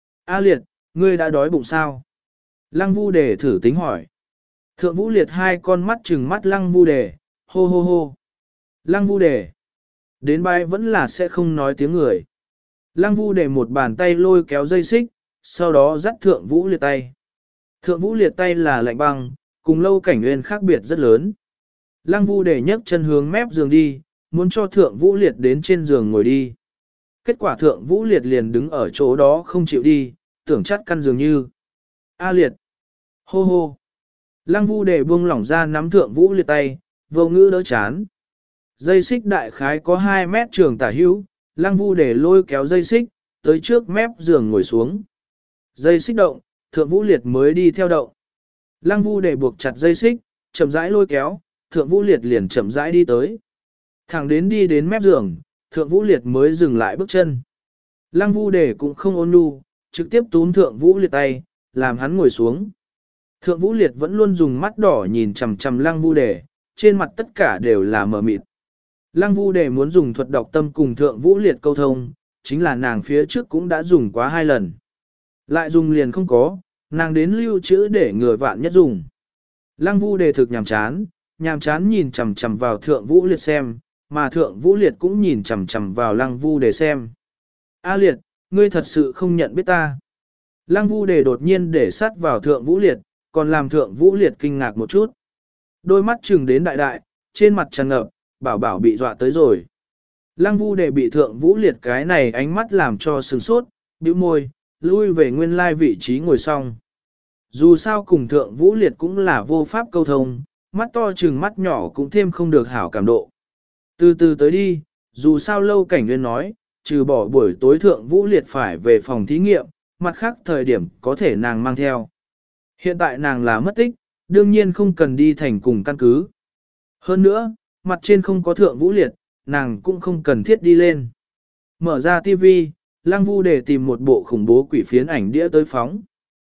A Liệt, ngươi đã đói bụng sao? Lăng Vu đề thử tính hỏi. Thượng Vũ Liệt hai con mắt trừng mắt Lăng Vu đề, hô hô hô. Lăng Vu đề. Đến bay vẫn là sẽ không nói tiếng người. Lăng Vu đề một bàn tay lôi kéo dây xích, sau đó dắt Thượng Vũ Liệt tay. Thượng Vũ Liệt tay là lạnh băng, cùng Lâu Cảnh Nguyên khác biệt rất lớn. Lăng Vu đề nhấc chân hướng mép giường đi, muốn cho Thượng Vũ Liệt đến trên giường ngồi đi. Kết quả Thượng Vũ Liệt liền đứng ở chỗ đó không chịu đi, tưởng chắt căn dường như. A Liệt. Hô hô. Lăng Vu đề buông lỏng ra nắm Thượng Vũ Liệt tay, vô ngữ đỡ chán. Dây xích đại khái có hai mét trường tả hữu, Lăng Vu đề lôi kéo dây xích, tới trước mép giường ngồi xuống. Dây xích động, Thượng Vũ Liệt mới đi theo động. Lăng Vu đề buộc chặt dây xích, chậm rãi lôi kéo, Thượng Vũ Liệt liền chậm rãi đi tới. Thẳng đến đi đến mép giường, Thượng Vũ Liệt mới dừng lại bước chân. Lăng Vu đề cũng không ôn nhu, trực tiếp túm Thượng Vũ Liệt tay, làm hắn ngồi xuống. Thượng Vũ Liệt vẫn luôn dùng mắt đỏ nhìn chằm chằm Lăng Vu đề, trên mặt tất cả đều là mờ mịt. Lăng Vu đề muốn dùng thuật đọc tâm cùng Thượng Vũ Liệt câu thông, chính là nàng phía trước cũng đã dùng quá hai lần. Lại dùng liền không có, nàng đến lưu trữ để ngừa vạn nhất dùng. Lăng Vu đề thực nhàm chán, nhàm chán nhìn chằm chằm vào Thượng Vũ Liệt xem, mà Thượng Vũ Liệt cũng nhìn chằm chằm vào Lăng Vu đề xem. A Liệt, ngươi thật sự không nhận biết ta. Lăng Vu đề đột nhiên để sát vào Thượng Vũ Liệt, còn làm Thượng Vũ Liệt kinh ngạc một chút. Đôi mắt trừng đến đại đại, trên mặt tràn ngập, bảo bảo bị dọa tới rồi. Lăng Vu đề bị Thượng Vũ Liệt cái này ánh mắt làm cho sừng sốt, bĩu môi, lui về nguyên lai vị trí ngồi xong. Dù sao cùng Thượng Vũ Liệt cũng là vô pháp câu thông, mắt to trừng mắt nhỏ cũng thêm không được hảo cảm độ. Từ từ tới đi, dù sao Lâu Cảnh Nguyên nói, trừ bỏ buổi tối Thượng Vũ Liệt phải về phòng thí nghiệm, mặt khác thời điểm có thể nàng mang theo. Hiện tại nàng là mất tích, đương nhiên không cần đi thành cùng căn cứ. Hơn nữa, mặt trên không có Thượng Vũ Liệt, nàng cũng không cần thiết đi lên. Mở ra tivi, Lăng Vu để tìm một bộ khủng bố quỷ phiến ảnh đĩa tới phóng.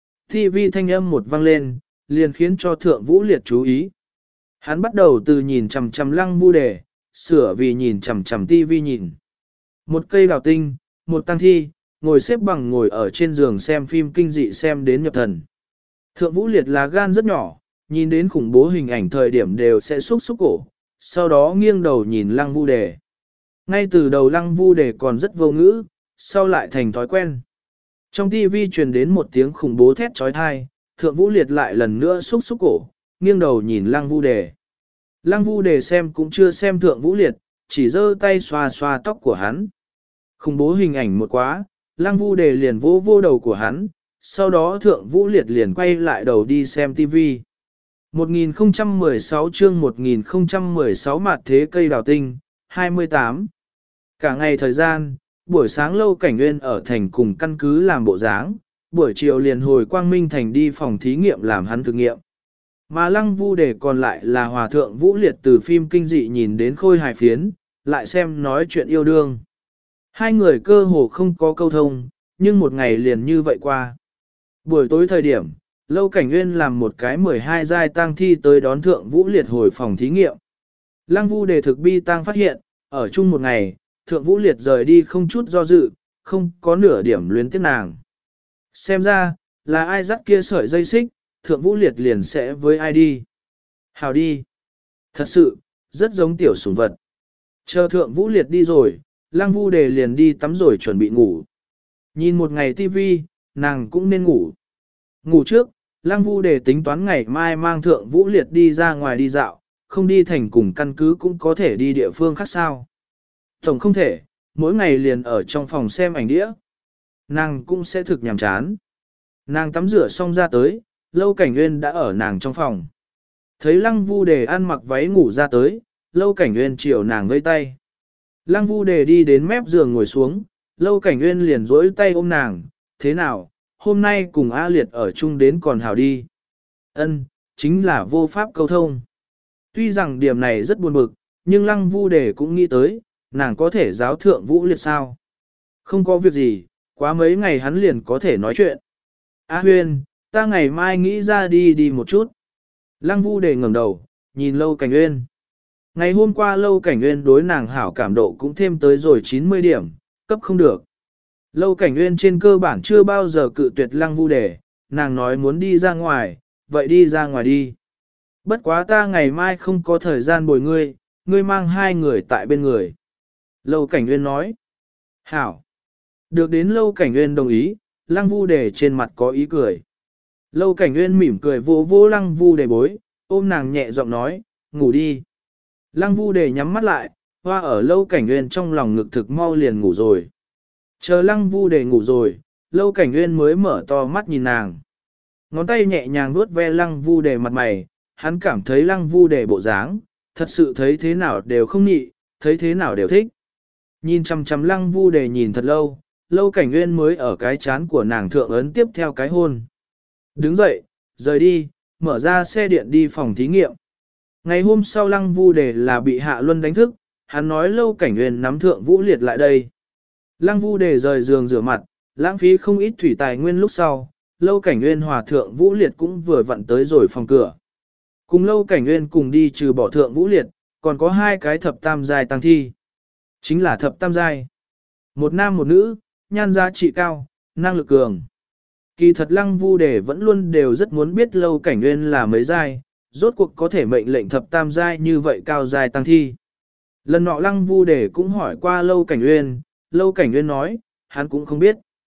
Tivi thanh âm một vang lên, liền khiến cho Thượng Vũ Liệt chú ý. Hắn bắt đầu từ nhìn chằm chằm Lăng Vu đề, sửa vì nhìn chằm chằm tivi nhìn. Một cây đào tinh, một tăng thi, ngồi xếp bằng ngồi ở trên giường xem phim kinh dị xem đến nhập thần. Thượng Vũ Liệt là gan rất nhỏ, nhìn đến khủng bố hình ảnh thời điểm đều sẽ xúc xúc cổ, sau đó nghiêng đầu nhìn Lăng Vu đề. Ngay từ đầu Lăng Vu đề còn rất vô ngữ, sau lại thành thói quen. Trong tivi truyền đến một tiếng khủng bố thét trói thai, thượng vũ liệt lại lần nữa xúc xúc cổ, nghiêng đầu nhìn lăng vu đề. Lăng vu đề xem cũng chưa xem thượng vũ liệt, chỉ giơ tay xoa xoa tóc của hắn. Khủng bố hình ảnh một quá, lăng vu đề liền vỗ vô đầu của hắn, sau đó thượng vũ liệt liền quay lại đầu đi xem tivi. một nghìn không trăm mười sáu chương một nghìn không trăm mười sáu Mạt thế cây đào tinh, hai mươi tám. Cả ngày thời gian, buổi sáng Lâu Cảnh Nguyên ở thành cùng căn cứ làm bộ dáng, buổi chiều liền hồi Quang Minh thành đi phòng thí nghiệm làm hắn thực nghiệm. Mà Lăng Vu Đề còn lại là hòa thượng Vũ Liệt từ phim kinh dị nhìn đến khôi hài phiến, lại xem nói chuyện yêu đương. Hai người cơ hồ không có câu thông, nhưng một ngày liền như vậy qua. Buổi tối thời điểm, Lâu Cảnh Nguyên làm một cái mười hai giai tang thi tới đón thượng Vũ Liệt hồi phòng thí nghiệm. Lăng Vu Đề thực bi tang phát hiện, ở chung một ngày, thượng Vũ Liệt rời đi không chút do dự, không có nửa điểm luyến tiếc nàng. Xem ra, là ai dắt kia sợi dây xích, thượng Vũ Liệt liền sẽ với ai đi. Hào đi. Thật sự, rất giống tiểu sủng vật. Chờ thượng Vũ Liệt đi rồi, Lăng Vu Đề liền đi tắm rồi chuẩn bị ngủ. Nhìn một ngày tivi, nàng cũng nên ngủ. Ngủ trước, Lăng Vu Đề tính toán ngày mai mang thượng Vũ Liệt đi ra ngoài đi dạo, không đi thành cùng căn cứ cũng có thể đi địa phương khác sao. Tổng không thể, mỗi ngày liền ở trong phòng xem ảnh đĩa. Nàng cũng sẽ thực nhàm chán. Nàng tắm rửa xong ra tới, Lâu Cảnh Nguyên đã ở nàng trong phòng. Thấy Lăng Vu Đề ăn mặc váy ngủ ra tới, Lâu Cảnh Nguyên chiều nàng vây tay. Lăng Vu Đề đi đến mép giường ngồi xuống, Lâu Cảnh Nguyên liền dỗi tay ôm nàng, thế nào, hôm nay cùng A Liệt ở chung đến còn hào đi. Ân, chính là vô pháp câu thông. Tuy rằng điểm này rất buồn bực, nhưng Lăng Vu Đề cũng nghĩ tới, nàng có thể giáo thượng Vũ Liệt sao. Không có việc gì, quá mấy ngày hắn liền có thể nói chuyện. A Huyên, ta ngày mai nghĩ ra đi đi một chút. Lăng Vu Đề ngẩng đầu, nhìn Lâu Cảnh Nguyên. Ngày hôm qua Lâu Cảnh Nguyên đối nàng hảo cảm độ cũng thêm tới rồi chín mươi điểm, cấp không được. Lâu Cảnh Nguyên trên cơ bản chưa bao giờ cự tuyệt Lăng Vu Đề, nàng nói muốn đi ra ngoài, vậy đi ra ngoài đi. Bất quá ta ngày mai không có thời gian bồi ngươi, ngươi mang hai người tại bên người. Lâu Cảnh Nguyên nói. Hảo. Được đến Lâu Cảnh Nguyên đồng ý, Lăng Vu Đề trên mặt có ý cười. Lâu Cảnh Nguyên mỉm cười vô vô Lăng Vu Đề bối, ôm nàng nhẹ giọng nói, ngủ đi. Lăng Vu Đề nhắm mắt lại, hoa ở Lâu Cảnh Nguyên trong lòng ngực thực mau liền ngủ rồi. Chờ Lăng Vu Đề ngủ rồi, Lâu Cảnh Nguyên mới mở to mắt nhìn nàng. Ngón tay nhẹ nhàng vuốt ve Lăng Vu Đề mặt mày, hắn cảm thấy Lăng Vu Đề bộ dáng, thật sự thấy thế nào đều không nhị, thấy thế nào đều thích. Nhìn chằm chằm Lăng Vu Đề nhìn thật lâu, Lâu Cảnh Nguyên mới ở cái chán của nàng thượng ấn tiếp theo cái hôn. Đứng dậy, rời đi, mở ra xe điện đi phòng thí nghiệm. Ngày hôm sau Lăng Vu Đề là bị Hạ Luân đánh thức, hắn nói Lâu Cảnh Nguyên nắm thượng Vũ Liệt lại đây. Lăng Vu Đề rời giường rửa mặt, lãng phí không ít thủy tài nguyên lúc sau, Lâu Cảnh Nguyên hòa thượng Vũ Liệt cũng vừa vặn tới rồi phòng cửa. Cùng Lâu Cảnh Nguyên cùng đi trừ bỏ thượng Vũ Liệt, còn có hai cái thập tam giai tăng thi. Chính là thập tam giai. Một nam một nữ, nhan giá trị cao, năng lực cường. Kỳ thật Lăng Vu Đề vẫn luôn đều rất muốn biết Lâu Cảnh Nguyên là mấy giai, rốt cuộc có thể mệnh lệnh thập tam giai như vậy cao giai tăng thi. Lần nọ Lăng Vu Đề cũng hỏi qua Lâu Cảnh Nguyên, Lâu Cảnh Nguyên nói, hắn cũng không biết.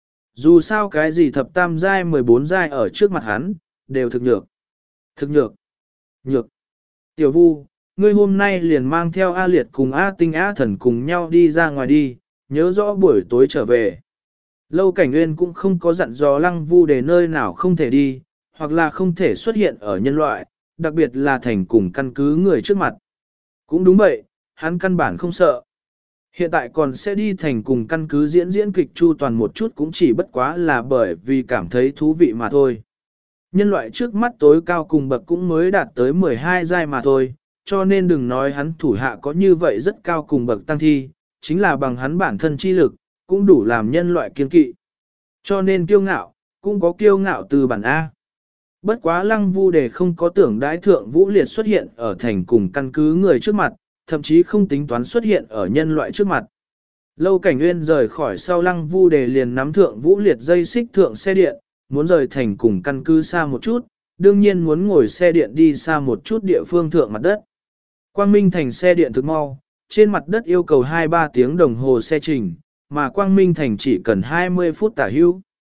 Dù sao cái gì thập tam giai mười bốn giai ở trước mặt hắn, đều thực nhược. Thực nhược. Nhược. Tiểu Vu, ngươi hôm nay liền mang theo A Liệt cùng A Tinh A Thần cùng nhau đi ra ngoài đi, nhớ rõ buổi tối trở về. Lâu Cảnh Nguyên cũng không có dặn dò Lăng Vu Đề nơi nào không thể đi, hoặc là không thể xuất hiện ở nhân loại, đặc biệt là thành cùng căn cứ người trước mặt. Cũng đúng vậy, hắn căn bản không sợ. Hiện tại còn sẽ đi thành cùng căn cứ diễn diễn kịch chu toàn một chút cũng chỉ bất quá là bởi vì cảm thấy thú vị mà thôi. Nhân loại trước mắt tối cao cùng bậc cũng mới đạt tới mười hai giai mà thôi, cho nên đừng nói hắn thủ hạ có như vậy rất cao cùng bậc tăng thi, chính là bằng hắn bản thân chi lực, cũng đủ làm nhân loại kiên kỵ. Cho nên kiêu ngạo, cũng có kiêu ngạo từ bản A. Bất quá Lăng Vu Đề không có tưởng đãi thượng Vũ Liệt xuất hiện ở thành cùng căn cứ người trước mặt, thậm chí không tính toán xuất hiện ở nhân loại trước mặt. Lâu Cảnh Nguyên rời khỏi sau Lăng Vu Đề liền nắm thượng Vũ Liệt dây xích thượng xe điện, muốn rời thành cùng căn cứ xa một chút, đương nhiên muốn ngồi xe điện đi xa một chút địa phương thượng mặt đất. Quang Minh thành xe điện thực mau, trên mặt đất yêu cầu hai ba tiếng đồng hồ xe trình, mà Quang Minh thành chỉ cần hai mươi phút tả hưu.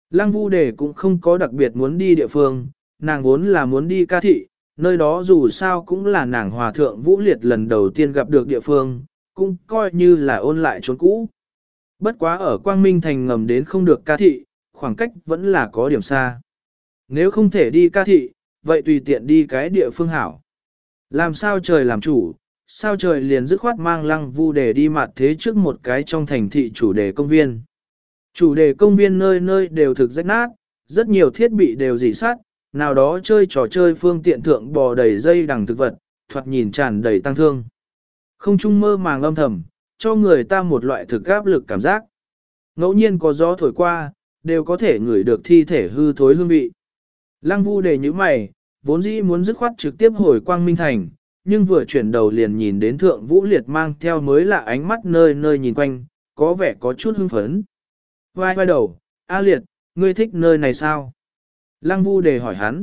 Lăng Vu Đề cũng không có đặc biệt muốn đi địa phương, nàng vốn là muốn đi ca thị, nơi đó dù sao cũng là nàng hòa thượng Vũ Liệt lần đầu tiên gặp được địa phương, cũng coi như là ôn lại chốn cũ. Bất quá ở Quang Minh Thành ngầm đến không được ca thị, khoảng cách vẫn là có điểm xa. Nếu không thể đi ca thị, vậy tùy tiện đi cái địa phương hảo. Làm sao trời làm chủ, sao trời liền dứt khoát mang Lăng Vu Đề đi mặt thế trước một cái trong thành thị chủ đề công viên. Chủ đề công viên nơi nơi đều thực rách nát, rất nhiều thiết bị đều dỉ sát, nào đó chơi trò chơi phương tiện thượng bò đầy dây đằng thực vật, thoạt nhìn tràn đầy tăng thương. Không trung mơ màng âm thầm, cho người ta một loại thực áp lực cảm giác. Ngẫu nhiên có gió thổi qua, đều có thể ngửi được thi thể hư thối hương vị. Lăng Vu Đề như mày, vốn dĩ muốn dứt khoát trực tiếp hồi Quang Minh Thành, nhưng vừa chuyển đầu liền nhìn đến Thượng Vũ Liệt mang theo mới lạ ánh mắt nơi nơi nhìn quanh, có vẻ có chút hưng phấn. Vai vai đầu, A Liệt, ngươi thích nơi này sao? Lăng Vu Đề hỏi hắn.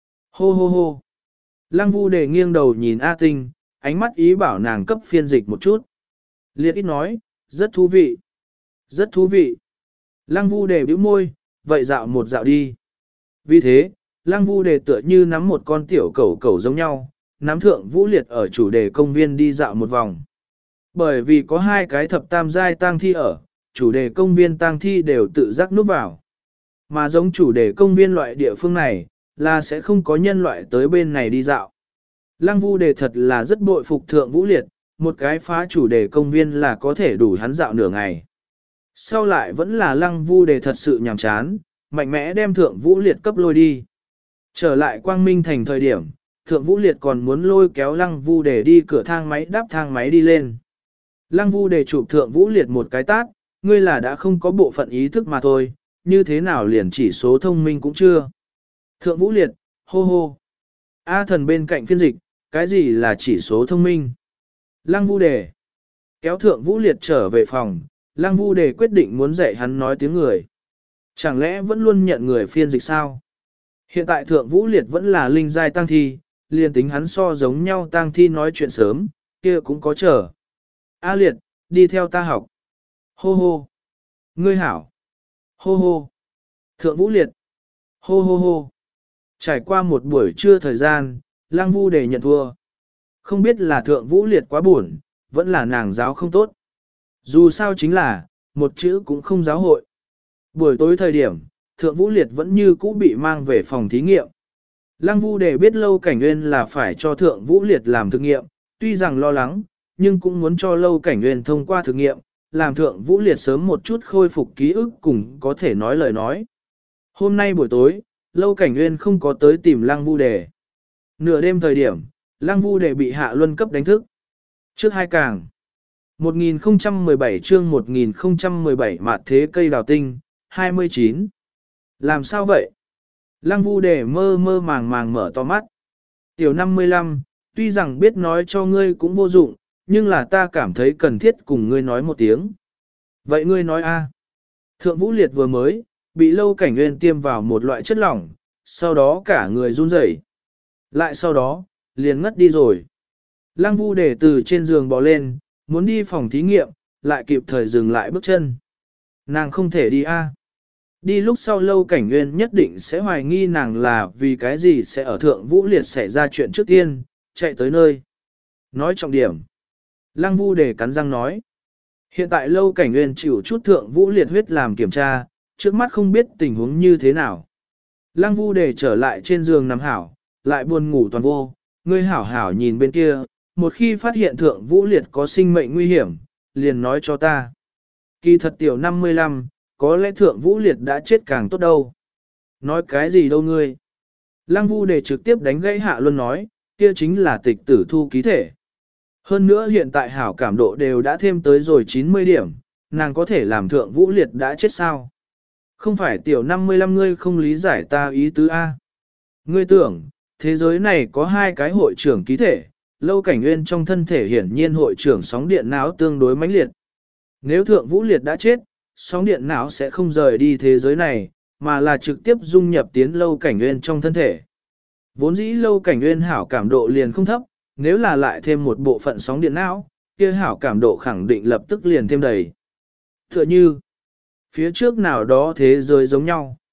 Hô hô hô. Lăng Vu Đề nghiêng đầu nhìn A Tinh, ánh mắt ý bảo nàng cấp phiên dịch một chút. Liệt ít nói, rất thú vị. Rất thú vị. Lăng Vu Đề bĩu môi, vậy dạo một dạo đi. Vì thế, Lăng Vu Đề tựa như nắm một con tiểu cẩu cẩu giống nhau, nắm Thượng Vũ Liệt ở chủ đề công viên đi dạo một vòng. Bởi vì có hai cái thập tam giai tang thi ở, chủ đề công viên tang thi đều tự giác núp vào. Mà giống chủ đề công viên loại địa phương này, là sẽ không có nhân loại tới bên này đi dạo. Lăng Vu Đề thật là rất bội phục Thượng Vũ Liệt, một cái phá chủ đề công viên là có thể đủ hắn dạo nửa ngày. Sau lại vẫn là Lăng Vu Đề thật sự nhàm chán, mạnh mẽ đem Thượng Vũ Liệt cấp lôi đi. Trở lại Quang Minh Thành thời điểm, Thượng Vũ Liệt còn muốn lôi kéo Lăng Vu Đề đi cửa thang máy đáp thang máy đi lên. Lăng Vu Đề chụp Thượng Vũ Liệt một cái tát, ngươi là đã không có bộ phận ý thức mà thôi, như thế nào liền chỉ số thông minh cũng chưa. Thượng Vũ Liệt, hô hô. A thần bên cạnh phiên dịch, cái gì là chỉ số thông minh? Lăng Vu Đề kéo Thượng Vũ Liệt trở về phòng, Lăng Vu Đề quyết định muốn dạy hắn nói tiếng người. Chẳng lẽ vẫn luôn nhận người phiên dịch sao? Hiện tại Thượng Vũ Liệt vẫn là linh giai tăng thi, liền tính hắn so giống nhau tăng thi nói chuyện sớm, kia cũng có chờ. A Liệt, đi theo ta học. Hô hô. Ngươi hảo. Hô hô. Thượng Vũ Liệt. Hô hô hô. Trải qua một buổi trưa thời gian, Lăng Vu Đề nhận thua. Không biết là Thượng Vũ Liệt quá buồn, vẫn là nàng giáo không tốt. Dù sao chính là, một chữ cũng không giáo hội. Buổi tối thời điểm, Thượng Vũ Liệt vẫn như cũ bị mang về phòng thí nghiệm. Lăng Vu Đề biết Lâu Cảnh Nguyên là phải cho Thượng Vũ Liệt làm thực nghiệm, tuy rằng lo lắng, nhưng cũng muốn cho Lâu Cảnh Nguyên thông qua thực nghiệm, làm Thượng Vũ Liệt sớm một chút khôi phục ký ức cùng có thể nói lời nói. Hôm nay buổi tối, Lâu Cảnh Nguyên không có tới tìm Lăng Vu Đề. Nửa đêm thời điểm, Lăng Vu Đề bị Hạ Luân cấp đánh thức. Trước hai càng. một nghìn không trăm mười bảy chương một nghìn không trăm mười bảy mạt thế cây đào tinh, hai mươi chín. Làm sao vậy? Lăng Vu Đề mơ mơ màng màng mở to mắt. Tiểu năm mươi lăm, tuy rằng biết nói cho ngươi cũng vô dụng, nhưng là ta cảm thấy cần thiết cùng ngươi nói một tiếng. Vậy ngươi nói a? Thượng Vũ Liệt vừa mới, bị Lâu Cảnh Nguyên tiêm vào một loại chất lỏng, sau đó cả người run rẩy. Lại sau đó, liền ngất đi rồi. Lăng Vu Đề từ trên giường bò lên, muốn đi phòng thí nghiệm, lại kịp thời dừng lại bước chân. Nàng không thể đi a. Đi lúc sau Lâu Cảnh Nguyên nhất định sẽ hoài nghi nàng là vì cái gì sẽ ở Thượng Vũ Liệt xảy ra chuyện trước tiên, chạy tới nơi. Nói trọng điểm. Lăng Vu Đề cắn răng nói. Hiện tại Lâu Cảnh Nguyên chịu chút Thượng Vũ Liệt huyết làm kiểm tra, trước mắt không biết tình huống như thế nào. Lăng Vu Đề trở lại trên giường nằm hảo, lại buồn ngủ toàn vô, ngươi hảo hảo nhìn bên kia, một khi phát hiện Thượng Vũ Liệt có sinh mệnh nguy hiểm, liền nói cho ta. Kỳ thật tiểu năm mươi lăm, có lẽ Thượng Vũ Liệt đã chết càng tốt đâu. Nói cái gì đâu ngươi. Lăng Vu Đề trực tiếp đánh gãy Hạ Luân nói, kia chính là tịch tử thu ký thể. Hơn nữa hiện tại hảo cảm độ đều đã thêm tới rồi chín mươi điểm, nàng có thể làm Thượng Vũ Liệt đã chết sao? Không phải tiểu năm mươi lăm ngươi không lý giải ta ý tứ A. Ngươi tưởng, thế giới này có hai cái hội trưởng ký thể, Lâu Cảnh Nguyên trong thân thể hiển nhiên hội trưởng sóng điện não tương đối mãnh liệt. Nếu Thượng Vũ Liệt đã chết, sóng điện não sẽ không rời đi thế giới này, mà là trực tiếp dung nhập tiến Lâu Cảnh Nguyên trong thân thể. Vốn dĩ Lâu Cảnh Nguyên hảo cảm độ liền không thấp, nếu là lại thêm một bộ phận sóng điện não, kia hảo cảm độ khẳng định lập tức liền thêm đầy. Tựa như, phía trước nào đó thế giới giống nhau.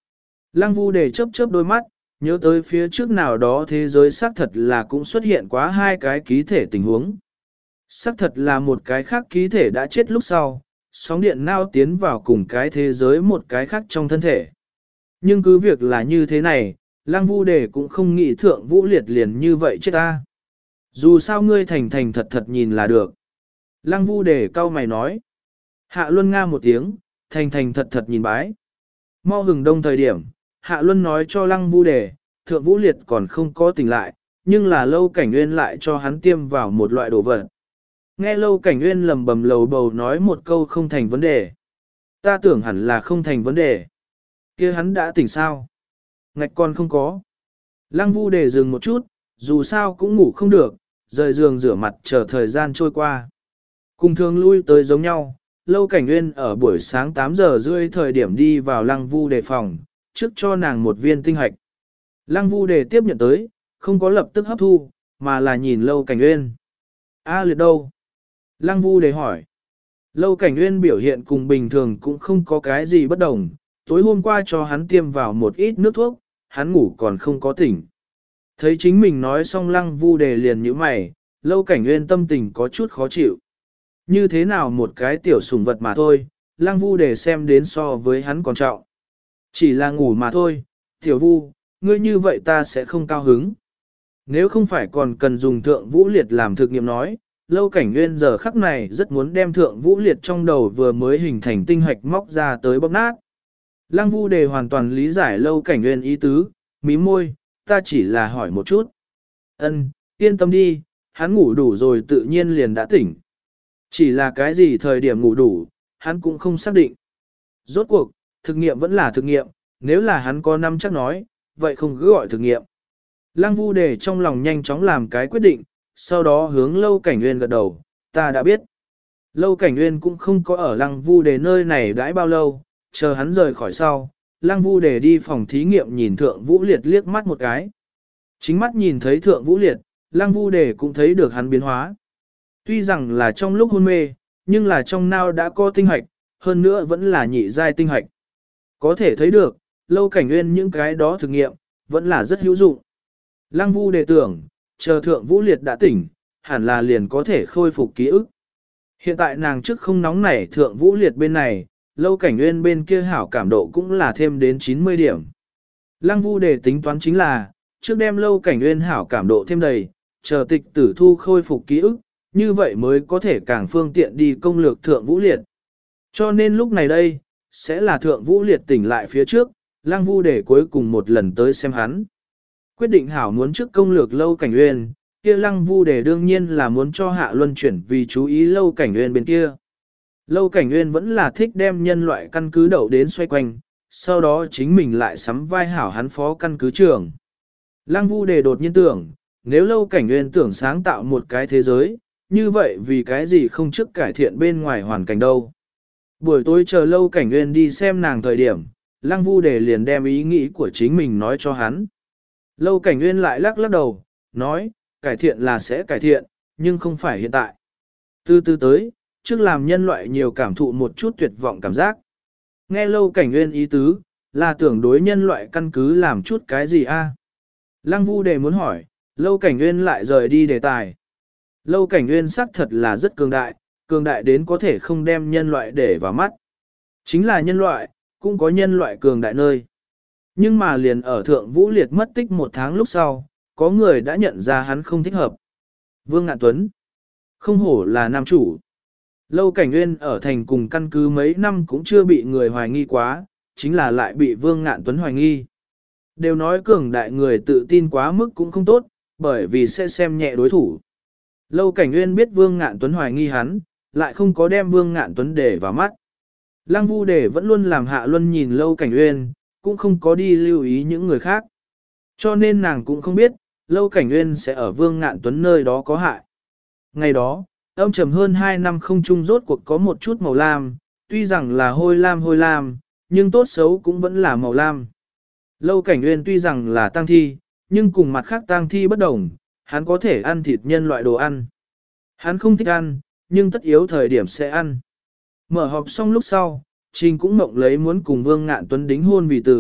Lăng Vu Đề chớp chớp đôi mắt, nhớ tới phía trước nào đó thế giới xác thật là cũng xuất hiện quá hai cái ký thể tình huống. Xác thật là một cái khác ký thể đã chết lúc sau, sóng điện nao tiến vào cùng cái thế giới một cái khác trong thân thể. Nhưng cứ việc là như thế này, Lăng Vu Đề cũng không nghĩ thượng Vũ Liệt liền như vậy chết ta. Dù sao ngươi thành thành thật thật nhìn là được. Lăng Vu Đề cau mày nói. Hạ Luân nga một tiếng, thành thành thật thật nhìn bái. Mau hừng đông thời điểm, Hạ Luân nói cho Lăng Vu Đề, thượng Vũ Liệt còn không có tỉnh lại, nhưng là Lâu Cảnh Nguyên lại cho hắn tiêm vào một loại đồ vật. Nghe Lâu Cảnh Nguyên lầm bầm lầu bầu nói một câu không thành vấn đề. Ta tưởng hẳn là không thành vấn đề. Kia hắn đã tỉnh sao? Ngạch còn không có. Lăng Vu Đề dừng một chút, dù sao cũng ngủ không được, rời giường rửa mặt chờ thời gian trôi qua. Cùng thường lui tới giống nhau, Lâu Cảnh Nguyên ở buổi sáng tám giờ rưỡi thời điểm đi vào Lăng Vu Đề phòng, trước cho nàng một viên tinh hạch. Lăng Vu Đề tiếp nhận tới, không có lập tức hấp thu, mà là nhìn Lâu Cảnh Nguyên. A Liệt đâu? Lăng Vu Đề hỏi. Lâu Cảnh Nguyên biểu hiện cùng bình thường cũng không có cái gì bất đồng, tối hôm qua cho hắn tiêm vào một ít nước thuốc, hắn ngủ còn không có tỉnh. Thấy chính mình nói xong Lăng Vu Đề liền nhíu mày, Lâu Cảnh Nguyên tâm tình có chút khó chịu. Như thế nào một cái tiểu sủng vật mà thôi, Lăng Vu Đề xem đến so với hắn còn trọng. Chỉ là ngủ mà thôi, tiểu Vu, ngươi như vậy ta sẽ không cao hứng. Nếu không phải còn cần dùng thượng Vũ Liệt làm thực nghiệm nói, Lâu Cảnh Nguyên giờ khắc này rất muốn đem thượng Vũ Liệt trong đầu vừa mới hình thành tinh hạch móc ra tới bóp nát. Lăng Vu Đề hoàn toàn lý giải Lâu Cảnh Nguyên ý tứ, mí môi, ta chỉ là hỏi một chút. Ân, yên tâm đi, hắn ngủ đủ rồi tự nhiên liền đã tỉnh. Chỉ là cái gì thời điểm ngủ đủ, hắn cũng không xác định. Rốt cuộc, thực nghiệm vẫn là thực nghiệm, nếu là hắn có năm chắc nói, vậy không cứ gọi thực nghiệm. Lăng Vu Đề trong lòng nhanh chóng làm cái quyết định, sau đó hướng Lâu Cảnh Nguyên gật đầu, ta đã biết. Lâu Cảnh Nguyên cũng không có ở Lăng Vu Đề nơi này đãi bao lâu, chờ hắn rời khỏi sau, Lăng Vu Đề đi phòng thí nghiệm nhìn Thượng Vũ Liệt liếc mắt một cái. Chính mắt nhìn thấy Thượng Vũ Liệt, Lăng Vu Đề cũng thấy được hắn biến hóa. Tuy rằng là trong lúc hôn mê, nhưng là trong nao đã có tinh hạch, hơn nữa vẫn là nhị giai tinh hạch. Có thể thấy được, Lâu Cảnh Nguyên những cái đó thực nghiệm, vẫn là rất hữu dụng. Lăng Vu Đề tưởng, chờ Thượng Vũ Liệt đã tỉnh, hẳn là liền có thể khôi phục ký ức. Hiện tại nàng trước không nóng nảy Thượng Vũ Liệt bên này, Lâu Cảnh Nguyên bên kia hảo cảm độ cũng là thêm đến chín mươi điểm. Lăng Vu Đề tính toán chính là, trước đem Lâu Cảnh Nguyên hảo cảm độ thêm đầy, chờ tịch tử thu khôi phục ký ức, như vậy mới có thể càng phương tiện đi công lược Thượng Vũ Liệt. Cho nên lúc này đây, sẽ là Thượng Vũ Liệt tỉnh lại phía trước, Lăng Vu Đề cuối cùng một lần tới xem hắn. Quyết định hảo muốn trước công lược Lâu Cảnh Nguyên, kia Lăng Vu Đề đương nhiên là muốn cho Hạ Luân chuyển vì chú ý Lâu Cảnh Nguyên bên kia. Lâu Cảnh Nguyên vẫn là thích đem nhân loại căn cứ đậu đến xoay quanh, sau đó chính mình lại sắm vai hảo hắn phó căn cứ trưởng. Lăng Vu Đề đột nhiên tưởng, nếu Lâu Cảnh Nguyên tưởng sáng tạo một cái thế giới, như vậy vì cái gì không trước cải thiện bên ngoài hoàn cảnh đâu. Buổi tối chờ Lâu Cảnh Nguyên đi xem nàng thời điểm, Lăng Vu Đề liền đem ý nghĩ của chính mình nói cho hắn. Lâu Cảnh Nguyên lại lắc lắc đầu, nói, cải thiện là sẽ cải thiện, nhưng không phải hiện tại. Từ từ tới, trước làm nhân loại nhiều cảm thụ một chút tuyệt vọng cảm giác. Nghe Lâu Cảnh Nguyên ý tứ, là tưởng đối nhân loại căn cứ làm chút cái gì a? Lăng Vu Đề muốn hỏi, Lâu Cảnh Nguyên lại rời đi đề tài. Lâu Cảnh Nguyên xác thật là rất cường đại, cường đại đến có thể không đem nhân loại để vào mắt. Chính là nhân loại, cũng có nhân loại cường đại nơi. Nhưng mà liền ở Thượng Vũ Liệt mất tích một tháng lúc sau, có người đã nhận ra hắn không thích hợp. Vương Ngạn Tuấn, không hổ là nam chủ. Lâu Cảnh Nguyên ở thành cùng căn cứ mấy năm cũng chưa bị người hoài nghi quá, chính là lại bị Vương Ngạn Tuấn hoài nghi. Đều nói cường đại người tự tin quá mức cũng không tốt, bởi vì sẽ xem nhẹ đối thủ. Lâu Cảnh Nguyên biết Vương Ngạn Tuấn hoài nghi hắn, lại không có đem Vương Ngạn Tuấn để vào mắt. Lăng Vu Đề vẫn luôn làm Hạ Luân nhìn Lâu Cảnh Nguyên, cũng không có đi lưu ý những người khác. Cho nên nàng cũng không biết, Lâu Cảnh Nguyên sẽ ở Vương Ngạn Tuấn nơi đó có hại. Ngày đó, âm trầm hơn hai năm không chung rốt cuộc có một chút màu lam, tuy rằng là hôi lam hôi lam, nhưng tốt xấu cũng vẫn là màu lam. Lâu Cảnh Nguyên tuy rằng là tang thi, nhưng cùng mặt khác tang thi bất đồng, hắn có thể ăn thịt nhân loại đồ ăn. Hắn không thích ăn, nhưng tất yếu thời điểm sẽ ăn. Mở họp xong lúc sau, Trình cũng mộng lấy muốn cùng Vương Ngạn Tuấn đính hôn vì tử,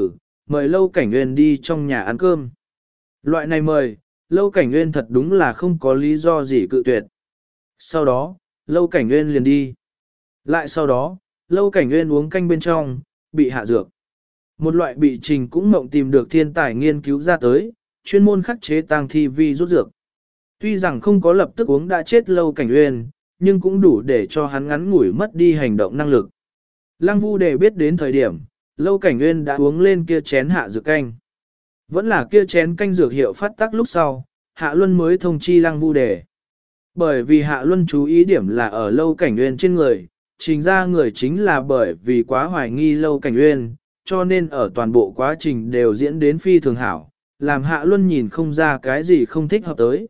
mời Lâu Cảnh Nguyên đi trong nhà ăn cơm. Loại này mời, Lâu Cảnh Nguyên thật đúng là không có lý do gì cự tuyệt. Sau đó, Lâu Cảnh Nguyên liền đi. Lại sau đó, Lâu Cảnh Nguyên uống canh bên trong, bị hạ dược. Một loại bị Trình cũng mộng tìm được thiên tài nghiên cứu ra tới, chuyên môn khắc chế tang thi vi rút dược. Tuy rằng không có lập tức uống đã chết Lâu Cảnh Nguyên, nhưng cũng đủ để cho hắn ngắn ngủi mất đi hành động năng lực. Lăng Vu Đề biết đến thời điểm, Lâu Cảnh Nguyên đã uống lên kia chén hạ dược canh. Vẫn là kia chén canh dược hiệu phát tác lúc sau, Hạ Luân mới thông chi Lăng Vu Đề. Bởi vì Hạ Luân chú ý điểm là ở Lâu Cảnh Nguyên trên người, trình ra người chính là bởi vì quá hoài nghi Lâu Cảnh Nguyên, cho nên ở toàn bộ quá trình đều diễn đến phi thường hảo, làm Hạ Luân nhìn không ra cái gì không thích hợp tới.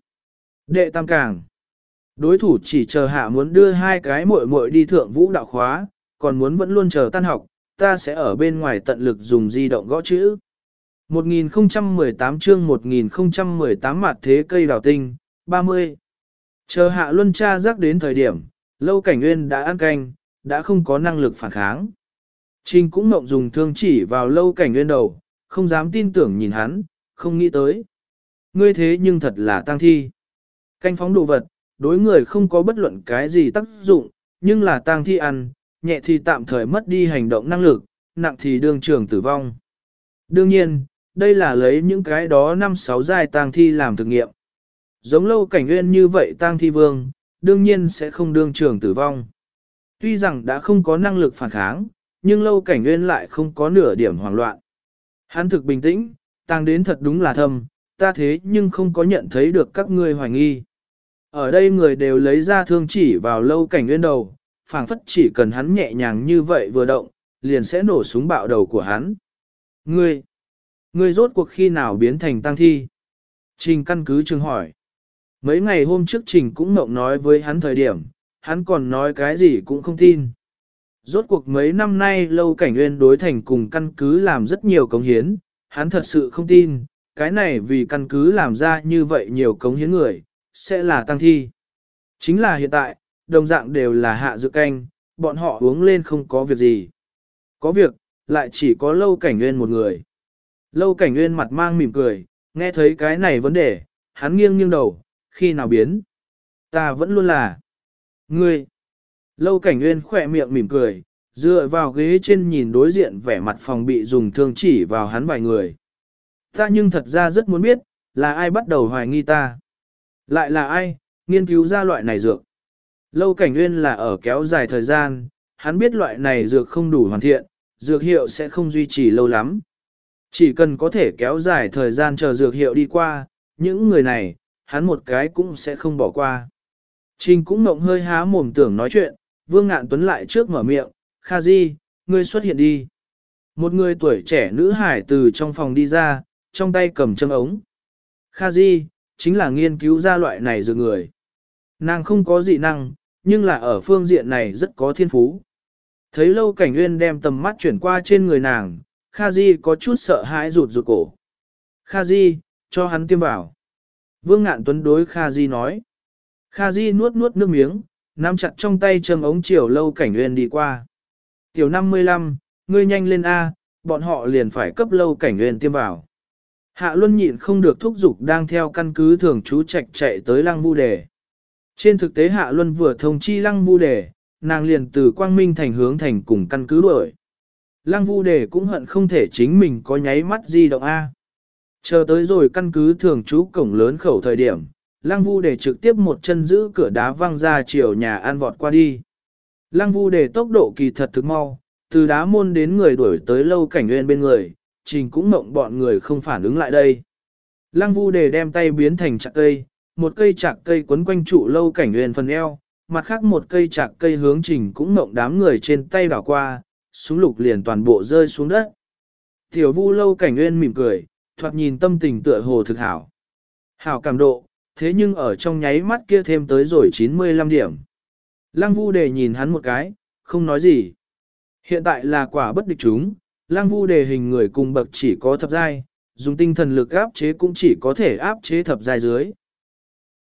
Đệ tam càng. Đối thủ chỉ chờ Hạ muốn đưa hai cái muội muội đi thượng vũ đạo khóa, còn muốn vẫn luôn chờ tan học, ta sẽ ở bên ngoài tận lực dùng di động gõ chữ. một nghìn không trăm mười tám chương một nghìn không trăm mười tám mặt thế cây đào tinh, ba mươi. Chờ Hạ Luân tra giác đến thời điểm, Lâu Cảnh Nguyên đã ăn canh, đã không có năng lực phản kháng. Trình cũng mộng dùng thương chỉ vào Lâu Cảnh Nguyên đầu, không dám tin tưởng nhìn hắn, không nghĩ tới. Ngươi thế nhưng thật là tang thi. Canh phóng đồ vật, đối người không có bất luận cái gì tác dụng, nhưng là tang thi ăn, nhẹ thì tạm thời mất đi hành động năng lực, nặng thì đương trường tử vong. Đương nhiên, đây là lấy những cái đó năm sáu giai tang thi làm thực nghiệm. Giống Lâu Cảnh Nguyên như vậy tang thi vương, đương nhiên sẽ không đương trường tử vong. Tuy rằng đã không có năng lực phản kháng, nhưng Lâu Cảnh Nguyên lại không có nửa điểm hoảng loạn. Hắn thực bình tĩnh, tang đến thật đúng là thâm, ta thế nhưng không có nhận thấy được các ngươi hoài nghi. Ở đây người đều lấy ra thương chỉ vào Lâu Cảnh Nguyên đầu, phảng phất chỉ cần hắn nhẹ nhàng như vậy vừa động, liền sẽ nổ súng bạo đầu của hắn. Ngươi, ngươi rốt cuộc khi nào biến thành tang thi? Trình căn cứ trường hỏi. Mấy ngày hôm trước Trình cũng mộng nói với hắn thời điểm, hắn còn nói cái gì cũng không tin. Rốt cuộc mấy năm nay Lâu Cảnh Nguyên đối thành cùng căn cứ làm rất nhiều cống hiến, hắn thật sự không tin, cái này vì căn cứ làm ra như vậy nhiều cống hiến người, sẽ là tang thi. Chính là hiện tại, đồng dạng đều là hạ dược canh, bọn họ uống lên không có việc gì. Có việc, lại chỉ có Lâu Cảnh Nguyên một người. Lâu Cảnh Nguyên mặt mang mỉm cười, nghe thấy cái này vấn đề, hắn nghiêng nghiêng đầu, khi nào biến? Ta vẫn luôn là. Ngươi. Lâu Cảnh Nguyên khỏe miệng mỉm cười, dựa vào ghế trên nhìn đối diện vẻ mặt phòng bị dùng thương chỉ vào hắn vài người. Ta nhưng thật ra rất muốn biết, là ai bắt đầu hoài nghi ta? Lại là ai, nghiên cứu ra loại này dược? Lâu Cảnh Nguyên là ở kéo dài thời gian, hắn biết loại này dược không đủ hoàn thiện, dược hiệu sẽ không duy trì lâu lắm. Chỉ cần có thể kéo dài thời gian chờ dược hiệu đi qua, những người này, hắn một cái cũng sẽ không bỏ qua. Trình cũng mộng hơi há mồm tưởng nói chuyện, Vương Ngạn Tuấn lại trước mở miệng, Kha Di, ngươi xuất hiện đi. Một người tuổi trẻ nữ hải từ trong phòng đi ra, trong tay cầm châm ống. Kha Di, chính là nghiên cứu ra loại này dược người. Nàng không có dị năng, nhưng là ở phương diện này rất có thiên phú. Thấy Lâu Cảnh Nguyên đem tầm mắt chuyển qua trên người nàng, Kha Di có chút sợ hãi rụt rụt cổ. Kha Di, cho hắn tiêm vào. Vương Ngạn Tuấn đối Kha Di nói. Kha Di nuốt nuốt nước miếng, nắm chặt trong tay châm ống chiều Lâu Cảnh Nguyên đi qua. Tiểu năm mươi lăm, ngươi nhanh lên A, bọn họ liền phải cấp Lâu Cảnh Nguyên tiêm vào. Hạ Luân nhịn không được thúc giục đang theo căn cứ thường trú trạch chạy tới Lăng Vu Đề. Trên thực tế Hạ Luân vừa thông chi Lăng Vu Đề, nàng liền từ Quang Minh thành hướng thành cùng căn cứ đuổi. Lăng Vu Đề cũng hận không thể chính mình có nháy mắt di động A. Chờ tới rồi căn cứ thường trú cổng lớn khẩu thời điểm, Lăng Vu Đề trực tiếp một chân giữ cửa đá văng ra chiều nhà ăn vọt qua đi. Lăng Vu Đề tốc độ kỳ thật thực mau, từ đá môn đến người đuổi tới Lâu Cảnh Nguyên bên người, Trình cũng mộng bọn người không phản ứng lại đây. Lăng Vu Đề đem tay biến thành chạc cây, một cây chạc cây quấn quanh trụ Lâu Cảnh Nguyên phần eo, mặt khác một cây chạc cây hướng Trình cũng mộng đám người trên tay đảo qua, súng lục liền toàn bộ rơi xuống đất. Tiểu Vu Lâu Cảnh Nguyên mỉm cười, thoạt nhìn tâm tình tựa hồ thực hảo. Hảo cảm độ, thế nhưng ở trong nháy mắt kia thêm tới rồi chín mươi lăm điểm. Lăng Vu Đề nhìn hắn một cái, không nói gì. Hiện tại là quả bất địch chúng, Lăng Vu Đề hình người cùng bậc chỉ có thập giai, dùng tinh thần lực áp chế cũng chỉ có thể áp chế thập giai dưới.